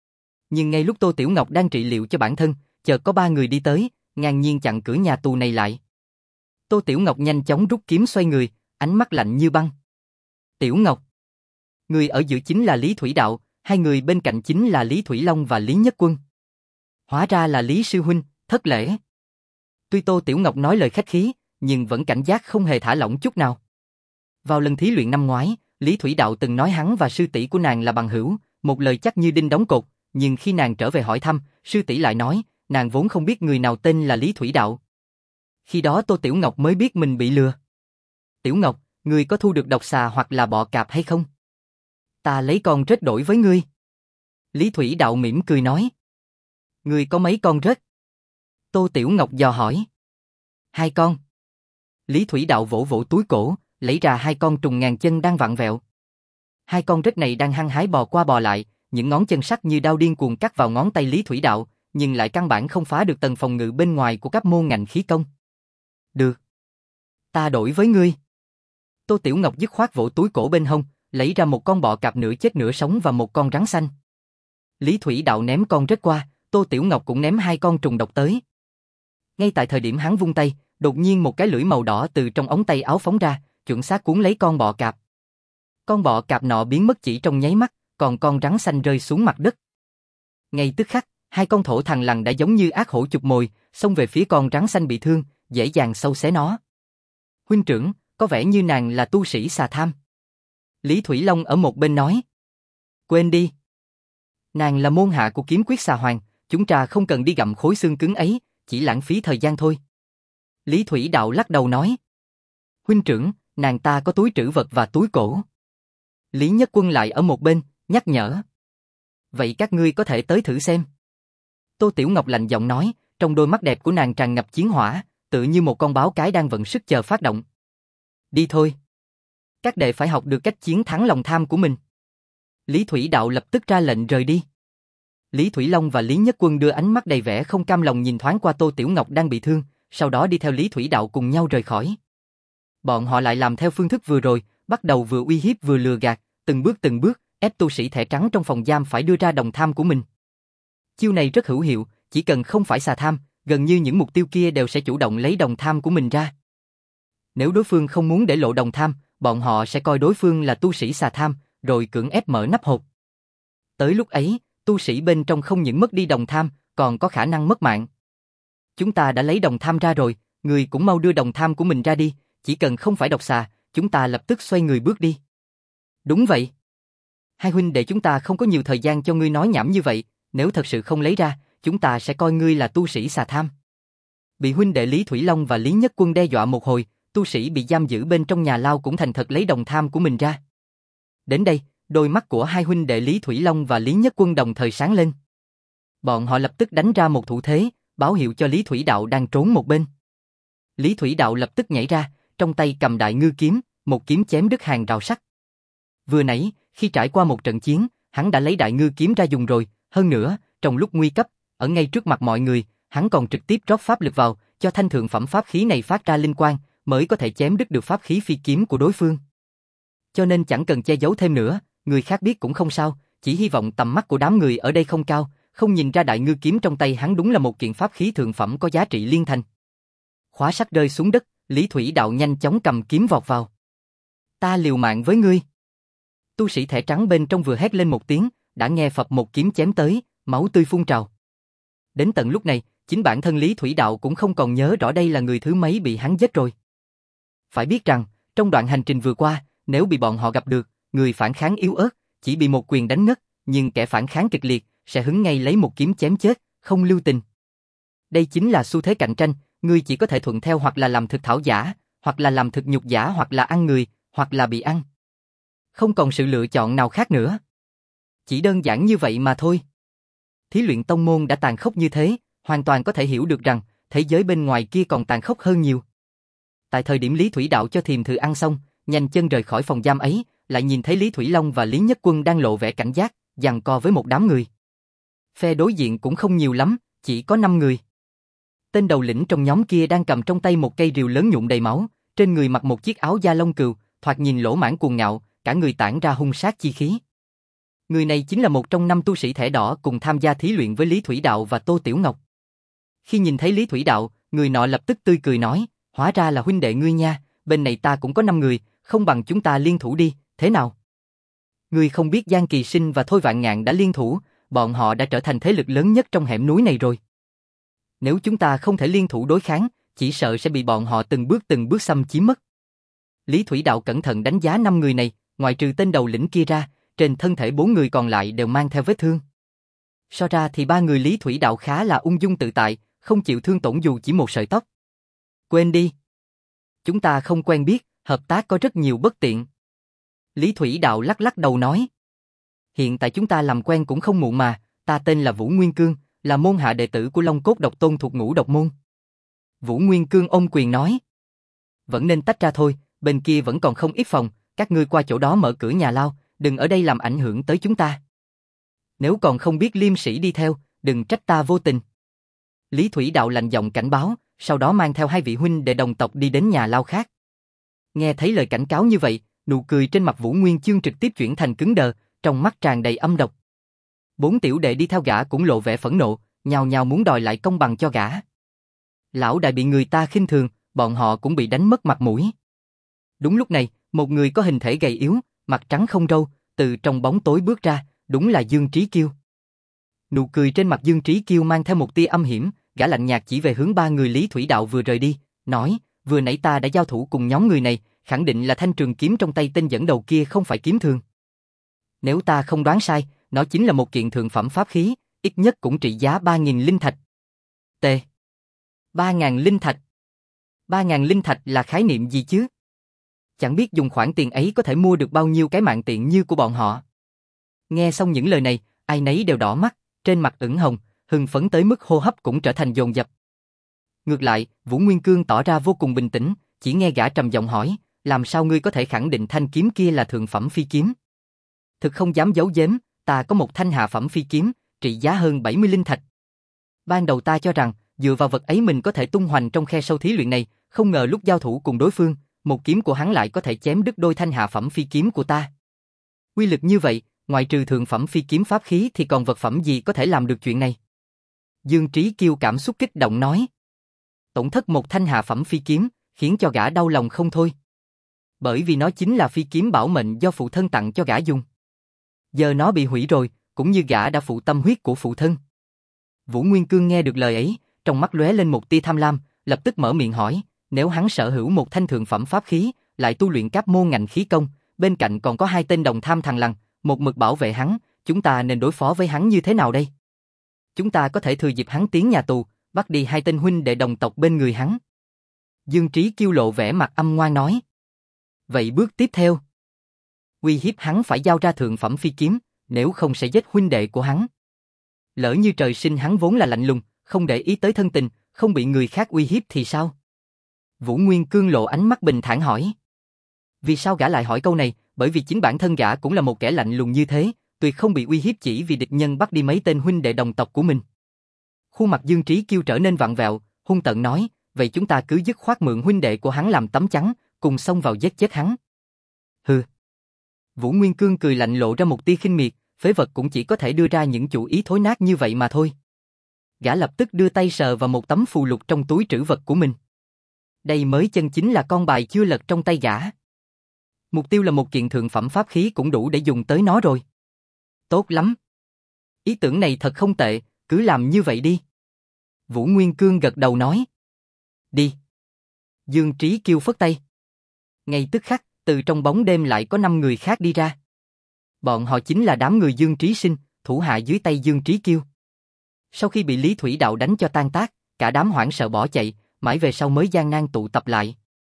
Nhưng ngay lúc Tô Tiểu Ngọc đang trị liệu cho bản thân, chợt có ba người đi tới, ngang nhiên chặn cửa nhà tù này lại. Tô Tiểu Ngọc nhanh chóng rút kiếm xoay người, ánh mắt lạnh như băng. Tiểu Ngọc, người ở giữa chính là Lý Thủy Đạo, hai người bên cạnh chính là Lý Thủy Long và Lý Nhất Quân. Hóa ra là Lý sư huynh, thất lễ. Tuy Tô Tiểu Ngọc nói lời khách khí, nhưng vẫn cảnh giác không hề thả lỏng chút nào. Vào lần thí luyện năm ngoái, Lý Thủy Đạo từng nói hắn và sư tỷ của nàng là bằng hữu, một lời chắc như đinh đóng cột, nhưng khi nàng trở về hỏi thăm, sư tỷ lại nói, nàng vốn không biết người nào tên là Lý Thủy Đạo. Khi đó Tô Tiểu Ngọc mới biết mình bị lừa. Tiểu Ngọc, ngươi có thu được độc xà hoặc là bọ cạp hay không? Ta lấy con rết đổi với ngươi. Lý Thủy Đạo mỉm cười nói. Ngươi có mấy con rết? Tô Tiểu Ngọc dò hỏi. Hai con. Lý Thủy Đạo vỗ vỗ túi cổ, lấy ra hai con trùng ngàn chân đang vặn vẹo. Hai con rết này đang hăng hái bò qua bò lại, những ngón chân sắc như đao điên cuồng cắt vào ngón tay Lý Thủy Đạo, nhưng lại căn bản không phá được tầng phòng ngự bên ngoài của các môn ngạnh khí công. Được. Ta đổi với ngươi. Tô Tiểu Ngọc dứt khoát vỗ túi cổ bên hông, lấy ra một con bọ cạp nửa chết nửa sống và một con rắn xanh. Lý Thủy Đạo ném con rết qua, Tô Tiểu Ngọc cũng ném hai con trùng độc tới. Ngay tại thời điểm hắn vung tay, đột nhiên một cái lưỡi màu đỏ từ trong ống tay áo phóng ra, chuẩn xác cuốn lấy con bọ cạp. Con bọ cạp nọ biến mất chỉ trong nháy mắt, còn con rắn xanh rơi xuống mặt đất. Ngay tức khắc, hai con thổ thằn lằn đã giống như ác hổ chụp mồi, xông về phía con rắn xanh bị thương, dễ dàng sâu xé nó. Huynh trưởng, có vẻ như nàng là tu sĩ xà tham. Lý Thủy Long ở một bên nói. Quên đi. Nàng là môn hạ của kiếm quyết xà hoàng, chúng ta không cần đi gặm khối xương cứng ấy, chỉ lãng phí thời gian thôi. Lý Thủy Đạo lắc đầu nói. Huynh trưởng, nàng ta có túi trữ vật và túi cổ. Lý Nhất Quân lại ở một bên, nhắc nhở. Vậy các ngươi có thể tới thử xem. Tô Tiểu Ngọc lạnh giọng nói, trong đôi mắt đẹp của nàng tràn ngập chiến hỏa, tự như một con báo cái đang vận sức chờ phát động. Đi thôi. Các đệ phải học được cách chiến thắng lòng tham của mình. Lý Thủy Đạo lập tức ra lệnh rời đi. Lý Thủy Long và Lý Nhất Quân đưa ánh mắt đầy vẻ không cam lòng nhìn thoáng qua Tô Tiểu Ngọc đang bị thương, sau đó đi theo Lý Thủy Đạo cùng nhau rời khỏi. Bọn họ lại làm theo phương thức vừa rồi, bắt đầu vừa uy hiếp vừa lừa gạt, từng bước từng bước, ép tu sĩ thẻ trắng trong phòng giam phải đưa ra đồng tham của mình. Chiêu này rất hữu hiệu, chỉ cần không phải xà tham, gần như những mục tiêu kia đều sẽ chủ động lấy đồng tham của mình ra. Nếu đối phương không muốn để lộ đồng tham, bọn họ sẽ coi đối phương là tu sĩ xà tham, rồi cưỡng ép mở nắp hộp. Tới lúc ấy, tu sĩ bên trong không những mất đi đồng tham, còn có khả năng mất mạng. Chúng ta đã lấy đồng tham ra rồi, người cũng mau đưa đồng tham của mình ra đi, chỉ cần không phải độc xà, chúng ta lập tức xoay người bước đi. Đúng vậy. Hai huynh đệ chúng ta không có nhiều thời gian cho ngươi nói nhảm như vậy, nếu thật sự không lấy ra, chúng ta sẽ coi ngươi là tu sĩ xà tham. Bị huynh đệ Lý Thủy Long và Lý Nhất Quân đe dọa một hồi, tu sĩ bị giam giữ bên trong nhà lao cũng thành thật lấy đồng tham của mình ra. Đến đây, đôi mắt của hai huynh đệ Lý Thủy Long và Lý Nhất Quân đồng thời sáng lên. Bọn họ lập tức đánh ra một thủ thế, báo hiệu cho Lý Thủy Đạo đang trốn một bên. Lý Thủy Đạo lập tức nhảy ra, trong tay cầm đại ngư kiếm, một kiếm chém đứt hàng rào sắt. Vừa nãy, khi trải qua một trận chiến, hắn đã lấy đại ngư kiếm ra dùng rồi, hơn nữa, trong lúc nguy cấp, ở ngay trước mặt mọi người, hắn còn trực tiếp rót pháp lực vào, cho thanh thượng phẩm pháp khí này phát ra linh quang, mới có thể chém đứt được pháp khí phi kiếm của đối phương. Cho nên chẳng cần che giấu thêm nữa, người khác biết cũng không sao, chỉ hy vọng tầm mắt của đám người ở đây không cao, không nhìn ra đại ngư kiếm trong tay hắn đúng là một kiện pháp khí thượng phẩm có giá trị liên thành. Khóa sắt rơi xuống đất, Lý Thủy Đạo nhanh chóng cầm kiếm vọt vào. Ta liều mạng với ngươi. Tu sĩ thẻ trắng bên trong vừa hét lên một tiếng, đã nghe phập một kiếm chém tới, máu tươi phun trào. Đến tận lúc này, chính bản thân Lý Thủy Đạo cũng không còn nhớ rõ đây là người thứ mấy bị hắn giết rồi. Phải biết rằng, trong đoạn hành trình vừa qua, nếu bị bọn họ gặp được, người phản kháng yếu ớt, chỉ bị một quyền đánh ngất, nhưng kẻ phản kháng kịch liệt, sẽ hứng ngay lấy một kiếm chém chết, không lưu tình. Đây chính là xu thế cạnh tranh, ngươi chỉ có thể thuận theo hoặc là làm thực thảo giả, hoặc là làm thực nhục giả hoặc là ăn người, hoặc là bị ăn. Không còn sự lựa chọn nào khác nữa. Chỉ đơn giản như vậy mà thôi. Thí luyện tông môn đã tàn khốc như thế, hoàn toàn có thể hiểu được rằng, thế giới bên ngoài kia còn tàn khốc hơn nhiều. Tại thời điểm Lý Thủy Đạo cho Thiềm Thử ăn xong, nhanh chân rời khỏi phòng giam ấy, lại nhìn thấy Lý Thủy Long và Lý Nhất Quân đang lộ vẻ cảnh giác, giằng co với một đám người. Phe đối diện cũng không nhiều lắm, chỉ có năm người. Tên đầu lĩnh trong nhóm kia đang cầm trong tay một cây rìu lớn nhuộm đầy máu, trên người mặc một chiếc áo da lông cừu, thoạt nhìn lỗ mãng cuồng ngạo, cả người tản ra hung sát chi khí. Người này chính là một trong năm tu sĩ thẻ đỏ cùng tham gia thí luyện với Lý Thủy Đạo và Tô Tiểu Ngọc. Khi nhìn thấy Lý Thủy Đạo, người nọ lập tức tươi cười nói, hóa ra là huynh đệ ngươi nha, bên này ta cũng có năm người, không bằng chúng ta liên thủ đi, thế nào? Ngươi không biết Giang Kỳ Sinh và Thôi Vạn Ngạn đã liên thủ, bọn họ đã trở thành thế lực lớn nhất trong hẻm núi này rồi. Nếu chúng ta không thể liên thủ đối kháng, chỉ sợ sẽ bị bọn họ từng bước từng bước xâm chiếm mất. Lý Thủy Đạo cẩn thận đánh giá năm người này, ngoài trừ tên đầu lĩnh kia ra, trên thân thể bốn người còn lại đều mang theo vết thương. So ra thì ba người Lý Thủy Đạo khá là ung dung tự tại, không chịu thương tổn dù chỉ một sợi tóc. Quên đi. Chúng ta không quen biết, Hợp tác có rất nhiều bất tiện. Lý Thủy Đạo lắc lắc đầu nói. Hiện tại chúng ta làm quen cũng không muộn mà, ta tên là Vũ Nguyên Cương, là môn hạ đệ tử của Long Cốt Độc Tôn thuộc Ngũ Độc Môn. Vũ Nguyên Cương ôm quyền nói. Vẫn nên tách ra thôi, bên kia vẫn còn không ít phòng, các ngươi qua chỗ đó mở cửa nhà lao, đừng ở đây làm ảnh hưởng tới chúng ta. Nếu còn không biết liêm sĩ đi theo, đừng trách ta vô tình. Lý Thủy Đạo lạnh giọng cảnh báo, sau đó mang theo hai vị huynh đệ đồng tộc đi đến nhà lao khác. Nghe thấy lời cảnh cáo như vậy, nụ cười trên mặt Vũ Nguyên Chương trực tiếp chuyển thành cứng đờ, trong mắt tràn đầy âm độc. Bốn tiểu đệ đi theo gã cũng lộ vẻ phẫn nộ, nhào nhào muốn đòi lại công bằng cho gã. Lão đại bị người ta khinh thường, bọn họ cũng bị đánh mất mặt mũi. Đúng lúc này, một người có hình thể gầy yếu, mặt trắng không râu, từ trong bóng tối bước ra, đúng là Dương Trí Kiêu. Nụ cười trên mặt Dương Trí Kiêu mang theo một tia âm hiểm, gã lạnh nhạt chỉ về hướng ba người Lý Thủy Đạo vừa rời đi, nói, vừa nãy ta đã giao thủ cùng nhóm người này, khẳng định là thanh trường kiếm trong tay tên dẫn đầu kia không phải kiếm thường. Nếu ta không đoán sai, nó chính là một kiện thượng phẩm pháp khí, ít nhất cũng trị giá ba nghìn linh thạch. T. ba nghìn linh thạch. ba nghìn linh thạch là khái niệm gì chứ? Chẳng biết dùng khoản tiền ấy có thể mua được bao nhiêu cái mạng tiện như của bọn họ. Nghe xong những lời này, ai nấy đều đỏ mắt, trên mặt ửng hồng, hưng phấn tới mức hô hấp cũng trở thành dồn dập. Ngược lại, Vũ Nguyên Cương tỏ ra vô cùng bình tĩnh, chỉ nghe gã trầm giọng hỏi, làm sao ngươi có thể khẳng định thanh kiếm kia là thượng phẩm phi kiếm? Thực không dám giấu giếm, ta có một thanh hạ phẩm phi kiếm, trị giá hơn bảy mươi linh thạch. Ban đầu ta cho rằng, dựa vào vật ấy mình có thể tung hoành trong khe sâu thí luyện này, không ngờ lúc giao thủ cùng đối phương, một kiếm của hắn lại có thể chém đứt đôi thanh hạ phẩm phi kiếm của ta. Uy lực như vậy, ngoại trừ thượng phẩm phi kiếm pháp khí thì còn vật phẩm gì có thể làm được chuyện này? Dương Trí Kiêu cảm xúc kích động nói. Tổn thất một thanh hạ phẩm phi kiếm, khiến cho gã đau lòng không thôi. Bởi vì nó chính là phi kiếm bảo mệnh do phụ thân tặng cho gã dùng. Giờ nó bị hủy rồi, cũng như gã đã phụ tâm huyết của phụ thân. Vũ Nguyên Cương nghe được lời ấy, trong mắt lóe lên một tia tham lam, lập tức mở miệng hỏi, nếu hắn sở hữu một thanh thượng phẩm pháp khí, lại tu luyện các môn ngành khí công, bên cạnh còn có hai tên đồng tham thằng lằn, một mực bảo vệ hắn, chúng ta nên đối phó với hắn như thế nào đây? Chúng ta có thể thừa dịp hắn tiến nhà tù, bắt đi hai tên huynh đệ đồng tộc bên người hắn. Dương Trí Kiêu lộ vẻ mặt âm ngoan nói. Vậy bước tiếp theo? Uy hiếp hắn phải giao ra thượng phẩm phi kiếm, nếu không sẽ giết huynh đệ của hắn. Lỡ như trời sinh hắn vốn là lạnh lùng, không để ý tới thân tình, không bị người khác uy hiếp thì sao? Vũ Nguyên Cương lộ ánh mắt bình thản hỏi. Vì sao gã lại hỏi câu này? Bởi vì chính bản thân gã cũng là một kẻ lạnh lùng như thế, tuyệt không bị uy hiếp chỉ vì địch nhân bắt đi mấy tên huynh đệ đồng tộc của mình. Khuôn mặt Dương Trí Kiêu trở nên vặn vẹo, hung tợn nói, vậy chúng ta cứ dứt khoát mượn huynh đệ của hắn làm tấm chắn, cùng xông vào giết chết hắn. Hừ. Vũ Nguyên Cương cười lạnh lộ ra một tia khinh miệt, phế vật cũng chỉ có thể đưa ra những chủ ý thối nát như vậy mà thôi. Gã lập tức đưa tay sờ vào một tấm phù lục trong túi trữ vật của mình. Đây mới chân chính là con bài chưa lật trong tay gã. Mục tiêu là một kiện thượng phẩm pháp khí cũng đủ để dùng tới nó rồi. Tốt lắm. Ý tưởng này thật không tệ, cứ làm như vậy đi. Vũ Nguyên Cương gật đầu nói. Đi. Dương Trí Kiêu phất tay. Ngay tức khắc, từ trong bóng đêm lại có năm người khác đi ra. Bọn họ chính là đám người Dương Trí Sinh, thủ hạ dưới tay Dương Trí Kiêu. Sau khi bị Lý Thủy Đạo đánh cho tan tác, cả đám hoảng sợ bỏ chạy, mãi về sau mới gian nan tụ tập lại.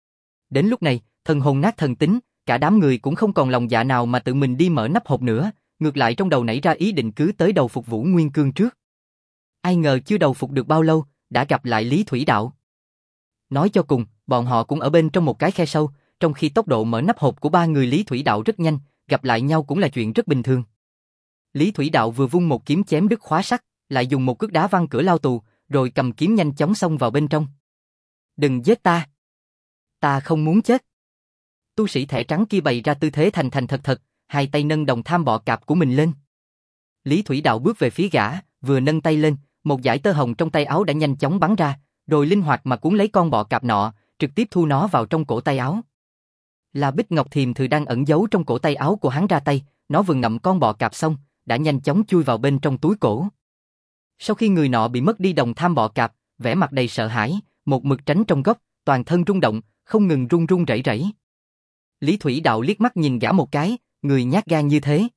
Đến lúc này, thần hồn nát thần tính, cả đám người cũng không còn lòng dạ nào mà tự mình đi mở nắp hộp nữa, ngược lại trong đầu nảy ra ý định cứ tới đầu phục Vũ Nguyên Cương trước. Ai ngờ chưa đầu phục được bao lâu, đã gặp lại Lý Thủy Đạo. Nói cho cùng, bọn họ cũng ở bên trong một cái khe sâu, trong khi tốc độ mở nắp hộp của ba người Lý Thủy Đạo rất nhanh, gặp lại nhau cũng là chuyện rất bình thường. Lý Thủy Đạo vừa vung một kiếm chém đứt khóa sắt, lại dùng một cước đá văng cửa lao tù, rồi cầm kiếm nhanh chóng xông vào bên trong. Đừng giết ta! Ta không muốn chết! Tu sĩ thẻ trắng kia bày ra tư thế thành thành thật thật, hai tay nâng đồng tham bọ cạp của mình lên. Lý Thủy Đạo bước về phía gã, vừa nâng tay lên, một dải tơ hồng trong tay áo đã nhanh chóng bắn ra, rồi linh hoạt mà cuốn lấy con bọ cạp nọ, trực tiếp thu nó vào trong cổ tay áo. Là Bích Ngọc Thiềm Thử đang ẩn giấu trong cổ tay áo của hắn ra tay, nó vừa ngậm con bọ cạp xong, đã nhanh chóng chui vào bên trong túi cổ. Sau khi người nọ bị mất đi đồng tham bọ cạp, vẻ mặt đầy sợ hãi, một mực tránh trong góc, toàn thân rung động, không ngừng run run rẩy rẩy. Lý Thủy Đạo liếc mắt nhìn gã một cái, người nhát gan như thế.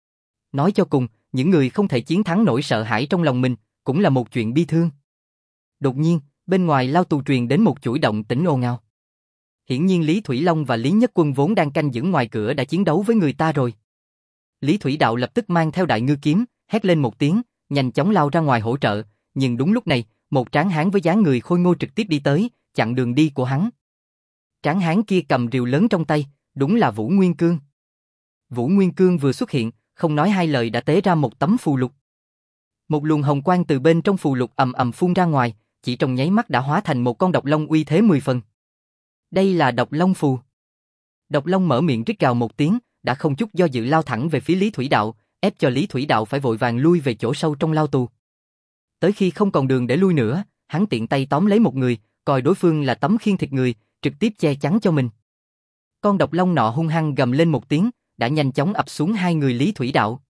Nói cho cùng, những người không thể chiến thắng nỗi sợ hãi trong lòng mình, cũng là một chuyện bi thương. Đột nhiên, bên ngoài lao tù truyền đến một chuỗi động tĩnh ồn ào. Hiển nhiên Lý Thủy Long và Lý Nhất Quân vốn đang canh giữ ngoài cửa đã chiến đấu với người ta rồi. Lý Thủy Đạo lập tức mang theo đại ngư kiếm, hét lên một tiếng, nhanh chóng lao ra ngoài hỗ trợ, nhưng đúng lúc này, một tráng hán với dáng người khôi ngô trực tiếp đi tới, chặn đường đi của hắn. Tráng hán kia cầm rìu lớn trong tay, đúng là Vũ Nguyên Cương. Vũ Nguyên Cương vừa xuất hiện, không nói hai lời đã tế ra một tấm phù lục. Một luồng hồng quang từ bên trong phù lục ầm ầm phun ra ngoài, chỉ trong nháy mắt đã hóa thành một con độc long uy thế mười phần. Đây là độc long phù. Độc long mở miệng rít gào một tiếng, đã không chút do dự lao thẳng về phía Lý Thủy Đạo, ép cho Lý Thủy Đạo phải vội vàng lui về chỗ sâu trong lao tù. Tới khi không còn đường để lui nữa, hắn tiện tay tóm lấy một người, coi đối phương là tấm khiên thịt người, trực tiếp che chắn cho mình. Con độc long nọ hung hăng gầm lên một tiếng, đã nhanh chóng ập xuống hai người Lý Thủy Đạo.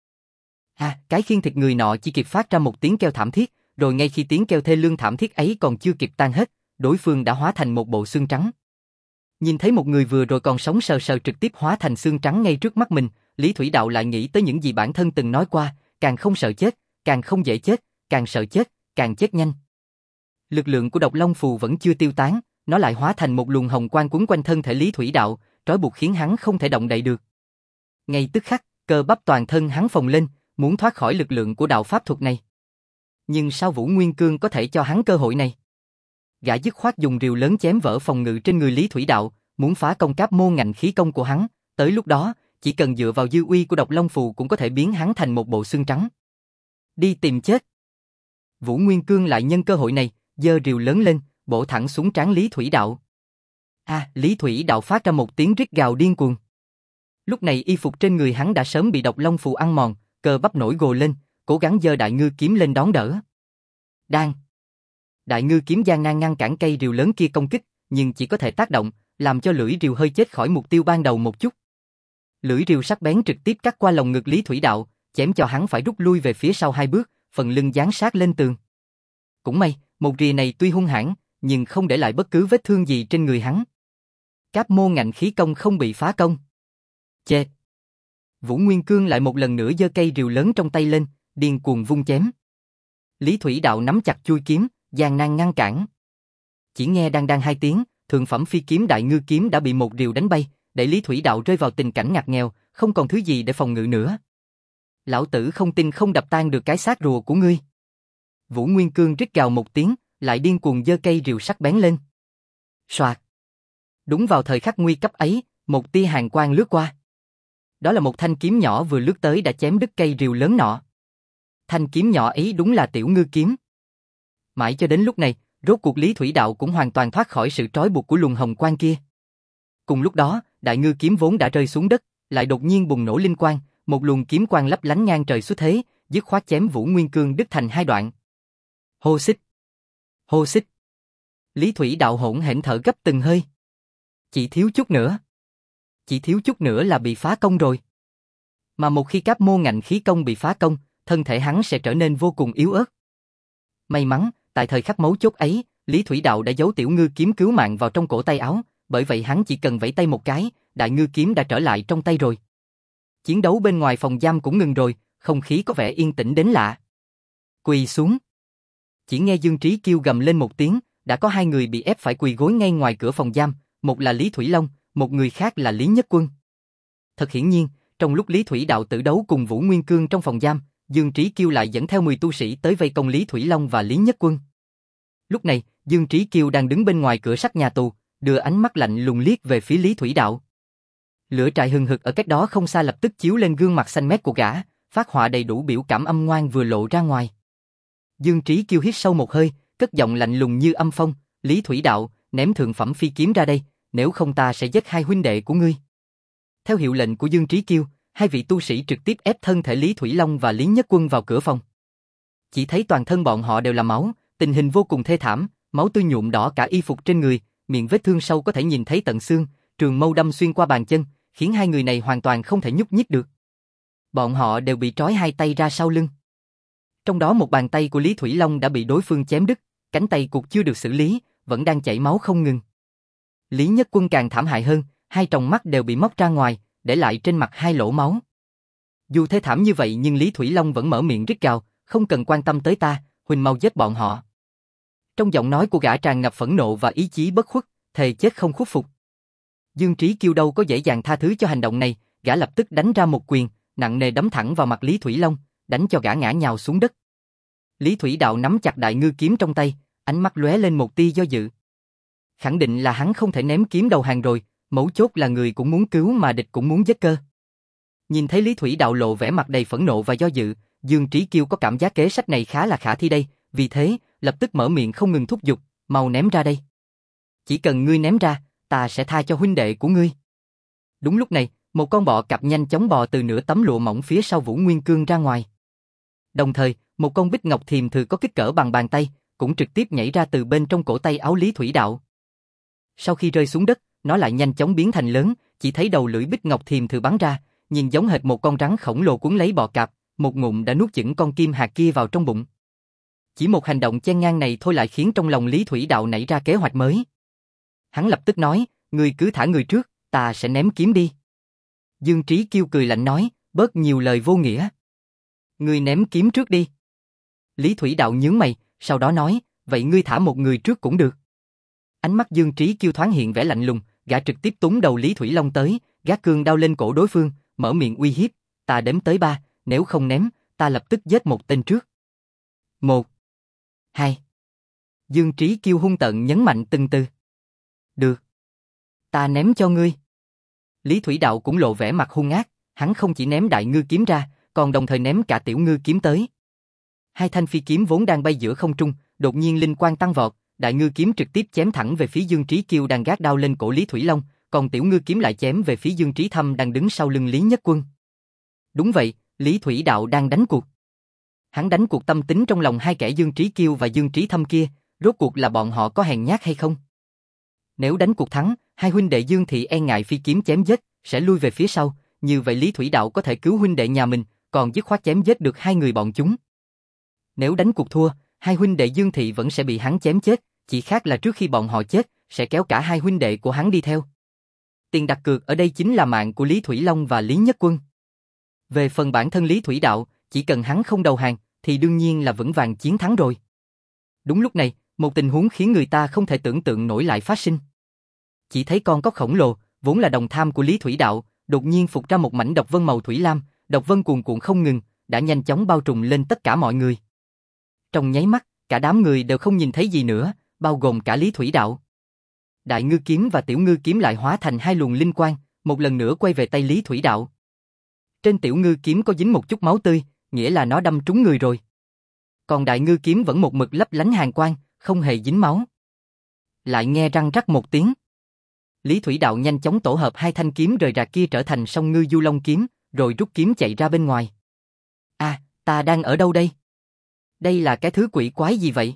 À, cái khiên thịt người nọ chỉ kịp phát ra một tiếng kêu thảm thiết, rồi ngay khi tiếng kêu thê lương thảm thiết ấy còn chưa kịp tan hết, đối phương đã hóa thành một bộ xương trắng. Nhìn thấy một người vừa rồi còn sống sờ sờ trực tiếp hóa thành xương trắng ngay trước mắt mình, Lý Thủy Đạo lại nghĩ tới những gì bản thân từng nói qua, càng không sợ chết, càng không dễ chết, càng sợ chết, càng chết nhanh. Lực lượng của độc long phù vẫn chưa tiêu tán, nó lại hóa thành một luồng hồng quang quấn quanh thân thể Lý Thủy Đạo, trói buộc khiến hắn không thể động đậy được. Ngay tức khắc, cơ bắp toàn thân hắn phồng lên, muốn thoát khỏi lực lượng của đạo pháp thuật này. Nhưng sao Vũ Nguyên Cương có thể cho hắn cơ hội này? Gã dứt khoát dùng rìu lớn chém vỡ phòng ngự trên người Lý Thủy Đạo, muốn phá công cáp môn ngạnh khí công của hắn, tới lúc đó, chỉ cần dựa vào dư uy của độc long phù cũng có thể biến hắn thành một bộ xương trắng. Đi tìm chết. Vũ Nguyên Cương lại nhân cơ hội này, giơ rìu lớn lên, bổ thẳng xuống trán Lý Thủy Đạo. À, Lý Thủy Đạo phát ra một tiếng rít gào điên cuồng. Lúc này y phục trên người hắn đã sớm bị độc long phù ăn mòn, cơ bắp nổi gồ lên, cố gắng giơ đại ngư kiếm lên đón đỡ. Đang. Đại ngư kiếm gian nan ngăn cản cây rìu lớn kia công kích, nhưng chỉ có thể tác động, làm cho lưỡi rìu hơi chết khỏi mục tiêu ban đầu một chút. Lưỡi rìu sắc bén trực tiếp cắt qua lồng ngực Lý Thủy Đạo, chém cho hắn phải rút lui về phía sau hai bước, phần lưng dán sát lên tường. Cũng may, một rìa này tuy hung hãn, nhưng không để lại bất cứ vết thương gì trên người hắn. Cáp môn ngạnh khí công không bị phá công. Chê! Vũ Nguyên Cương lại một lần nữa giơ cây rìu lớn trong tay lên, điên cuồng vung chém. Lý Thủy Đạo nắm chặt chuôi kiếm, gian nan ngăn cản. Chỉ nghe đang đang hai tiếng, thượng phẩm phi kiếm đại ngư kiếm đã bị một rìu đánh bay, đẩy Lý Thủy Đạo rơi vào tình cảnh ngặt nghèo, không còn thứ gì để phòng ngự nữa. Lão tử không tin không đập tan được cái xác rùa của ngươi. Vũ Nguyên Cương rít gào một tiếng, lại điên cuồng giơ cây rìu sắc bén lên. Soạt. Đúng vào thời khắc nguy cấp ấy, một tia hàn quang lướt qua. Đó là một thanh kiếm nhỏ vừa lướt tới đã chém đứt cây rìu lớn nọ. Thanh kiếm nhỏ ấy đúng là tiểu ngư kiếm. Mãi cho đến lúc này, rốt cuộc Lý Thủy Đạo cũng hoàn toàn thoát khỏi sự trói buộc của luồng hồng quang kia. Cùng lúc đó, đại ngư kiếm vốn đã rơi xuống đất, lại đột nhiên bùng nổ linh quang, một luồng kiếm quang lấp lánh ngang trời xuất thế, dứt khoát chém Vũ Nguyên Cương đứt thành hai đoạn. Hô xích, hô xích. Lý Thủy Đạo hỗn hển thở gấp từng hơi. Chỉ thiếu chút nữa, chỉ thiếu chút nữa là bị phá công rồi. Mà một khi cáp môn ngạnh khí công bị phá công, thân thể hắn sẽ trở nên vô cùng yếu ớt. May mắn, tại thời khắc mấu chốt ấy, Lý Thủy Đạo đã giấu tiểu ngư kiếm cứu mạng vào trong cổ tay áo, bởi vậy hắn chỉ cần vẫy tay một cái, đại ngư kiếm đã trở lại trong tay rồi. Chiến đấu bên ngoài phòng giam cũng ngừng rồi, không khí có vẻ yên tĩnh đến lạ. Quỳ xuống. Chỉ nghe Dương Trí kêu gầm lên một tiếng, đã có hai người bị ép phải quỳ gối ngay ngoài cửa phòng giam, một là Lý Thủy Long, một người khác là Lý Nhất Quân. Thật hiển nhiên, trong lúc Lý Thủy Đạo tử đấu cùng Vũ Nguyên Cương trong phòng giam, Dương Trí Kiêu lại dẫn theo mười tu sĩ tới vây công Lý Thủy Long và Lý Nhất Quân. Lúc này, Dương Trí Kiêu đang đứng bên ngoài cửa sắt nhà tù, đưa ánh mắt lạnh lùng liếc về phía Lý Thủy Đạo. Lửa trại hừng hực ở cách đó không xa lập tức chiếu lên gương mặt xanh mét của gã, phát họa đầy đủ biểu cảm âm ngoan vừa lộ ra ngoài. Dương Trí Kiêu hít sâu một hơi, cất giọng lạnh lùng như âm phong, Lý Thủy Đạo, ném thượng phẩm phi kiếm ra đây, nếu không ta sẽ giết hai huynh đệ của ngươi. Theo hiệu lệnh của Dương Trí Kiêu, hai vị tu sĩ trực tiếp ép thân thể Lý Thủy Long và Lý Nhất Quân vào cửa phòng. Chỉ thấy toàn thân bọn họ đều là máu, tình hình vô cùng thê thảm, máu tươi nhuộm đỏ cả y phục trên người, miệng vết thương sâu có thể nhìn thấy tận xương, trường mâu đâm xuyên qua bàn chân, khiến hai người này hoàn toàn không thể nhúc nhích được. Bọn họ đều bị trói hai tay ra sau lưng. Trong đó một bàn tay của Lý Thủy Long đã bị đối phương chém đứt, cánh tay cụt chưa được xử lý, vẫn đang chảy máu không ngừng. Lý Nhất Quân càng thảm hại hơn, hai tròng mắt đều bị móc ra ngoài, để lại trên mặt hai lỗ máu. Dù thê thảm như vậy nhưng Lý Thủy Long vẫn mở miệng rít gào, không cần quan tâm tới ta, huynh mau giết bọn họ. Trong giọng nói của gã tràn ngập phẫn nộ và ý chí bất khuất, thề chết không khuất phục. Dương Trí Kiêu đâu có dễ dàng tha thứ cho hành động này, gã lập tức đánh ra một quyền, nặng nề đấm thẳng vào mặt Lý Thủy Long, đánh cho gã ngã nhào xuống đất. Lý Thủy Đạo nắm chặt đại ngư kiếm trong tay, ánh mắt lóe lên một tia do dự. Khẳng định là hắn không thể ném kiếm đầu hàng rồi, mấu chốt là người cũng muốn cứu mà địch cũng muốn giết cơ. Nhìn thấy Lý Thủy Đạo lộ vẻ mặt đầy phẫn nộ và do dự, Dương Trí Kiêu có cảm giác kế sách này khá là khả thi đây, vì thế, lập tức mở miệng không ngừng thúc giục, mau ném ra đây. Chỉ cần ngươi ném ra, ta sẽ tha cho huynh đệ của ngươi. Đúng lúc này, một con bọ cạp nhanh chóng bò từ nửa tấm lụa mỏng phía sau Vũ Nguyên Cương ra ngoài. Đồng thời, một con bích ngọc thiềm thử có kích cỡ bằng bàn tay, cũng trực tiếp nhảy ra từ bên trong cổ tay áo Lý Thủy Đạo. Sau khi rơi xuống đất, nó lại nhanh chóng biến thành lớn, chỉ thấy đầu lưỡi bích ngọc thiềm thử bắn ra, nhìn giống hệt một con rắn khổng lồ cuốn lấy bọ cạp, một ngụm đã nuốt chửng con kim hạt kia vào trong bụng. Chỉ một hành động chen ngang này thôi lại khiến trong lòng Lý Thủy Đạo nảy ra kế hoạch mới. Hắn lập tức nói, ngươi cứ thả người trước, ta sẽ ném kiếm đi. Dương Trí Kiêu cười lạnh nói, bớt nhiều lời vô nghĩa. Ngươi ném kiếm trước đi. Lý Thủy Đạo nhướng mày, sau đó nói, vậy ngươi thả một người trước cũng được. Ánh mắt Dương Trí Kiêu thoáng hiện vẻ lạnh lùng, gã trực tiếp túm đầu Lý Thủy Long tới, gác cương đao lên cổ đối phương, mở miệng uy hiếp, ta đếm tới ba, nếu không ném, ta lập tức giết một tên trước. Một, hai. Dương Trí Kiêu hung tợn nhấn mạnh từng từ. Được. Ta ném cho ngươi. Lý Thủy Đạo cũng lộ vẻ mặt hung ác, hắn không chỉ ném đại ngư kiếm ra, còn đồng thời ném cả tiểu ngư kiếm tới. Hai thanh phi kiếm vốn đang bay giữa không trung, đột nhiên linh quang tăng vọt, đại ngư kiếm trực tiếp chém thẳng về phía Dương Trí Kiêu đang gác đao lên cổ Lý Thủy Long, còn tiểu ngư kiếm lại chém về phía Dương Trí Thâm đang đứng sau lưng Lý Nhất Quân. Đúng vậy, Lý Thủy Đạo đang đánh cuộc. Hắn đánh cuộc tâm tính trong lòng hai kẻ Dương Trí Kiêu và Dương Trí Thâm kia, rốt cuộc là bọn họ có hèn nhát hay không? Nếu đánh cuộc thắng, hai huynh đệ Dương Thị e ngại phi kiếm chém giết, sẽ lui về phía sau, như vậy Lý Thủy Đạo có thể cứu huynh đệ nhà mình, còn dứt khoát chém giết được hai người bọn chúng. Nếu đánh cuộc thua, hai huynh đệ Dương Thị vẫn sẽ bị hắn chém chết, chỉ khác là trước khi bọn họ chết, sẽ kéo cả hai huynh đệ của hắn đi theo. Tiền đặt cược ở đây chính là mạng của Lý Thủy Long và Lý Nhất Quân. Về phần bản thân Lý Thủy Đạo, chỉ cần hắn không đầu hàng, thì đương nhiên là vững vàng chiến thắng rồi. Đúng lúc này, một tình huống khiến người ta không thể tưởng tượng nổi lại phát sinh. Chỉ thấy con cóc khổng lồ, vốn là đồng tham của Lý Thủy Đạo, đột nhiên phục ra một mảnh độc vân màu thủy lam, độc vân cuồn cuộn không ngừng, đã nhanh chóng bao trùm lên tất cả mọi người. Trong nháy mắt, cả đám người đều không nhìn thấy gì nữa, bao gồm cả Lý Thủy Đạo. Đại ngư kiếm và tiểu ngư kiếm lại hóa thành hai luồng linh quang, một lần nữa quay về tay Lý Thủy Đạo. Trên tiểu ngư kiếm có dính một chút máu tươi, nghĩa là nó đâm trúng người rồi. Còn đại ngư kiếm vẫn một mực lấp lánh hàn quang, không hề dính máu. Lại nghe răng rắc một tiếng. Lý Thủy Đạo nhanh chóng tổ hợp hai thanh kiếm rời rạc kia trở thành song ngư du long kiếm, rồi rút kiếm chạy ra bên ngoài. À, ta đang ở đâu đây? Đây là cái thứ quỷ quái gì vậy?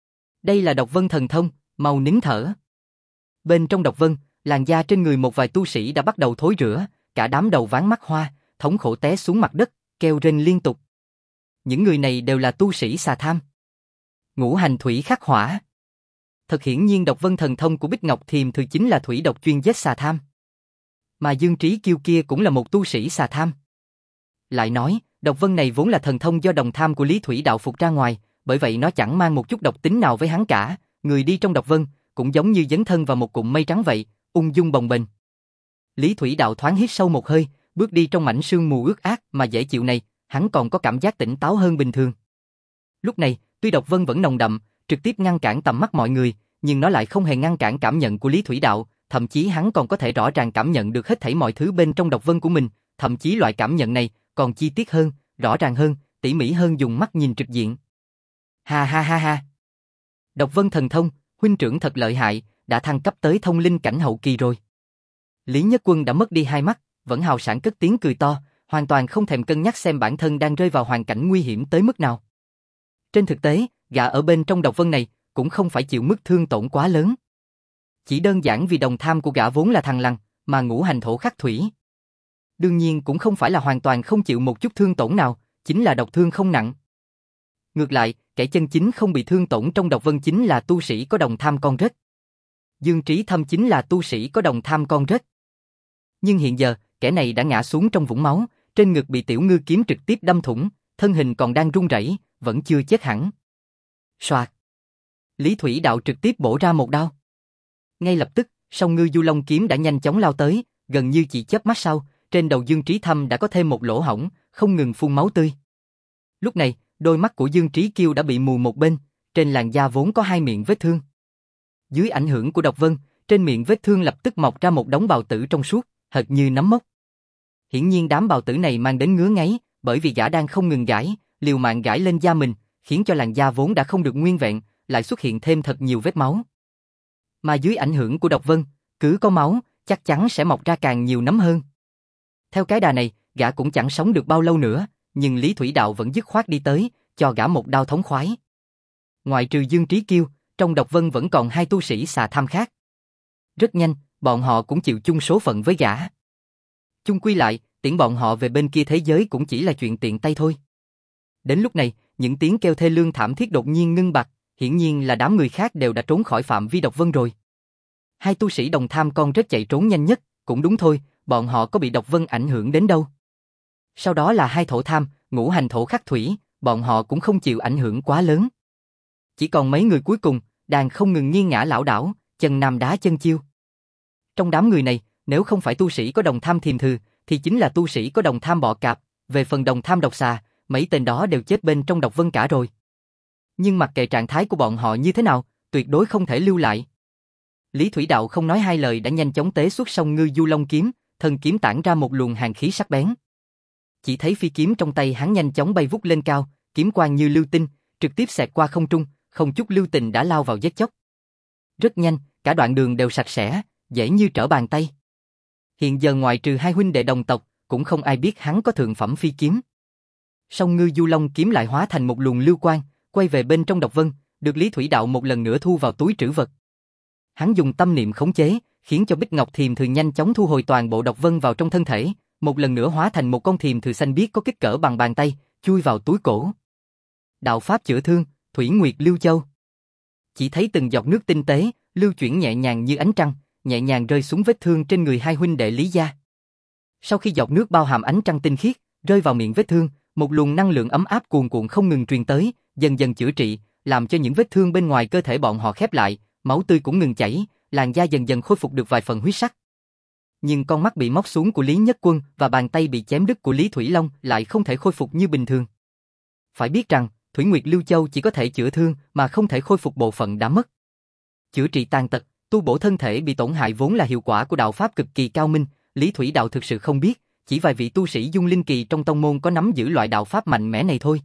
Đây là độc vân thần thông, mau nín thở. Bên trong độc vân, làn da trên người một vài tu sĩ đã bắt đầu thối rữa, cả đám đầu váng mắt hoa, thống khổ té xuống mặt đất, kêu rên liên tục. Những người này đều là tu sĩ xà tham. Ngũ hành thủy khắc hỏa. Thật hiển nhiên độc vân thần thông của Bích Ngọc Thiềm Thử chính là thủy độc chuyên giết xà tham. Mà Dương Trí Kiêu kia cũng là một tu sĩ xà tham. Lại nói, độc vân này vốn là thần thông do đồng tham của Lý Thủy Đạo phục ra ngoài, bởi vậy nó chẳng mang một chút độc tính nào với hắn cả, người đi trong độc vân, cũng giống như dấn thân vào một cụm mây trắng vậy, ung dung bồng bềnh. Lý Thủy Đạo thoáng hít sâu một hơi, bước đi trong mảnh sương mù ướt át mà dễ chịu này, hắn còn có cảm giác tỉnh táo hơn bình thường. Lúc này, tuy độc vân vẫn nồng đậm, trực tiếp ngăn cản tầm mắt mọi người, nhưng nó lại không hề ngăn cản cảm nhận của Lý Thủy Đạo, thậm chí hắn còn có thể rõ ràng cảm nhận được hết thảy mọi thứ bên trong độc vân của mình, thậm chí loại cảm nhận này còn chi tiết hơn, rõ ràng hơn, tỉ mỉ hơn dùng mắt nhìn trực diện. Ha ha ha ha. Độc vân thần thông, huynh trưởng thật lợi hại, đã thăng cấp tới thông linh cảnh hậu kỳ rồi. Lý Nhất Quân đã mất đi hai mắt, vẫn hào sảng cất tiếng cười to, hoàn toàn không thèm cân nhắc xem bản thân đang rơi vào hoàn cảnh nguy hiểm tới mức nào. Trên thực tế, gã ở bên trong độc vân này cũng không phải chịu mức thương tổn quá lớn. Chỉ đơn giản vì đồng tham của gã vốn là thằng lằn, mà ngũ hành thổ khắc thủy. Đương nhiên cũng không phải là hoàn toàn không chịu một chút thương tổn nào, chính là độc thương không nặng. Ngược lại, kẻ chân chính không bị thương tổn trong độc vân chính là tu sĩ có đồng tham con rết. Dương Trí Thâm chính là tu sĩ có đồng tham con rết. Nhưng hiện giờ, kẻ này đã ngã xuống trong vũng máu, trên ngực bị tiểu ngư kiếm trực tiếp đâm thủng, thân hình còn đang run rẩy, vẫn chưa chết hẳn. Soạt. Lý Thủy Đạo trực tiếp bổ ra một đao. Ngay lập tức, Song Ngư Du Long kiếm đã nhanh chóng lao tới, gần như chỉ chớp mắt sau, trên đầu Dương Trí Thâm đã có thêm một lỗ hổng, không ngừng phun máu tươi. Lúc này, đôi mắt của Dương Trí Kiêu đã bị mù một bên, trên làn da vốn có hai miệng vết thương. Dưới ảnh hưởng của độc vân, trên miệng vết thương lập tức mọc ra một đống bào tử trong suốt, hệt như nấm mốc. Hiển nhiên đám bào tử này mang đến ngứa ngáy, bởi vì gã đang không ngừng gãi, liều mạng gãi lên da mình, khiến cho làn da vốn đã không được nguyên vẹn, lại xuất hiện thêm thật nhiều vết máu. Mà dưới ảnh hưởng của độc vân, cứ có máu, chắc chắn sẽ mọc ra càng nhiều nấm hơn. Theo cái đà này, gã cũng chẳng sống được bao lâu nữa, nhưng Lý Thủy Đạo vẫn dứt khoát đi tới, cho gã một đao thống khoái. Ngoại trừ Dương Trí Kiêu, trong độc vân vẫn còn hai tu sĩ xà tham khác. Rất nhanh, bọn họ cũng chịu chung số phận với gã. Chung quy lại, tiễn bọn họ về bên kia thế giới cũng chỉ là chuyện tiện tay thôi. Đến lúc này, những tiếng kêu thê lương thảm thiết đột nhiên ngưng bặt, hiển nhiên là đám người khác đều đã trốn khỏi phạm vi độc vân rồi. Hai tu sĩ đồng tham con rất chạy trốn nhanh nhất, cũng đúng thôi, bọn họ có bị độc vân ảnh hưởng đến đâu. Sau đó là hai thổ tham, ngũ hành thổ khắc thủy, bọn họ cũng không chịu ảnh hưởng quá lớn. Chỉ còn mấy người cuối cùng, đang không ngừng nghiêng ngã lảo đảo, chân nam đá chân chiêu. Trong đám người này, nếu không phải tu sĩ có đồng tham thiềm thừ, thì chính là tu sĩ có đồng tham bọ cạp, về phần đồng tham độc xà, mấy tên đó đều chết bên trong độc vân cả rồi. Nhưng mặc kệ trạng thái của bọn họ như thế nào, tuyệt đối không thể lưu lại. Lý Thủy Đạo không nói hai lời đã nhanh chóng tế xuất Song Ngư Du Long kiếm, thân kiếm tản ra một luồng hàn khí sắc bén. Chỉ thấy phi kiếm trong tay hắn nhanh chóng bay vút lên cao, kiếm quang như lưu tinh, trực tiếp xẹt qua không trung, không chút lưu tình đã lao vào giết chóc. Rất nhanh, cả đoạn đường đều sạch sẽ, dễ như trở bàn tay. Hiện giờ ngoại trừ hai huynh đệ đồng tộc, cũng không ai biết hắn có thượng phẩm phi kiếm. Song Ngư Du Long kiếm lại hóa thành một luồng lưu quang, quay về bên trong độc vân, được Lý Thủy Đạo một lần nữa thu vào túi trữ vật. Hắn dùng tâm niệm khống chế, khiến cho Bích Ngọc Thiềm Thừ nhanh chóng thu hồi toàn bộ độc vân vào trong thân thể, một lần nữa hóa thành một con thiềm thừ xanh biếc có kích cỡ bằng bàn tay, chui vào túi cổ. Đạo pháp chữa thương, Thủy Nguyệt Lưu Châu. Chỉ thấy từng giọt nước tinh tế, lưu chuyển nhẹ nhàng như ánh trăng, nhẹ nhàng rơi xuống vết thương trên người hai huynh đệ Lý gia. Sau khi giọt nước bao hàm ánh trăng tinh khiết, rơi vào miệng vết thương, một luồng năng lượng ấm áp cuồn cuộn không ngừng truyền tới, dần dần chữa trị, làm cho những vết thương bên ngoài cơ thể bọn họ khép lại, máu tươi cũng ngừng chảy, làn da dần dần khôi phục được vài phần huyết sắc. Nhưng con mắt bị móc xuống của Lý Nhất Quân và bàn tay bị chém đứt của Lý Thủy Long lại không thể khôi phục như bình thường. Phải biết rằng, Thủy Nguyệt Lưu Châu chỉ có thể chữa thương mà không thể khôi phục bộ phận đã mất. Chữa trị tàn tật, tu bổ thân thể bị tổn hại vốn là hiệu quả của đạo pháp cực kỳ cao minh, Lý Thủy Đạo thực sự không biết, chỉ vài vị tu sĩ dung linh kỳ trong tông môn có nắm giữ loại đạo pháp mạnh mẽ này thôi.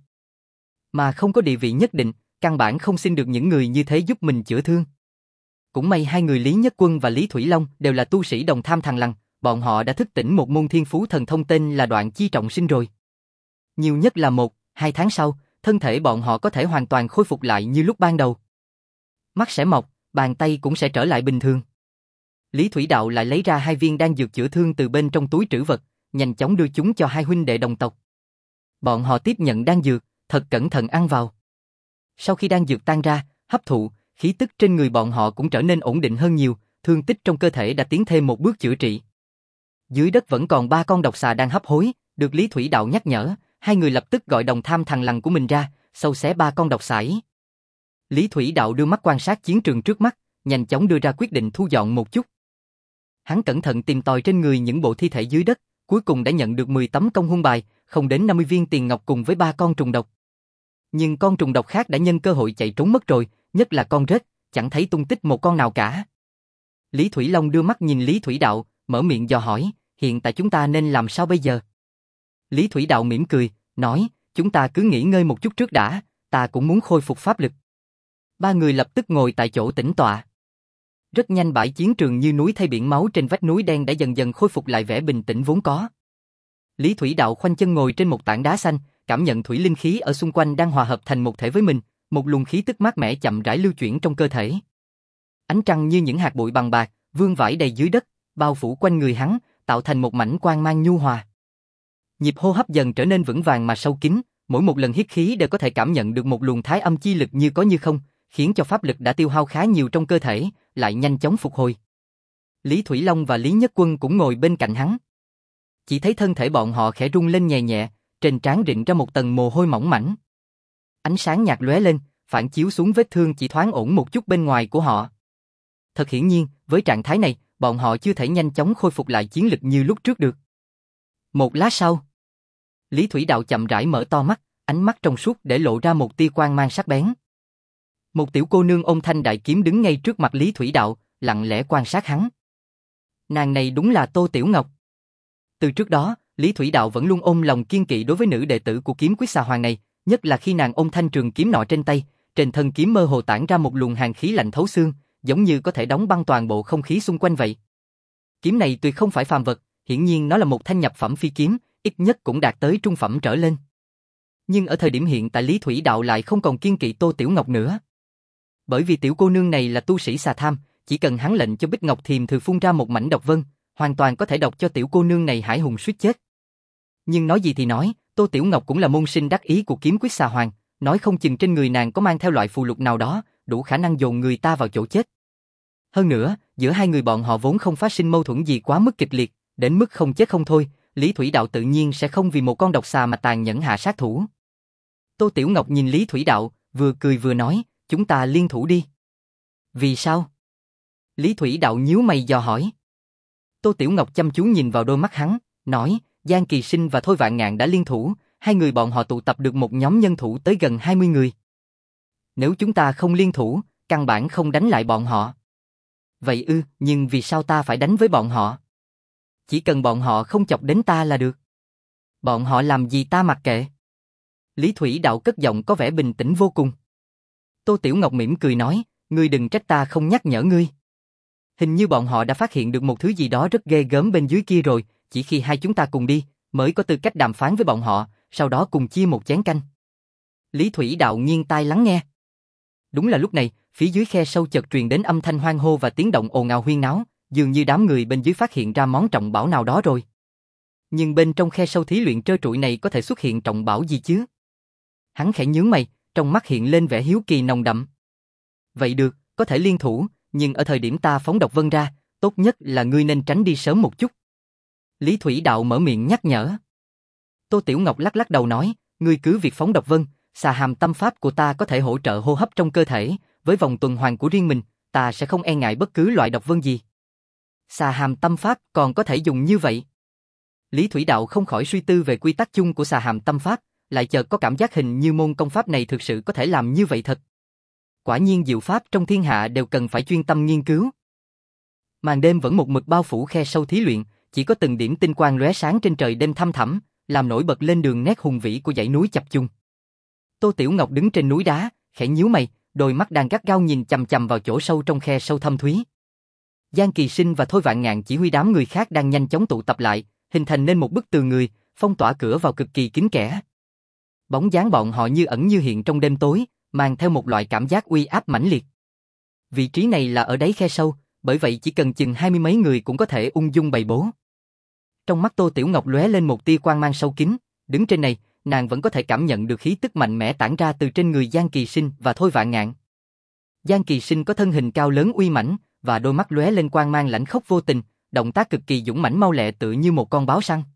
Mà không có địa vị nhất định, căn bản không xin được những người như thế giúp mình chữa thương. Cũng may hai người Lý Nhất Quân và Lý Thủy Long đều là tu sĩ đồng tham thằng lằn, bọn họ đã thức tỉnh một môn thiên phú thần thông tên là Đoạn Chi Trọng Sinh rồi. Nhiều nhất là một, hai tháng sau, thân thể bọn họ có thể hoàn toàn khôi phục lại như lúc ban đầu. Mắt sẽ mọc, bàn tay cũng sẽ trở lại bình thường. Lý Thủy Đạo lại lấy ra hai viên đan dược chữa thương từ bên trong túi trữ vật, nhanh chóng đưa chúng cho hai huynh đệ đồng tộc. Bọn họ tiếp nhận đan dược, thật cẩn thận ăn vào. Sau khi đan dược tan ra, hấp thụ, khí tức trên người bọn họ cũng trở nên ổn định hơn nhiều, thương tích trong cơ thể đã tiến thêm một bước chữa trị. Dưới đất vẫn còn ba con độc xà đang hấp hối, được Lý Thủy Đạo nhắc nhở, hai người lập tức gọi đồng tham thằng lằn của mình ra, sâu xé ba con độc xà ấy. Lý Thủy Đạo đưa mắt quan sát chiến trường trước mắt, nhanh chóng đưa ra quyết định thu dọn một chút. Hắn cẩn thận tìm tòi trên người những bộ thi thể dưới đất, cuối cùng đã nhận được mười tấm công huân bài, không đến năm mươi viên tiền ngọc cùng với ba con trùng độc. Nhưng con trùng độc khác đã nhân cơ hội chạy trốn mất rồi, nhất là con rết, chẳng thấy tung tích một con nào cả. Lý Thủy Long đưa mắt nhìn Lý Thủy Đạo, mở miệng dò hỏi, hiện tại chúng ta nên làm sao bây giờ? Lý Thủy Đạo mỉm cười, nói, chúng ta cứ nghỉ ngơi một chút trước đã, ta cũng muốn khôi phục pháp lực. Ba người lập tức ngồi tại chỗ tĩnh tọa. Rất nhanh bãi chiến trường như núi thay biển máu trên vách núi đen đã dần dần khôi phục lại vẻ bình tĩnh vốn có. Lý Thủy Đạo khoanh chân ngồi trên một tảng đá xanh, cảm nhận thủy linh khí ở xung quanh đang hòa hợp thành một thể với mình, một luồng khí tức mát mẻ chậm rãi lưu chuyển trong cơ thể. Ánh trăng như những hạt bụi bằng bạc, vương vãi đầy dưới đất, bao phủ quanh người hắn, tạo thành một mảnh quang mang nhu hòa. Nhịp hô hấp dần trở nên vững vàng mà sâu kín, mỗi một lần hít khí đều có thể cảm nhận được một luồng thái âm chi lực như có như không, khiến cho pháp lực đã tiêu hao khá nhiều trong cơ thể, lại nhanh chóng phục hồi. Lý Thủy Long và Lý Nhất Quân cũng ngồi bên cạnh hắn. Chỉ thấy thân thể bọn họ khẽ rung lên nhẹ nhẹ, trên trán rịn ra một tầng mồ hôi mỏng mảnh. Ánh sáng nhạt lóe lên, phản chiếu xuống vết thương chỉ thoáng ổn một chút bên ngoài của họ. Thật hiển nhiên, với trạng thái này, bọn họ chưa thể nhanh chóng khôi phục lại chiến lực như lúc trước được. Một lát sau, Lý Thủy Đạo chậm rãi mở to mắt, ánh mắt trong suốt để lộ ra một tia quang mang sắc bén. Một tiểu cô nương ôm thanh đại kiếm đứng ngay trước mặt Lý Thủy Đạo, lặng lẽ quan sát hắn. Nàng này đúng là Tô Tiểu Ngọc. Từ trước đó, Lý Thủy Đạo vẫn luôn ôm lòng kiên kỵ đối với nữ đệ tử của kiếm quyết xà hoàng này, nhất là khi nàng ôm thanh trường kiếm nọ trên tay, trên thân kiếm mơ hồ tản ra một luồng hàn khí lạnh thấu xương, giống như có thể đóng băng toàn bộ không khí xung quanh vậy. Kiếm này tuyệt không phải phàm vật, hiển nhiên nó là một thanh nhập phẩm phi kiếm, ít nhất cũng đạt tới trung phẩm trở lên. Nhưng ở thời điểm hiện tại Lý Thủy Đạo lại không còn kiên kỵ Tô Tiểu Ngọc nữa. Bởi vì tiểu cô nương này là tu sĩ xà tham, chỉ cần hắn lệnh cho Bích Ngọc Thiềm Thử phun ra một mảnh độc vân, hoàn toàn có thể độc cho tiểu cô nương này hải hùng suýt chết. Nhưng nói gì thì nói, Tô Tiểu Ngọc cũng là môn sinh đắc ý của kiếm quyết xà hoàng, nói không chừng trên người nàng có mang theo loại phù lục nào đó, đủ khả năng dồn người ta vào chỗ chết. Hơn nữa, giữa hai người bọn họ vốn không phát sinh mâu thuẫn gì quá mức kịch liệt, đến mức không chết không thôi, Lý Thủy Đạo tự nhiên sẽ không vì một con độc xà mà tàn nhẫn hạ sát thủ. Tô Tiểu Ngọc nhìn Lý Thủy Đạo, vừa cười vừa nói, chúng ta liên thủ đi. Vì sao? Lý Thủy Đạo nhíu mày dò hỏi. Tô Tiểu Ngọc chăm chú nhìn vào đôi mắt hắn, nói, Giang Kỳ Sinh và Thôi Vạn Ngạn đã liên thủ, hai người bọn họ tụ tập được một nhóm nhân thủ tới gần hai mươi người. Nếu chúng ta không liên thủ, căn bản không đánh lại bọn họ. Vậy ư, nhưng vì sao ta phải đánh với bọn họ? Chỉ cần bọn họ không chọc đến ta là được. Bọn họ làm gì ta mặc kệ. Lý Thủy Đạo cất giọng có vẻ bình tĩnh vô cùng. Tô Tiểu Ngọc mỉm cười nói, ngươi đừng trách ta không nhắc nhở ngươi. Hình như bọn họ đã phát hiện được một thứ gì đó rất ghê gớm bên dưới kia rồi, chỉ khi hai chúng ta cùng đi, mới có tư cách đàm phán với bọn họ, sau đó cùng chia một chén canh. Lý Thủy Đạo nghiêng tai lắng nghe. Đúng là lúc này, phía dưới khe sâu chợt truyền đến âm thanh hoang hô và tiếng động ồn ào huyên náo, dường như đám người bên dưới phát hiện ra món trọng bảo nào đó rồi. Nhưng bên trong khe sâu thí luyện trơ trụi này có thể xuất hiện trọng bảo gì chứ? Hắn khẽ nhướng mày, trong mắt hiện lên vẻ hiếu kỳ nồng đậm. Vậy được, có thể liên thủ, nhưng ở thời điểm ta phóng độc vân ra, tốt nhất là ngươi nên tránh đi sớm một chút. Lý Thủy Đạo mở miệng nhắc nhở. Tô Tiểu Ngọc lắc lắc đầu nói, ngươi cứ việc phóng độc vân, xà hàm tâm pháp của ta có thể hỗ trợ hô hấp trong cơ thể, với vòng tuần hoàn của riêng mình, ta sẽ không e ngại bất cứ loại độc vân gì. Xà hàm tâm pháp còn có thể dùng như vậy? Lý Thủy Đạo không khỏi suy tư về quy tắc chung của xà hàm tâm pháp, lại chợt có cảm giác hình như môn công pháp này thực sự có thể làm như vậy thật. Quả nhiên diệu pháp trong thiên hạ đều cần phải chuyên tâm nghiên cứu. Màn đêm vẫn một mực bao phủ khe sâu thí luyện, chỉ có từng điểm tinh quang lóe sáng trên trời đêm thăm thẳm, làm nổi bật lên đường nét hùng vĩ của dãy núi chập chung. Tô Tiểu Ngọc đứng trên núi đá, khẽ nhíu mày, đôi mắt đang gắt gao nhìn chằm chằm vào chỗ sâu trong khe sâu thâm thúy. Giang Kỳ Sinh và Thôi Vạn Ngạn chỉ huy đám người khác đang nhanh chóng tụ tập lại, hình thành nên một bức tường người, phong tỏa cửa vào cực kỳ kín kẽ. Bóng dáng bọn họ như ẩn như hiện trong đêm tối, mang theo một loại cảm giác uy áp mãnh liệt. Vị trí này là ở đáy khe sâu, bởi vậy chỉ cần chừng hai mươi mấy người cũng có thể ung dung bày bố. Trong mắt Tô Tiểu Ngọc lóe lên một tia quang mang sâu kín, đứng trên này, nàng vẫn có thể cảm nhận được khí tức mạnh mẽ tản ra từ trên người Giang Kỳ Sinh và Thôi Vạn Ngạn. Giang Kỳ Sinh có thân hình cao lớn uy mãnh và đôi mắt lóe lên quang mang lãnh khốc vô tình, động tác cực kỳ dũng mãnh mau lẹ tựa như một con báo săn.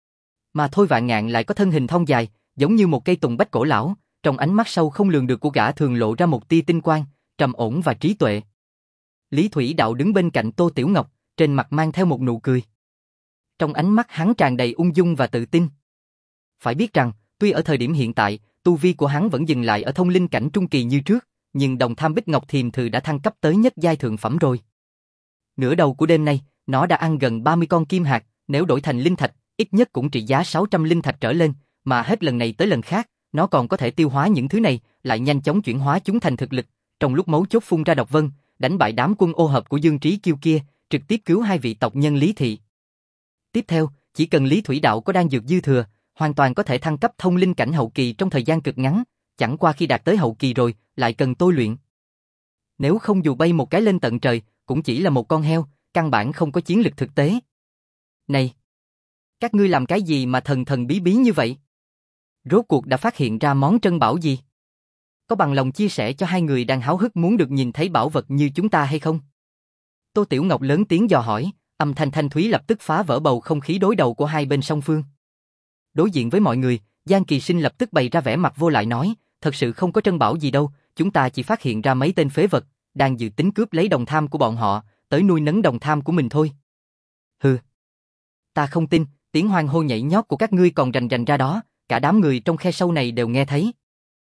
Mà Thôi Vạn Ngạn lại có thân hình thon dài, giống như một cây tùng bách cổ lão, trong ánh mắt sâu không lường được của gã thường lộ ra một tia tinh quang, trầm ổn và trí tuệ. Lý Thủy Đạo đứng bên cạnh Tô Tiểu Ngọc, trên mặt mang theo một nụ cười. Trong ánh mắt hắn tràn đầy ung dung và tự tin. Phải biết rằng, tuy ở thời điểm hiện tại, tu vi của hắn vẫn dừng lại ở thông linh cảnh trung kỳ như trước, nhưng đồng tham Bích Ngọc Thiềm Thử đã thăng cấp tới nhất giai thượng phẩm rồi. Nửa đầu của đêm nay, nó đã ăn gần ba mươi con kim hạt, nếu đổi thành linh thạch, ít nhất cũng trị giá sáu trăm linh thạch trở lên, mà hết lần này tới lần khác, nó còn có thể tiêu hóa những thứ này, lại nhanh chóng chuyển hóa chúng thành thực lực, trong lúc mấu chốt phun ra độc vân, đánh bại đám quân ô hợp của Dương Trí Kiêu kia, trực tiếp cứu hai vị tộc nhân Lý Thị. Tiếp theo, chỉ cần Lý Thủy Đạo có đan dược dư thừa, hoàn toàn có thể thăng cấp thông linh cảnh hậu kỳ trong thời gian cực ngắn, chẳng qua khi đạt tới hậu kỳ rồi, lại cần tôi luyện. Nếu không dù bay một cái lên tận trời, cũng chỉ là một con heo, căn bản không có chiến lực thực tế. Này! Các ngươi làm cái gì mà thần thần bí bí như vậy? Rốt cuộc đã phát hiện ra món trân bảo gì? Có bằng lòng chia sẻ cho hai người đang háo hức muốn được nhìn thấy bảo vật như chúng ta hay không? Tô Tiểu Ngọc lớn tiếng dò hỏi, âm thanh thanh thúy lập tức phá vỡ bầu không khí đối đầu của hai bên song phương. Đối diện với mọi người, Giang Kỳ Sinh lập tức bày ra vẻ mặt vô lại nói, thật sự không có trân bảo gì đâu, chúng ta chỉ phát hiện ra mấy tên phế vật, đang dự tính cướp lấy đồng tham của bọn họ, tới nuôi nấng đồng tham của mình thôi. Hừ. Ta không tin, tiếng hoan hô nhảy nhót của các ngươi còn rành rành ra đó, cả đám người trong khe sâu này đều nghe thấy.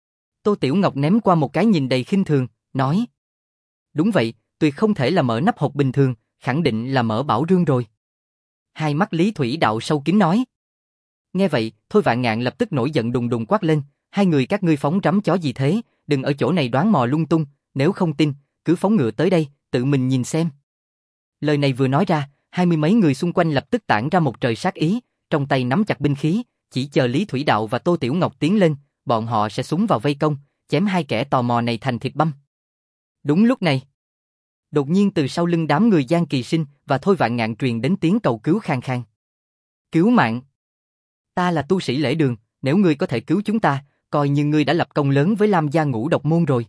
Tô Tiểu Ngọc ném qua một cái nhìn đầy khinh thường, nói. Đúng vậy, tuyệt không thể là mở nắp hộp bình thường, khẳng định là mở bảo rương rồi. Hai mắt Lý Thủy Đạo sâu kín nói. Nghe vậy, Thôi Vạn Ngạn lập tức nổi giận đùng đùng quát lên, hai người các ngươi phóng rắm chó gì thế, đừng ở chỗ này đoán mò lung tung, nếu không tin, cứ phóng ngựa tới đây, tự mình nhìn xem. Lời này vừa nói ra, hai mươi mấy người xung quanh lập tức tản ra một trời sát ý, trong tay nắm chặt binh khí, chỉ chờ Lý Thủy Đạo và Tô Tiểu Ngọc tiến lên, bọn họ sẽ súng vào vây công, chém hai kẻ tò mò này thành thịt băm. Đúng lúc này, đột nhiên từ sau lưng đám người Giang Kỳ Sinh và Thôi Vạn Ngạn truyền đến tiếng cầu cứu khang khang. Cứu mạng! Ta là tu sĩ lễ đường, nếu ngươi có thể cứu chúng ta, coi như ngươi đã lập công lớn với Lam gia Ngũ Độc môn rồi.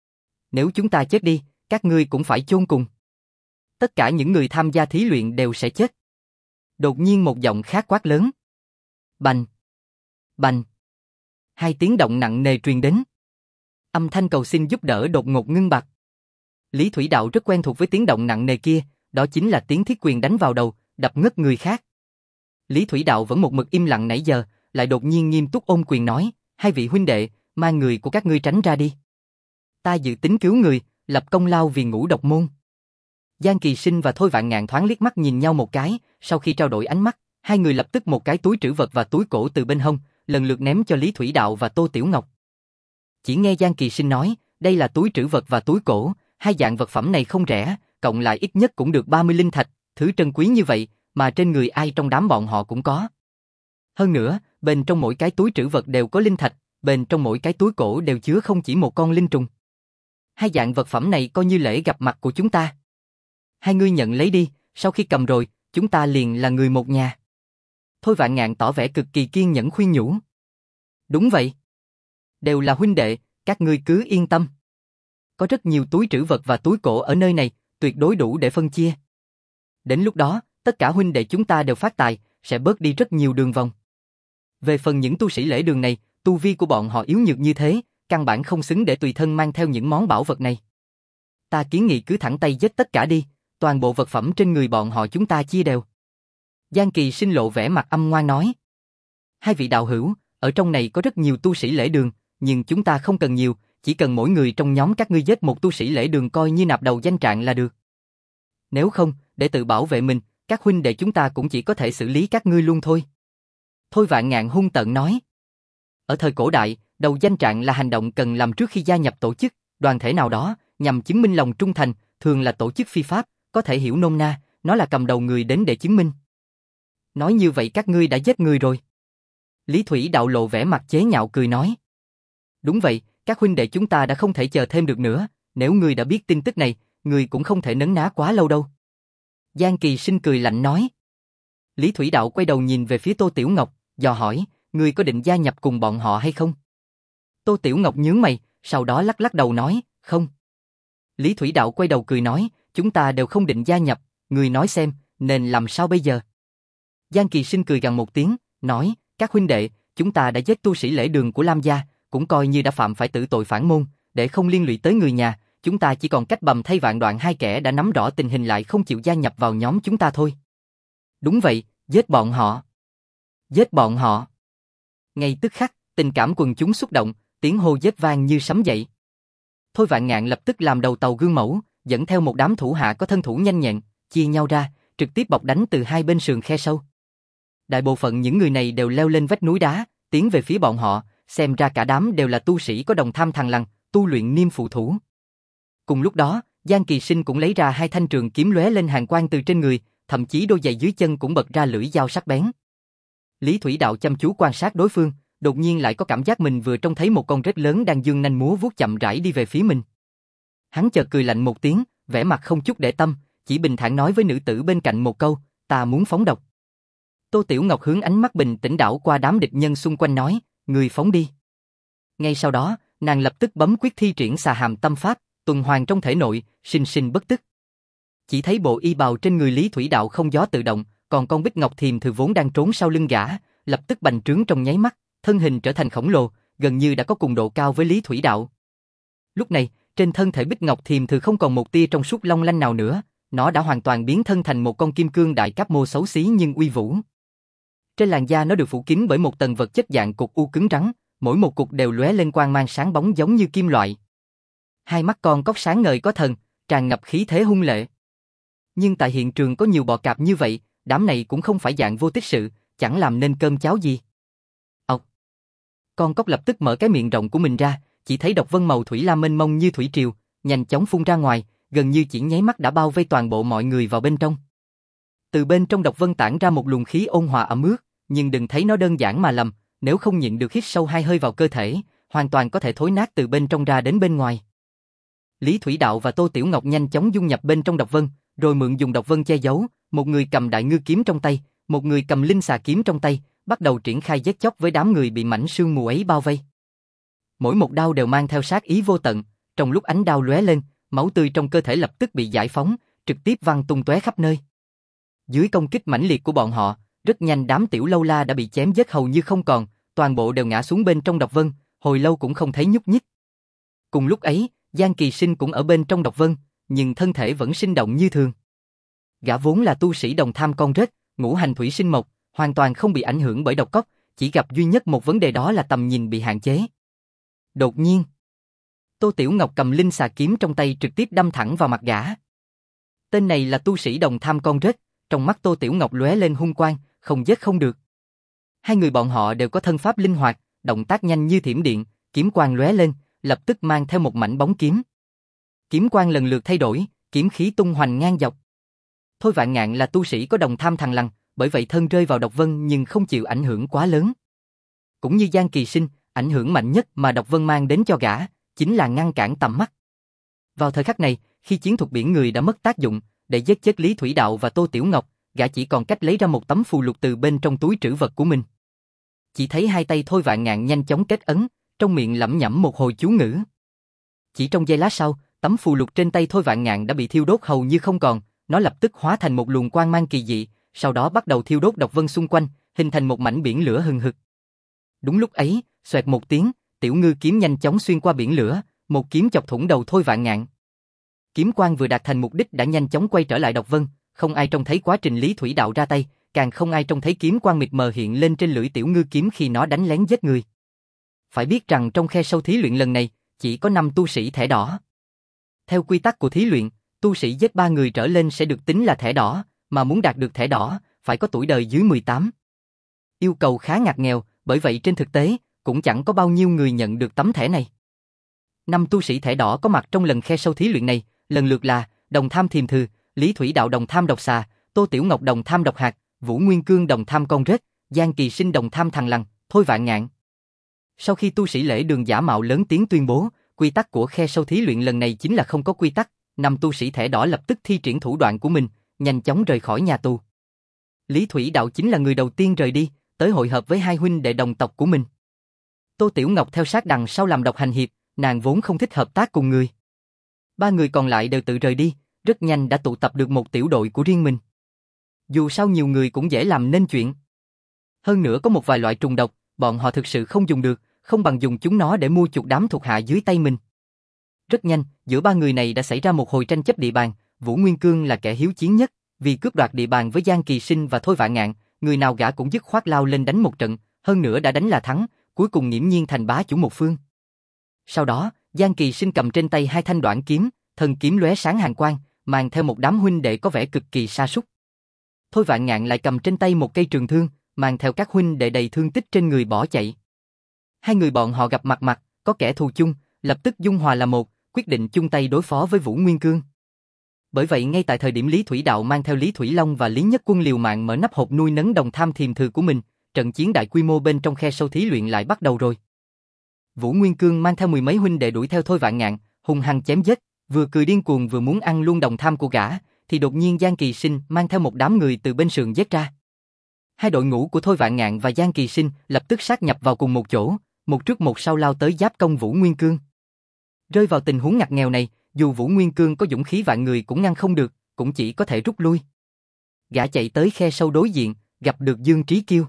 Nếu chúng ta chết đi, các ngươi cũng phải chôn cùng. Tất cả những người tham gia thí luyện đều sẽ chết. Đột nhiên một giọng khác quát lớn. Bành! Bành! Hai tiếng động nặng nề truyền đến. Âm thanh cầu xin giúp đỡ đột ngột ngưng bặt. Lý Thủy Đạo rất quen thuộc với tiếng động nặng nề kia, đó chính là tiếng thiết quyền đánh vào đầu, đập ngất người khác. Lý Thủy Đạo vẫn một mực im lặng nãy giờ, lại đột nhiên nghiêm túc ôm quyền nói, hai vị huynh đệ, mang người của các ngươi tránh ra đi. Ta dự tính cứu người, lập công lao vì Ngũ Độc môn. Giang Kỳ Sinh và Thôi Vạn Ngạn thoáng liếc mắt nhìn nhau một cái, sau khi trao đổi ánh mắt, hai người lập tức một cái túi trữ vật và túi cổ từ bên hông, lần lượt ném cho Lý Thủy Đạo và Tô Tiểu Ngọc. Chỉ nghe Giang Kỳ Sinh nói, đây là túi trữ vật và túi cổ, hai dạng vật phẩm này không rẻ, cộng lại ít nhất cũng được ba mươi linh thạch, thứ trân quý như vậy, mà trên người ai trong đám bọn họ cũng có. Hơn nữa, bên trong mỗi cái túi trữ vật đều có linh thạch, bên trong mỗi cái túi cổ đều chứa không chỉ một con linh trùng. Hai dạng vật phẩm này coi như lễ gặp mặt của chúng ta. Hai ngươi nhận lấy đi, sau khi cầm rồi, chúng ta liền là người một nhà. Thôi Vạn Ngạn tỏ vẻ cực kỳ kiên nhẫn khuyên nhủ. Đúng vậy. Đều là huynh đệ, các ngươi cứ yên tâm. Có rất nhiều túi trữ vật và túi cổ ở nơi này, tuyệt đối đủ để phân chia. Đến lúc đó, tất cả huynh đệ chúng ta đều phát tài, sẽ bớt đi rất nhiều đường vòng. Về phần những tu sĩ lễ đường này, tu vi của bọn họ yếu nhược như thế, căn bản không xứng để tùy thân mang theo những món bảo vật này. Ta kiến nghị cứ thẳng tay giết tất cả đi, toàn bộ vật phẩm trên người bọn họ chúng ta chia đều. Giang Kỳ Sinh lộ vẻ mặt âm ngoan nói. Hai vị đạo hữu, ở trong này có rất nhiều tu sĩ lễ đường, nhưng chúng ta không cần nhiều, chỉ cần mỗi người trong nhóm các ngươi giết một tu sĩ lễ đường coi như nạp đầu danh trạng là được. Nếu không, để tự bảo vệ mình, các huynh đệ chúng ta cũng chỉ có thể xử lý các ngươi luôn thôi. Thôi Vạn Ngạn hung tợn nói. Ở thời cổ đại, đầu danh trạng là hành động cần làm trước khi gia nhập tổ chức, đoàn thể nào đó, nhằm chứng minh lòng trung thành, thường là tổ chức phi pháp, có thể hiểu nôm na, nó là cầm đầu người đến để chứng minh. Nói như vậy các ngươi đã giết người rồi. Lý Thủy Đạo lộ vẻ mặt chế nhạo cười nói. Đúng vậy, các huynh đệ chúng ta đã không thể chờ thêm được nữa, nếu ngươi đã biết tin tức này, ngươi cũng không thể nấn ná quá lâu đâu. Giang Kỳ Sinh cười lạnh nói. Lý Thủy Đạo quay đầu nhìn về phía Tô Tiểu Ngọc, dò hỏi, ngươi có định gia nhập cùng bọn họ hay không? Tô Tiểu Ngọc nhướng mày, sau đó lắc lắc đầu nói, không. Lý Thủy Đạo quay đầu cười nói, chúng ta đều không định gia nhập, ngươi nói xem, nên làm sao bây giờ? Giang Kỳ Sinh cười gằn một tiếng, nói, các huynh đệ, chúng ta đã giết tu sĩ lễ đường của Lam gia, cũng coi như đã phạm phải tử tội phản môn, để không liên lụy tới người nhà, chúng ta chỉ còn cách bầm thay vạn đoạn hai kẻ đã nắm rõ tình hình lại không chịu gia nhập vào nhóm chúng ta thôi. Đúng vậy, giết bọn họ. Giết bọn họ. Ngay tức khắc, tình cảm quần chúng xúc động, tiếng hô giết vang như sấm dậy. Thôi Vạn Ngạn lập tức làm đầu tàu gương mẫu, dẫn theo một đám thủ hạ có thân thủ nhanh nhẹn, chia nhau ra, trực tiếp bọc đánh từ hai bên sườn khe sâu. Đại bộ phận những người này đều leo lên vách núi đá, tiến về phía bọn họ, xem ra cả đám đều là tu sĩ có đồng tham thằng lằn, tu luyện niêm phụ thủ. Cùng lúc đó, Giang Kỳ Sinh cũng lấy ra hai thanh trường kiếm lóe lên hàn quang từ trên người, thậm chí đôi giày dưới chân cũng bật ra lưỡi dao sắc bén. Lý Thủy Đạo chăm chú quan sát đối phương, đột nhiên lại có cảm giác mình vừa trông thấy một con rết lớn đang dương nanh múa vuốt chậm rãi đi về phía mình. Hắn chợt cười lạnh một tiếng, vẻ mặt không chút để tâm, chỉ bình thản nói với nữ tử bên cạnh một câu, ta muốn phóng độc. Tô Tiểu Ngọc hướng ánh mắt bình tĩnh đảo qua đám địch nhân xung quanh nói, người phóng đi. Ngay sau đó, nàng lập tức bấm quyết thi triển xà hàm tâm pháp, tuần hoàn trong thể nội, sinh sinh bất tức. Chỉ thấy bộ y bào trên người Lý Thủy Đạo không gió tự động, còn con Bích Ngọc Thiềm Thừa vốn đang trốn sau lưng gã, lập tức bành trướng trong nháy mắt, thân hình trở thành khổng lồ, gần như đã có cùng độ cao với Lý Thủy Đạo. Lúc này, Trên thân thể Bích Ngọc Thiềm Thử không còn một tia trong suốt long lanh nào nữa, nó đã hoàn toàn biến thân thành một con kim cương đại cáp mô xấu xí nhưng uy vũ. Trên làn da nó được phủ kín bởi một tầng vật chất dạng cục u cứng rắn, mỗi một cục đều lóe lên quang mang sáng bóng giống như kim loại. Hai mắt con cóc sáng ngời có thần, tràn ngập khí thế hung lệ. Nhưng tại hiện trường có nhiều bọ cạp như vậy, đám này cũng không phải dạng vô tích sự, chẳng làm nên cơm cháo gì. Ộc! Con cóc lập tức mở cái miệng rộng của mình ra, chỉ thấy độc vân màu thủy lam mênh mông như thủy triều, nhanh chóng phun ra ngoài, gần như chỉ nháy mắt đã bao vây toàn bộ mọi người vào bên trong. Từ bên trong độc vân tản ra một luồng khí ôn hòa ẩm ướt, nhưng đừng thấy nó đơn giản mà lầm, nếu không nhịn được hít sâu hai hơi vào cơ thể, hoàn toàn có thể thối nát từ bên trong ra đến bên ngoài. Lý Thủy Đạo và Tô Tiểu Ngọc nhanh chóng dung nhập bên trong độc vân, rồi mượn dùng độc vân che giấu, một người cầm đại ngư kiếm trong tay, một người cầm linh xà kiếm trong tay, bắt đầu triển khai giết chóc với đám người bị mảnh sương mù ấy bao vây. Mỗi một đao đều mang theo sát ý vô tận, trong lúc ánh đao lóe lên, máu tươi trong cơ thể lập tức bị giải phóng, trực tiếp văng tung tóe khắp nơi. Dưới công kích mãnh liệt của bọn họ, rất nhanh đám tiểu lâu la đã bị chém giết hầu như không còn, toàn bộ đều ngã xuống bên trong độc vân, hồi lâu cũng không thấy nhúc nhích. Cùng lúc ấy, Giang Kỳ Sinh cũng ở bên trong độc vân, nhưng thân thể vẫn sinh động như thường. Gã vốn là tu sĩ đồng tham con rết, ngũ hành thủy sinh mộc, hoàn toàn không bị ảnh hưởng bởi độc cốc, chỉ gặp duy nhất một vấn đề đó là tầm nhìn bị hạn chế. Đột nhiên, Tô Tiểu Ngọc cầm linh xà kiếm trong tay trực tiếp đâm thẳng vào mặt gã. Tên này là tu sĩ đồng tham con rết, trong mắt Tô Tiểu Ngọc lóe lên hung quang, không giết không được. Hai người bọn họ đều có thân pháp linh hoạt, động tác nhanh như thiểm điện, kiếm quang lóe lên, lập tức mang theo một mảnh bóng kiếm. Kiếm quang lần lượt thay đổi, kiếm khí tung hoành ngang dọc. Thôi Vạn Ngạn là tu sĩ có đồng tham thằng lằn, bởi vậy thân rơi vào độc vân nhưng không chịu ảnh hưởng quá lớn. Cũng như Giang Kỳ Sinh, ảnh hưởng mạnh nhất mà độc vân mang đến cho gã, chính là ngăn cản tầm mắt. Vào thời khắc này, khi chiến thuật biển người đã mất tác dụng, để giết chết Lý Thủy Đạo và Tô Tiểu Ngọc, gã chỉ còn cách lấy ra một tấm phù lục từ bên trong túi trữ vật của mình. Chỉ thấy hai tay Thôi Vạn Ngạn nhanh chóng kết ấn, trong miệng lẩm nhẩm một hồi chú ngữ. Chỉ trong giây lát sau, tấm phù lục trên tay Thôi Vạn Ngạn đã bị thiêu đốt hầu như không còn, nó lập tức hóa thành một luồng quang mang kỳ dị, sau đó bắt đầu thiêu đốt độc vân xung quanh, hình thành một mảnh biển lửa hừng hực. Đúng lúc ấy, xoẹt một tiếng, Tiểu Ngư kiếm nhanh chóng xuyên qua biển lửa, một kiếm chọc thủng đầu Thôi Vạn Ngạn. Kiếm quang vừa đạt thành mục đích đã nhanh chóng quay trở lại độc vân, không ai trông thấy quá trình Lý Thủy Đạo ra tay, càng không ai trông thấy kiếm quang mịt mờ hiện lên trên lưỡi Tiểu Ngư kiếm khi nó đánh lén giết người. Phải biết rằng trong khe sâu thí luyện lần này, chỉ có năm tu sĩ thẻ đỏ. Theo quy tắc của thí luyện, tu sĩ giết ba người trở lên sẽ được tính là thẻ đỏ, mà muốn đạt được thẻ đỏ, phải có tuổi đời dưới mười tám. Yêu cầu khá ngặt nghèo, bởi vậy trên thực tế, cũng chẳng có bao nhiêu người nhận được tấm thẻ này. Năm tu sĩ thẻ đỏ có mặt trong lần khe sâu thí luyện này, lần lượt là Đồng Tham Thiềm Thừ, Lý Thủy Đạo Đồng Tham Độc Xà, Tô Tiểu Ngọc Đồng Tham Độc Hạt, Vũ Nguyên Cương Đồng Tham Con Rết, Giang Kỳ Sinh Đồng Tham Thằng Lằn, Thôi Vạn Ngạn. Sau khi tu sĩ lễ đường giả mạo lớn tiếng tuyên bố, quy tắc của khe sâu thí luyện lần này chính là không có quy tắc, năm tu sĩ thẻ đỏ lập tức thi triển thủ đoạn của mình, nhanh chóng rời khỏi nhà tù. Lý Thủy Đạo chính là người đầu tiên rời đi, tới hội hợp với hai huynh đệ đồng tộc của mình. Tô Tiểu Ngọc theo sát đằng sau làm độc hành hiệp, nàng vốn không thích hợp tác cùng người. Ba người còn lại đều tự rời đi, rất nhanh đã tụ tập được một tiểu đội của riêng mình. Dù sao nhiều người cũng dễ làm nên chuyện. Hơn nữa có một vài loại trùng độc, bọn họ thực sự không dùng được, không bằng dùng chúng nó để mua chuộc đám thuộc hạ dưới tay mình. Rất nhanh, giữa ba người này đã xảy ra một hồi tranh chấp địa bàn, Vũ Nguyên Cương là kẻ hiếu chiến nhất, vì cướp đoạt địa bàn với Giang Kỳ Sinh và Thôi Vạn Ngạn, người nào gã cũng dứt khoát lao lên đánh một trận, hơn nữa đã đánh là thắng, cuối cùng nghiễm nhiên thành bá chủ một phương. Sau đó, Giang Kỳ Sinh cầm trên tay hai thanh đoạn kiếm, thần kiếm lóe sáng hàn quang, mang theo một đám huynh đệ có vẻ cực kỳ sa sút. Thôi Vạn Ngạn lại cầm trên tay một cây trường thương, mang theo các huynh đệ đầy thương tích trên người bỏ chạy. Hai người bọn họ gặp mặt mặt, có kẻ thù chung, lập tức dung hòa là một, quyết định chung tay đối phó với Vũ Nguyên Cương. Bởi vậy ngay tại thời điểm Lý Thủy Đạo mang theo Lý Thủy Long và Lý Nhất Quân liều mạng mở nắp hộp nuôi nấng Đồng Tham Thiềm Thừ của mình, trận chiến đại quy mô bên trong khe sâu thí luyện lại bắt đầu rồi. Vũ Nguyên Cương mang theo mười mấy huynh đệ đuổi theo Thôi Vạn Ngạn, hung hăng chém giết, vừa cười điên cuồng vừa muốn ăn luôn đồng tham của gã, thì đột nhiên Giang Kỳ Sinh mang theo một đám người từ bên sườn giết ra. Hai đội ngũ của Thôi Vạn Ngạn và Giang Kỳ Sinh lập tức sát nhập vào cùng một chỗ, một trước một sau lao tới giáp công Vũ Nguyên Cương. Rơi vào tình huống ngặt nghèo này, dù Vũ Nguyên Cương có dũng khí vạn người cũng ngăn không được, cũng chỉ có thể rút lui. Gã chạy tới khe sâu đối diện, gặp được Dương Trí Kiêu.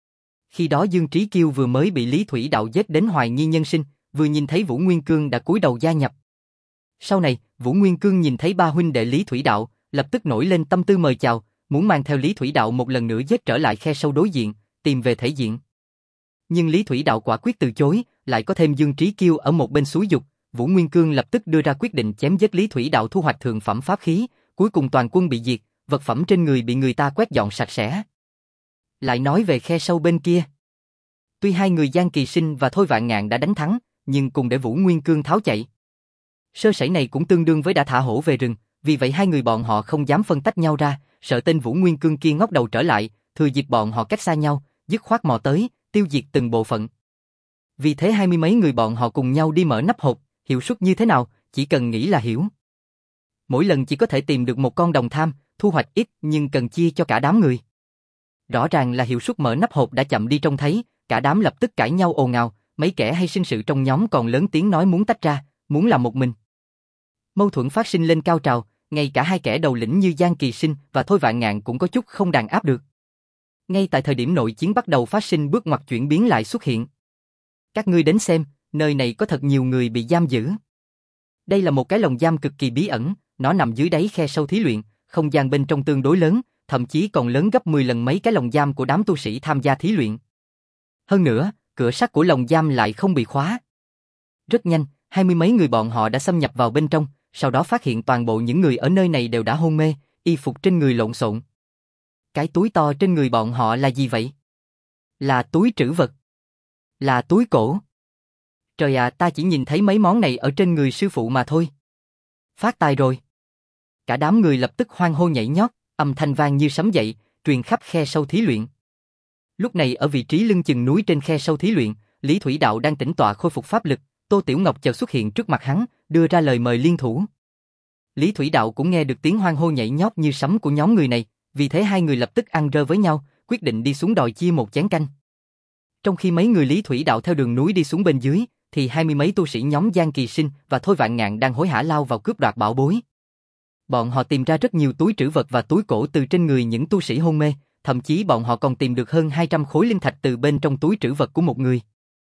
Khi đó Dương Trí Kiêu vừa mới bị Lý Thủy Đạo giết đến hoài nghi nhân sinh, vừa nhìn thấy Vũ Nguyên Cương đã cúi đầu gia nhập. Sau này, Vũ Nguyên Cương nhìn thấy ba huynh đệ Lý Thủy Đạo, lập tức nổi lên tâm tư mời chào, muốn mang theo Lý Thủy Đạo một lần nữa giết trở lại khe sâu đối diện, tìm về thể diện. Nhưng Lý Thủy Đạo quả quyết từ chối, lại có thêm Dương Trí Kiêu ở một bên xúi giục, Vũ Nguyên Cương lập tức đưa ra quyết định chém giết Lý Thủy Đạo thu hoạch thượng phẩm pháp khí, cuối cùng toàn quân bị diệt, vật phẩm trên người bị người ta quét dọn sạch sẽ. Lại nói về khe sâu bên kia. Tuy hai người Giang Kỳ Sinh và Thôi Vạn Ngạn đã đánh thắng, nhưng cùng để Vũ Nguyên Cương tháo chạy. Sơ sẩy này cũng tương đương với đã thả hổ về rừng, vì vậy hai người bọn họ không dám phân tách nhau ra, sợ tên Vũ Nguyên Cương kia ngóc đầu trở lại, thừa dịp bọn họ cách xa nhau, dứt khoát mò tới, tiêu diệt từng bộ phận. Vì thế hai mươi mấy người bọn họ cùng nhau đi mở nắp hộp, hiệu suất như thế nào, chỉ cần nghĩ là hiểu. Mỗi lần chỉ có thể tìm được một con đồng tham, thu hoạch ít nhưng cần chia cho cả đám người. Rõ ràng là hiệu suất mở nắp hộp đã chậm đi trông thấy, cả đám lập tức cãi nhau ồn ào, mấy kẻ hay sinh sự trong nhóm còn lớn tiếng nói muốn tách ra, muốn làm một mình. Mâu thuẫn phát sinh lên cao trào, ngay cả hai kẻ đầu lĩnh như Giang Kỳ Sinh và Thôi Vạn Ngạn cũng có chút không đàn áp được. Ngay tại thời điểm nội chiến bắt đầu phát sinh bước ngoặt chuyển biến lại xuất hiện. Các ngươi đến xem, nơi này có thật nhiều người bị giam giữ. Đây là một cái lồng giam cực kỳ bí ẩn, nó nằm dưới đáy khe sâu thí luyện, không gian bên trong tương đối lớn, thậm chí còn lớn gấp mười lần mấy cái lồng giam của đám tu sĩ tham gia thí luyện. Hơn nữa, cửa sắt của lồng giam lại không bị khóa. Rất nhanh, hai mươi mấy người bọn họ đã xâm nhập vào bên trong, sau đó phát hiện toàn bộ những người ở nơi này đều đã hôn mê, y phục trên người lộn xộn. Cái túi to trên người bọn họ là gì vậy? Là túi trữ vật. Là túi cổ. Trời ạ, ta chỉ nhìn thấy mấy món này ở trên người sư phụ mà thôi. Phát tài rồi. Cả đám người lập tức hoan hô nhảy nhót, âm thanh vang như sấm dậy, truyền khắp khe sâu thí luyện. Lúc này ở vị trí lưng chừng núi trên khe sâu thí luyện, Lý Thủy Đạo đang tĩnh tọa khôi phục pháp lực, Tô Tiểu Ngọc chợt xuất hiện trước mặt hắn, đưa ra lời mời liên thủ. Lý Thủy Đạo cũng nghe được tiếng hoan hô nhảy nhót như sấm của nhóm người này, vì thế hai người lập tức ăn rơ với nhau, quyết định đi xuống đòi chia một chén canh. Trong khi mấy người Lý Thủy Đạo theo đường núi đi xuống bên dưới, thì hai mươi mấy tu sĩ nhóm Giang Kỳ Sinh và Thôi Vạn Ngạn đang hối hả lao vào cướp đoạt bảo bối. Bọn họ tìm ra rất nhiều túi trữ vật và túi cổ từ trên người những tu sĩ hôn mê, thậm chí bọn họ còn tìm được hơn hai trăm khối linh thạch từ bên trong túi trữ vật của một người.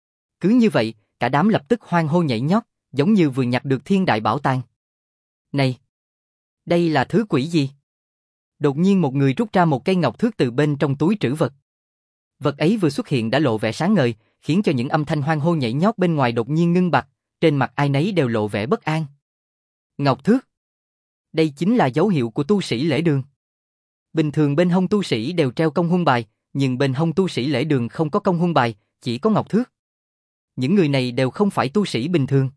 Cứ như vậy, cả đám lập tức hoan hô nhảy nhót, giống như vừa nhặt được thiên đại bảo tàng. Này! Đây là thứ quỷ gì? Đột nhiên một người rút ra một cây ngọc thước từ bên trong túi trữ vật. Vật ấy vừa xuất hiện đã lộ vẻ sáng ngời, khiến cho những âm thanh hoan hô nhảy nhót bên ngoài đột nhiên ngưng bặt, trên mặt ai nấy đều lộ vẻ bất an. Ngọc thước. Đây chính là dấu hiệu của tu sĩ lễ đường. Bình thường bên hông tu sĩ đều treo công huân bài, nhưng bên hông tu sĩ lễ đường không có công huân bài, chỉ có ngọc thước. Những người này đều không phải tu sĩ bình thường.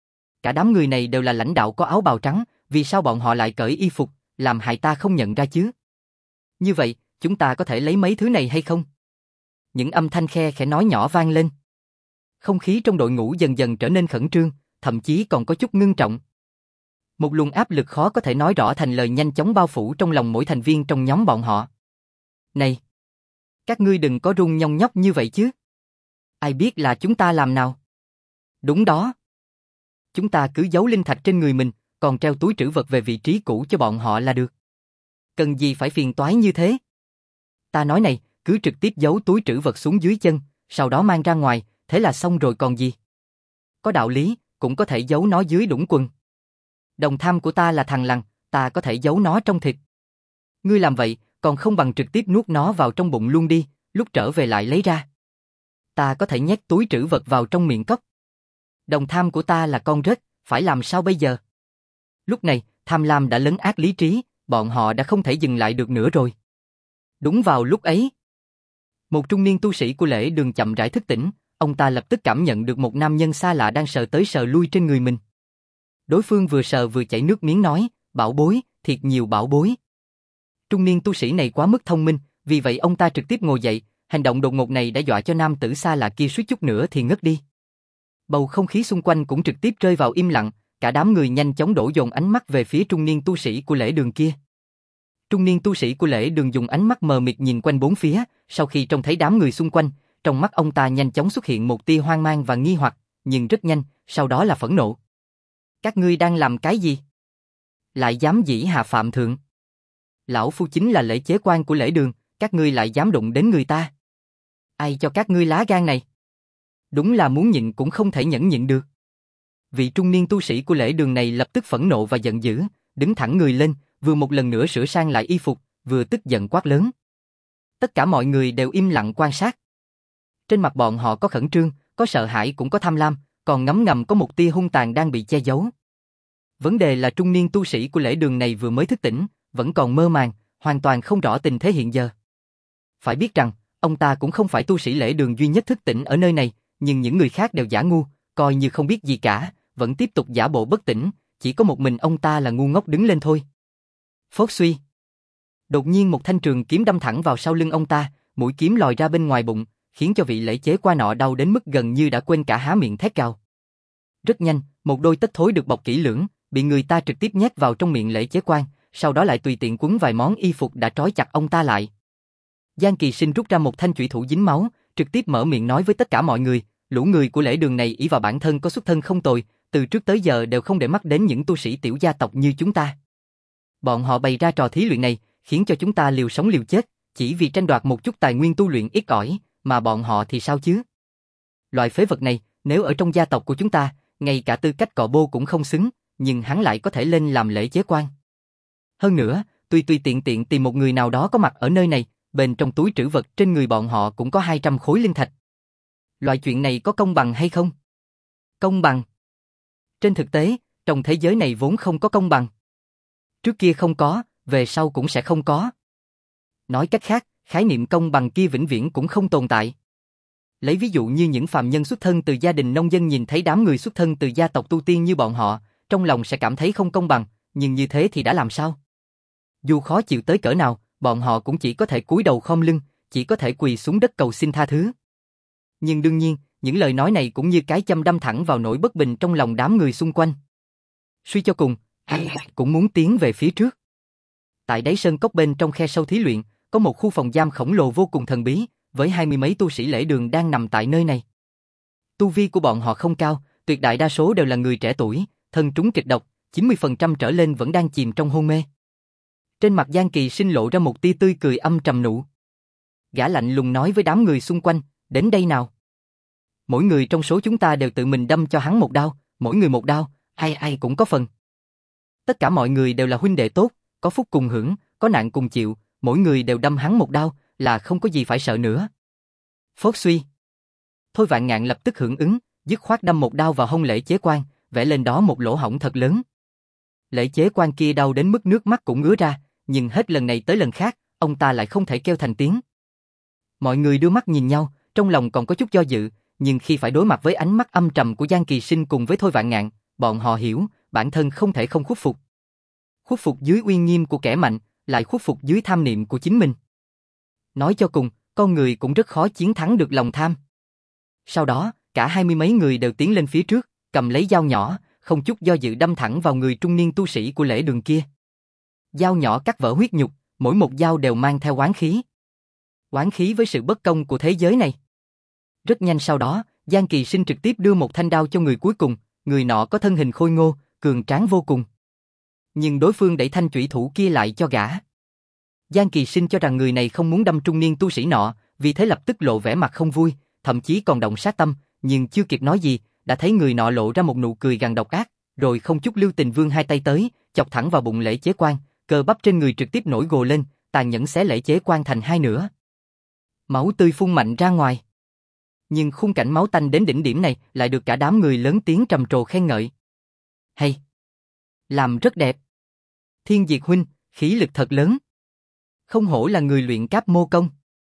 Cả đám người này đều là lãnh đạo có áo bào trắng, vì sao bọn họ lại cởi y phục, làm hại ta không nhận ra chứ? Như vậy, chúng ta có thể lấy mấy thứ này hay không? Những âm thanh khe khẽ nói nhỏ vang lên. Không khí trong đội ngũ dần dần trở nên khẩn trương, thậm chí còn có chút ngưng trọng. Một luồng áp lực khó có thể nói rõ thành lời nhanh chóng bao phủ trong lòng mỗi thành viên trong nhóm bọn họ. Này! Các ngươi đừng có run nhong nhóc như vậy chứ. Ai biết là chúng ta làm nào? Đúng đó. Chúng ta cứ giấu linh thạch trên người mình, còn treo túi trữ vật về vị trí cũ cho bọn họ là được. Cần gì phải phiền toái như thế? Ta nói này, cứ trực tiếp giấu túi trữ vật xuống dưới chân, sau đó mang ra ngoài, thế là xong rồi còn gì. Có đạo lý, cũng có thể giấu nó dưới đũng quần. Đồng tham của ta là thằng lằn, ta có thể giấu nó trong thịt. Ngươi làm vậy, còn không bằng trực tiếp nuốt nó vào trong bụng luôn đi, lúc trở về lại lấy ra. Ta có thể nhét túi trữ vật vào trong miệng cốc. Đồng tham của ta là con rết, phải làm sao bây giờ? Lúc này, tham lam đã lấn át lý trí, bọn họ đã không thể dừng lại được nữa rồi. Đúng vào lúc ấy, một trung niên tu sĩ của lễ đường chậm rãi thức tỉnh, ông ta lập tức cảm nhận được một nam nhân xa lạ đang sờ tới sờ lui trên người mình. Đối phương vừa sờ vừa chảy nước miếng nói, bảo bối, thiệt nhiều bảo bối. Trung niên tu sĩ này quá mức thông minh, vì vậy ông ta trực tiếp ngồi dậy, hành động đột ngột này đã dọa cho nam tử xa lạ kia suýt chút nữa thì ngất đi. Bầu không khí xung quanh cũng trực tiếp rơi vào im lặng, cả đám người nhanh chóng đổ dồn ánh mắt về phía trung niên tu sĩ của lễ đường kia. Trung niên tu sĩ của lễ đường dùng ánh mắt mờ mịt nhìn quanh bốn phía, sau khi trông thấy đám người xung quanh, trong mắt ông ta nhanh chóng xuất hiện một tia hoang mang và nghi hoặc, nhưng rất nhanh, sau đó là phẫn nộ. Các ngươi đang làm cái gì? Lại dám dĩ hạ phạm thượng. Lão phu chính là lễ chế quan của lễ đường, các ngươi lại dám đụng đến người ta. Ai cho các ngươi lá gan này? Đúng là muốn nhịn cũng không thể nhẫn nhịn được. Vị trung niên tu sĩ của lễ đường này lập tức phẫn nộ và giận dữ, đứng thẳng người lên, vừa một lần nữa sửa sang lại y phục, vừa tức giận quát lớn. Tất cả mọi người đều im lặng quan sát. Trên mặt bọn họ có khẩn trương, có sợ hãi cũng có tham lam, còn ngấm ngầm có một tia hung tàn đang bị che giấu. Vấn đề là trung niên tu sĩ của lễ đường này vừa mới thức tỉnh, vẫn còn mơ màng, hoàn toàn không rõ tình thế hiện giờ. Phải biết rằng, ông ta cũng không phải tu sĩ lễ đường duy nhất thức tỉnh ở nơi này, nhưng những người khác đều giả ngu, coi như không biết gì cả, vẫn tiếp tục giả bộ bất tỉnh, chỉ có một mình ông ta là ngu ngốc đứng lên thôi. Phốt suy. Đột nhiên một thanh trường kiếm đâm thẳng vào sau lưng ông ta, mũi kiếm lòi ra bên ngoài bụng, khiến cho vị lễ chế qua nọ đau đến mức gần như đã quên cả há miệng thét gào. Rất nhanh, một đôi tất thối được bọc kỹ lưỡng, bị người ta trực tiếp nhét vào trong miệng lễ chế quan, sau đó lại tùy tiện quấn vài món y phục đã trói chặt ông ta lại. Giang Kỳ Sinh rút ra một thanh chủy thủ dính máu, trực tiếp mở miệng nói với tất cả mọi người, lũ người của lễ đường này ỷ vào bản thân có xuất thân không tồi, từ trước tới giờ đều không để mắt đến những tu sĩ tiểu gia tộc như chúng ta. Bọn họ bày ra trò thí luyện này, khiến cho chúng ta liều sống liều chết, chỉ vì tranh đoạt một chút tài nguyên tu luyện ít ỏi, mà bọn họ thì sao chứ? Loại phế vật này, nếu ở trong gia tộc của chúng ta, ngay cả tư cách cọ bô cũng không xứng, nhưng hắn lại có thể lên làm lễ chế quan. Hơn nữa, tùy tùy tiện tiện tìm một người nào đó có mặt ở nơi này, bên trong túi trữ vật trên người bọn họ cũng có hai trăm khối linh thạch. Loại chuyện này có công bằng hay không? Công bằng. Trên thực tế, trong thế giới này vốn không có công bằng. Trước kia không có, về sau cũng sẽ không có. Nói cách khác, khái niệm công bằng kia vĩnh viễn cũng không tồn tại. Lấy ví dụ như những phàm nhân xuất thân từ gia đình nông dân nhìn thấy đám người xuất thân từ gia tộc tu tiên như bọn họ, trong lòng sẽ cảm thấy không công bằng, nhưng như thế thì đã làm sao? Dù khó chịu tới cỡ nào, bọn họ cũng chỉ có thể cúi đầu khom lưng, chỉ có thể quỳ xuống đất cầu xin tha thứ. Nhưng đương nhiên, những lời nói này cũng như cái châm đâm thẳng vào nỗi bất bình trong lòng đám người xung quanh. Suy cho cùng, ai cũng muốn tiến về phía trước. Tại đáy sơn cốc bên trong khe sâu thí luyện, có một khu phòng giam khổng lồ vô cùng thần bí, với hai mươi mấy tu sĩ lễ đường đang nằm tại nơi này. Tu vi của bọn họ không cao, tuyệt đại đa số đều là người trẻ tuổi, thân trúng kịch độc, chín mươi phần trăm trở lên vẫn đang chìm trong hôn mê. Trên mặt Giang Kỳ Sinh lộ ra một tia tươi cười âm trầm nụ. Gã lạnh lùng nói với đám người xung quanh, đến đây nào. Mỗi người trong số chúng ta đều tự mình đâm cho hắn một đao, mỗi người một đao, ai ai cũng có phần. Tất cả mọi người đều là huynh đệ tốt, có phúc cùng hưởng, có nạn cùng chịu, mỗi người đều đâm hắn một đao, là không có gì phải sợ nữa. Phốt suy. Thôi Vạn Ngạn lập tức hưởng ứng, dứt khoát đâm một đao vào hông lễ chế quan, vẽ lên đó một lỗ hổng thật lớn. Lễ chế quan kia đau đến mức nước mắt cũng ngứa ra, nhưng hết lần này tới lần khác, ông ta lại không thể kêu thành tiếng. Mọi người đưa mắt nhìn nhau, trong lòng còn có chút do dự, nhưng khi phải đối mặt với ánh mắt âm trầm của Giang Kỳ Sinh cùng với Thôi Vạn Ngạn, bọn họ hiểu, bản thân không thể không khuất phục. Khuất phục dưới uy nghiêm của kẻ mạnh, lại khuất phục dưới tham niệm của chính mình. Nói cho cùng, con người cũng rất khó chiến thắng được lòng tham. Sau đó, cả hai mươi mấy người đều tiến lên phía trước, cầm lấy dao nhỏ, không chút do dự đâm thẳng vào người trung niên tu sĩ của lễ đường kia. Dao nhỏ cắt vỡ huyết nhục, mỗi một dao đều mang theo oán khí. Oán khí với sự bất công của thế giới này. Rất nhanh sau đó, Giang Kỳ Sinh trực tiếp đưa một thanh đao cho người cuối cùng, người nọ có thân hình khôi ngô, cường tráng vô cùng. Nhưng đối phương đẩy thanh chủy thủ kia lại cho gã. Giang Kỳ Sinh cho rằng người này không muốn đâm trung niên tu sĩ nọ, vì thế lập tức lộ vẻ mặt không vui, thậm chí còn động sát tâm, nhưng chưa kịp nói gì, đã thấy người nọ lộ ra một nụ cười gằn độc ác, rồi không chút lưu tình vươn hai tay tới, chọc thẳng vào bụng lễ chế quan, cơ bắp trên người trực tiếp nổi gồ lên, tàn nhẫn xé lễ chế quan thành hai nửa. Máu tươi phun mạnh ra ngoài. Nhưng khung cảnh máu tanh đến đỉnh điểm này lại được cả đám người lớn tiếng trầm trồ khen ngợi. Hay! Làm rất đẹp! Thiên Diệt huynh, khí lực thật lớn. Không hổ là người luyện cáp mô công.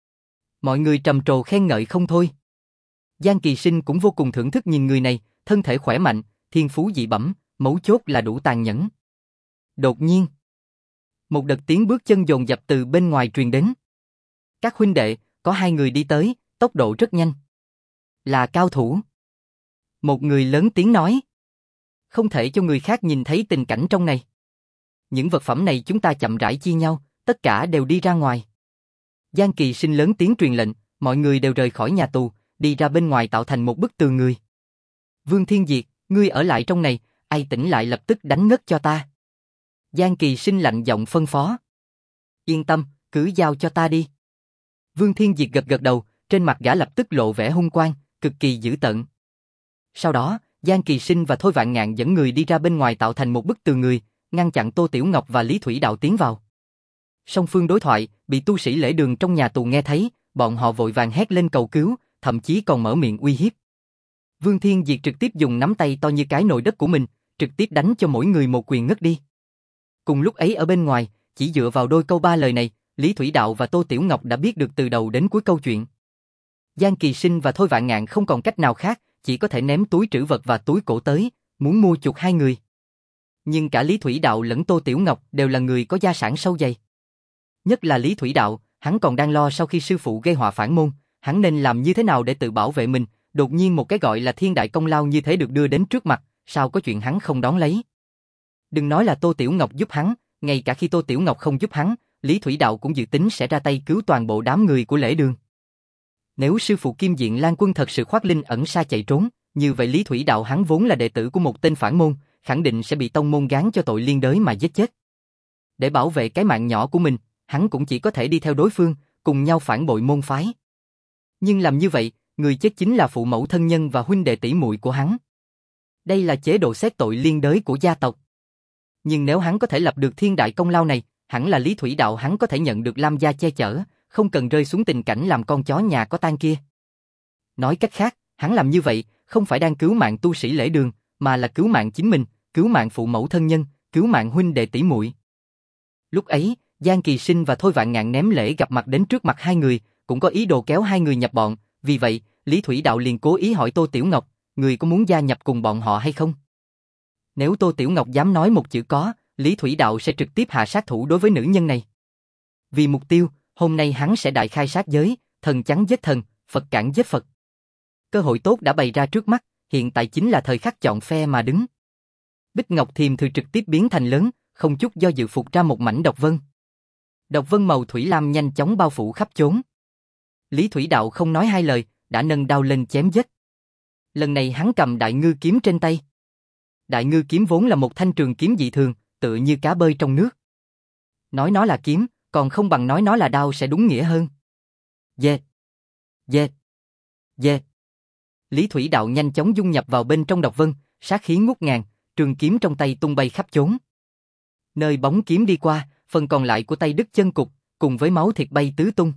Mọi người trầm trồ khen ngợi không thôi. Giang Kỳ Sinh cũng vô cùng thưởng thức nhìn người này, thân thể khỏe mạnh, thiên phú dị bẩm, mấu chốt là đủ tàn nhẫn. Đột nhiên, một đợt tiếng bước chân dồn dập từ bên ngoài truyền đến. Các huynh đệ, có hai người đi tới, tốc độ rất nhanh. Là cao thủ. Một người lớn tiếng nói. Không thể cho người khác nhìn thấy tình cảnh trong này. Những vật phẩm này chúng ta chậm rãi chia nhau, tất cả đều đi ra ngoài. Giang Kỳ Sinh lớn tiếng truyền lệnh, mọi người đều rời khỏi nhà tù, đi ra bên ngoài tạo thành một bức tường người. Vương Thiên Diệt, ngươi ở lại trong này, ai tỉnh lại lập tức đánh ngất cho ta. Giang Kỳ Sinh lạnh giọng phân phó. Yên tâm, cứ giao cho ta đi. Vương Thiên Diệt gật gật đầu, trên mặt gã lập tức lộ vẻ hung quang, cực kỳ dữ tợn. Sau đó, Giang Kỳ Sinh và Thôi Vạn Ngạn dẫn người đi ra bên ngoài tạo thành một bức tường người, ngăn chặn Tô Tiểu Ngọc và Lý Thủy Đạo tiến vào. Song phương đối thoại, bị tu sĩ lễ đường trong nhà tù nghe thấy, bọn họ vội vàng hét lên cầu cứu, thậm chí còn mở miệng uy hiếp. Vương Thiên Diệt trực tiếp dùng nắm tay to như cái nồi đất của mình, trực tiếp đánh cho mỗi người một quyền ngất đi. Cùng lúc ấy ở bên ngoài, chỉ dựa vào đôi câu ba lời này, Lý Thủy Đạo và Tô Tiểu Ngọc đã biết được từ đầu đến cuối câu chuyện. Giang Kỳ Sinh và Thôi Vạn Ngạn không còn cách nào khác, chỉ có thể ném túi trữ vật và túi cổ tới, muốn mua chuộc hai người. Nhưng cả Lý Thủy Đạo lẫn Tô Tiểu Ngọc đều là người có gia sản sâu dày. Nhất là Lý Thủy Đạo, hắn còn đang lo sau khi sư phụ gây họa phản môn, hắn nên làm như thế nào để tự bảo vệ mình, đột nhiên một cái gọi là thiên đại công lao như thế được đưa đến trước mặt, sao có chuyện hắn không đón lấy. Đừng nói là Tô Tiểu Ngọc giúp hắn, ngay cả khi Tô Tiểu Ngọc không giúp hắn, Lý Thủy Đạo cũng dự tính sẽ ra tay cứu toàn bộ đám người của lễ đường. Nếu sư phụ Kim Diện Lan Quân thật sự khoác linh ẩn xa chạy trốn, như vậy Lý Thủy Đạo hắn vốn là đệ tử của một tên phản môn, khẳng định sẽ bị tông môn gán cho tội liên đới mà giết chết. Để bảo vệ cái mạng nhỏ của mình, hắn cũng chỉ có thể đi theo đối phương, cùng nhau phản bội môn phái. Nhưng làm như vậy, người chết chính là phụ mẫu thân nhân và huynh đệ tỷ muội của hắn. Đây là chế độ xét tội liên đới của gia tộc. Nhưng nếu hắn có thể lập được thiên đại công lao này, hẳn là Lý Thủy Đạo hắn có thể nhận được Lam gia che chở, không cần rơi xuống tình cảnh làm con chó nhà có tang kia. Nói cách khác, hắn làm như vậy, không phải đang cứu mạng tu sĩ lễ đường, mà là cứu mạng chính mình, cứu mạng phụ mẫu thân nhân, cứu mạng huynh đệ tỷ muội. Lúc ấy, Giang Kỳ Sinh và Thôi Vạn Ngạn ném lễ gặp mặt đến trước mặt hai người, cũng có ý đồ kéo hai người nhập bọn, vì vậy, Lý Thủy Đạo liền cố ý hỏi Tô Tiểu Ngọc, người có muốn gia nhập cùng bọn họ hay không? Nếu Tô Tiểu Ngọc dám nói một chữ có, Lý Thủy Đạo sẽ trực tiếp hạ sát thủ đối với nữ nhân này. Vì mục tiêu, hôm nay hắn sẽ đại khai sát giới, thần chắn giết thần, Phật cản giết Phật. Cơ hội tốt đã bày ra trước mắt, hiện tại chính là thời khắc chọn phe mà đứng. Bích Ngọc Thiềm Thư trực tiếp biến thành lớn, không chút do dự phục ra một mảnh độc vân. Độc vân màu thủy lam nhanh chóng bao phủ khắp chốn. Lý Thủy Đạo không nói hai lời, đã nâng đao lên chém giết. Lần này hắn cầm đại ngư kiếm trên tay. Đại ngư kiếm vốn là một thanh trường kiếm dị thường, tựa như cá bơi trong nước. Nói nó là kiếm, còn không bằng nói nó là đao sẽ đúng nghĩa hơn. Dệt, dệt, dệt. Lý Thủy Đạo nhanh chóng dung nhập vào bên trong độc vân, sát khí ngút ngàn, trường kiếm trong tay tung bay khắp chốn. Nơi bóng kiếm đi qua, phần còn lại của tay đứt chân cục, cùng với máu thịt bay tứ tung.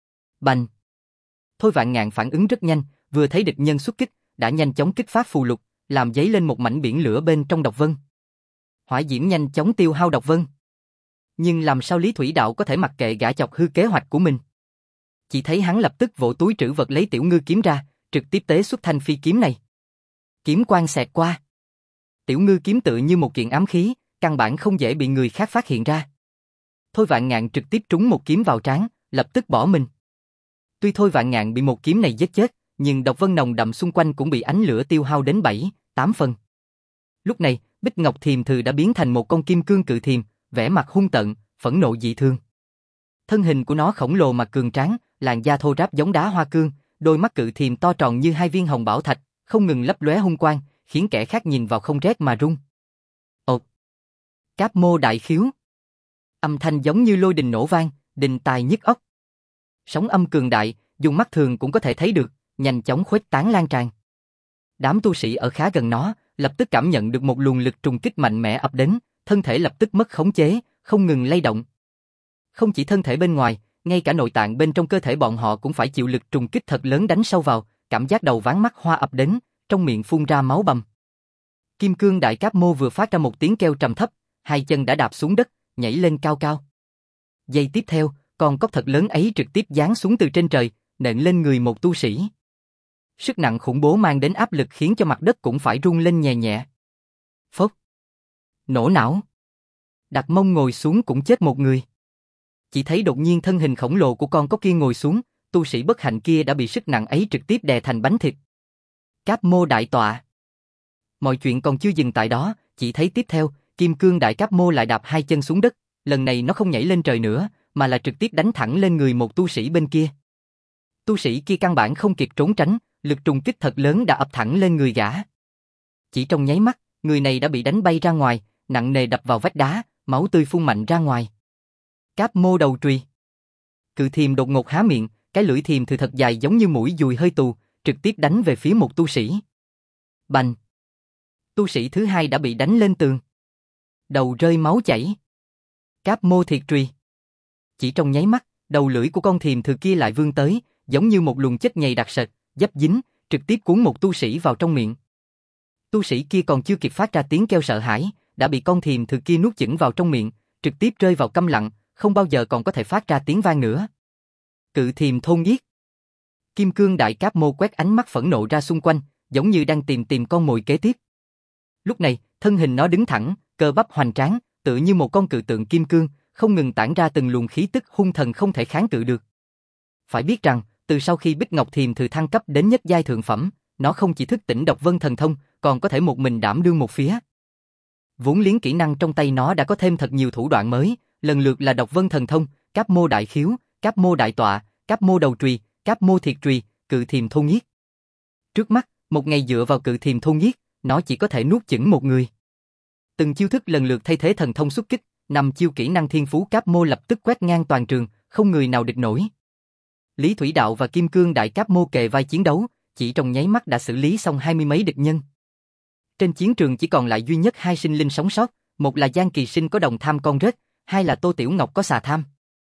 Bành! Thôi Vạn Ngạn phản ứng rất nhanh, vừa thấy địch nhân xuất kích, đã nhanh chóng kích phát phù lục, làm dấy lên một mảnh biển lửa bên trong độc vân. Hỏa diễm nhanh chóng tiêu hao độc vân. Nhưng làm sao Lý Thủy Đạo có thể mặc kệ gã chọc hư kế hoạch của mình? Chỉ thấy hắn lập tức vỗ túi trữ vật lấy tiểu ngư kiếm ra, trực tiếp tế xuất thanh phi kiếm này. Kiếm quang xẹt qua. Tiểu ngư kiếm tự như một kiện ám khí, căn bản không dễ bị người khác phát hiện ra. Thôi Vạn Ngạn trực tiếp trúng một kiếm vào trán, lập tức bỏ mình. Tuy Thôi Vạn Ngạn bị một kiếm này giết chết, nhưng độc vân nồng đậm xung quanh cũng bị ánh lửa tiêu hao đến bảy, tám phần. Lúc này, Bích Ngọc Thiềm Thư đã biến thành một con kim cương cự thiềm, vẻ mặt hung tợn, phẫn nộ dị thương. Thân hình của nó khổng lồ mà cường tráng, làn da thô ráp giống đá hoa cương, đôi mắt cự thiềm to tròn như hai viên hồng bảo thạch, không ngừng lấp lóe hung quang, khiến kẻ khác nhìn vào không rét mà run. Ột! Cáp mô đại khiếu. Âm thanh giống như lôi đình nổ vang, đình tai nhức óc. Sóng âm cường đại, dùng mắt thường cũng có thể thấy được, nhanh chóng khuếch tán lan tràn. Đám tu sĩ ở khá gần nó, lập tức cảm nhận được một luồng lực trùng kích mạnh mẽ ập đến, thân thể lập tức mất khống chế, không ngừng lay động. Không chỉ thân thể bên ngoài, ngay cả nội tạng bên trong cơ thể bọn họ cũng phải chịu lực trùng kích thật lớn đánh sâu vào, cảm giác đầu váng mắt hoa ập đến, trong miệng phun ra máu bầm. Kim cương đại cáp mô vừa phát ra một tiếng kêu trầm thấp, hai chân đã đạp xuống đất, nhảy lên cao cao. Giây tiếp theo, con cóc thật lớn ấy trực tiếp giáng xuống từ trên trời, nện lên người một tu sĩ. Sức nặng khủng bố mang đến áp lực khiến cho mặt đất cũng phải rung lên nhẹ nhẹ. Phốc. Nổ não. Đặt mông ngồi xuống cũng chết một người. Chỉ thấy đột nhiên thân hình khổng lồ của con cóc kia ngồi xuống, tu sĩ bất hạnh kia đã bị sức nặng ấy trực tiếp đè thành bánh thịt. Cáp mô đại tọa. Mọi chuyện còn chưa dừng tại đó, chỉ thấy tiếp theo, kim cương đại cáp mô lại đạp hai chân xuống đất, lần này nó không nhảy lên trời nữa, mà là trực tiếp đánh thẳng lên người một tu sĩ bên kia. Tu sĩ kia căn bản không kịp trốn tránh, lực trùng kích thật lớn đã ập thẳng lên người gã. Chỉ trong nháy mắt, người này đã bị đánh bay ra ngoài, nặng nề đập vào vách đá, máu tươi phun mạnh ra ngoài. Cáp mô đầu trùy. Cự thiềm đột ngột há miệng, cái lưỡi thiềm Thư thật dài giống như mũi dùi hơi tù, trực tiếp đánh về phía một tu sĩ. Bành! Tu sĩ thứ hai đã bị đánh lên tường. Đầu rơi máu chảy. Cáp mô thiệt trùy. Chỉ trong nháy mắt, đầu lưỡi của con thiềm thừa kia lại vươn tới, giống như một luồng chất nhầy đặc sệt, dấp dính, trực tiếp cuốn một tu sĩ vào trong miệng. Tu sĩ kia còn chưa kịp phát ra tiếng kêu sợ hãi, đã bị con thiềm thừa kia nuốt chửng vào trong miệng, trực tiếp rơi vào câm lặng, không bao giờ còn có thể phát ra tiếng vang nữa. Cự thiềm thôn giết. Kim cương đại cáp mô quét ánh mắt phẫn nộ ra xung quanh, giống như đang tìm tìm con mồi kế tiếp. Lúc này, thân hình nó đứng thẳng, cơ bắp hoành tráng, tựa như một con cự tượng kim cương, không ngừng tản ra từng luồng khí tức hung thần không thể kháng cự được. Phải biết rằng, từ sau khi Bích Ngọc Thiềm Thừa thăng cấp đến nhất giai thượng phẩm, nó không chỉ thức tỉnh độc vân thần thông, còn có thể một mình đảm đương một phía. Vốn liếng kỹ năng trong tay nó đã có thêm thật nhiều thủ đoạn mới, lần lượt là độc vân thần thông, cáp mô đại khiếu, cáp mô đại tọa, cáp mô đầu trùy, cáp mô thiệt trùy, cự thiềm thôn nhiết. Trước mắt, một ngày dựa vào cự thiềm thôn nhiết, nó chỉ có thể nuốt chửng một người. Từng chiêu thức lần lượt thay thế thần thông xuất kích, năm chiêu kỹ năng thiên phú cáp mô lập tức quét ngang toàn trường, không người nào địch nổi. Lý Thủy Đạo và Kim Cương đại cáp mô kề vai chiến đấu, chỉ trong nháy mắt đã xử lý xong hai mươi mấy địch nhân. Trên chiến trường chỉ còn lại duy nhất hai sinh linh sống sót, một là Giang Kỳ Sinh có đồng tham con rết, hai là Tô Tiểu Ngọc có xà tham.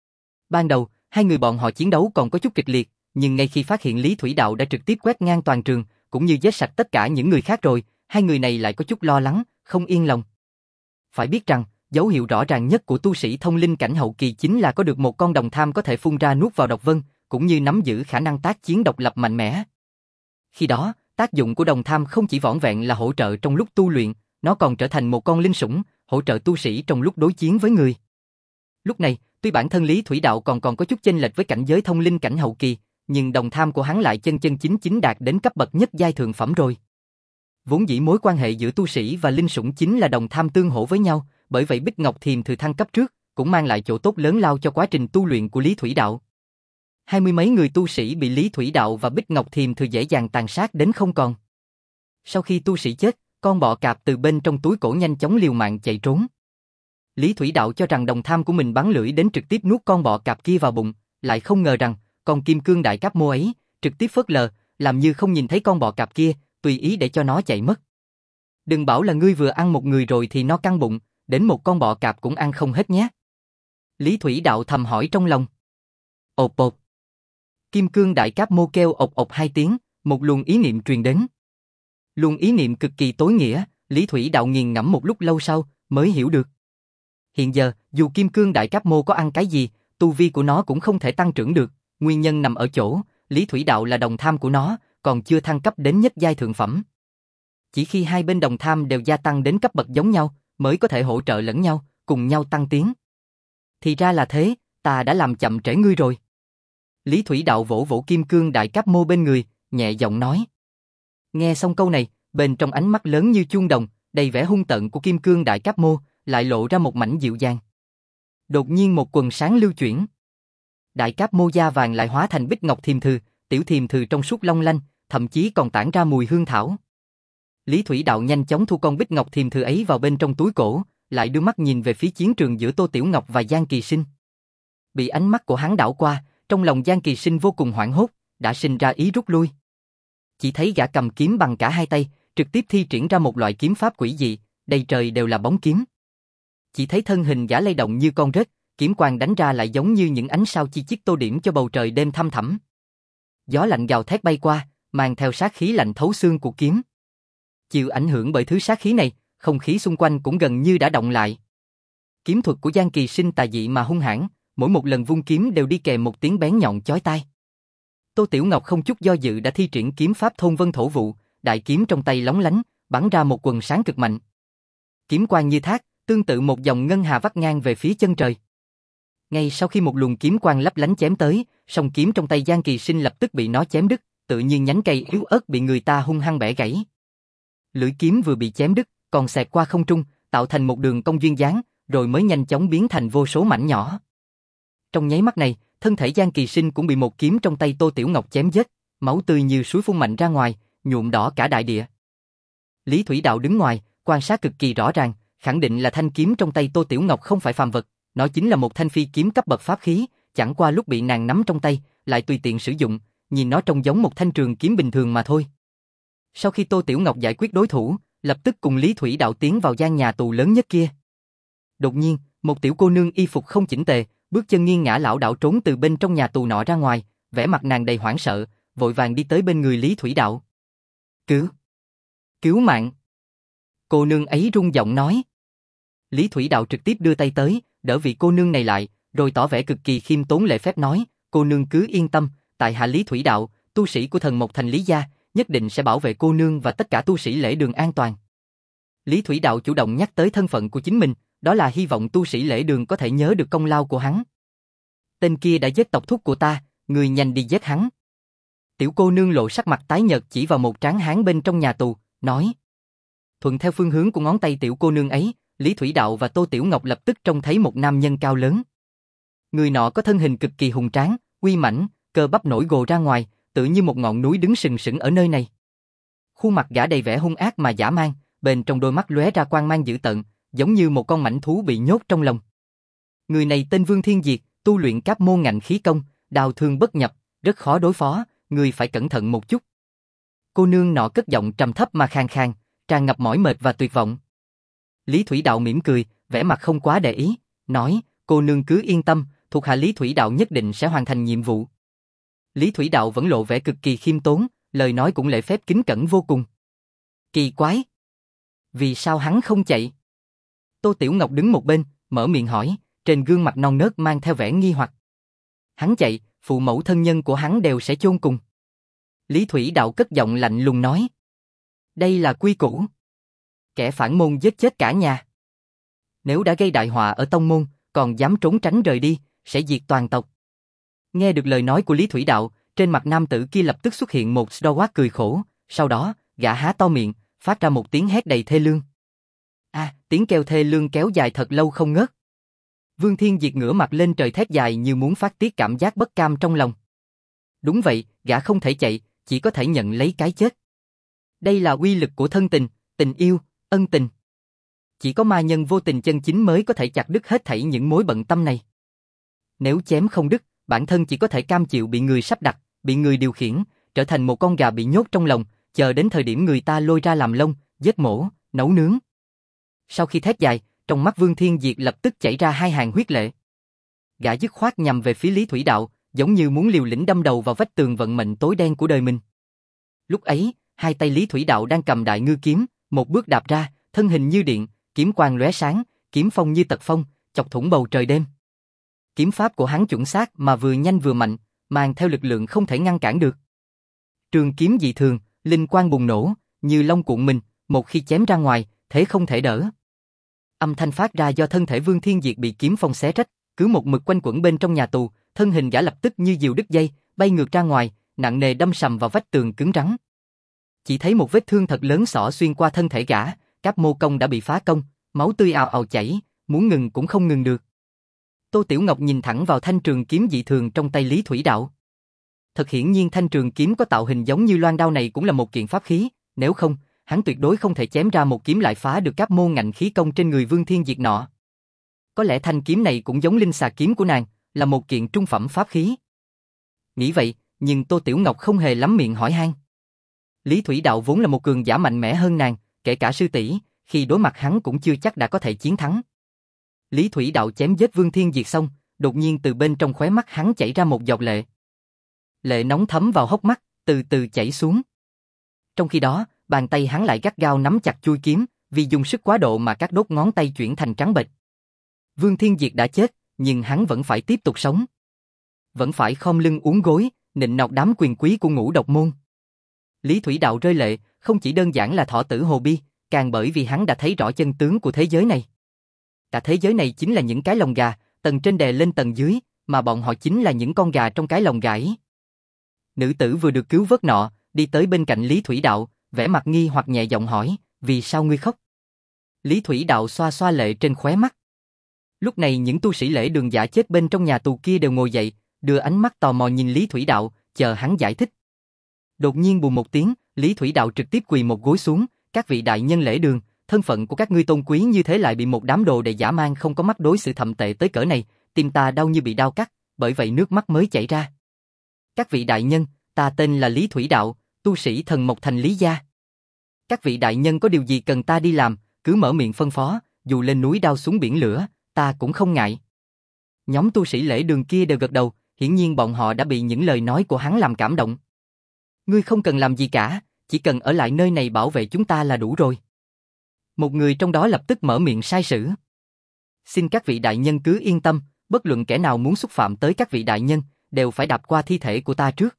Ban đầu, hai người bọn họ chiến đấu còn có chút kịch liệt, nhưng ngay khi phát hiện Lý Thủy Đạo đã trực tiếp quét ngang toàn trường, cũng như giết sạch tất cả những người khác rồi, hai người này lại có chút lo lắng, không yên lòng. Phải biết rằng, dấu hiệu rõ ràng nhất của tu sĩ thông linh cảnh hậu kỳ chính là có được một con đồng tham có thể phun ra nuốt vào độc vân, cũng như nắm giữ khả năng tác chiến độc lập mạnh mẽ. Khi đó, tác dụng của đồng tham không chỉ vỏn vẹn là hỗ trợ trong lúc tu luyện, nó còn trở thành một con linh sủng, hỗ trợ tu sĩ trong lúc đối chiến với người. Lúc này, tuy bản thân Lý Thủy Đạo còn còn có chút chênh lệch với cảnh giới thông linh cảnh hậu kỳ, nhưng đồng tham của hắn lại chân chân chính chính đạt đến cấp bậc nhất giai thượng phẩm rồi. Vốn dĩ mối quan hệ giữa tu sĩ và linh sủng chính là đồng tham tương hỗ với nhau, bởi vậy Bích Ngọc Thiềm Thừa thăng cấp trước, cũng mang lại chỗ tốt lớn lao cho quá trình tu luyện của Lý Thủy Đạo. Hai mươi mấy người tu sĩ bị Lý Thủy Đạo và Bích Ngọc Thiềm Thừa dễ dàng tàn sát đến không còn. Sau khi tu sĩ chết, con bọ cạp từ bên trong túi cổ nhanh chóng liều mạng chạy trốn. Lý Thủy Đạo cho rằng đồng tham của mình bắn lưỡi đến trực tiếp nuốt con bọ cạp kia vào bụng, lại không ngờ rằng, con kim cương đại cáp mô ấy, trực tiếp phớt lờ, làm như không nhìn thấy con bọ cạp kia, tùy ý để cho nó chạy mất. Đừng bảo là ngươi vừa ăn một người rồi thì nó căng bụng, đến một con bọ cạp cũng ăn không hết nhé. Lý Thủy Đạo thầm hỏi trong lòng. Ộp ộp. Kim cương đại cáp mô kêu ộp ộp hai tiếng, một luồng ý niệm truyền đến. Luồng ý niệm cực kỳ tối nghĩa, Lý Thủy Đạo nghiền ngẫm một lúc lâu sau, mới hiểu được. Hiện giờ, dù kim cương đại cáp mô có ăn cái gì, tu vi của nó cũng không thể tăng trưởng được, nguyên nhân nằm ở chỗ, Lý Thủy Đạo là đồng tham của nó, còn chưa thăng cấp đến nhất giai thượng phẩm. Chỉ khi hai bên đồng tham đều gia tăng đến cấp bậc giống nhau, mới có thể hỗ trợ lẫn nhau, cùng nhau tăng tiến. Thì ra là thế, ta đã làm chậm trễ ngươi rồi. Lý Thủy Đạo vỗ vỗ kim cương đại cáp mô bên người, nhẹ giọng nói. Nghe xong câu này, bên trong ánh mắt lớn như chuông đồng, đầy vẻ hung tợn của kim cương đại cáp mô, lại lộ ra một mảnh dịu dàng. Đột nhiên một quần sáng lưu chuyển. Đại cáp mô da vàng lại hóa thành Bích Ngọc Thiềm Thừa, tiểu thiềm thừa trong suốt long lanh, thậm chí còn tản ra mùi hương thảo. Lý Thủy Đạo nhanh chóng thu con Bích Ngọc Thiềm Thừa ấy vào bên trong túi cổ, lại đưa mắt nhìn về phía chiến trường giữa Tô Tiểu Ngọc và Giang Kỳ Sinh. Bị ánh mắt của hắn đảo qua, trong lòng Giang Kỳ Sinh vô cùng hoảng hốt, đã sinh ra ý rút lui. Chỉ thấy gã cầm kiếm bằng cả hai tay, trực tiếp thi triển ra một loại kiếm pháp quỷ dị, đầy trời đều là bóng kiếm. Chỉ thấy thân hình gã lay động như con rết, kiếm quang đánh ra lại giống như những ánh sao chi chít tô điểm cho bầu trời đêm thăm thẳm. Gió lạnh gào thét bay qua, mang theo sát khí lạnh thấu xương của kiếm. Chịu ảnh hưởng bởi thứ sát khí này, không khí xung quanh cũng gần như đã động lại. Kiếm thuật của Giang Kỳ Sinh tà dị mà hung hãn, mỗi một lần vung kiếm đều đi kèm một tiếng bén nhọn chói tai. Tô Tiểu Ngọc không chút do dự đã thi triển kiếm pháp thôn vân thổ vụ, đại kiếm trong tay lóng lánh, bắn ra một quần sáng cực mạnh. Kiếm quang như thác, tương tự một dòng ngân hà vắt ngang về phía chân trời. Ngay sau khi một luồng kiếm quang lấp lánh chém tới, song kiếm trong tay Giang Kỳ Sinh lập tức bị nó chém đứt, tự như nhánh cây yếu ớt bị người ta hung hăng bẻ gãy. Lưỡi kiếm vừa bị chém đứt, còn xẹt qua không trung, tạo thành một đường cong duyên dáng, rồi mới nhanh chóng biến thành vô số mảnh nhỏ. Trong nháy mắt này, thân thể Giang Kỳ Sinh cũng bị một kiếm trong tay Tô Tiểu Ngọc chém chết, máu tươi như suối phun mạnh ra ngoài, nhuộm đỏ cả đại địa. Lý Thủy Đạo đứng ngoài, quan sát cực kỳ rõ ràng, khẳng định là thanh kiếm trong tay Tô Tiểu Ngọc không phải phàm vật, nó chính là một thanh phi kiếm cấp bậc pháp khí, chẳng qua lúc bị nàng nắm trong tay, lại tùy tiện sử dụng, nhìn nó trông giống một thanh trường kiếm bình thường mà thôi. Sau khi Tô Tiểu Ngọc giải quyết đối thủ, lập tức cùng Lý Thủy Đạo tiến vào gian nhà tù lớn nhất kia. Đột nhiên, một tiểu cô nương y phục không chỉnh tề, bước chân nghiêng ngã lảo đảo trốn từ bên trong nhà tù nọ ra ngoài, vẻ mặt nàng đầy hoảng sợ, vội vàng đi tới bên người Lý Thủy Đạo. Cứu! Cứu mạng! Cô nương ấy run giọng nói. Lý Thủy Đạo trực tiếp đưa tay tới, đỡ vị cô nương này lại, rồi tỏ vẻ cực kỳ khiêm tốn lễ phép nói, cô nương cứ yên tâm, tại hạ Lý Thủy Đạo, tu sĩ của thần Mộc Thành Lý gia, nhất định sẽ bảo vệ cô nương và tất cả tu sĩ lễ đường an toàn. Lý Thủy Đạo chủ động nhắc tới thân phận của chính mình, đó là hy vọng tu sĩ lễ đường có thể nhớ được công lao của hắn. Tên kia đã giết tộc thúc của ta, người nhanh đi giết hắn. Tiểu cô nương lộ sắc mặt tái nhợt chỉ vào một tráng hán bên trong nhà tù, nói. Thuận theo phương hướng của ngón tay tiểu cô nương ấy, Lý Thủy Đạo và Tô Tiểu Ngọc lập tức trông thấy một nam nhân cao lớn. Người nọ có thân hình cực kỳ hùng tráng, uy mãnh, cơ bắp nổi gồ ra ngoài, tự như một ngọn núi đứng sừng sững ở nơi này. Khuôn mặt gã đầy vẻ hung ác mà dã man, bên trong đôi mắt lóe ra quang mang dữ tợn, giống như một con mãnh thú bị nhốt trong lồng. Người này tên Vương Thiên Diệt, tu luyện các môn ngạnh khí công, đao thương bất nhập, rất khó đối phó, người phải cẩn thận một chút. Cô nương nọ cất giọng trầm thấp mà khàn khàn, tràn ngập mỏi mệt và tuyệt vọng. Lý Thủy Đạo mỉm cười, vẻ mặt không quá để ý, nói, cô nương cứ yên tâm, thuộc hạ Lý Thủy Đạo nhất định sẽ hoàn thành nhiệm vụ. Lý Thủy Đạo vẫn lộ vẻ cực kỳ khiêm tốn, lời nói cũng lễ phép kính cẩn vô cùng. Kỳ quái! Vì sao hắn không chạy? Tô Tiểu Ngọc đứng một bên, mở miệng hỏi, trên gương mặt non nớt mang theo vẻ nghi hoặc. Hắn chạy, phụ mẫu thân nhân của hắn đều sẽ chôn cùng. Lý Thủy Đạo cất giọng lạnh lùng nói. Đây là quy củ. Kẻ phản môn giết chết cả nhà. Nếu đã gây đại họa ở tông môn, còn dám trốn tránh rời đi, sẽ diệt toàn tộc. Nghe được lời nói của Lý Thủy Đạo, trên mặt nam tử kia lập tức xuất hiện một Sdowatt cười khổ, sau đó, gã há to miệng, phát ra một tiếng hét đầy thê lương. À, tiếng kêu thê lương kéo dài thật lâu không ngớt. Vương Thiên Diệt ngửa mặt lên trời thét dài như muốn phát tiết cảm giác bất cam trong lòng. Đúng vậy, gã không thể chạy, chỉ có thể nhận lấy cái chết. Đây là uy lực của thân tình, tình yêu, ân tình. Chỉ có ma nhân vô tình chân chính mới có thể chặt đứt hết thảy những mối bận tâm này. Nếu chém không đứt, bản thân chỉ có thể cam chịu bị người sắp đặt, bị người điều khiển, trở thành một con gà bị nhốt trong lồng, chờ đến thời điểm người ta lôi ra làm lông, giết mổ, nấu nướng. Sau khi thét dài, trong mắt Vương Thiên Diệt lập tức chảy ra hai hàng huyết lệ. Gã dứt khoát nhằm về phía Lý Thủy Đạo, giống như muốn liều lĩnh đâm đầu vào vách tường vận mệnh tối đen của đời mình. Lúc ấy, hai tay Lý Thủy Đạo đang cầm đại ngư kiếm, một bước đạp ra, thân hình như điện, kiếm quang lóe sáng, kiếm phong như tật phong, chọc thủng bầu trời đêm. Kiếm pháp của hắn chuẩn xác mà vừa nhanh vừa mạnh, mang theo lực lượng không thể ngăn cản được. Trường kiếm dị thường, linh quang bùng nổ, như long cuộn mình, một khi chém ra ngoài, thế không thể đỡ. Âm thanh phát ra do thân thể Vương Thiên Diệt bị kiếm phong xé rách, cứ một mực quanh quẩn bên trong nhà tù, thân hình gã lập tức như diều đứt dây, bay ngược ra ngoài, nặng nề đâm sầm vào vách tường cứng rắn. Chỉ thấy một vết thương thật lớn xỏ xuyên qua thân thể gã, các mô công đã bị phá công, máu tươi ào ào chảy, muốn ngừng cũng không ngừng được. Tô Tiểu Ngọc nhìn thẳng vào thanh trường kiếm dị thường trong tay Lý Thủy Đạo. Thật hiển nhiên thanh trường kiếm có tạo hình giống như loan đao này cũng là một kiện pháp khí, nếu không, hắn tuyệt đối không thể chém ra một kiếm lại phá được các môn ngạnh khí công trên người Vương Thiên Diệt nọ. Có lẽ thanh kiếm này cũng giống linh xà kiếm của nàng, là một kiện trung phẩm pháp khí. Nghĩ vậy, nhưng Tô Tiểu Ngọc không hề lắm miệng hỏi han. Lý Thủy Đạo vốn là một cường giả mạnh mẽ hơn nàng, kể cả sư tỷ, khi đối mặt hắn cũng chưa chắc đã có thể chiến thắng. Lý Thủy Đạo chém giết Vương Thiên Diệt xong, đột nhiên từ bên trong khóe mắt hắn chảy ra một giọt lệ. Lệ nóng thấm vào hốc mắt, từ từ chảy xuống. Trong khi đó, bàn tay hắn lại gắt gao nắm chặt chuôi kiếm, vì dùng sức quá độ mà các đốt ngón tay chuyển thành trắng bệch. Vương Thiên Diệt đã chết, nhưng hắn vẫn phải tiếp tục sống. Vẫn phải khom lưng uốn gối, nịnh nọt đám quyền quý của Ngũ Độc môn. Lý Thủy Đạo rơi lệ, không chỉ đơn giản là thọ tử hồ bi, càng bởi vì hắn đã thấy rõ chân tướng của thế giới này. Cả thế giới này chính là những cái lồng gà, tầng trên đè lên tầng dưới, mà bọn họ chính là những con gà trong cái lồng gà ấy. Nữ tử vừa được cứu vớt nọ, đi tới bên cạnh Lý Thủy Đạo, vẻ mặt nghi hoặc nhẹ giọng hỏi, vì sao ngươi khóc? Lý Thủy Đạo xoa xoa lệ trên khóe mắt. Lúc này những tu sĩ lễ đường giả chết bên trong nhà tù kia đều ngồi dậy, đưa ánh mắt tò mò nhìn Lý Thủy Đạo, chờ hắn giải thích. Đột nhiên bùm một tiếng, Lý Thủy Đạo trực tiếp quỳ một gối xuống, các vị đại nhân lễ đường, thân phận của các ngươi tôn quý như thế lại bị một đám đồ đệ giả mang không có mắt đối xử thậm tệ tới cỡ này, tim ta đau như bị đau cắt, bởi vậy nước mắt mới chảy ra. Các vị đại nhân, ta tên là Lý Thủy Đạo, tu sĩ thần Mộc Thành Lý gia. Các vị đại nhân có điều gì cần ta đi làm, cứ mở miệng phân phó, dù lên núi đao xuống biển lửa, ta cũng không ngại. Nhóm tu sĩ lễ đường kia đều gật đầu, hiển nhiên bọn họ đã bị những lời nói của hắn làm cảm động. Ngươi không cần làm gì cả, chỉ cần ở lại nơi này bảo vệ chúng ta là đủ rồi. Một người trong đó lập tức mở miệng sai sử. Xin các vị đại nhân cứ yên tâm, bất luận kẻ nào muốn xúc phạm tới các vị đại nhân, đều phải đạp qua thi thể của ta trước.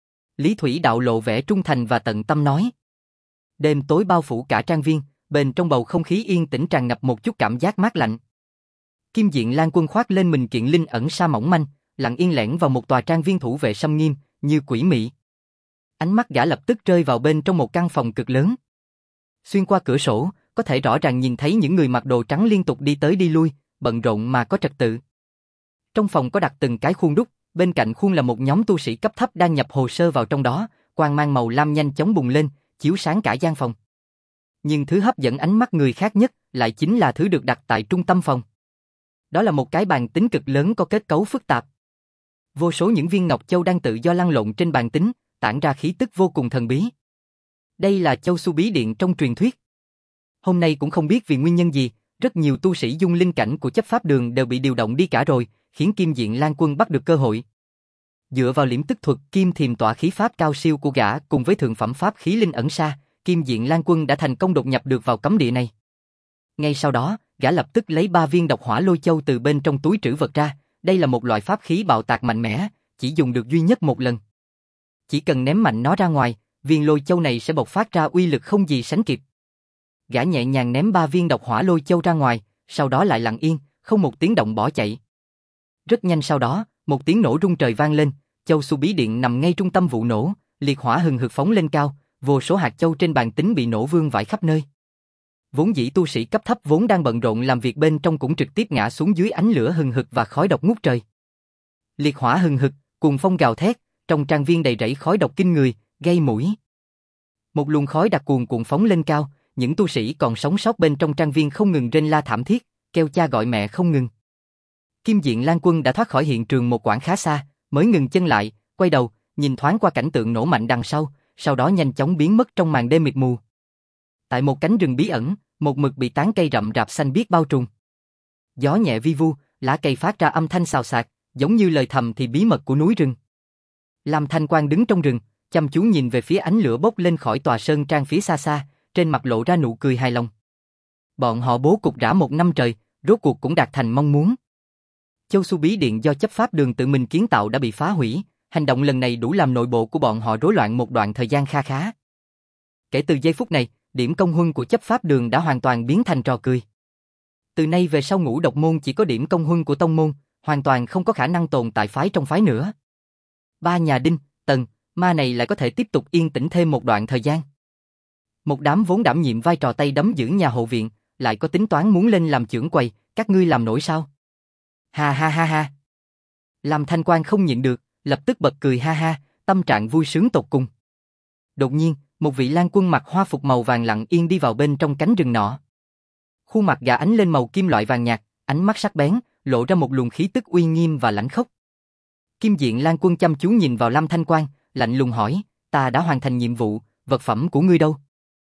Lý Thủy Đạo lộ vẻ trung thành và tận tâm nói. Đêm tối bao phủ cả trang viên, bên trong bầu không khí yên tĩnh tràn ngập một chút cảm giác mát lạnh. Kim Diện Lan Quân khoác lên mình kiện linh ẩn sa mỏng manh, lặng yên lẻn vào một tòa trang viên thủ vệ xâm nghiêm, như quỷ mị. Ánh mắt gã lập tức rơi vào bên trong một căn phòng cực lớn. Xuyên qua cửa sổ, có thể rõ ràng nhìn thấy những người mặc đồ trắng liên tục đi tới đi lui, bận rộn mà có trật tự. Trong phòng có đặt từng cái khuôn đúc, bên cạnh khuôn là một nhóm tu sĩ cấp thấp đang nhập hồ sơ vào trong đó, quang mang màu lam nhanh chóng bùng lên, chiếu sáng cả gian phòng. Nhưng thứ hấp dẫn ánh mắt người khác nhất lại chính là thứ được đặt tại trung tâm phòng. Đó là một cái bàn tính cực lớn có kết cấu phức tạp. Vô số những viên ngọc châu đang tự do lăn lộn trên bàn tính, tản ra khí tức vô cùng thần bí. Đây là Châu Su Bí Điện trong truyền thuyết. Hôm nay cũng không biết vì nguyên nhân gì, rất nhiều tu sĩ dung linh cảnh của chấp pháp đường đều bị điều động đi cả rồi, khiến Kim Diện Lan Quân bắt được cơ hội. Dựa vào liễm tức thuật kim thiềm tọa khí pháp cao siêu của gã cùng với thượng phẩm pháp khí linh ẩn sa, Kim Diện Lan Quân đã thành công đột nhập được vào cấm địa này. Ngay sau đó, gã lập tức lấy ba viên độc hỏa lôi châu từ bên trong túi trữ vật ra, đây là một loại pháp khí bạo tạc mạnh mẽ, chỉ dùng được duy nhất một lần. Chỉ cần ném mạnh nó ra ngoài, viên lôi châu này sẽ bộc phát ra uy lực không gì sánh kịp. Gã nhẹ nhàng ném ba viên độc hỏa lôi châu ra ngoài, sau đó lại lặng yên, không một tiếng động bỏ chạy. Rất nhanh sau đó, một tiếng nổ rung trời vang lên, Châu Su Bí Điện nằm ngay trung tâm vụ nổ, liệt hỏa hừng hực phóng lên cao, vô số hạt châu trên bàn tính bị nổ vương vãi khắp nơi. Vốn dĩ tu sĩ cấp thấp vốn đang bận rộn làm việc bên trong cũng trực tiếp ngã xuống dưới ánh lửa hừng hực và khói độc ngút trời. Liệt hỏa hừng hực, cuồng phong gào thét, trong trang viên đầy rẫy khói độc kinh người, gây mũi. Một luồng khói đặc cuồn cuộn phóng lên cao, những tu sĩ còn sống sót bên trong trang viên không ngừng rên la thảm thiết, kêu cha gọi mẹ không ngừng. Kim Diện Lan Quân đã thoát khỏi hiện trường một quãng khá xa, mới ngừng chân lại, quay đầu, nhìn thoáng qua cảnh tượng nổ mạnh đằng sau, sau đó nhanh chóng biến mất trong màn đêm mịt mù. Tại một cánh rừng bí ẩn, một mực bị tán cây rậm rạp xanh biếc bao trùm. Gió nhẹ vi vu, lá cây phát ra âm thanh xào xạc, giống như lời thầm thì bí mật của núi rừng. Lam Thanh Quang đứng trong rừng, chăm chú nhìn về phía ánh lửa bốc lên khỏi tòa sơn trang phía xa xa, trên mặt lộ ra nụ cười hài lòng. Bọn họ bố cục rã một năm trời, rốt cuộc cũng đạt thành mong muốn. Châu Su Bí Điện do chấp pháp đường tự mình kiến tạo đã bị phá hủy, hành động lần này đủ làm nội bộ của bọn họ rối loạn một đoạn thời gian kha khá. Kể từ giây phút này, điểm công huân của chấp pháp đường đã hoàn toàn biến thành trò cười. Từ nay về sau Ngũ Độc môn chỉ có điểm công huân của tông môn, hoàn toàn không có khả năng tồn tại phái trong phái nữa. Ba nhà Đinh, Tần, Ma này lại có thể tiếp tục yên tĩnh thêm một đoạn thời gian. Một đám vốn đảm nhiệm vai trò tay đấm giữ nhà hộ viện, lại có tính toán muốn lên làm trưởng quầy, các ngươi làm nổi sao? Ha ha ha ha. Lam Thanh Quang không nhịn được, lập tức bật cười ha ha, tâm trạng vui sướng tột cùng. Đột nhiên, một vị lang quân mặc hoa phục màu vàng lặng yên đi vào bên trong cánh rừng nọ. Khuôn mặt gã ánh lên màu kim loại vàng nhạt, ánh mắt sắc bén, lộ ra một luồng khí tức uy nghiêm và lãnh khốc. Kim Diện Lang Quân chăm chú nhìn vào Lam Thanh Quang, lạnh lùng hỏi, ta đã hoàn thành nhiệm vụ, vật phẩm của ngươi đâu?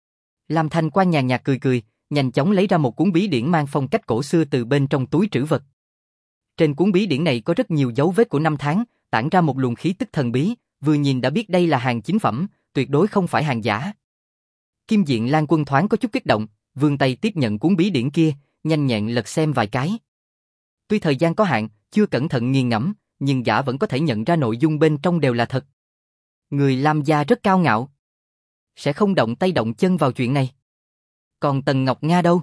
Lam Thanh Quang nhàn nhạt cười cười, nhanh chóng lấy ra một cuốn bí điển mang phong cách cổ xưa từ bên trong túi trữ vật. Trên cuốn bí điển này có rất nhiều dấu vết của năm tháng, tản ra một luồng khí tức thần bí, vừa nhìn đã biết đây là hàng chính phẩm, tuyệt đối không phải hàng giả. Kim Diện Lan Quân thoáng có chút kích động, vươn tay tiếp nhận cuốn bí điển kia, nhanh nhẹn lật xem vài cái. Tuy thời gian có hạn, chưa cẩn thận nghiền ngẫm, nhưng gã vẫn có thể nhận ra nội dung bên trong đều là thật. Người Lam gia rất cao ngạo, sẽ không động tay động chân vào chuyện này. Còn Tần Ngọc Nga đâu?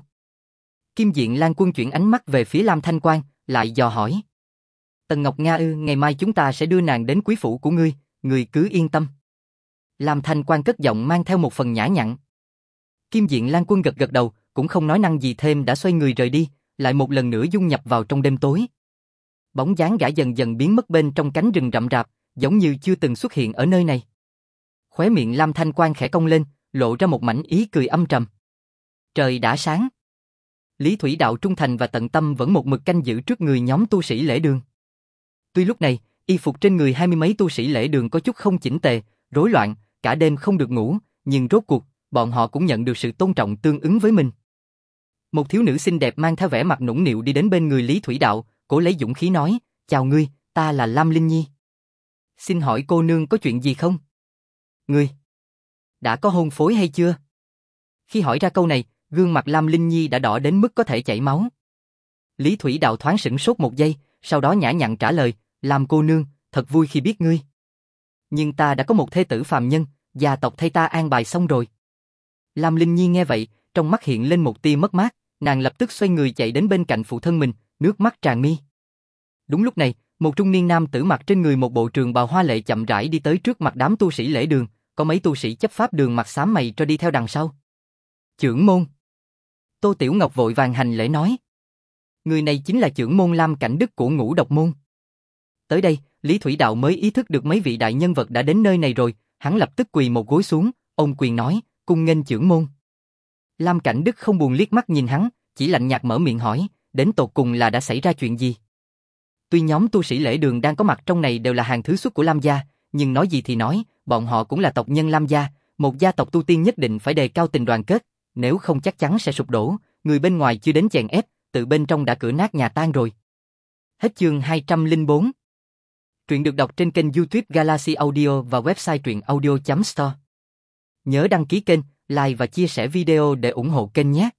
Kim Diện Lan Quân chuyển ánh mắt về phía Lam Thanh Quang, lại dò hỏi. Tần Ngọc Nga ư, ngày mai chúng ta sẽ đưa nàng đến quý phủ của ngươi, ngươi cứ yên tâm. Lam Thanh Quang cất giọng mang theo một phần nhã nhặn. Kim Diện Lan Quân gật gật đầu, cũng không nói năng gì thêm đã xoay người rời đi, lại một lần nữa dung nhập vào trong đêm tối. Bóng dáng gã dần dần biến mất bên trong cánh rừng rậm rạp, giống như chưa từng xuất hiện ở nơi này. Khóe miệng Lam Thanh Quang khẽ cong lên, lộ ra một mảnh ý cười âm trầm. Trời đã sáng. Lý Thủy Đạo trung thành và tận tâm vẫn một mực canh giữ trước người nhóm tu sĩ lễ đường. Tuy lúc này, y phục trên người hai mươi mấy tu sĩ lễ đường có chút không chỉnh tề, rối loạn, cả đêm không được ngủ, nhưng rốt cuộc, bọn họ cũng nhận được sự tôn trọng tương ứng với mình. Một thiếu nữ xinh đẹp mang theo vẻ mặt nũng nịu đi đến bên người Lý Thủy Đạo, cố lấy dũng khí nói, chào ngươi, ta là Lam Linh Nhi. Xin hỏi cô nương có chuyện gì không? Ngươi đã có hôn phối hay chưa? Khi hỏi ra câu này, gương mặt Lam Linh Nhi đã đỏ đến mức có thể chảy máu. Lý Thủy Đạo thoáng sửng sốt một giây, sau đó nhã nhặn trả lời, Lam cô nương, thật vui khi biết ngươi. Nhưng ta đã có một thê tử phàm nhân, gia tộc thay ta an bài xong rồi. Lam Linh Nhi nghe vậy, trong mắt hiện lên một tia mất mát, nàng lập tức xoay người chạy đến bên cạnh phụ thân mình, nước mắt tràn mi. Đúng lúc này, một trung niên nam tử mặc trên người một bộ trường bào hoa lệ chậm rãi đi tới trước mặt đám tu sĩ lễ đường, có mấy tu sĩ chấp pháp đường mặt xám mày cho đi theo đằng sau. Chưởng môn. Tô Tiểu Ngọc vội vàng hành lễ nói. Người này chính là chưởng môn Lam Cảnh Đức của Ngũ Độc môn. Tới đây, Lý Thủy Đạo mới ý thức được mấy vị đại nhân vật đã đến nơi này rồi, hắn lập tức quỳ một gối xuống, ôm quyền nói, cung nghênh chưởng môn. Lam Cảnh Đức không buồn liếc mắt nhìn hắn, chỉ lạnh nhạt mở miệng hỏi, đến tột cùng là đã xảy ra chuyện gì? Tuy nhóm tu sĩ lễ đường đang có mặt trong này đều là hàng thứ xuất của Lam gia, nhưng nói gì thì nói, bọn họ cũng là tộc nhân Lam gia, một gia tộc tu tiên nhất định phải đề cao tình đoàn kết, nếu không chắc chắn sẽ sụp đổ, người bên ngoài chưa đến chèn ép, từ bên trong đã cửa nát nhà tan rồi. Hết chương hai trăm lẻ bốn. Truyện được đọc trên kênh YouTube Galaxy Audio và website truyện audio chấm store. Nhớ đăng ký kênh, like và chia sẻ video để ủng hộ kênh nhé.